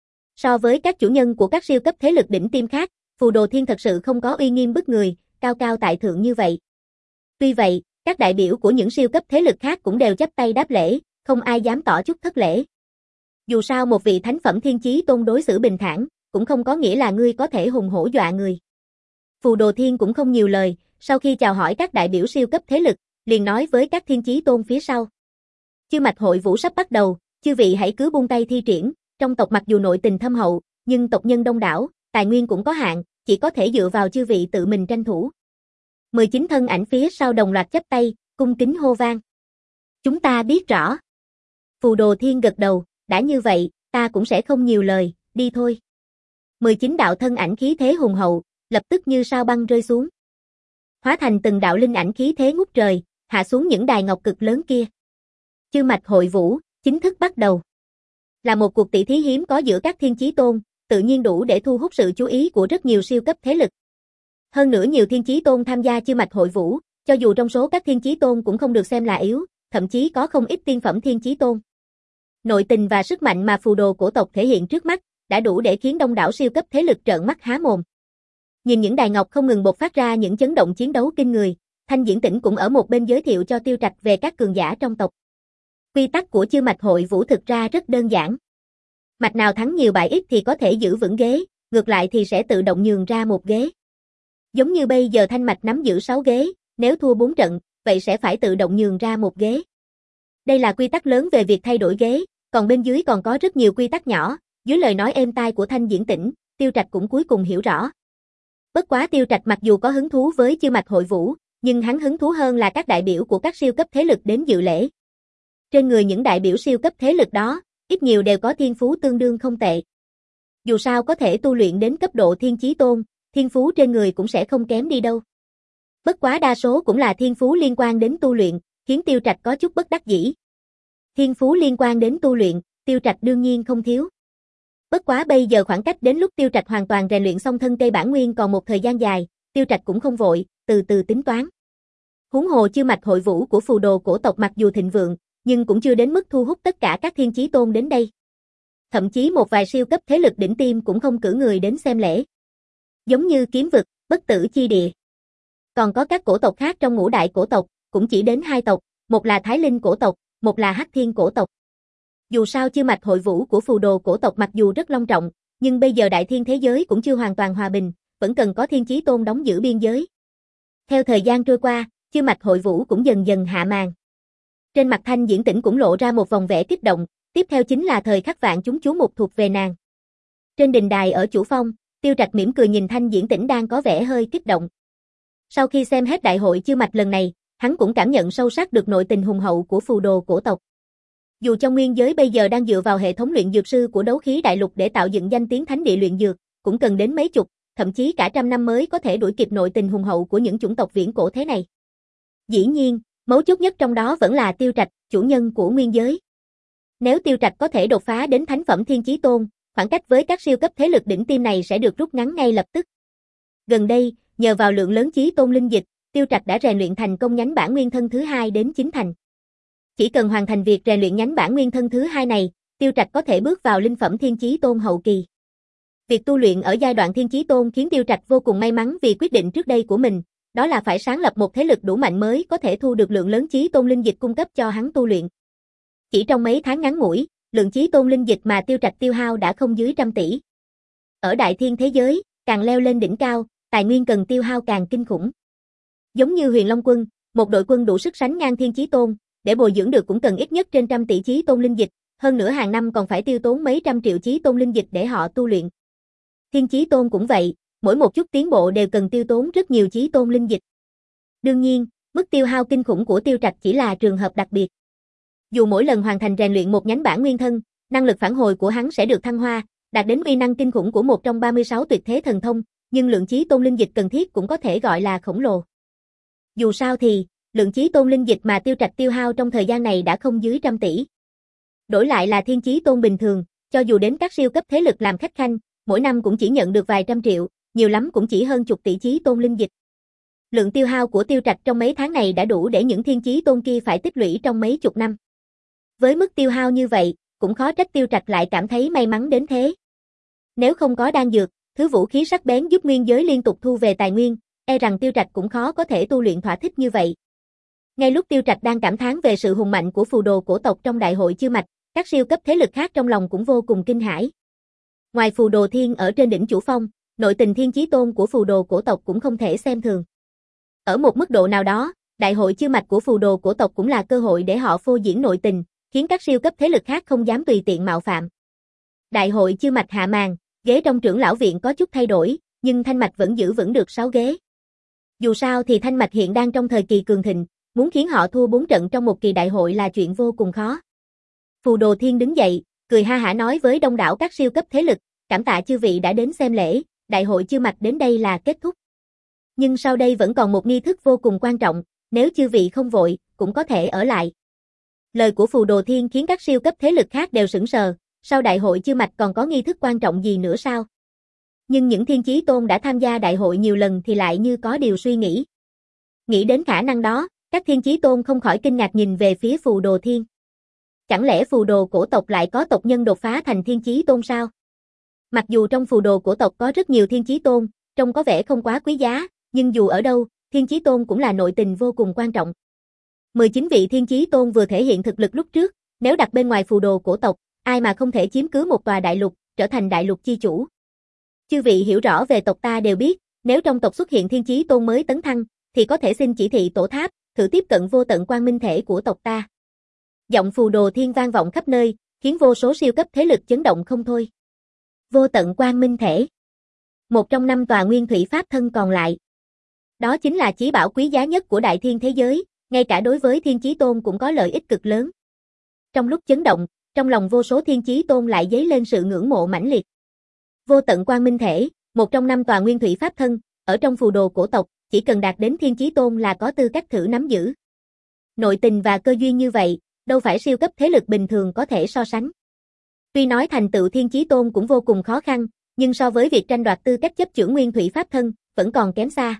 So với các chủ nhân của các siêu cấp thế lực đỉnh tiêm khác, Phù Đồ Thiên thật sự không có uy nghiêm bức người, cao cao tại thượng như vậy. Tuy vậy, các đại biểu của những siêu cấp thế lực khác cũng đều chắp tay đáp lễ, không ai dám tỏ chút thất lễ. Dù sao một vị thánh phẩm Thiên Chí Tôn đối xử bình thản, cũng không có nghĩa là ngươi có thể hùng hổ dọa người. Phù Đồ Thiên cũng không nhiều lời, sau khi chào hỏi các đại biểu siêu cấp thế lực, liền nói với các Thiên Chí Tôn phía sau. Chư mạch hội vũ sắp bắt đầu, chư vị hãy cứ buông tay thi triển, trong tộc mặc dù nội tình thâm hậu, nhưng tộc nhân đông đảo, tài nguyên cũng có hạn, chỉ có thể dựa vào chư vị tự mình tranh thủ. mười chín thân ảnh phía sau đồng loạt chắp tay, cung kính hô vang. Chúng ta biết rõ. Phù Đồ Thiên gật đầu, đã như vậy, ta cũng sẽ không nhiều lời, đi thôi. mười chín đạo thân ảnh khí thế hùng hậu, lập tức như sao băng rơi xuống. Hóa thành từng đạo linh ảnh khí thế ngút trời, hạ xuống những đài ngọc cực lớn kia. Chư mạch hội vũ, chính thức bắt đầu. Là một cuộc tỷ thí hiếm có giữa các thiên chí tôn, tự nhiên đủ để thu hút sự chú ý của rất nhiều siêu cấp thế lực. Hơn nữa nhiều thiên chí tôn tham gia Chư Mạch Hội Vũ, cho dù trong số các thiên chí tôn cũng không được xem là yếu, thậm chí có không ít tiên phẩm thiên chí tôn. Nội tình và sức mạnh mà phù đồ cổ tộc thể hiện trước mắt, đã đủ để khiến đông đảo siêu cấp thế lực trợn mắt há mồm. Nhìn những đài ngọc không ngừng bộc phát ra những chấn động chiến đấu kinh người, Thanh Diễn Tĩnh cũng ở một bên giới thiệu cho Tiêu Trạch về các cường giả trong tộc. Quy tắc của Chư Mạch Hội Vũ thực ra rất đơn giản. Mạch nào thắng nhiều bại ít thì có thể giữ vững ghế, ngược lại thì sẽ tự động nhường ra một ghế. Giống như bây giờ Thanh Mạch nắm giữ sáu ghế, nếu thua bốn trận, vậy sẽ phải tự động nhường ra một ghế. Đây là quy tắc lớn về việc thay đổi ghế, còn bên dưới còn có rất nhiều quy tắc nhỏ, dưới lời nói êm tai của Thanh Diễn Tĩnh, Tiêu Trạch cũng cuối cùng hiểu rõ. Bất quá Tiêu Trạch mặc dù có hứng thú với Chư Mạch Hội Vũ, nhưng hắn hứng thú hơn là các đại biểu của các siêu cấp thế lực đến dự lễ. Trên người những đại biểu siêu cấp thế lực đó, ít nhiều đều có thiên phú tương đương không tệ. Dù sao có thể tu luyện đến cấp độ thiên chí tôn, thiên phú trên người cũng sẽ không kém đi đâu. Bất quá đa số cũng là thiên phú liên quan đến tu luyện, khiến Tiêu Trạch có chút bất đắc dĩ. Thiên phú liên quan đến tu luyện, Tiêu Trạch đương nhiên không thiếu. Bất quá bây giờ khoảng cách đến lúc Tiêu Trạch hoàn toàn rèn luyện xong thân cây bản nguyên còn một thời gian dài, Tiêu Trạch cũng không vội, từ từ tính toán. Huống hồ Chư Mạch Hội Vũ của phù đồ cổ tộc mặc dù thịnh vượng, nhưng cũng chưa đến mức thu hút tất cả các thiên chí tôn đến đây. Thậm chí một vài siêu cấp thế lực đỉnh tiêm cũng không cử người đến xem lễ. Giống như Kiếm Vực, Bất Tử Chi Địa. Còn có các cổ tộc khác trong ngũ đại cổ tộc, cũng chỉ đến hai tộc, một là Thái Linh cổ tộc, một là Hắc Thiên cổ tộc. Dù sao Chư Mạch Hội Vũ của phù đồ cổ tộc mặc dù rất long trọng, nhưng bây giờ đại thiên thế giới cũng chưa hoàn toàn hòa bình, vẫn cần có thiên chí tôn đóng giữ biên giới. Theo thời gian trôi qua, Chư Mạch Hội Vũ cũng dần dần hạ màn. Trên mặt Thanh Diễn Tĩnh cũng lộ ra một vòng vẻ kích động, tiếp theo chính là thời khắc vạn chúng chú mục thuộc về nàng. Trên đình đài ở Chủ Phong, Tiêu Trạch mỉm cười nhìn Thanh Diễn Tĩnh đang có vẻ hơi kích động. Sau khi xem hết đại hội Chư Mạch lần này, hắn cũng cảm nhận sâu sắc được nội tình hùng hậu của phù đồ cổ tộc. Dù trong nguyên giới bây giờ đang dựa vào hệ thống luyện dược sư của đấu khí đại lục để tạo dựng danh tiếng thánh địa luyện dược, cũng cần đến mấy chục, thậm chí cả trăm năm mới có thể đuổi kịp nội tình hùng hậu của những chủng tộc viễn cổ thế này. Dĩ nhiên, mấu chốt nhất trong đó vẫn là Tiêu Trạch, chủ nhân của nguyên giới. Nếu Tiêu Trạch có thể đột phá đến thánh phẩm thiên chí tôn, khoảng cách với các siêu cấp thế lực đỉnh tiêm này sẽ được rút ngắn ngay lập tức. Gần đây, nhờ vào lượng lớn chí tôn linh dịch, Tiêu Trạch đã rèn luyện thành công nhánh bản nguyên thân thứ hai đến chín thành. Chỉ cần hoàn thành việc rèn luyện nhánh bản nguyên thân thứ hai này, Tiêu Trạch có thể bước vào linh phẩm thiên chí tôn hậu kỳ. Việc tu luyện ở giai đoạn thiên chí tôn khiến Tiêu Trạch vô cùng may mắn vì quyết định trước đây của mình, đó là phải sáng lập một thế lực đủ mạnh mới có thể thu được lượng lớn chí tôn linh dịch cung cấp cho hắn tu luyện. Chỉ trong mấy tháng ngắn ngủi, lượng chí tôn linh dịch mà Tiêu Trạch tiêu hao đã không dưới trăm tỷ. Ở đại thiên thế giới, càng leo lên đỉnh cao, tài nguyên cần tiêu hao càng kinh khủng. Giống như Huyền Long quân, một đội quân đủ sức sánh ngang thiên chí tôn, để bồi dưỡng được cũng cần ít nhất trên trăm tỷ chí tôn linh dịch, hơn nữa hàng năm còn phải tiêu tốn mấy trăm triệu chí tôn linh dịch để họ tu luyện. Thiên chí tôn cũng vậy, mỗi một chút tiến bộ đều cần tiêu tốn rất nhiều chí tôn linh dịch. Đương nhiên, mức tiêu hao kinh khủng của Tiêu Trạch chỉ là trường hợp đặc biệt. Dù mỗi lần hoàn thành rèn luyện một nhánh bản nguyên thân, năng lực phản hồi của hắn sẽ được thăng hoa, đạt đến uy năng kinh khủng của một trong ba mươi sáu tuyệt thế thần thông, nhưng lượng chí tôn linh dịch cần thiết cũng có thể gọi là khổng lồ. Dù sao thì, lượng chí tôn linh dịch mà Tiêu Trạch tiêu hao trong thời gian này đã không dưới trăm tỷ. Đổi lại là thiên chí tôn bình thường, cho dù đến các siêu cấp thế lực làm khách khanh, mỗi năm cũng chỉ nhận được vài trăm triệu, nhiều lắm cũng chỉ hơn chục tỷ chí tôn linh dịch. Lượng tiêu hao của Tiêu Trạch trong mấy tháng này đã đủ để những thiên chí tôn kia phải tích lũy trong mấy chục năm. Với mức tiêu hao như vậy, cũng khó trách Tiêu Trạch lại cảm thấy may mắn đến thế. Nếu không có đan dược, thứ vũ khí sắc bén giúp nguyên giới liên tục thu về tài nguyên, e rằng Tiêu Trạch cũng khó có thể tu luyện thỏa thích như vậy. Ngay lúc Tiêu Trạch đang cảm thán về sự hùng mạnh của phù đồ cổ tộc trong đại hội Chư Mạch, các siêu cấp thế lực khác trong lòng cũng vô cùng kinh hãi. Ngoài phù đồ thiên ở trên đỉnh Chủ Phong, nội tình thiên chí tôn của phù đồ cổ tộc cũng không thể xem thường. Ở một mức độ nào đó, đại hội Chư Mạch của phù đồ cổ tộc cũng là cơ hội để họ phô diễn nội tình, khiến các siêu cấp thế lực khác không dám tùy tiện mạo phạm. Đại hội Chư Mạch hạ màn, ghế trong trưởng lão viện có chút thay đổi, nhưng Thanh Mạch vẫn giữ vững được sáu ghế. Dù sao thì Thanh Mạch hiện đang trong thời kỳ cường thịnh, muốn khiến họ thua bốn trận trong một kỳ đại hội là chuyện vô cùng khó. Phù Đồ Thiên đứng dậy, cười ha hả nói với đông đảo các siêu cấp thế lực, cảm tạ chư vị đã đến xem lễ, đại hội Chư Mạch đến đây là kết thúc. Nhưng sau đây vẫn còn một nghi thức vô cùng quan trọng, nếu chư vị không vội, cũng có thể ở lại. Lời của Phù Đồ Thiên khiến các siêu cấp thế lực khác đều sững sờ, Sau đại hội Chư Mạch còn có nghi thức quan trọng gì nữa sao? Nhưng những Thiên Chí Tôn đã tham gia đại hội nhiều lần thì lại như có điều suy nghĩ. Nghĩ đến khả năng đó, các Thiên Chí Tôn không khỏi kinh ngạc nhìn về phía Phù Đồ Thiên. Chẳng lẽ Phù Đồ cổ tộc lại có tộc nhân đột phá thành Thiên Chí Tôn sao? Mặc dù trong Phù Đồ cổ tộc có rất nhiều Thiên Chí Tôn, trông có vẻ không quá quý giá, nhưng dù ở đâu, Thiên Chí Tôn cũng là nội tình vô cùng quan trọng. mười chín vị Thiên Chí Tôn vừa thể hiện thực lực lúc trước, nếu đặt bên ngoài Phù Đồ cổ tộc, ai mà không thể chiếm cứ một tòa đại lục, trở thành đại lục chi chủ. Chư vị hiểu rõ về tộc ta đều biết, nếu trong tộc xuất hiện Thiên Chí Tôn mới tấn thăng, thì có thể xin chỉ thị tổ tháp, thử tiếp cận vô tận quang minh thể của tộc ta. Giọng Phù Đồ Thiên vang vọng khắp nơi, khiến vô số siêu cấp thế lực chấn động không thôi. Vô tận quang minh thể. Một trong năm tòa nguyên thủy pháp thân còn lại. Đó chính là chí bảo quý giá nhất của đại thiên thế giới, ngay cả đối với Thiên Chí Tôn cũng có lợi ích cực lớn. Trong lúc chấn động, trong lòng vô số Thiên Chí Tôn lại dấy lên sự ngưỡng mộ mãnh liệt. Vô tận quang minh thể, một trong năm tòa nguyên thủy pháp thân, ở trong Phù Đồ cổ tộc, chỉ cần đạt đến Thiên Chí Tôn là có tư cách thử nắm giữ. Nội tình và cơ duyên như vậy, đâu phải siêu cấp thế lực bình thường có thể so sánh. Tuy nói thành tựu Thiên Chí Tôn cũng vô cùng khó khăn, nhưng so với việc tranh đoạt tư cách chấp chưởng nguyên thủy pháp thân, vẫn còn kém xa.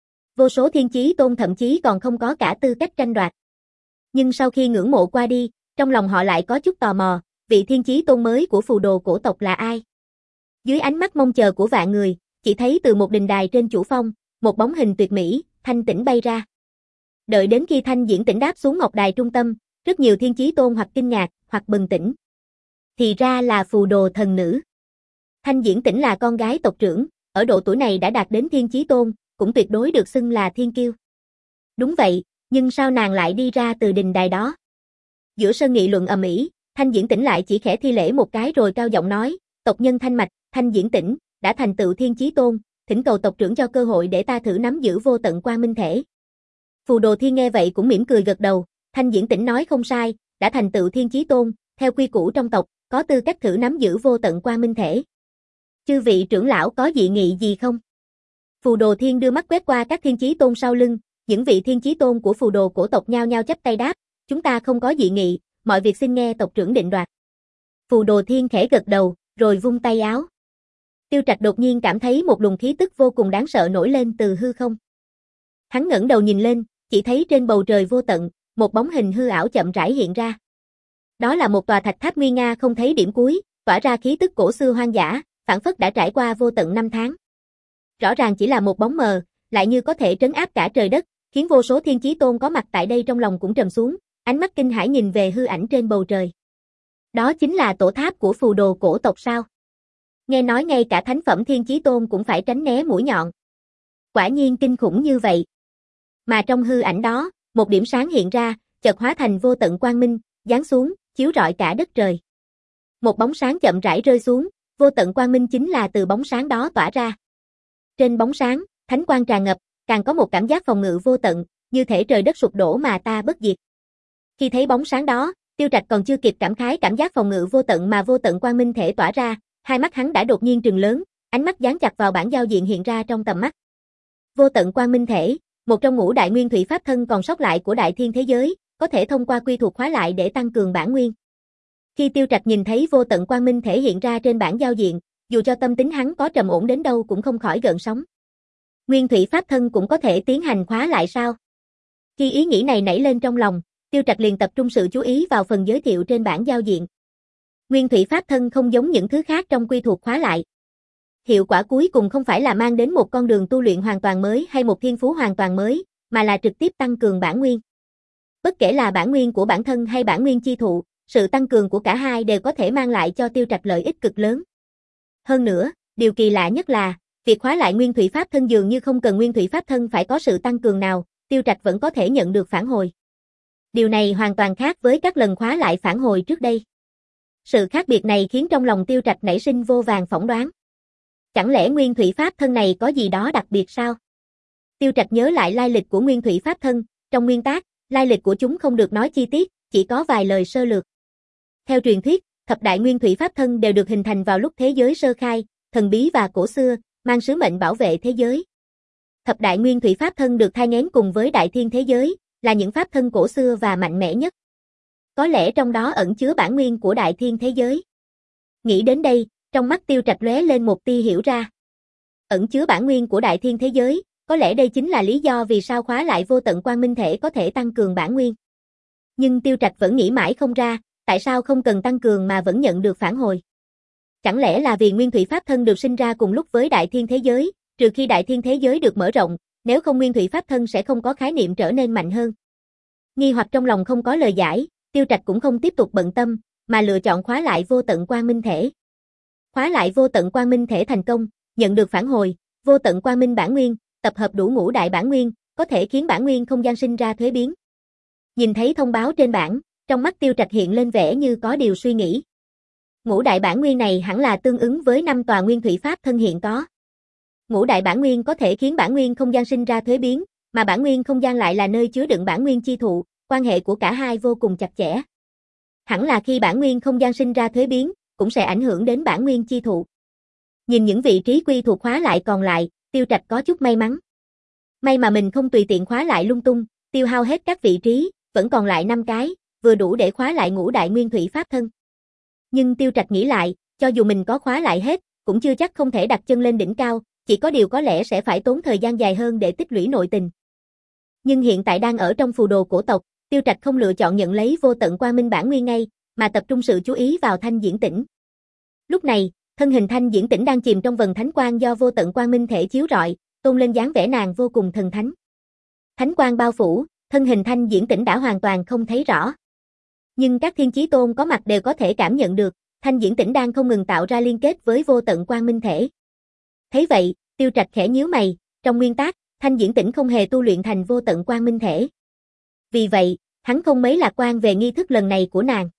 Vô số Thiên Chí Tôn thậm chí còn không có cả tư cách tranh đoạt. Nhưng sau khi ngưỡng mộ qua đi, trong lòng họ lại có chút tò mò, vị Thiên Chí Tôn mới của Phù Đồ cổ tộc là ai? Dưới ánh mắt mong chờ của vạn người, chỉ thấy từ một đình đài trên chủ phong, một bóng hình tuyệt mỹ, Thanh Tĩnh bay ra. Đợi đến khi Thanh Diễn Tĩnh đáp xuống ngọc đài trung tâm, rất nhiều Thiên Chí Tôn hoặc kinh ngạc, hoặc bừng tỉnh. Thì ra là Phù Đồ thần nữ. Thanh Diễn Tĩnh là con gái tộc trưởng, ở độ tuổi này đã đạt đến Thiên Chí Tôn, cũng tuyệt đối được xưng là thiên kiêu. Đúng vậy, nhưng sao nàng lại đi ra từ đình đài đó? Giữa sân nghị luận ầm ĩ, Thanh Diễn Tĩnh lại chỉ khẽ thi lễ một cái rồi cao giọng nói, tộc nhân Thanh Mạch, Thanh Diễn Tĩnh, đã thành tựu Thiên Chí Tôn, thỉnh cầu tộc trưởng cho cơ hội để ta thử nắm giữ vô tận quang minh thể. Phù Đồ Thiên nghe vậy cũng mỉm cười gật đầu, Thanh Diễn Tĩnh nói không sai, đã thành tựu Thiên Chí Tôn, theo quy củ trong tộc, có tư cách thử nắm giữ vô tận quang minh thể. Chư vị trưởng lão có dị nghị gì không? Phù Đồ Thiên đưa mắt quét qua các Thiên Chí Tôn sau lưng, những vị Thiên Chí Tôn của Phù Đồ cổ tộc nhao nhao chắp tay đáp, chúng ta không có dị nghị, mọi việc xin nghe tộc trưởng định đoạt. Phù Đồ Thiên khẽ gật đầu, rồi vung tay áo. Tiêu Trạch đột nhiên cảm thấy một luồng khí tức vô cùng đáng sợ nổi lên từ hư không. Hắn ngẩng đầu nhìn lên, chỉ thấy trên bầu trời vô tận, một bóng hình hư ảo chậm rãi hiện ra. Đó là một tòa thạch tháp nguy nga không thấy điểm cuối, tỏa ra khí tức cổ xưa hoang dã, phảng phất đã trải qua vô tận năm tháng. Rõ ràng chỉ là một bóng mờ, lại như có thể trấn áp cả trời đất, khiến vô số Thiên Chí Tôn có mặt tại đây trong lòng cũng trầm xuống, ánh mắt kinh hãi nhìn về hư ảnh trên bầu trời. Đó chính là tổ tháp của Phù Đồ cổ tộc sao? Nghe nói ngay cả thánh phẩm Thiên Chí Tôn cũng phải tránh né mũi nhọn. Quả nhiên kinh khủng như vậy. Mà trong hư ảnh đó, một điểm sáng hiện ra, chợt hóa thành vô tận quang minh, giáng xuống, chiếu rọi cả đất trời. Một bóng sáng chậm rãi rơi xuống, vô tận quang minh chính là từ bóng sáng đó tỏa ra. Trên bóng sáng, thánh quang tràn ngập, càng có một cảm giác phòng ngự vô tận, như thể trời đất sụp đổ mà ta bất diệt. Khi thấy bóng sáng đó, Tiêu Trạch còn chưa kịp cảm khái cảm giác phòng ngự vô tận mà vô tận quang minh thể tỏa ra, hai mắt hắn đã đột nhiên trừng lớn, ánh mắt dán chặt vào bản giao diện hiện ra trong tầm mắt. Vô tận quang minh thể, một trong ngũ đại nguyên thủy pháp thân còn sót lại của đại thiên thế giới, có thể thông qua quy thuộc khóa lại để tăng cường bản nguyên. Khi Tiêu Trạch nhìn thấy vô tận quang minh thể hiện ra trên bản giao diện, dù cho tâm tính hắn có trầm ổn đến đâu cũng không khỏi gợn sóng. Nguyên thủy pháp thân cũng có thể tiến hành khóa lại sao? Khi ý nghĩ này nảy lên trong lòng, Tiêu Trạch liền tập trung sự chú ý vào phần giới thiệu trên bản giao diện. Nguyên thủy pháp thân không giống những thứ khác trong quy thuộc khóa lại. Hiệu quả cuối cùng không phải là mang đến một con đường tu luyện hoàn toàn mới hay một thiên phú hoàn toàn mới, mà là trực tiếp tăng cường bản nguyên. Bất kể là bản nguyên của bản thân hay bản nguyên chi thụ, sự tăng cường của cả hai đều có thể mang lại cho Tiêu Trạch lợi ích cực lớn. Hơn nữa, điều kỳ lạ nhất là, việc khóa lại nguyên thủy pháp thân dường như không cần nguyên thủy pháp thân phải có sự tăng cường nào, Tiêu Trạch vẫn có thể nhận được phản hồi. Điều này hoàn toàn khác với các lần khóa lại phản hồi trước đây. Sự khác biệt này khiến trong lòng Tiêu Trạch nảy sinh vô vàn phỏng đoán. Chẳng lẽ nguyên thủy pháp thân này có gì đó đặc biệt sao? Tiêu Trạch nhớ lại lai lịch của nguyên thủy pháp thân, trong nguyên tác, lai lịch của chúng không được nói chi tiết, chỉ có vài lời sơ lược. Theo truyền thuyết, thập đại nguyên thủy pháp thân đều được hình thành vào lúc thế giới sơ khai, thần bí và cổ xưa, mang sứ mệnh bảo vệ thế giới. Thập đại nguyên thủy pháp thân được thai nghén cùng với đại thiên thế giới, là những pháp thân cổ xưa và mạnh mẽ nhất. Có lẽ trong đó ẩn chứa bản nguyên của đại thiên thế giới. Nghĩ đến đây, trong mắt Tiêu Trạch lóe lên một tia hiểu ra. Ẩn chứa bản nguyên của đại thiên thế giới, có lẽ đây chính là lý do vì sao khóa lại vô tận quang minh thể có thể tăng cường bản nguyên. Nhưng Tiêu Trạch vẫn nghĩ mãi không ra, tại sao không cần tăng cường mà vẫn nhận được phản hồi. Chẳng lẽ là vì nguyên thủy pháp thân được sinh ra cùng lúc với đại thiên thế giới, trừ khi đại thiên thế giới được mở rộng, nếu không nguyên thủy pháp thân sẽ không có khái niệm trở nên mạnh hơn. Nghi hoặc trong lòng không có lời giải, Tiêu Trạch cũng không tiếp tục bận tâm, mà lựa chọn khóa lại vô tận quang minh thể. Khóa lại vô tận quang minh thể thành công, nhận được phản hồi, vô tận quang minh bản nguyên, tập hợp đủ ngũ đại bản nguyên, có thể khiến bản nguyên không gian sinh ra thuế biến. Nhìn thấy thông báo trên bảng, trong mắt Tiêu Trạch hiện lên vẻ như có điều suy nghĩ. Ngũ đại bản nguyên này hẳn là tương ứng với năm tòa nguyên thủy pháp thân hiện có. Ngũ đại bản nguyên có thể khiến bản nguyên không gian sinh ra thuế biến, mà bản nguyên không gian lại là nơi chứa đựng bản nguyên chi thụ, quan hệ của cả hai vô cùng chặt chẽ. Hẳn là khi bản nguyên không gian sinh ra thuế biến, cũng sẽ ảnh hưởng đến bản nguyên chi thụ. Nhìn những vị trí quy thuộc khóa lại còn lại, Tiêu Trạch có chút may mắn. May mà mình không tùy tiện khóa lại lung tung, tiêu hao hết các vị trí, vẫn còn lại năm cái, vừa đủ để khóa lại ngũ đại nguyên thủy pháp thân. Nhưng Tiêu Trạch nghĩ lại, cho dù mình có khóa lại hết, cũng chưa chắc không thể đặt chân lên đỉnh cao, chỉ có điều có lẽ sẽ phải tốn thời gian dài hơn để tích lũy nội tình. Nhưng hiện tại đang ở trong phù đồ cổ tộc, Tiêu Trạch không lựa chọn nhận lấy vô tận quang minh bản nguyên ngay, mà tập trung sự chú ý vào Thanh Diễn Tỉnh. Lúc này, thân hình Thanh Diễn Tỉnh đang chìm trong vầng thánh quang do vô tận quang minh thể chiếu rọi, tôn lên dáng vẻ nàng vô cùng thần thánh. Thánh quang bao phủ, thân hình Thanh Diễn Tỉnh đã hoàn toàn không thấy rõ. Nhưng các thiên chí tôn có mặt đều có thể cảm nhận được, Thanh Diễn Tỉnh đang không ngừng tạo ra liên kết với vô tận quang minh thể. Thấy vậy, Tiêu Trạch khẽ nhíu mày, trong nguyên tắc, Thanh Diễn Tỉnh không hề tu luyện thành vô tận quang minh thể. Vì vậy, hắn không mấy lạc quan về nghi thức lần này của nàng.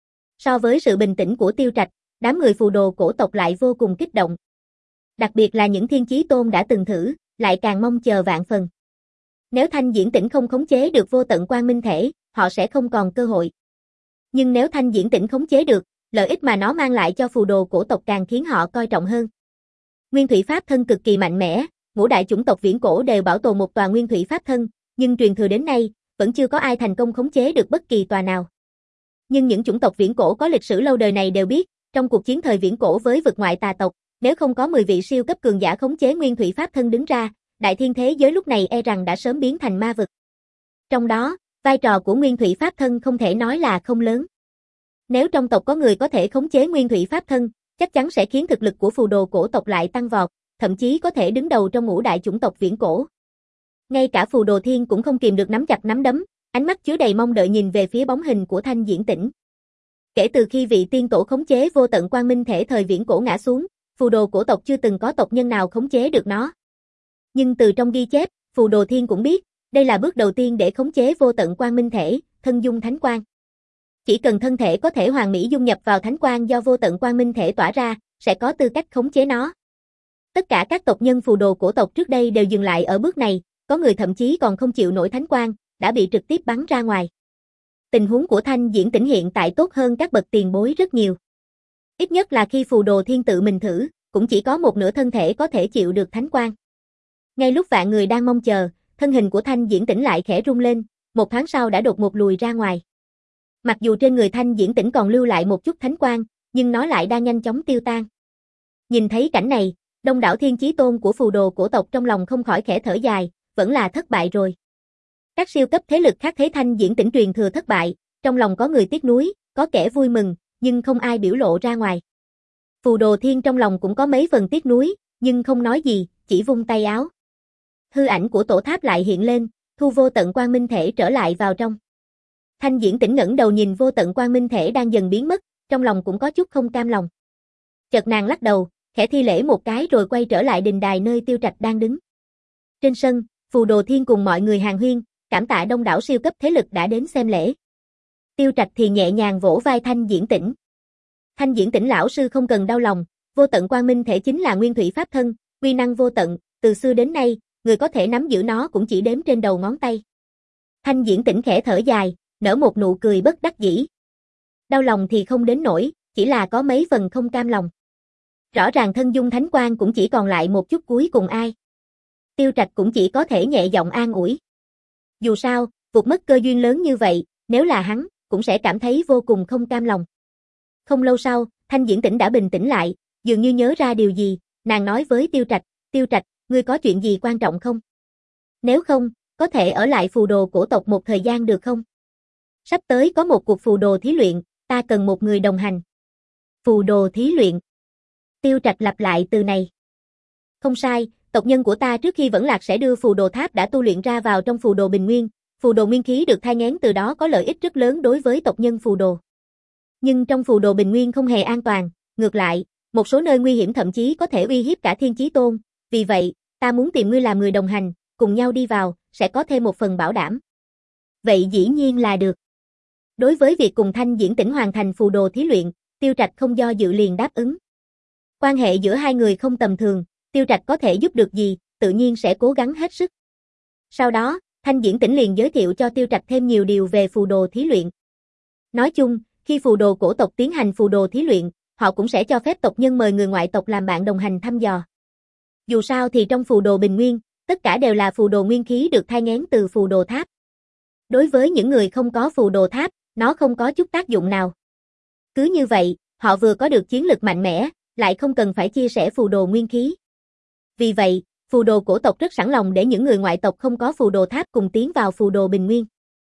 So với sự bình tĩnh của Tiêu Trạch, đám người phù đồ cổ tộc lại vô cùng kích động. Đặc biệt là những thiên chí tôn đã từng thử, lại càng mong chờ vạn phần. Nếu Thanh Diễn Tỉnh không khống chế được vô tận quang minh thể, họ sẽ không còn cơ hội. Nhưng nếu Thanh Diễn Tỉnh khống chế được, lợi ích mà nó mang lại cho phù đồ cổ tộc càng khiến họ coi trọng hơn. Nguyên thủy pháp thân cực kỳ mạnh mẽ, ngũ đại chủng tộc viễn cổ đều bảo tồn một tòa nguyên thủy pháp thân, nhưng truyền thừa đến nay, vẫn chưa có ai thành công khống chế được bất kỳ tòa nào. Nhưng những chủng tộc viễn cổ có lịch sử lâu đời này đều biết, trong cuộc chiến thời viễn cổ với vực ngoại tà tộc, nếu không có mười vị siêu cấp cường giả khống chế nguyên thủy pháp thân đứng ra, đại thiên thế giới lúc này e rằng đã sớm biến thành ma vực. Trong đó, vai trò của nguyên thủy pháp thân không thể nói là không lớn. Nếu trong tộc có người có thể khống chế nguyên thủy pháp thân, chắc chắn sẽ khiến thực lực của phù đồ cổ tộc lại tăng vọt, thậm chí có thể đứng đầu trong ngũ đại chủng tộc viễn cổ. Ngay cả phù đồ thiên cũng không kìm được nắm chặt nắm đấm, ánh mắt chứa đầy mong đợi nhìn về phía bóng hình của Thanh Diễn Tỉnh. Kể từ khi vị tiên tổ khống chế vô tận quang minh thể thời viễn cổ ngã xuống, phù đồ cổ tộc chưa từng có tộc nhân nào khống chế được nó. Nhưng từ trong ghi chép, phù đồ thiên cũng biết, đây là bước đầu tiên để khống chế vô tận quang minh thể, thân dung thánh quang. Chỉ cần thân thể có thể hoàn mỹ dung nhập vào thánh quang do vô tận quang minh thể tỏa ra, sẽ có tư cách khống chế nó. Tất cả các tộc nhân phù đồ cổ tộc trước đây đều dừng lại ở bước này, có người thậm chí còn không chịu nổi thánh quang, đã bị trực tiếp bắn ra ngoài. Tình huống của Thanh Diễn Tỉnh hiện tại tốt hơn các bậc tiền bối rất nhiều. Ít nhất là khi phù đồ thiên tự mình thử, cũng chỉ có một nửa thân thể có thể chịu được thánh quang. Ngay lúc vạn người đang mong chờ, thân hình của Thanh Diễn Tỉnh lại khẽ rung lên, một thoáng sau đã đột ngột lùi ra ngoài. Mặc dù trên người Thanh Diễn Tỉnh còn lưu lại một chút thánh quang, nhưng nó lại đang nhanh chóng tiêu tan. Nhìn thấy cảnh này, đông đảo thiên chí tôn của phù đồ cổ tộc trong lòng không khỏi khẽ thở dài, vẫn là thất bại rồi. Các siêu cấp thế lực khác thấy Thanh Diễn Tỉnh truyền thừa thất bại, trong lòng có người tiếc nuối, có kẻ vui mừng, nhưng không ai biểu lộ ra ngoài. Phù đồ thiên trong lòng cũng có mấy phần tiếc nuối, nhưng không nói gì, chỉ vung tay áo. Hư ảnh của tổ tháp lại hiện lên, thu vô tận quang minh thể trở lại vào trong. Thanh Diễn Tỉnh ngẩng đầu nhìn vô tận quang minh thể đang dần biến mất, trong lòng cũng có chút không cam lòng. Chợt nàng lắc đầu, khẽ thi lễ một cái rồi quay trở lại đình đài nơi Tiêu Trạch đang đứng. Trên sân, phù đồ thiên cùng mọi người hàn huyên, cảm tạ đông đảo siêu cấp thế lực đã đến xem lễ. Tiêu Trạch thì nhẹ nhàng vỗ vai Thanh Diễn Tỉnh. Thanh Diễn Tỉnh lão sư không cần đau lòng, vô tận quang minh thể chính là nguyên thủy pháp thân, uy năng vô tận, từ xưa đến nay, người có thể nắm giữ nó cũng chỉ đếm trên đầu ngón tay. Thanh Diễn Tỉnh khẽ thở dài, nở một nụ cười bất đắc dĩ. Đau lòng thì không đến nỗi, chỉ là có mấy phần không cam lòng. Rõ ràng thân dung thánh quang cũng chỉ còn lại một chút cuối cùng ai. Tiêu Trạch cũng chỉ có thể nhẹ giọng an ủi. Dù sao, vụt mất cơ duyên lớn như vậy, nếu là hắn, cũng sẽ cảm thấy vô cùng không cam lòng. Không lâu sau, Thanh Diễn Tĩnh đã bình tĩnh lại, dường như nhớ ra điều gì, nàng nói với Tiêu Trạch, Tiêu Trạch, ngươi có chuyện gì quan trọng không? Nếu không, có thể ở lại phù đồ cổ tộc một thời gian được không? Sắp tới có một cuộc phù đồ thí luyện, ta cần một người đồng hành. Phù đồ thí luyện. Tiêu Trạch lặp lại từ này. Không sai, tộc nhân của ta trước khi vẫn lạc sẽ đưa phù đồ tháp đã tu luyện ra vào trong phù đồ bình nguyên, phù đồ nguyên khí được thai nghén từ đó có lợi ích rất lớn đối với tộc nhân phù đồ. Nhưng trong phù đồ bình nguyên không hề an toàn, ngược lại, một số nơi nguy hiểm thậm chí có thể uy hiếp cả Thiên Chí Tôn, vì vậy, ta muốn tìm ngươi làm người đồng hành, cùng nhau đi vào, sẽ có thêm một phần bảo đảm. Vậy dĩ nhiên là được. Đối với việc cùng Thanh Diễn Tĩnh hoàn thành phù đồ thí luyện, Tiêu Trạch không do dự liền đáp ứng. Quan hệ giữa hai người không tầm thường, Tiêu Trạch có thể giúp được gì, tự nhiên sẽ cố gắng hết sức. Sau đó, Thanh Diễn Tĩnh liền giới thiệu cho Tiêu Trạch thêm nhiều điều về phù đồ thí luyện. Nói chung, khi phù đồ cổ tộc tiến hành phù đồ thí luyện, họ cũng sẽ cho phép tộc nhân mời người ngoại tộc làm bạn đồng hành thăm dò. Dù sao thì trong phù đồ bình nguyên, tất cả đều là phù đồ nguyên khí được thai nghén từ phù đồ tháp. Đối với những người không có phù đồ tháp, nó không có chút tác dụng nào. Cứ như vậy, họ vừa có được chiến lực mạnh mẽ, lại không cần phải chia sẻ phù đồ nguyên khí. Vì vậy, phù đồ cổ tộc rất sẵn lòng để những người ngoại tộc không có phù đồ tháp cùng tiến vào phù đồ bình nguyên.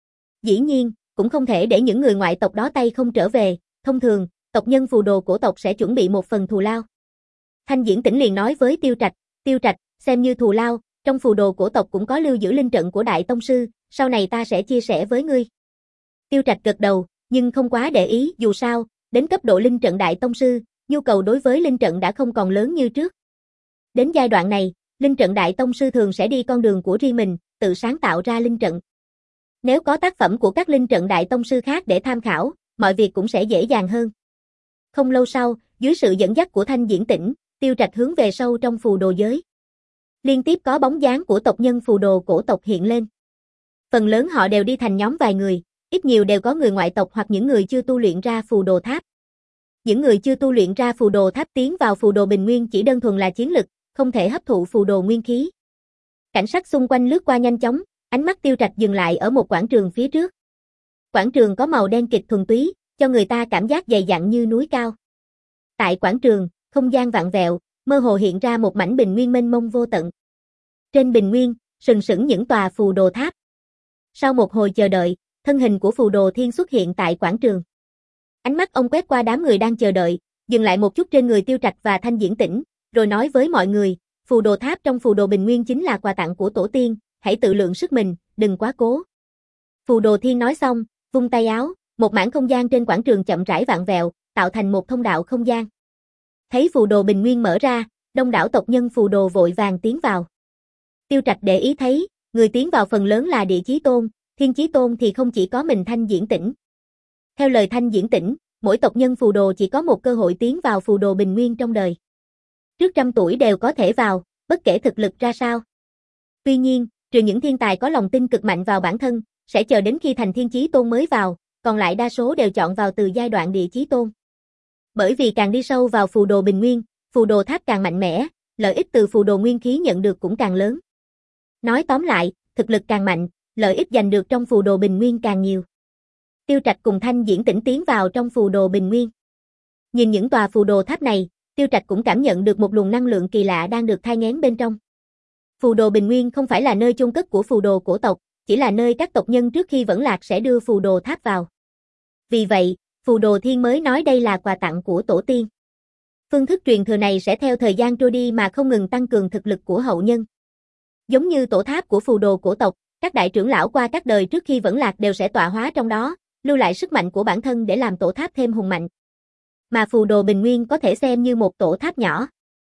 Dĩ nhiên, cũng không thể để những người ngoại tộc đó tay không trở về, thông thường, tộc nhân phù đồ cổ tộc sẽ chuẩn bị một phần thù lao. Thanh Diễn Tĩnh liền nói với Tiêu Trạch, Tiêu Trạch, xem như thù lao, trong phù đồ cổ tộc cũng có lưu giữ linh trận của Đại Tông Sư, sau này ta sẽ chia sẻ với ngươi. Tiêu Trạch gật đầu, nhưng không quá để ý, dù sao, đến cấp độ linh trận Đại Tông Sư, nhu cầu đối với linh trận đã không còn lớn như trước. Đến giai đoạn này, linh trận Đại Tông Sư thường sẽ đi con đường của riêng mình, tự sáng tạo ra linh trận. Nếu có tác phẩm của các linh trận Đại Tông Sư khác để tham khảo, mọi việc cũng sẽ dễ dàng hơn. Không lâu sau, dưới sự dẫn dắt của Thanh Diễn Tĩnh, Tiêu Trạch hướng về sâu trong phù đồ giới. Liên tiếp có bóng dáng của tộc nhân phù đồ cổ tộc hiện lên. Phần lớn họ đều đi thành nhóm vài người, ít nhiều đều có người ngoại tộc hoặc những người chưa tu luyện ra phù đồ tháp. Những người chưa tu luyện ra phù đồ tháp tiến vào phù đồ bình nguyên chỉ đơn thuần là chiến lực, không thể hấp thụ phù đồ nguyên khí. Cảnh sắc xung quanh lướt qua nhanh chóng, ánh mắt Tiêu Trạch dừng lại ở một quảng trường phía trước. Quảng trường có màu đen kịt thuần túy, cho người ta cảm giác dày dặn như núi cao. Tại quảng trường, không gian vặn vẹo, mơ hồ hiện ra một mảnh bình nguyên mênh mông vô tận. Trên bình nguyên, sừng sững những tòa phù đồ tháp. Sau một hồi chờ đợi, thân hình của phù đồ thiên xuất hiện tại quảng trường. Ánh mắt ông quét qua đám người đang chờ đợi, dừng lại một chút trên người Tiêu Trạch và Thanh Diễn Tĩnh, rồi nói với mọi người, phù đồ tháp trong phù đồ bình nguyên chính là quà tặng của tổ tiên, hãy tự lượng sức mình, đừng quá cố. Phù đồ thiên nói xong, vung tay áo, một mảng không gian trên quảng trường chậm rãi vặn vẹo, tạo thành một thông đạo không gian. Thấy phù đồ bình nguyên mở ra, đông đảo tộc nhân phù đồ vội vàng tiến vào. Tiêu Trạch để ý thấy, người tiến vào phần lớn là Địa Chí Tôn, Thiên Chí Tôn thì không chỉ có mình Thanh Diễn Tĩnh. Theo lời Thanh Diễn Tĩnh, mỗi tộc nhân phù đồ chỉ có một cơ hội tiến vào phù đồ bình nguyên trong đời. Trước trăm tuổi đều có thể vào, bất kể thực lực ra sao. Tuy nhiên, trừ những thiên tài có lòng tin cực mạnh vào bản thân, sẽ chờ đến khi thành Thiên Chí Tôn mới vào, còn lại đa số đều chọn vào từ giai đoạn Địa Chí Tôn. Bởi vì càng đi sâu vào phù đồ bình nguyên, phù đồ tháp càng mạnh mẽ, lợi ích từ phù đồ nguyên khí nhận được cũng càng lớn. Nói tóm lại, thực lực càng mạnh, lợi ích giành được trong phù đồ bình nguyên càng nhiều. Tiêu Trạch cùng Thanh Diễn Tĩnh tiến vào trong phù đồ bình nguyên. Nhìn những tòa phù đồ tháp này, Tiêu Trạch cũng cảm nhận được một luồng năng lượng kỳ lạ đang được thai nghén bên trong. Phù đồ bình nguyên không phải là nơi chôn cất của phù đồ cổ tộc, chỉ là nơi các tộc nhân trước khi vẫn lạc sẽ đưa phù đồ tháp vào. Vì vậy, phù đồ thiên mới nói đây là quà tặng của tổ tiên. Phương thức truyền thừa này sẽ theo thời gian trôi đi mà không ngừng tăng cường thực lực của hậu nhân. Giống như tổ tháp của phù đồ cổ tộc, các đại trưởng lão qua các đời trước khi vẫn lạc đều sẽ tọa hóa trong đó, lưu lại sức mạnh của bản thân để làm tổ tháp thêm hùng mạnh. Mà phù đồ bình nguyên có thể xem như một tổ tháp nhỏ.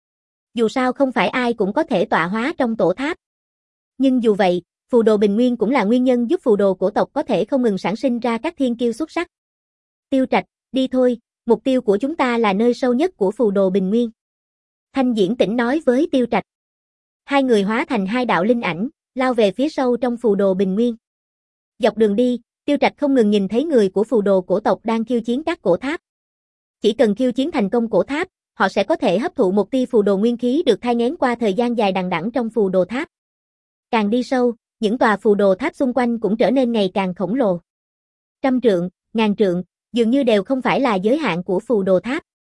Dù sao không phải ai cũng có thể tọa hóa trong tổ tháp. Nhưng dù vậy, phù đồ bình nguyên cũng là nguyên nhân giúp phù đồ cổ tộc có thể không ngừng sản sinh ra các thiên kiêu xuất sắc. Tiêu Trạch, đi thôi, mục tiêu của chúng ta là nơi sâu nhất của phù đồ bình nguyên. Thanh Diễn Tĩnh nói với Tiêu Trạch. Hai người hóa thành hai đạo linh ảnh, lao về phía sâu trong phù đồ bình nguyên. Dọc đường đi, Tiêu Trạch không ngừng nhìn thấy người của phù đồ cổ tộc đang khiêu chiến các cổ tháp. Chỉ cần khiêu chiến thành công cổ tháp, họ sẽ có thể hấp thụ một tia phù đồ nguyên khí được thai nghén qua thời gian dài đằng đẵng trong phù đồ tháp. Càng đi sâu, những tòa phù đồ tháp xung quanh cũng trở nên ngày càng khổng lồ. Trăm trượng, ngàn trượng, dường như đều không phải là giới hạn của phù đồ tháp.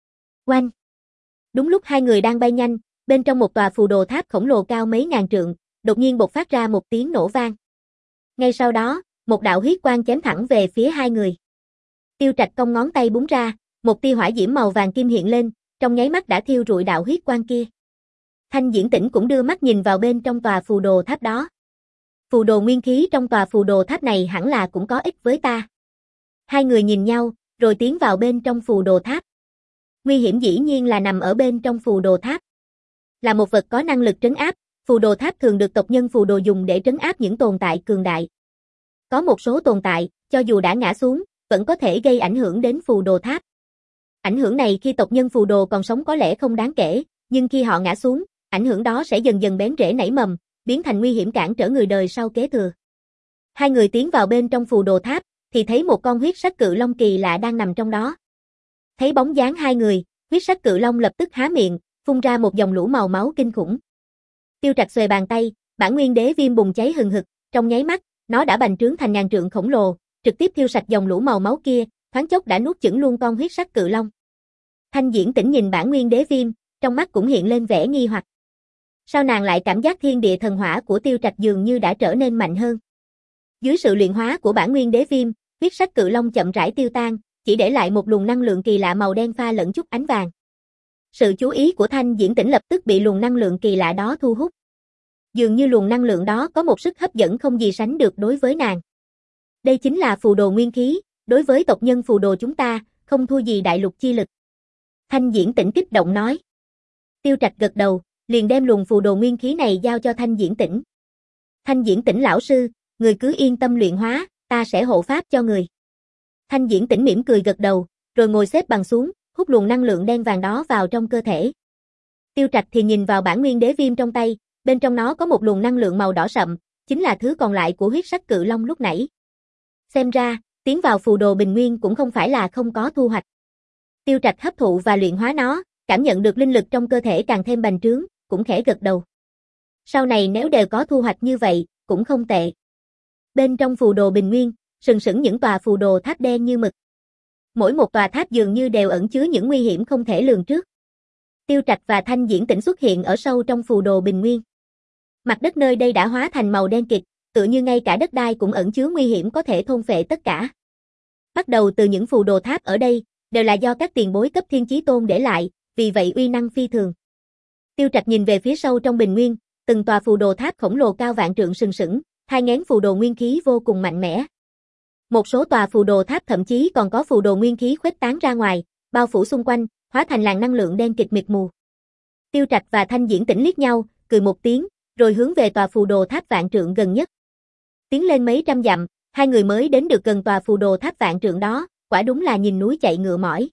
Oanh! Đúng lúc hai người đang bay nhanh, bên trong một tòa phù đồ tháp khổng lồ cao mấy ngàn trượng, đột nhiên bộc phát ra một tiếng nổ vang. Ngay sau đó, một đạo huyết quang chém thẳng về phía hai người. Tiêu Trạch cong ngón tay búng ra, một tia hỏa diễm màu vàng kim hiện lên, trong nháy mắt đã thiêu rụi đạo huyết quang kia. Thanh Diễn Tĩnh cũng đưa mắt nhìn vào bên trong tòa phù đồ tháp đó. Phù đồ nguyên khí trong tòa phù đồ tháp này hẳn là cũng có ích với ta. Hai người nhìn nhau, rồi tiến vào bên trong phù đồ tháp. Nguy hiểm dĩ nhiên là nằm ở bên trong phù đồ tháp. Là một vật có năng lực trấn áp, phù đồ tháp thường được tộc nhân phù đồ dùng để trấn áp những tồn tại cường đại. Có một số tồn tại, cho dù đã ngã xuống, vẫn có thể gây ảnh hưởng đến phù đồ tháp. Ảnh hưởng này khi tộc nhân phù đồ còn sống có lẽ không đáng kể, nhưng khi họ ngã xuống, ảnh hưởng đó sẽ dần dần bén rễ nảy mầm, biến thành nguy hiểm cản trở người đời sau kế thừa. Hai người tiến vào bên trong phù đồ tháp, thì thấy một con huyết sắc cự long kỳ lạ đang nằm trong đó. Thấy bóng dáng hai người, huyết sắc cự long lập tức há miệng, phun ra một dòng lũ màu máu kinh khủng. Tiêu Trạch xuề bàn tay, bản nguyên đế viêm bùng cháy hừng hực, trong nháy mắt, nó đã bành trướng thành ngàn trượng khổng lồ, trực tiếp thiêu sạch dòng lũ màu máu kia, thoáng chốc đã nuốt chửng luôn con huyết sắc cự long. Thanh Diễn Tĩnh nhìn bản nguyên đế viêm, trong mắt cũng hiện lên vẻ nghi hoặc. Sao nàng lại cảm giác thiên địa thần hỏa của Tiêu Trạch dường như đã trở nên mạnh hơn? Dưới sự luyện hóa của bản nguyên đế viêm, huyết sắc cự long chậm rãi tiêu tan, chỉ để lại một luồng năng lượng kỳ lạ màu đen pha lẫn chút ánh vàng. Sự chú ý của Thanh Diễn Tĩnh lập tức bị luồng năng lượng kỳ lạ đó thu hút. Dường như luồng năng lượng đó có một sức hấp dẫn không gì sánh được đối với nàng. Đây chính là phù đồ nguyên khí, đối với tộc nhân phù đồ chúng ta, không thua gì đại lục chi lực. Thanh Diễn Tĩnh kích động nói. Tiêu Trạch gật đầu, liền đem luồng phù đồ nguyên khí này giao cho Thanh Diễn Tĩnh. Thanh Diễn Tĩnh lão sư, người cứ yên tâm luyện hóa, ta sẽ hộ pháp cho người. Thanh Diễn Tĩnh mỉm cười gật đầu, rồi ngồi xếp bằng xuống, hút luồng năng lượng đen vàng đó vào trong cơ thể. Tiêu Trạch thì nhìn vào bản nguyên đế viêm trong tay, bên trong nó có một luồng năng lượng màu đỏ sậm, chính là thứ còn lại của huyết sắc cự long lúc nãy. Xem ra, tiến vào phù đồ bình nguyên cũng không phải là không có thu hoạch. Tiêu Trạch hấp thụ và luyện hóa nó, cảm nhận được linh lực trong cơ thể càng thêm bành trướng, cũng khẽ gật đầu. Sau này nếu đều có thu hoạch như vậy, cũng không tệ. Bên trong phù đồ bình nguyên, sừng sững những tòa phù đồ tháp đen như mực. Mỗi một tòa tháp dường như đều ẩn chứa những nguy hiểm không thể lường trước. Tiêu Trạch và Thanh Diễn Tĩnh xuất hiện ở sâu trong phù đồ bình nguyên. Mặt đất nơi đây đã hóa thành màu đen kịt, tựa như ngay cả đất đai cũng ẩn chứa nguy hiểm có thể thôn phệ tất cả. Bắt đầu từ những phù đồ tháp ở đây, đều là do các tiền bối cấp thiên chí tôn để lại, vì vậy uy năng phi thường. Tiêu Trạch nhìn về phía sâu trong bình nguyên, từng tòa phù đồ tháp khổng lồ cao vạn trượng sừng sững, hai ngén phù đồ nguyên khí vô cùng mạnh mẽ. Một số tòa phù đồ tháp thậm chí còn có phù đồ nguyên khí khuếch tán ra ngoài, bao phủ xung quanh, hóa thành làn năng lượng đen kịt mịt mù. Tiêu Trạch và Thanh Diễn Tĩnh liếc nhau, cười một tiếng, rồi hướng về tòa phù đồ tháp vạn trượng gần nhất. Tiến lên mấy trăm dặm, hai người mới đến được gần tòa phù đồ tháp vạn trượng đó, quả đúng là nhìn núi chạy ngựa mỏi.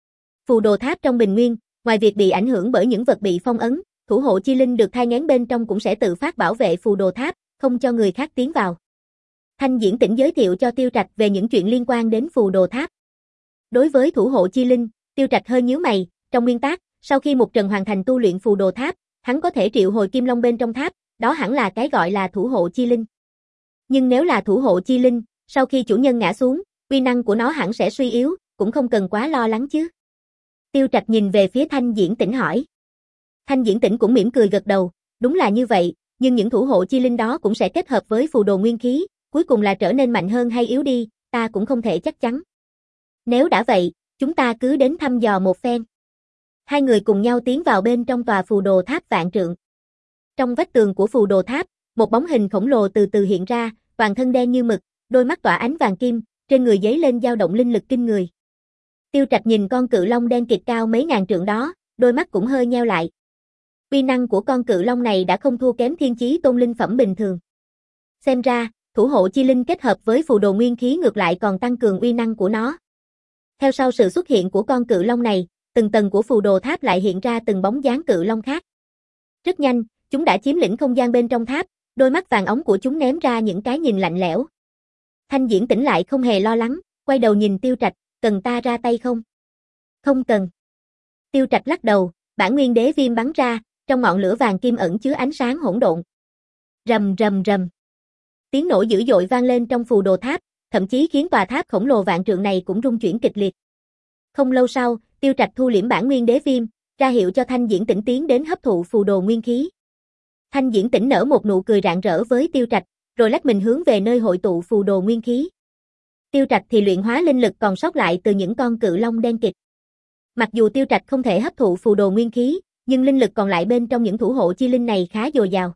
Phù đồ tháp trong bình nguyên, ngoài việc bị ảnh hưởng bởi những vật bị phong ấn, thủ hộ chi linh được thai nghén bên trong cũng sẽ tự phát bảo vệ phù đồ tháp, không cho người khác tiến vào. Thanh Diễn Tĩnh giới thiệu cho Tiêu Trạch về những chuyện liên quan đến phù đồ tháp. Đối với thủ hộ chi linh, Tiêu Trạch hơi nhíu mày, trong nguyên tắc, sau khi Mục Trần hoàn thành tu luyện phù đồ tháp, hắn có thể triệu hồi kim long bên trong tháp, đó hẳn là cái gọi là thủ hộ chi linh. Nhưng nếu là thủ hộ chi linh, sau khi chủ nhân ngã xuống, uy năng của nó hẳn sẽ suy yếu, cũng không cần quá lo lắng chứ. Tiêu Trạch nhìn về phía Thanh Diễn Tĩnh hỏi. Thanh Diễn Tĩnh cũng mỉm cười gật đầu, đúng là như vậy, nhưng những thủ hộ chi linh đó cũng sẽ kết hợp với phù đồ nguyên khí, cuối cùng là trở nên mạnh hơn hay yếu đi, ta cũng không thể chắc chắn. Nếu đã vậy, chúng ta cứ đến thăm dò một phen. Hai người cùng nhau tiến vào bên trong tòa phù đồ tháp vạn trượng. Trong vách tường của phù đồ tháp, một bóng hình khổng lồ từ từ hiện ra, toàn thân đen như mực, đôi mắt tỏa ánh vàng kim, trên người giấy lên dao động linh lực kinh người. Tiêu Trạch nhìn con cự long đen kịt cao mấy ngàn trượng đó, đôi mắt cũng hơi nheo lại. Uy năng của con cự long này đã không thua kém thiên chí tôn linh phẩm bình thường. Xem ra, thủ hộ chi linh kết hợp với phù đồ nguyên khí ngược lại còn tăng cường uy năng của nó. Theo sau sự xuất hiện của con cự long này, từng tầng của phù đồ tháp lại hiện ra từng bóng dáng cự long khác. Rất nhanh, chúng đã chiếm lĩnh không gian bên trong tháp, đôi mắt vàng óng của chúng ném ra những cái nhìn lạnh lẽo. Thanh Diễn Tĩnh lại không hề lo lắng, quay đầu nhìn Tiêu Trạch, cần ta ra tay không? Không cần. Tiêu Trạch lắc đầu, bản nguyên đế viêm bắn ra, trong ngọn lửa vàng kim ẩn chứa ánh sáng hỗn độn. Rầm rầm rầm. Tiếng nổ dữ dội vang lên trong phù đồ tháp, thậm chí khiến tòa tháp khổng lồ vạn trượng này cũng rung chuyển kịch liệt. Không lâu sau, Tiêu Trạch thu liễm bản nguyên đế viêm, ra hiệu cho Thanh Diễn Tĩnh tiến đến hấp thụ phù đồ nguyên khí. Thanh Diễn Tĩnh nở một nụ cười rạng rỡ với Tiêu Trạch, rồi lách mình hướng về nơi hội tụ phù đồ nguyên khí. Tiêu Trạch thì luyện hóa linh lực còn sót lại từ những con cự long đen kịt. Mặc dù Tiêu Trạch không thể hấp thụ phù đồ nguyên khí, nhưng linh lực còn lại bên trong những thủ hộ chi linh này khá dồi dào.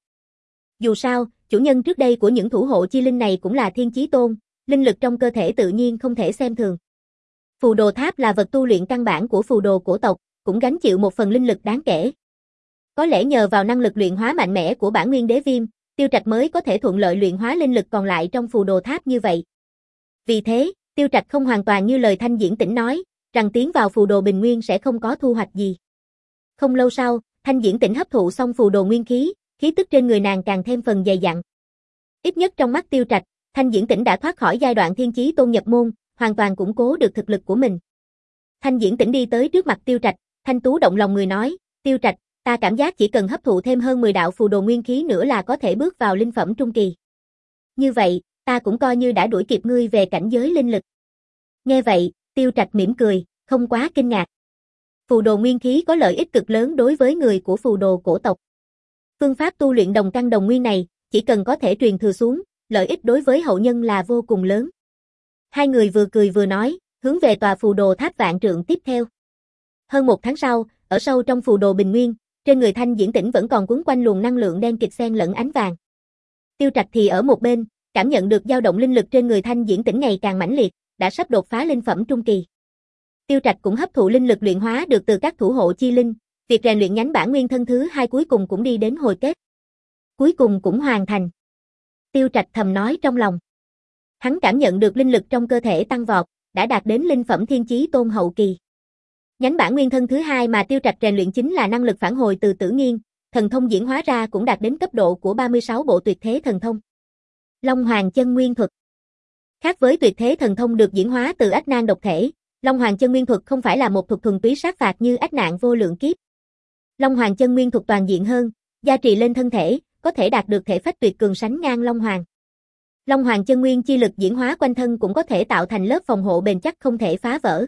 Dù sao, chủ nhân trước đây của những thủ hộ chi linh này cũng là Thiên Chí Tôn, linh lực trong cơ thể tự nhiên không thể xem thường. Phù đồ tháp là vật tu luyện căn bản của phù đồ cổ tộc, cũng gánh chịu một phần linh lực đáng kể. Có lẽ nhờ vào năng lực luyện hóa mạnh mẽ của bản nguyên đế viêm, Tiêu Trạch mới có thể thuận lợi luyện hóa linh lực còn lại trong phù đồ tháp như vậy. Vì thế, Tiêu Trạch không hoàn toàn như lời Thanh Diễn Tĩnh nói, rằng tiến vào phù đồ bình nguyên sẽ không có thu hoạch gì. Không lâu sau, Thanh Diễn Tĩnh hấp thụ xong phù đồ nguyên khí, khí tức trên người nàng càng thêm phần dày dặn. Ít nhất trong mắt Tiêu Trạch, Thanh Diễn Tĩnh đã thoát khỏi giai đoạn Thiên Chí Tôn nhập môn, hoàn toàn củng cố được thực lực của mình. Thanh Diễn Tĩnh đi tới trước mặt Tiêu Trạch, thanh tú động lòng người nói, Tiêu Trạch, ta cảm giác chỉ cần hấp thụ thêm hơn mười đạo phù đồ nguyên khí nữa là có thể bước vào linh phẩm trung kỳ. Như vậy, ta cũng coi như đã đuổi kịp ngươi về cảnh giới linh lực. Nghe vậy, Tiêu Trạch mỉm cười, không quá kinh ngạc. Phù đồ nguyên khí có lợi ích cực lớn đối với người của phù đồ cổ tộc. Phương pháp tu luyện đồng căn đồng nguyên này, chỉ cần có thể truyền thừa xuống, lợi ích đối với hậu nhân là vô cùng lớn. Hai người vừa cười vừa nói, hướng về tòa phù đồ tháp vạn trượng tiếp theo. Hơn một tháng sau, ở sâu trong phù đồ bình nguyên, trên người Thanh Diễn Tĩnh vẫn còn quấn quanh luồng năng lượng đen kịt xen lẫn ánh vàng. Tiêu Trạch thì ở một bên, cảm nhận được dao động linh lực trên người Thanh Diễn Tĩnh ngày càng mãnh liệt, đã sắp đột phá linh phẩm trung kỳ. Tiêu Trạch cũng hấp thụ linh lực luyện hóa được từ các thủ hộ chi linh, việc rèn luyện nhánh bản nguyên thân thứ hai cuối cùng cũng đi đến hồi kết. Cuối cùng cũng hoàn thành. Tiêu Trạch thầm nói trong lòng. Hắn cảm nhận được linh lực trong cơ thể tăng vọt, đã đạt đến linh phẩm Thiên Chí Tôn hậu kỳ. Nhánh bản nguyên thân thứ hai mà Tiêu Trạch rèn luyện chính là năng lực phản hồi từ Tử Nghiên, thần thông diễn hóa ra cũng đạt đến cấp độ của ba mươi sáu bộ tuyệt thế thần thông. Long Hoàng Chân Nguyên Thuật. Khác với tuyệt thế thần thông được diễn hóa từ ách nan độc thể, Long Hoàng Chân Nguyên Thuật không phải là một thuật thuần túy sát phạt như ách nạn vô lượng kiếp. Long Hoàng Chân Nguyên Thuật toàn diện hơn, gia trì lên thân thể, có thể đạt được thể phách tuyệt cường sánh ngang Long Hoàng. Long Hoàng Chân Nguyên chi lực diễn hóa quanh thân cũng có thể tạo thành lớp phòng hộ bền chắc không thể phá vỡ.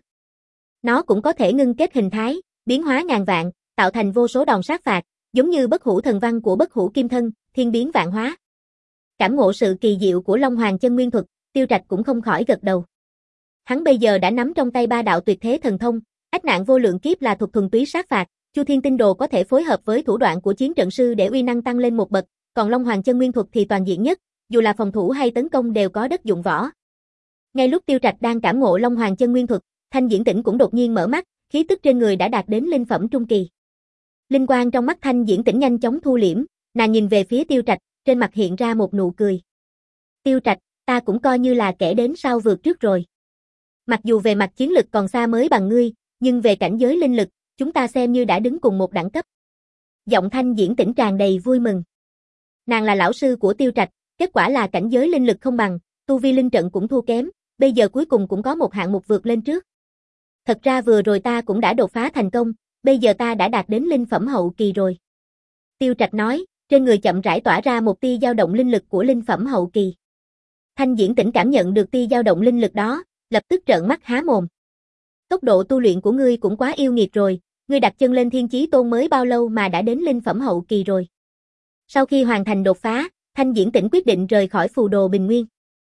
Nó cũng có thể ngưng kết hình thái, biến hóa ngàn vạn, tạo thành vô số đòn sát phạt, giống như bất hủ thần văn của bất hủ kim thân, thiên biến vạn hóa. Cảm ngộ sự kỳ diệu của Long Hoàng Chân Nguyên Thuật, Tiêu Trạch cũng không khỏi gật đầu. Hắn bây giờ đã nắm trong tay ba đạo tuyệt thế thần thông, ách nạn vô lượng kiếp là thuật thuần túy sát phạt, Chu Thiên Tinh Đồ có thể phối hợp với thủ đoạn của chiến trận sư để uy năng tăng lên một bậc, còn Long Hoàng Chân Nguyên Thuật thì toàn diện nhất, dù là phòng thủ hay tấn công đều có đất dụng võ. Ngay lúc Tiêu Trạch đang cảm ngộ Long Hoàng Chân Nguyên Thuật, Thanh Diễn Tĩnh cũng đột nhiên mở mắt, khí tức trên người đã đạt đến linh phẩm trung kỳ. Linh quang trong mắt Thanh Diễn Tĩnh nhanh chóng thu liễm, nàng nhìn về phía Tiêu Trạch, trên mặt hiện ra một nụ cười. Tiêu Trạch, ta cũng coi như là kẻ đến sau vượt trước rồi. Mặc dù về mặt chiến lực còn xa mới bằng ngươi, nhưng về cảnh giới linh lực, chúng ta xem như đã đứng cùng một đẳng cấp. Giọng Thanh Diễn Tĩnh tràn đầy vui mừng. Nàng là lão sư của Tiêu Trạch, kết quả là cảnh giới linh lực không bằng, tu vi linh trận cũng thua kém, bây giờ cuối cùng cũng có một hạng mục vượt lên trước. Thật ra vừa rồi ta cũng đã đột phá thành công, bây giờ ta đã đạt đến linh phẩm hậu kỳ rồi. Tiêu Trạch nói, trên người chậm rãi tỏa ra một tia dao động linh lực của linh phẩm hậu kỳ. Thanh Diễn Tĩnh cảm nhận được tia dao động linh lực đó, lập tức trợn mắt há mồm. Tốc độ tu luyện của ngươi cũng quá yêu nghiệt rồi, ngươi đặt chân lên Thiên Chí Tôn mới bao lâu mà đã đến linh phẩm hậu kỳ rồi. Sau khi hoàn thành đột phá, Thanh Diễn Tĩnh quyết định rời khỏi phù đồ bình nguyên.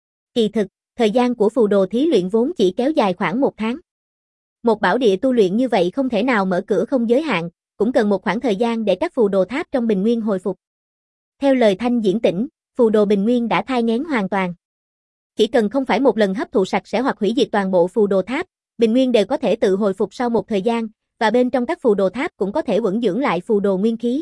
Kỳ thực, thời gian của phù đồ thí luyện vốn chỉ kéo dài khoảng một tháng. Một bảo địa tu luyện như vậy không thể nào mở cửa không giới hạn, cũng cần một khoảng thời gian để các phù đồ tháp trong bình nguyên hồi phục. Theo lời Thanh Diễn Tĩnh, phù đồ bình nguyên đã thai nghén hoàn toàn. Chỉ cần không phải một lần hấp thụ sạch sẽ hoặc hủy diệt toàn bộ phù đồ tháp, bình nguyên đều có thể tự hồi phục sau một thời gian, và bên trong các phù đồ tháp cũng có thể uẩn dưỡng lại phù đồ nguyên khí.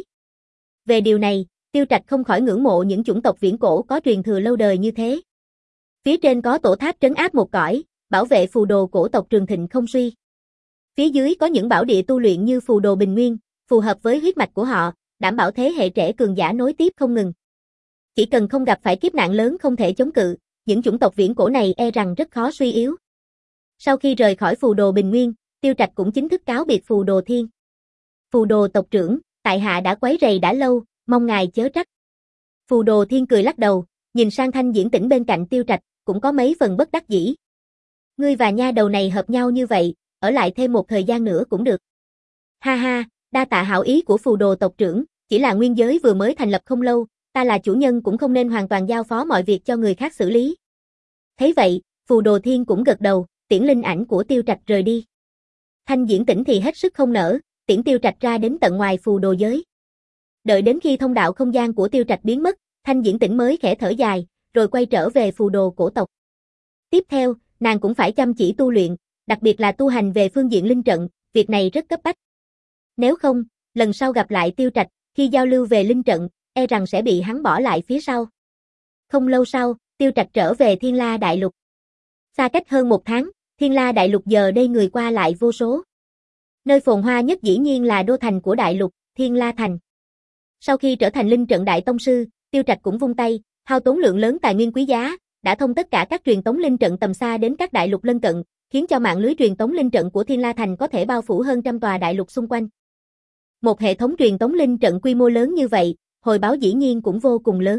Về điều này, Tiêu Trạch không khỏi ngưỡng mộ những chủng tộc viễn cổ có truyền thừa lâu đời như thế. Phía trên có tổ tháp trấn áp một cõi, bảo vệ phù đồ cổ tộc trường thịnh không suy. Phía dưới có những bảo địa tu luyện như phù đồ bình nguyên, phù hợp với huyết mạch của họ, đảm bảo thế hệ trẻ cường giả nối tiếp không ngừng. Chỉ cần không gặp phải kiếp nạn lớn không thể chống cự, những chủng tộc viễn cổ này e rằng rất khó suy yếu. Sau khi rời khỏi phù đồ bình nguyên, Tiêu Trạch cũng chính thức cáo biệt phù đồ thiên. Phù đồ tộc trưởng, tại hạ đã quấy rầy đã lâu, mong ngài chớ trách. Phù đồ thiên cười lắc đầu, nhìn sang Thanh Diễn Tĩnh bên cạnh Tiêu Trạch, cũng có mấy phần bất đắc dĩ. Ngươi và nha đầu này hợp nhau như vậy, ở lại thêm một thời gian nữa cũng được. Ha ha, đa tạ hảo ý của phù đồ tộc trưởng, chỉ là nguyên giới vừa mới thành lập không lâu, ta là chủ nhân cũng không nên hoàn toàn giao phó mọi việc cho người khác xử lý. Thấy vậy, phù đồ thiên cũng gật đầu, tiễn linh ảnh của Tiêu Trạch rời đi. Thanh Diễn Tĩnh thì hết sức không nỡ, tiễn Tiêu Trạch ra đến tận ngoài phù đồ giới. Đợi đến khi thông đạo không gian của Tiêu Trạch biến mất, Thanh Diễn Tĩnh mới khẽ thở dài, rồi quay trở về phù đồ cổ tộc. Tiếp theo, nàng cũng phải chăm chỉ tu luyện, đặc biệt là tu hành về phương diện linh trận, việc này rất cấp bách. Nếu không, lần sau gặp lại Tiêu Trạch, khi giao lưu về linh trận, e rằng sẽ bị hắn bỏ lại phía sau. Không lâu sau, Tiêu Trạch trở về Thiên La Đại Lục. Xa cách hơn một tháng, Thiên La Đại Lục giờ đây người qua lại vô số. Nơi phồn hoa nhất dĩ nhiên là đô thành của Đại Lục, Thiên La Thành. Sau khi trở thành linh trận đại tông sư, Tiêu Trạch cũng vung tay, hao tốn lượng lớn tài nguyên quý giá, đã thông tất cả các truyền tống linh trận tầm xa đến các đại lục lân cận, khiến cho mạng lưới truyền tống linh trận của Thiên La Thành có thể bao phủ hơn trăm tòa đại lục xung quanh. Một hệ thống truyền tống linh trận quy mô lớn như vậy, hồi báo dĩ nhiên cũng vô cùng lớn.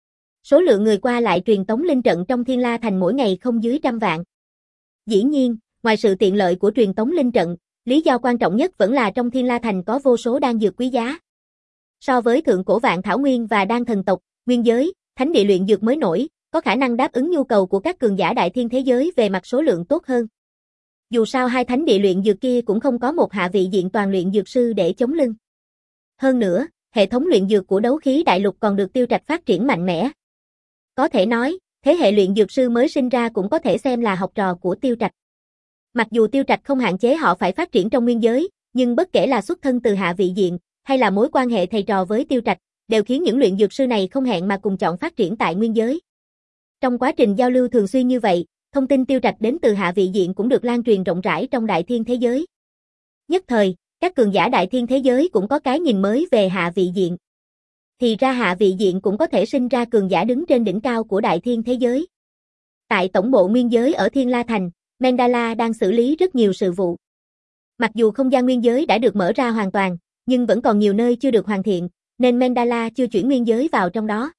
Số lượng người qua lại truyền tống linh trận trong Thiên La Thành mỗi ngày không dưới trăm vạn. Dĩ nhiên, ngoài sự tiện lợi của truyền tống linh trận, lý do quan trọng nhất vẫn là trong Thiên La Thành có vô số đan dược quý giá. So với thượng cổ vạn thảo nguyên và đan thần tộc, nguyên giới, thánh địa luyện dược mới nổi, có khả năng đáp ứng nhu cầu của các cường giả đại thiên thế giới về mặt số lượng tốt hơn. Dù sao hai thánh địa luyện dược kia cũng không có một hạ vị diện toàn luyện dược sư để chống lưng. Hơn nữa, hệ thống luyện dược của đấu khí đại lục còn được Tiêu Trạch phát triển mạnh mẽ. Có thể nói, thế hệ luyện dược sư mới sinh ra cũng có thể xem là học trò của Tiêu Trạch. Mặc dù Tiêu Trạch không hạn chế họ phải phát triển trong nguyên giới, nhưng bất kể là xuất thân từ hạ vị diện, hay là mối quan hệ thầy trò với Tiêu Trạch, đều khiến những luyện dược sư này không hẹn mà cùng chọn phát triển tại nguyên giới. Trong quá trình giao lưu thường xuyên như vậy, thông tin Tiêu Trạch đến từ hạ vị diện cũng được lan truyền rộng rãi trong đại thiên thế giới. Nhất thời, các cường giả đại thiên thế giới cũng có cái nhìn mới về hạ vị diện. Thì ra hạ vị diện cũng có thể sinh ra cường giả đứng trên đỉnh cao của đại thiên thế giới. Tại tổng bộ nguyên giới ở Thiên La Thành, Mendala đang xử lý rất nhiều sự vụ. Mặc dù không gian nguyên giới đã được mở ra hoàn toàn, nhưng vẫn còn nhiều nơi chưa được hoàn thiện, nên Mendala chưa chuyển nguyên giới vào trong đó.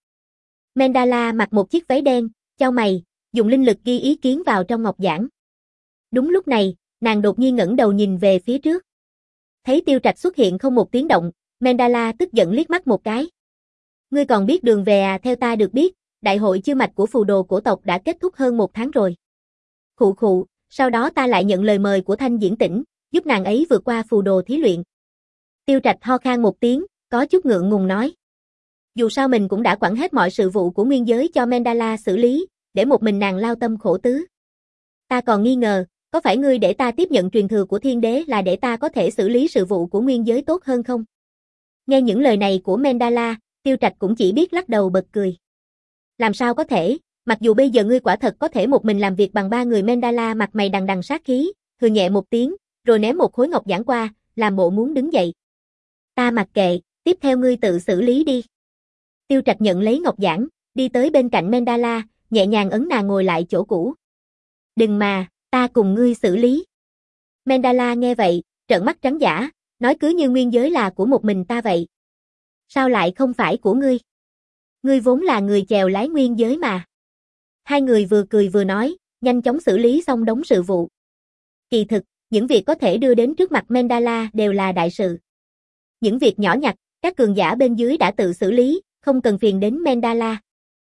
Mendala mặc một chiếc váy đen, chau mày, dùng linh lực ghi ý kiến vào trong ngọc giản. Đúng lúc này, nàng đột nhiên ngẩng đầu nhìn về phía trước. Thấy Tiêu Trạch xuất hiện không một tiếng động, Mendala tức giận liếc mắt một cái. Ngươi còn biết đường về à? Theo ta được biết, đại hội chư mạch của phù đồ cổ tộc đã kết thúc hơn một tháng rồi. Khụ khụ, sau đó ta lại nhận lời mời của Thanh Diễn Tĩnh, giúp nàng ấy vượt qua phù đồ thí luyện. Tiêu Trạch ho khan một tiếng, có chút ngượng ngùng nói. Dù sao mình cũng đã quản hết mọi sự vụ của nguyên giới cho Mendala xử lý, để một mình nàng lao tâm khổ tứ. Ta còn nghi ngờ, có phải ngươi để ta tiếp nhận truyền thừa của thiên đế là để ta có thể xử lý sự vụ của nguyên giới tốt hơn không? Nghe những lời này của Mendala, Tiêu Trạch cũng chỉ biết lắc đầu bật cười. Làm sao có thể, mặc dù bây giờ ngươi quả thật có thể một mình làm việc bằng ba người. Mendala mặt mày đằng đằng sát khí, hừ nhẹ một tiếng, rồi ném một khối ngọc giản qua, làm bộ muốn đứng dậy. Ta mặc kệ, tiếp theo ngươi tự xử lý đi. Tiêu Trạch nhận lấy ngọc giản, đi tới bên cạnh Mendala, nhẹ nhàng ấn nàng ngồi lại chỗ cũ. Đừng mà, ta cùng ngươi xử lý. Mendala nghe vậy, trợn mắt trắng dã, nói cứ như nguyên giới là của một mình ta vậy. Sao lại không phải của ngươi? Ngươi vốn là người chèo lái nguyên giới mà. Hai người vừa cười vừa nói, nhanh chóng xử lý xong đống sự vụ. Kỳ thực, những việc có thể đưa đến trước mặt Mendala đều là đại sự. Những việc nhỏ nhặt, các cường giả bên dưới đã tự xử lý, không cần phiền đến Mendala.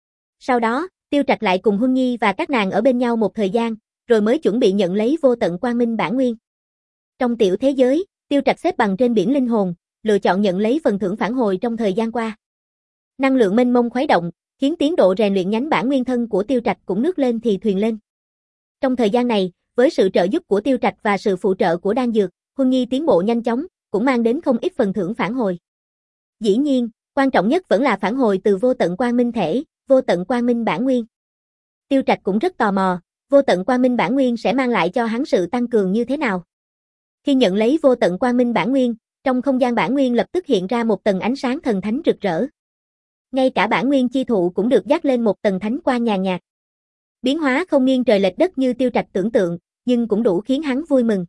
Sau đó, Tiêu Trạch lại cùng Huân Nhi và các nàng ở bên nhau một thời gian, rồi mới chuẩn bị nhận lấy vô tận quang minh bản nguyên. Trong tiểu thế giới, Tiêu Trạch xếp bằng trên biển linh hồn, lựa chọn nhận lấy phần thưởng phản hồi trong thời gian qua. Năng lượng mênh mông khuấy động, khiến tiến độ rèn luyện nhánh bản nguyên thân của Tiêu Trạch cũng nước lên thì thuyền lên. Trong thời gian này, với sự trợ giúp của Tiêu Trạch và sự phụ trợ của đan dược, Huân Nhi tiến bộ nhanh chóng, cũng mang đến không ít phần thưởng phản hồi. Dĩ nhiên, quan trọng nhất vẫn là phản hồi từ vô tận quang minh thể, vô tận quang minh bản nguyên. Tiêu Trạch cũng rất tò mò, vô tận quang minh bản nguyên sẽ mang lại cho hắn sự tăng cường như thế nào. Khi nhận lấy vô tận quang minh bản nguyên, trong không gian bản nguyên lập tức hiện ra một tầng ánh sáng thần thánh rực rỡ. Ngay cả bản nguyên chi thụ cũng được dắt lên một tầng thánh quang nhàn nhạt. Biến hóa không nghiêng trời lệch đất như Tiêu Trạch tưởng tượng, nhưng cũng đủ khiến hắn vui mừng.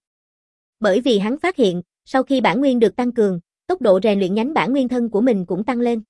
Bởi vì hắn phát hiện, sau khi bản nguyên được tăng cường, tốc độ rèn luyện nhánh bản nguyên thân của mình cũng tăng lên.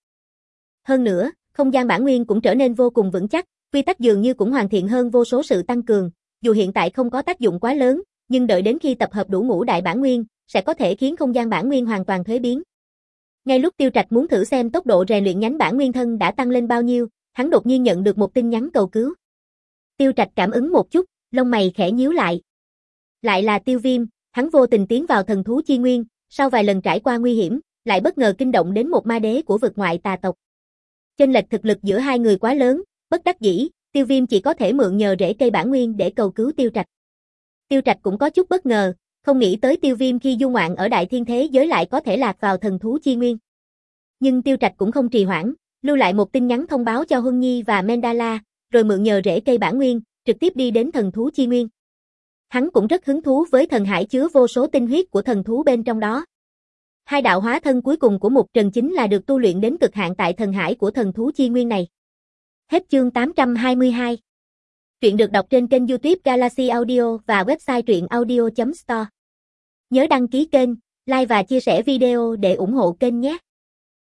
Hơn nữa, không gian bản nguyên cũng trở nên vô cùng vững chắc, quy tắc dường như cũng hoàn thiện hơn vô số sự tăng cường, dù hiện tại không có tác dụng quá lớn, nhưng đợi đến khi tập hợp đủ ngũ đại bản nguyên, sẽ có thể khiến không gian bản nguyên hoàn toàn thuế biến. Ngay lúc Tiêu Trạch muốn thử xem tốc độ rèn luyện nhánh bản nguyên thân đã tăng lên bao nhiêu, hắn đột nhiên nhận được một tin nhắn cầu cứu. Tiêu Trạch cảm ứng một chút, lông mày khẽ nhíu lại. Lại là Tiêu Viêm, hắn vô tình tiến vào thần thú chi nguyên, sau vài lần trải qua nguy hiểm, lại bất ngờ kinh động đến một ma đế của vực ngoại tà tộc. Chênh lệch thực lực giữa hai người quá lớn, bất đắc dĩ, Tiêu Viêm chỉ có thể mượn nhờ rễ cây bản nguyên để cầu cứu Tiêu Trạch. Tiêu Trạch cũng có chút bất ngờ, không nghĩ tới Tiêu Viêm khi du ngoạn ở đại thiên thế giới lại có thể lạc vào thần thú chi nguyên. Nhưng Tiêu Trạch cũng không trì hoãn, lưu lại một tin nhắn thông báo cho Huân Nhi và Mendala, rồi mượn nhờ rễ cây bản nguyên, trực tiếp đi đến thần thú chi nguyên. Hắn cũng rất hứng thú với thần hải chứa vô số tinh huyết của thần thú bên trong đó. Hai đạo hóa thân cuối cùng của Mục Trần chính là được tu luyện đến cực hạn tại thần hải của thần thú chi nguyên này. Hết chương tám trăm hai mươi hai. Truyện được đọc trên kênh YouTube Galaxy Audio và website truyện audio chấm store. Nhớ đăng ký kênh, like và chia sẻ video để ủng hộ kênh nhé.